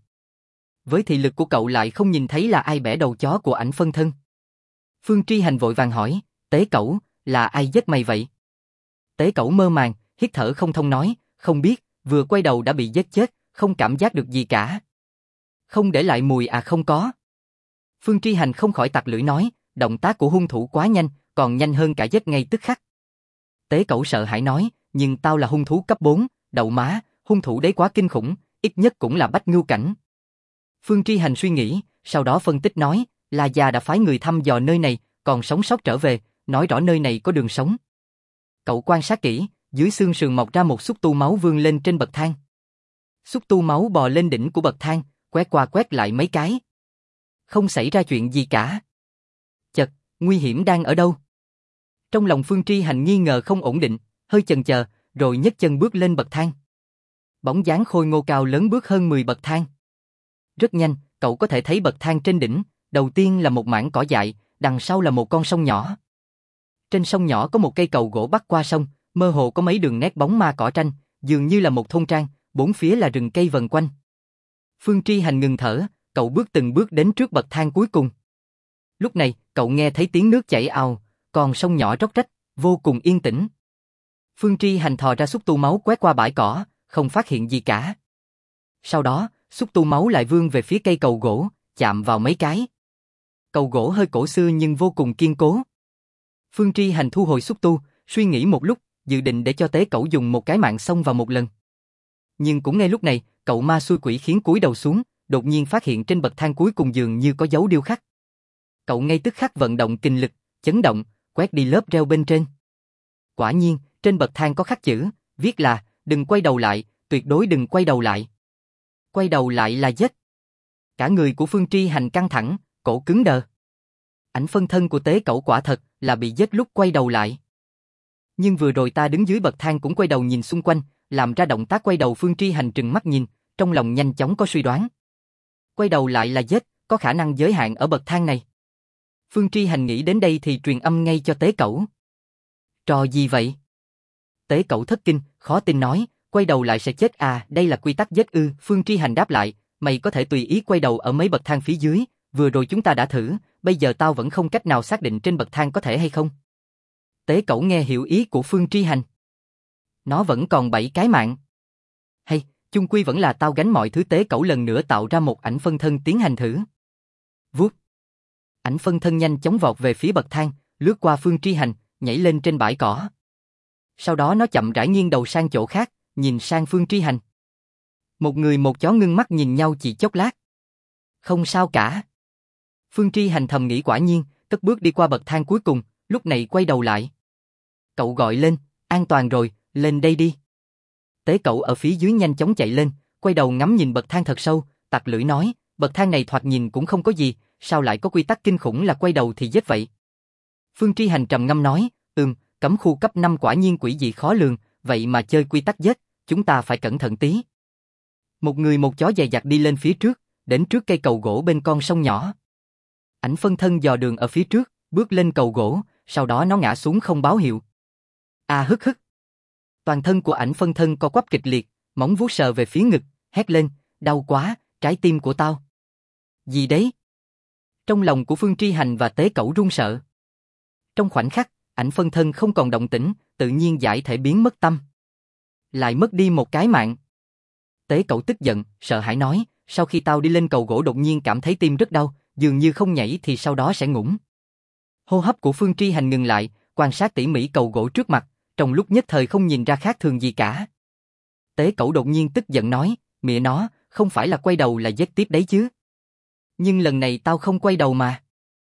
Với thị lực của cậu lại không nhìn thấy là ai bẻ đầu chó của ảnh phân thân. Phương Tri Hành vội vàng hỏi, Tế Cẩu, là ai giết mày vậy? Tế Cẩu mơ màng, hít thở không thông nói, không biết, vừa quay đầu đã bị giết chết, không cảm giác được gì cả. Không để lại mùi à? Không có. Phương Tri Hành không khỏi tặc lưỡi nói, động tác của hung thủ quá nhanh, còn nhanh hơn cả giết ngay tức khắc. Tế Cẩu sợ hãi nói, nhưng tao là hung thú cấp 4, đậu má, hung thủ đấy quá kinh khủng, ít nhất cũng là bách ngưu cảnh. Phương Tri Hành suy nghĩ, sau đó phân tích nói, La Gia đã phái người thăm dò nơi này, còn sống sót trở về, nói rõ nơi này có đường sống. Cậu quan sát kỹ, dưới xương sườn mọc ra một xúc tu máu vươn lên trên bậc thang. Xúc tu máu bò lên đỉnh của bậc thang, quét qua quét lại mấy cái. Không xảy ra chuyện gì cả. Chật, nguy hiểm đang ở đâu? Trong lòng Phương Tri Hành nghi ngờ không ổn định, hơi chần chờ, rồi nhấc chân bước lên bậc thang. Bóng dáng khôi ngô cao lớn bước hơn 10 bậc thang. Rất nhanh, cậu có thể thấy bậc thang trên đỉnh, đầu tiên là một mảng cỏ dại, đằng sau là một con sông nhỏ. Trên sông nhỏ có một cây cầu gỗ bắc qua sông, mơ hồ có mấy đường nét bóng ma cỏ tranh, dường như là một thôn trang, bốn phía là rừng cây vần quanh. Phương Tri Hành ngừng thở, cậu bước từng bước đến trước bậc thang cuối cùng. Lúc này, cậu nghe thấy tiếng nước chảy ào, còn sông nhỏ róc rách, vô cùng yên tĩnh. Phương Tri Hành thò ra xúc tu máu quét qua bãi cỏ, không phát hiện gì cả. Sau đó, xúc tu máu lại vươn về phía cây cầu gỗ, chạm vào mấy cái. Cầu gỗ hơi cổ xưa nhưng vô cùng kiên cố. Phương Tri Hành thu hồi xúc tu, suy nghĩ một lúc, dự định để cho Tế Cẩu dùng một cái mạng xông vào một lần. Nhưng cũng ngay lúc này, cậu ma xui quỷ khiến cúi đầu xuống, đột nhiên phát hiện trên bậc thang cuối cùng dường như có dấu điêu khắc. Cậu ngay tức khắc vận động kinh lực, chấn động, quét đi lớp rêu bên trên. Quả nhiên, trên bậc thang có khắc chữ, viết là, đừng quay đầu lại, tuyệt đối đừng quay đầu lại. Quay đầu lại là chết. Cả người của Phương Tri Hành căng thẳng, cổ cứng đờ. Ảnh phân thân của Tế Cẩu quả thật là bị giết lúc quay đầu lại. Nhưng vừa rồi ta đứng dưới bậc thang cũng quay đầu nhìn xung quanh, làm ra động tác quay đầu. Phương Tri Hành trừng mắt nhìn, trong lòng nhanh chóng có suy đoán. Quay đầu lại là giết, có khả năng giới hạn ở bậc thang này. Phương Tri Hành nghĩ đến đây thì truyền âm ngay cho Tế Cẩu. Trò gì vậy? Tế Cẩu thất kinh, khó tin nói, quay đầu lại sẽ chết à, đây là quy tắc giết ư? Phương Tri Hành đáp lại, mày có thể tùy ý quay đầu ở mấy bậc thang phía dưới, vừa rồi chúng ta đã thử, bây giờ tao vẫn không cách nào xác định trên bậc thang có thể hay không. Tế Cẩu nghe hiểu ý của Phương Tri Hành. Nó vẫn còn 7 cái mạng. Hay, chung quy vẫn là tao gánh mọi thứ. Tế Cẩu lần nữa tạo ra một ảnh phân thân tiến hành thử. Vuốt. Ảnh phân thân nhanh chóng vọt về phía bậc thang, lướt qua Phương Tri Hành, nhảy lên trên bãi cỏ. Sau đó nó chậm rãi nghiêng đầu sang chỗ khác, nhìn sang Phương Tri Hành. Một người một chó ngưng mắt nhìn nhau chỉ chốc lát. Không sao cả. Phương Tri Hành thầm nghĩ quả nhiên, cất bước đi qua bậc thang cuối cùng, lúc này quay đầu lại. Cậu gọi lên, an toàn rồi, lên đây đi. Tế Cẩu ở phía dưới nhanh chóng chạy lên, quay đầu ngắm nhìn bậc thang thật sâu, tặc lưỡi nói, bậc thang này thoạt nhìn cũng không có gì, sao lại có quy tắc kinh khủng là quay đầu thì giết vậy? Phương Tri Hành trầm ngâm nói, cấm khu cấp 5 quả nhiên quỷ dị khó lường, vậy mà chơi quy tắc giết, chúng ta phải cẩn thận tí. Một người một chó dè dặt đi lên phía trước, đến trước cây cầu gỗ bên con sông nhỏ. Ảnh phân thân dò đường ở phía trước, bước lên cầu gỗ, sau đó nó ngã xuống không báo hiệu. Hức hức. Toàn thân của ảnh phân thân co quắp kịch liệt, móng vuốt sờ về phía ngực, hét lên, đau quá, trái tim của tao. Gì đấy? Trong lòng của Phương Tri Hành và Tế Cẩu run sợ. Trong khoảnh khắc, ảnh phân thân không còn động tĩnh, tự nhiên giải thể biến mất tâm. Lại mất đi một cái mạng. Tế Cẩu tức giận, sợ hãi nói, sau khi tao đi lên cầu gỗ đột nhiên cảm thấy tim rất đau, dường như không nhảy thì sau đó sẽ ngủm. Hô hấp của Phương Tri Hành ngừng lại, quan sát tỉ mỉ cầu gỗ trước mặt, trong lúc nhất thời không nhìn ra khác thường gì cả. Tế Cẩu đột nhiên tức giận nói, mẹ nó, không phải là quay đầu là giết tiếp đấy chứ. Nhưng lần này tao không quay đầu mà.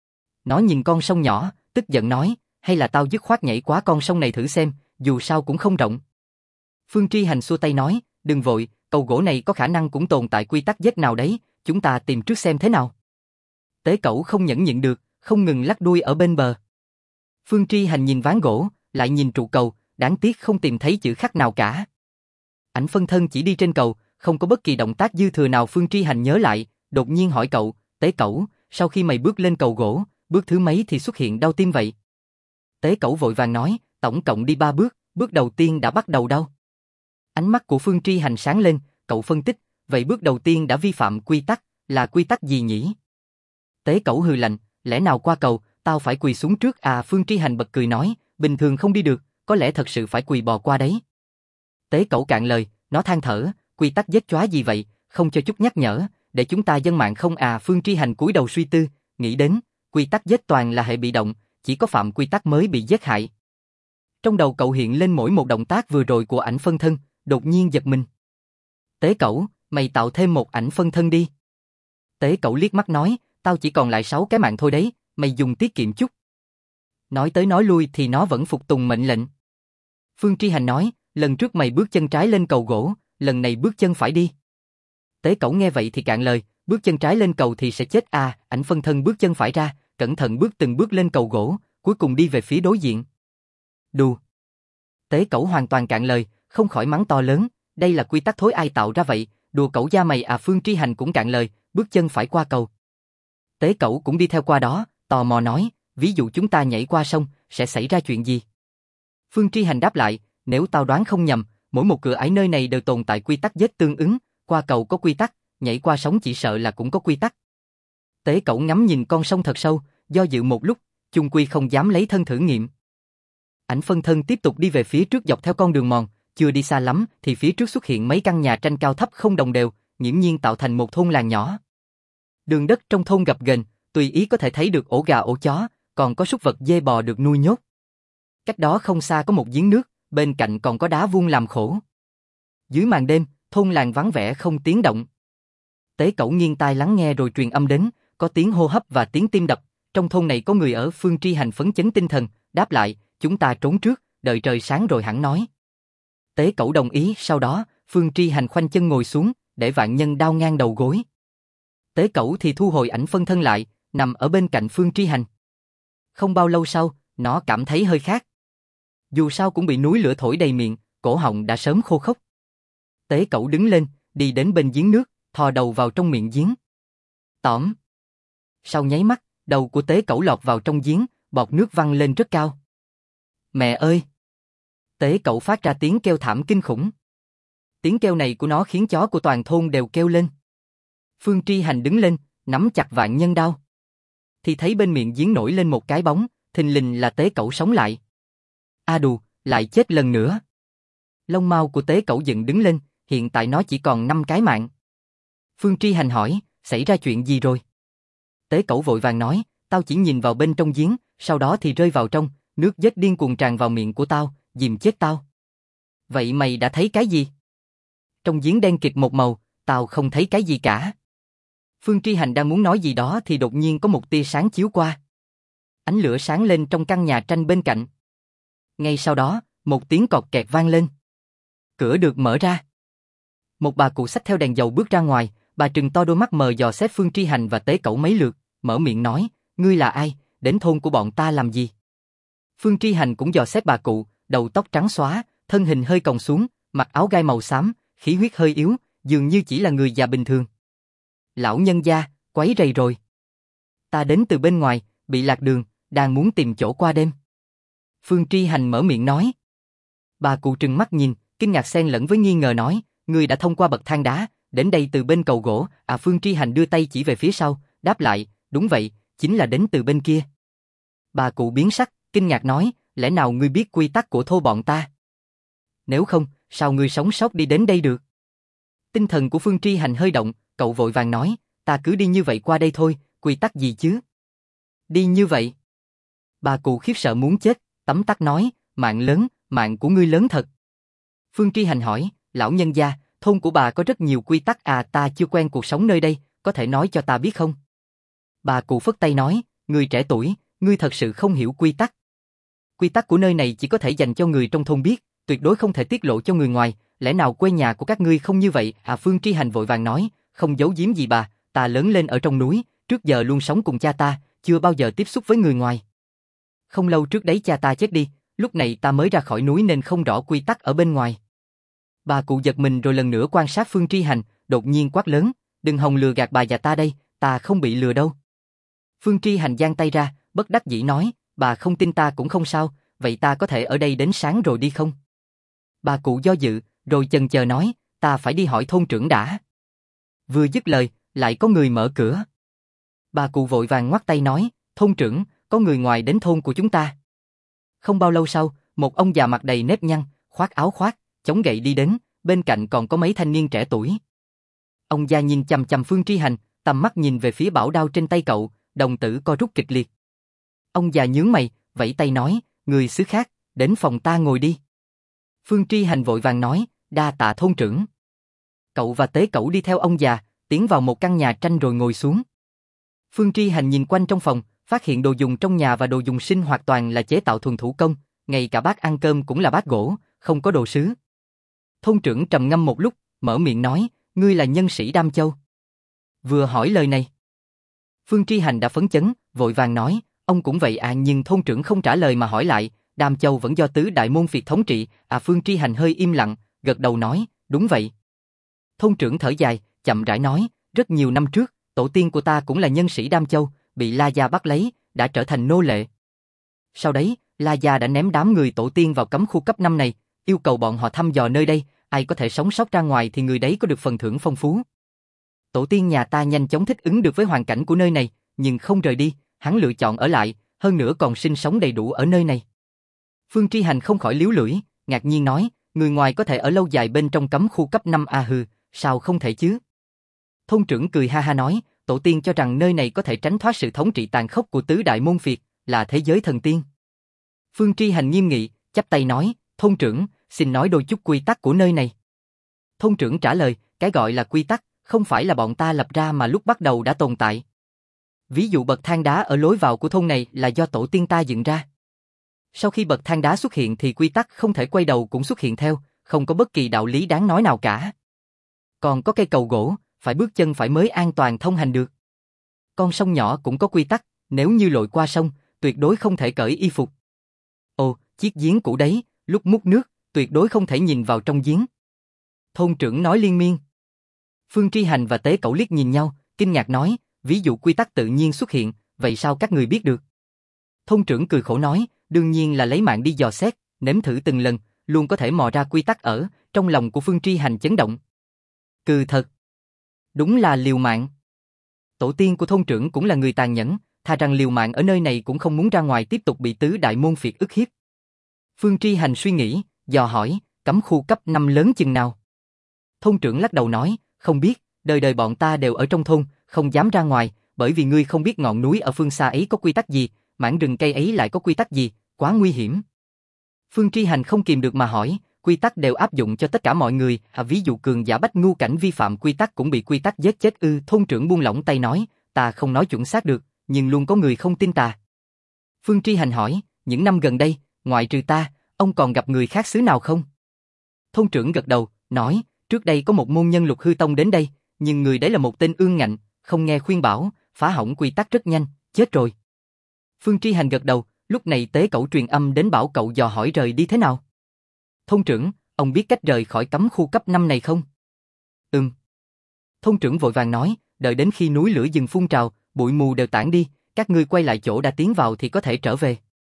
Nó nhìn con sông nhỏ, tức giận nói, hay là tao dứt khoát nhảy qua con sông này thử xem, dù sao cũng không rộng. Phương Tri Hành xua tay nói, đừng vội, cầu gỗ này có khả năng cũng tồn tại quy tắc giết nào đấy, chúng ta tìm trước xem thế nào. Tế Cẩu không nhẫn nhịn được, không ngừng lắc đuôi ở bên bờ. Phương Tri Hành nhìn ván gỗ, lại nhìn trụ cầu, đáng tiếc không tìm thấy chữ khắc nào cả. Ảnh phân thân chỉ đi trên cầu, không có bất kỳ động tác dư thừa nào. Phương Tri Hành nhớ lại, đột nhiên hỏi cậu, Tế Cẩu, sau khi mày bước lên cầu gỗ, bước thứ mấy thì xuất hiện đau tim vậy? Tế Cẩu vội vàng nói, tổng cộng đi 3 bước, bước đầu tiên đã bắt đầu đau. Ánh mắt của Phương Tri Hành sáng lên, cậu phân tích, vậy bước đầu tiên đã vi phạm quy tắc, là quy tắc gì nhỉ? Tế Cẩu hừ lạnh, lẽ nào qua cầu, tao phải quỳ xuống trước à? Phương Tri Hành bật cười nói, bình thường không đi được, có lẽ thật sự phải quỳ bò qua đấy. Tế Cẩu cạn lời, nó than thở, quy tắc giết chóa gì vậy, không cho chút nhắc nhở, để chúng ta dân mạng không à? Phương Tri Hành cúi đầu suy tư, nghĩ đến, quy tắc giết toàn là hệ bị động, chỉ có phạm quy tắc mới bị giết hại. Trong đầu cậu hiện lên mỗi một động tác vừa rồi của ảnh phân thân, đột nhiên giật mình. Tế Cẩu, mày tạo thêm một ảnh phân thân đi. Tế Cẩu liếc mắt nói, tao chỉ còn lại 6 cái mạng thôi đấy, mày dùng tiết kiệm chút. Nói tới nói lui thì nó vẫn phục tùng mệnh lệnh. Phương Tri Hành nói, lần trước mày bước chân trái lên cầu gỗ, lần này bước chân phải đi. Tế Cẩu nghe vậy thì cạn lời, bước chân trái lên cầu thì sẽ chết à? Ảnh phân thân bước chân phải ra, cẩn thận bước từng bước lên cầu gỗ, cuối cùng đi về phía đối diện. Đù. Tế Cẩu hoàn toàn cạn lời, không khỏi mắng to lớn, đây là quy tắc thối ai tạo ra vậy, đùa cẩu da mày à? Phương Tri Hành cũng cạn lời, bước chân phải qua cầu. Tế Cẩu cũng đi theo qua đó, tò mò nói, ví dụ chúng ta nhảy qua sông, sẽ xảy ra chuyện gì? Phương Tri Hành đáp lại, nếu tao đoán không nhầm, mỗi một cửa ải nơi này đều tồn tại quy tắc giết tương ứng, qua cầu có quy tắc, nhảy qua sông chỉ sợ là cũng có quy tắc. Tế Cẩu ngắm nhìn con sông thật sâu, do dự một lúc, chung quy không dám lấy thân thử nghiệm. Ảnh phân thân tiếp tục đi về phía trước dọc theo con đường mòn, chưa đi xa lắm thì phía trước xuất hiện mấy căn nhà tranh cao thấp không đồng đều, nghiễm nhiên tạo thành một thôn làng nhỏ. Đường đất trong thôn gập ghềnh, tùy ý có thể thấy được ổ gà ổ chó, còn có súc vật dê bò được nuôi nhốt. Cách đó không xa có một giếng nước, bên cạnh còn có đá vuông làm khổ. Dưới màn đêm, thôn làng vắng vẻ không tiếng động. Tế Cẩu nghiêng tai lắng nghe rồi truyền âm đến, có tiếng hô hấp và tiếng tim đập, trong thôn này có người ở. Phương Tri Hành phấn chấn tinh thần, đáp lại, chúng ta trốn trước, đợi trời sáng rồi hẳn nói. Tế Cẩu đồng ý, sau đó, Phương Tri Hành khoanh chân ngồi xuống, để vạn nhân đao ngang đầu gối. Tế Cẩu thì thu hồi ảnh phân thân lại, nằm ở bên cạnh Phương Tri Hành. Không bao lâu sau, nó cảm thấy hơi khát. Dù sao cũng bị núi lửa thổi đầy miệng, cổ họng đã sớm khô khốc. Tế Cẩu đứng lên, đi đến bên giếng nước, thò đầu vào trong miệng giếng. Tỏm. Sau nháy mắt, đầu của tế cẩu lọt vào trong giếng, bọt nước văng lên rất cao. Mẹ ơi! Tế cẩu phát ra tiếng kêu thảm kinh khủng. Tiếng kêu này của nó khiến chó của toàn thôn đều kêu lên. Phương Tri Hành đứng lên, nắm chặt vạn nhân đao. Thì thấy bên miệng giếng nổi lên một cái bóng, thình lình là tế cẩu sống lại. A đù, lại chết lần nữa. Lông mao của tế cẩu dựng đứng lên, hiện tại nó chỉ còn 5 cái mạng. Phương Tri Hành hỏi, xảy ra chuyện gì rồi? Tế cẩu vội vàng nói, tao chỉ nhìn vào bên trong giếng, sau đó thì rơi vào trong, nước dết điên cuồng tràn vào miệng của tao, dìm chết tao. Vậy mày đã thấy cái gì? Trong giếng đen kịt một màu, tao không thấy cái gì cả. Phương Tri Hành đang muốn nói gì đó thì đột nhiên có một tia sáng chiếu qua. Ánh lửa sáng lên trong căn nhà tranh bên cạnh. Ngay sau đó, một tiếng cọt kẹt vang lên. Cửa được mở ra. Một bà cụ xách theo đèn dầu bước ra ngoài, bà trừng to đôi mắt mờ dò xét Phương Tri Hành và tế cẩu mấy lượt, mở miệng nói, ngươi là ai, đến thôn của bọn ta làm gì? Phương Tri Hành cũng dò xét bà cụ, đầu tóc trắng xóa, thân hình hơi còng xuống, mặc áo gai màu xám, khí huyết hơi yếu, dường như chỉ là người già bình thường. Lão nhân gia, quấy rầy rồi. Ta đến từ bên ngoài, bị lạc đường, đang muốn tìm chỗ qua đêm. Phương Tri Hành mở miệng nói. Bà cụ trừng mắt nhìn, kinh ngạc xen lẫn với nghi ngờ nói, ngươi đã thông qua bậc thang đá, đến đây từ bên cầu gỗ. Phương Tri Hành đưa tay chỉ về phía sau, đáp lại, đúng vậy, chính là đến từ bên kia. Bà cụ biến sắc, kinh ngạc nói, lẽ nào ngươi biết quy tắc của thôn bọn ta? Nếu không, sao ngươi sống sót đi đến đây được? Tinh thần của Phương Tri Hành hơi động, cậu vội vàng nói, ta cứ đi như vậy qua đây thôi, quy tắc gì chứ? Đi như vậy? Bà cụ khiếp sợ muốn chết, tấm tắc nói, mạng lớn, mạng của ngươi lớn thật. Phương Tri Hành hỏi, lão nhân gia, thôn của bà có rất nhiều quy tắc ta chưa quen cuộc sống nơi đây, có thể nói cho ta biết không? Bà cụ phất tay nói, người trẻ tuổi, ngươi thật sự không hiểu quy tắc. Quy tắc của nơi này chỉ có thể dành cho người trong thôn biết, tuyệt đối không thể tiết lộ cho người ngoài, lẽ nào quê nhà của các ngươi không như vậy? Phương Tri Hành vội vàng nói, không giấu giếm gì bà, ta lớn lên ở trong núi, trước giờ luôn sống cùng cha ta, chưa bao giờ tiếp xúc với người ngoài. Không lâu trước đấy cha ta chết đi, lúc này ta mới ra khỏi núi nên không rõ quy tắc ở bên ngoài. Bà cụ giật mình rồi lần nữa quan sát Phương Tri Hành, đột nhiên quát lớn, đừng hòng lừa gạt bà già ta đây, ta không bị lừa đâu. Phương Tri Hành giang tay ra, bất đắc dĩ nói, bà không tin ta cũng không sao, vậy ta có thể ở đây đến sáng rồi đi không? Bà cụ do dự, rồi chần chờ nói, ta phải đi hỏi thôn trưởng đã. Vừa dứt lời, lại có người mở cửa. Bà cụ vội vàng ngoắt tay nói, thôn trưởng, có người ngoài đến thôn của chúng ta. Không bao lâu sau, một ông già mặt đầy nếp nhăn, khoác áo khoác, chống gậy đi đến, bên cạnh còn có mấy thanh niên trẻ tuổi. Ông già nhìn chằm chằm Phương Tri Hành, tầm mắt nhìn về phía bảo đao trên tay cậu, đồng tử co rút kịch liệt. Ông già nhướng mày, vẫy tay nói, người xứ khác, đến phòng ta ngồi đi. Phương Tri Hành vội vàng nói, đa tạ thôn trưởng. Cậu và tế cẩu đi theo ông già, tiến vào một căn nhà tranh rồi ngồi xuống. Phương Tri Hành nhìn quanh trong phòng, phát hiện đồ dùng trong nhà và đồ dùng sinh hoạt toàn là chế tạo thuần thủ công, ngay cả bát ăn cơm cũng là bát gỗ, không có đồ sứ. Thôn trưởng trầm ngâm một lúc, mở miệng nói, ngươi là nhân sĩ Đam Châu. Vừa hỏi lời này, Phương Tri Hành đã phấn chấn, vội vàng nói, ông cũng vậy nhưng thôn trưởng không trả lời mà hỏi lại, Đam Châu vẫn do tứ đại môn phiệt thống trị. Phương Tri Hành hơi im lặng, gật đầu nói, đúng vậy. Thôn trưởng thở dài, chậm rãi nói, rất nhiều năm trước, tổ tiên của ta cũng là nhân sĩ Đam Châu, bị La Gia bắt lấy, đã trở thành nô lệ. Sau đấy, La Gia đã ném đám người tổ tiên vào cấm khu cấp 5 này, yêu cầu bọn họ thăm dò nơi đây, ai có thể sống sót ra ngoài thì người đấy có được phần thưởng phong phú. Tổ tiên nhà ta nhanh chóng thích ứng được với hoàn cảnh của nơi này, nhưng không rời đi, hắn lựa chọn ở lại, hơn nữa còn sinh sống đầy đủ ở nơi này. Phương Tri Hành không khỏi líu lưỡi, ngạc nhiên nói, người ngoài có thể ở lâu dài bên trong cấm khu cấp 5 hừ, sao không thể chứ? Thôn trưởng cười ha ha nói, tổ tiên cho rằng nơi này có thể tránh thoát sự thống trị tàn khốc của tứ đại môn phiệt, là thế giới thần tiên. Phương Tri Hành nghiêm nghị, chắp tay nói, thôn trưởng, xin nói đôi chút quy tắc của nơi này. Thôn trưởng trả lời, cái gọi là quy tắc, không phải là bọn ta lập ra mà lúc bắt đầu đã tồn tại. Ví dụ bậc thang đá ở lối vào của thôn này là do tổ tiên ta dựng ra. Sau khi bậc thang đá xuất hiện thì quy tắc không thể quay đầu cũng xuất hiện theo, không có bất kỳ đạo lý đáng nói nào cả. Còn có cây cầu gỗ, phải bước chân phải mới an toàn thông hành được. Con sông nhỏ cũng có quy tắc, nếu như lội qua sông, tuyệt đối không thể cởi y phục. Ồ, chiếc giếng cũ đấy, lúc múc nước, tuyệt đối không thể nhìn vào trong giếng. Thôn trưởng nói liên miên. Phương Tri Hành và tế cẩu liếc nhìn nhau, kinh ngạc nói, ví dụ quy tắc tự nhiên xuất hiện, vậy sao các người biết được? Thôn trưởng cười khổ nói, đương nhiên là lấy mạng đi dò xét, nếm thử từng lần, luôn có thể mò ra quy tắc ở, trong lòng của Phương Tri Hành chấn động. Cừ thật. Đúng là liều mạng. Tổ tiên của thôn trưởng cũng là người tàn nhẫn, thà rằng liều mạng ở nơi này cũng không muốn ra ngoài tiếp tục bị tứ đại môn phiệt ức hiếp. Phương Tri Hành suy nghĩ, dò hỏi, cấm khu cấp 5 lớn chừng nào? Thôn trưởng lắc đầu nói, không biết, đời đời bọn ta đều ở trong thôn, không dám ra ngoài, bởi vì ngươi không biết ngọn núi ở phương xa ấy có quy tắc gì, mảng rừng cây ấy lại có quy tắc gì, quá nguy hiểm. Phương Tri Hành không kìm được mà hỏi, quy tắc đều áp dụng cho tất cả mọi người, ví dụ cường giả bách ngu cảnh vi phạm quy tắc cũng bị quy tắc giết chết ư? Thôn trưởng buông lỏng tay nói, ta không nói chuẩn xác được, nhưng luôn có người không tin ta. Phương Tri Hành hỏi, những năm gần đây, ngoại trừ ta, ông còn gặp người khác xứ nào không? Thôn trưởng gật đầu, nói, trước đây có một môn nhân Lục Hư Tông đến đây, nhưng người đấy là một tên ương ngạnh, không nghe khuyên bảo, phá hỏng quy tắc rất nhanh, chết rồi. Phương Tri Hành gật đầu, lúc này tế cẩu truyền âm đến bảo cậu dò hỏi rời đi thế nào. Thôn trưởng, ông biết cách rời khỏi cấm khu cấp 5 này không? Thôn trưởng vội vàng nói, đợi đến khi núi lửa dừng phun trào, bụi mù đều tản đi, các ngươi quay lại chỗ đã tiến vào thì có thể trở về.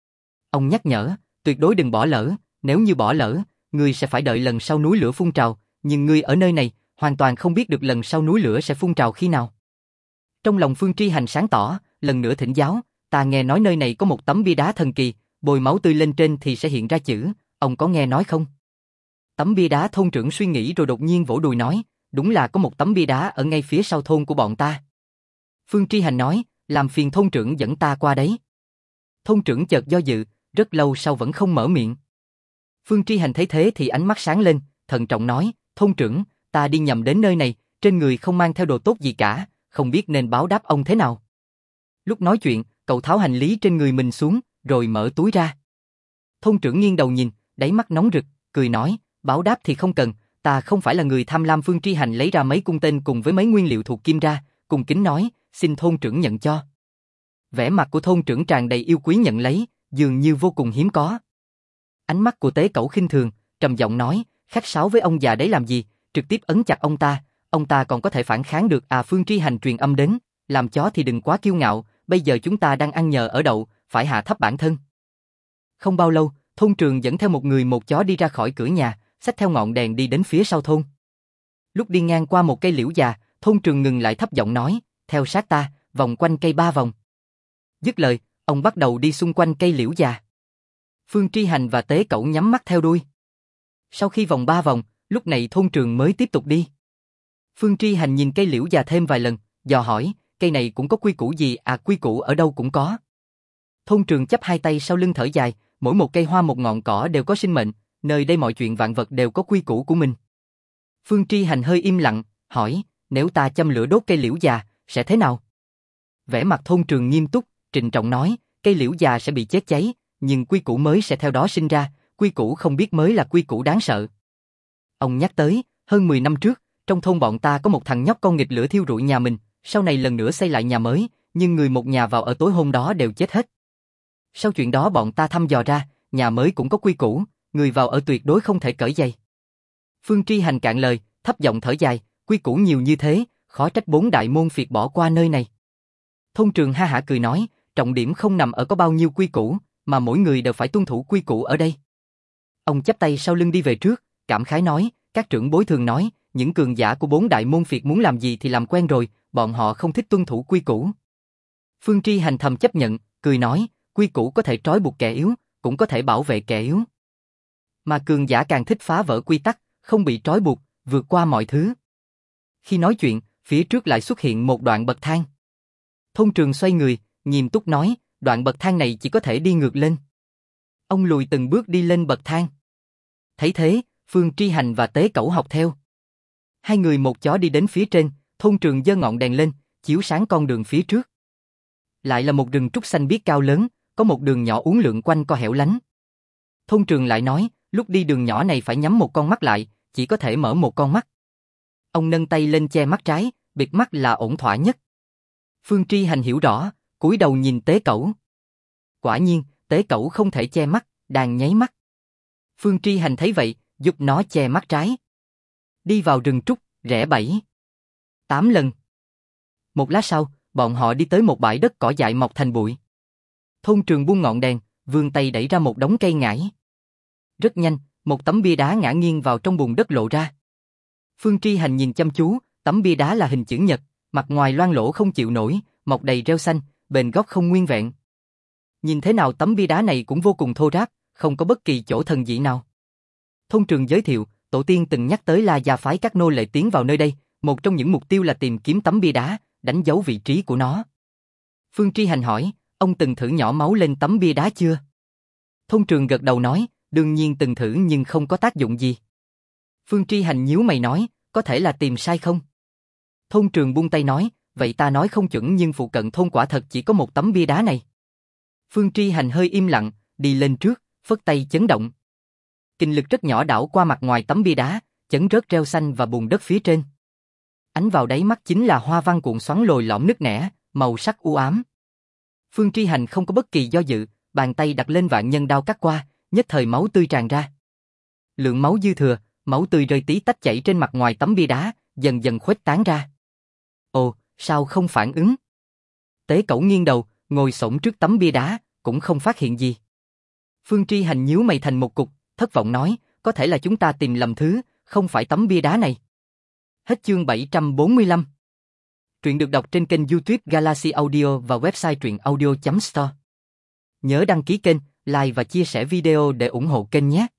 Ông nhắc nhở, tuyệt đối đừng bỏ lỡ, nếu như bỏ lỡ, ngươi sẽ phải đợi lần sau núi lửa phun trào, nhưng ngươi ở nơi này, hoàn toàn không biết được lần sau núi lửa sẽ phun trào khi nào. Trong lòng Phương Tri Hành sáng tỏ, lần nữa thỉnh giáo, ta nghe nói nơi này có một tấm bia đá thần kỳ, bồi máu tươi lên trên thì sẽ hiện ra chữ, ông có nghe nói không? Tấm bia đá? Thôn trưởng suy nghĩ rồi đột nhiên vỗ đùi nói, đúng là có một tấm bia đá ở ngay phía sau thôn của bọn ta. Phương Tri Hành nói, làm phiền thôn trưởng dẫn ta qua đấy. Thôn trưởng chợt do dự, rất lâu sau vẫn không mở miệng. Phương Tri Hành thấy thế thì ánh mắt sáng lên, thận trọng nói, thôn trưởng, ta đi nhầm đến nơi này, trên người không mang theo đồ tốt gì cả, không biết nên báo đáp ông thế nào. Lúc nói chuyện, cậu tháo hành lý trên người mình xuống, rồi mở túi ra. Thôn trưởng nghiêng đầu nhìn, đáy mắt nóng rực, cười nói, báo đáp thì không cần, ta không phải là người tham lam. Phương Tri Hành lấy ra mấy cung tên cùng với mấy nguyên liệu thuộc kim ra, cùng kính nói, xin thôn trưởng nhận cho. Vẻ mặt của thôn trưởng tràn đầy yêu quý nhận lấy, dường như vô cùng hiếm có. Ánh mắt của tế cẩu khinh thường, trầm giọng nói, khách sáo với ông già đấy làm gì, trực tiếp ấn chặt ông ta còn có thể phản kháng được à? Phương Tri Hành truyền âm đến, làm chó thì đừng quá kiêu ngạo, bây giờ chúng ta đang ăn nhờ ở đậu, phải hạ thấp bản thân. Không bao lâu, thôn trưởng dẫn theo một người một chó đi ra khỏi cửa nhà, xách theo ngọn đèn đi đến phía sau thôn. Lúc đi ngang qua một cây liễu già, thôn trưởng ngừng lại thấp giọng nói, theo sát ta, vòng quanh cây 3 vòng. Dứt lời, ông bắt đầu đi xung quanh cây liễu già. Phương Tri Hành và tế cẩu nhắm mắt theo đuôi. Sau khi vòng 3 vòng, lúc này thôn trưởng mới tiếp tục đi. Phương Tri Hành nhìn cây liễu già thêm vài lần, dò hỏi, cây này cũng có quy củ gì à? Quy củ ở đâu cũng có. Thôn trưởng chắp hai tay sau lưng thở dài, mỗi một cây hoa một ngọn cỏ đều có sinh mệnh, nơi đây mọi chuyện vạn vật đều có quy củ của mình. Phương Tri Hành hơi im lặng, hỏi, nếu ta châm lửa đốt cây liễu già, sẽ thế nào? Vẻ mặt thôn trưởng nghiêm túc, trịnh trọng nói, cây liễu già sẽ bị chết cháy, nhưng quy củ mới sẽ theo đó sinh ra, quy củ không biết mới là quy củ đáng sợ. Ông nhắc tới, hơn 10 năm trước, trong thôn bọn ta có một thằng nhóc con nghịch lửa thiêu rụi nhà mình, sau này lần nữa xây lại nhà mới, nhưng người một nhà vào ở tối hôm đó đều chết hết. Sau chuyện đó bọn ta thăm dò ra, nhà mới cũng có quy củ, người vào ở tuyệt đối không thể cởi giày. Phương Tri Hành cạn lời, thấp giọng thở dài, quy củ nhiều như thế, khó trách 4 đại môn phiệt bỏ qua nơi này. Thôn trưởng ha hả cười nói, trọng điểm không nằm ở có bao nhiêu quy củ, mà mỗi người đều phải tuân thủ quy củ ở đây. Ông chắp tay sau lưng đi về trước, cảm khái nói, các trưởng bối thường nói, những cường giả của 4 đại môn phiệt muốn làm gì thì làm quen rồi, bọn họ không thích tuân thủ quy củ. Phương Tri Hành thầm chấp nhận, cười nói, quy củ có thể trói buộc kẻ yếu, cũng có thể bảo vệ kẻ yếu. Mà cường giả càng thích phá vỡ quy tắc, không bị trói buộc, vượt qua mọi thứ. Khi nói chuyện, phía trước lại xuất hiện một đoạn bậc thang. Thôn trưởng xoay người, nghiêm túc nói, đoạn bậc thang này chỉ có thể đi ngược lên. Ông lùi từng bước đi lên bậc thang. Thấy thế, Phương Tri Hành và tế cẩu học theo. Hai người một chó đi đến phía trên, thôn trưởng giơ ngọn đèn lên, chiếu sáng con đường phía trước. Lại là một rừng trúc xanh biếc cao lớn, có một đường nhỏ uốn lượn quanh co hẻo lánh. Thôn trưởng lại nói, lúc đi đường nhỏ này phải nhắm một con mắt lại, chỉ có thể mở một con mắt. Ông nâng tay lên che mắt trái, bịt mắt là ổn thỏa nhất. Phương Tri Hành hiểu rõ, cúi đầu nhìn tế cẩu. Quả nhiên, tế cẩu không thể che mắt, đang nháy mắt. Phương Tri Hành thấy vậy, giúp nó che mắt trái. Đi vào rừng trúc, rẽ 7, 8 lần. Một lát sau, bọn họ đi tới một bãi đất cỏ dại mọc thành bụi. Thôn Trường buông ngọn đèn, vươn tay đẩy ra một đống cây ngải. Rất nhanh, một tấm bia đá ngã nghiêng vào trong bùn đất lộ ra. Phương Tri Hành nhìn chăm chú, tấm bia đá là hình chữ nhật, mặt ngoài loang lỗ không chịu nổi, mọc đầy rêu xanh, bền góc không nguyên vẹn. Nhìn thế nào tấm bia đá này cũng vô cùng thô ráp, không có bất kỳ chỗ thần dị nào. Thôn Trường giới thiệu, tổ tiên từng nhắc tới La Gia phái các nô lệ tiến vào nơi đây, một trong những mục tiêu là tìm kiếm tấm bia đá, đánh dấu vị trí của nó. Phương Tri Hành hỏi, ông từng thử nhỏ máu lên tấm bia đá chưa? Thôn Trường gật đầu nói, đương nhiên từng thử nhưng không có tác dụng gì. Phương Tri Hành nhíu mày nói, có thể là tìm sai không? Thôn Trường buông tay nói, vậy ta nói không chuẩn nhưng phụ cận thôn quả thật chỉ có một tấm bia đá này. Phương Tri Hành hơi im lặng, đi lên trước, phất tay chấn động. Kình lực rất nhỏ đảo qua mặt ngoài tấm bia đá, chấn rớt rêu xanh và bùn đất phía trên. Ánh vào đáy mắt chính là hoa văn cuộn xoắn lồi lõm nứt nẻ, màu sắc u ám. Phương Tri Hành không có bất kỳ do dự, bàn tay đặt lên vạn nhân đao cắt qua, nhất thời máu tươi tràn ra. Lượng máu dư thừa, máu tươi rơi tí tách chảy trên mặt ngoài tấm bia đá, dần dần khuếch tán ra. Ồ, sao không phản ứng? Tế Cẩu nghiêng đầu, ngồi xổm trước tấm bia đá, cũng không phát hiện gì. Phương Tri Hành nhíu mày thành một cục, thất vọng nói, có thể là chúng ta tìm lầm thứ, không phải tấm bia đá này. Hết chương 745. Truyện được đọc trên kênh YouTube Galaxy Audio và website truyệnaudio.store. Nhớ đăng ký kênh, like và chia sẻ video để ủng hộ kênh nhé.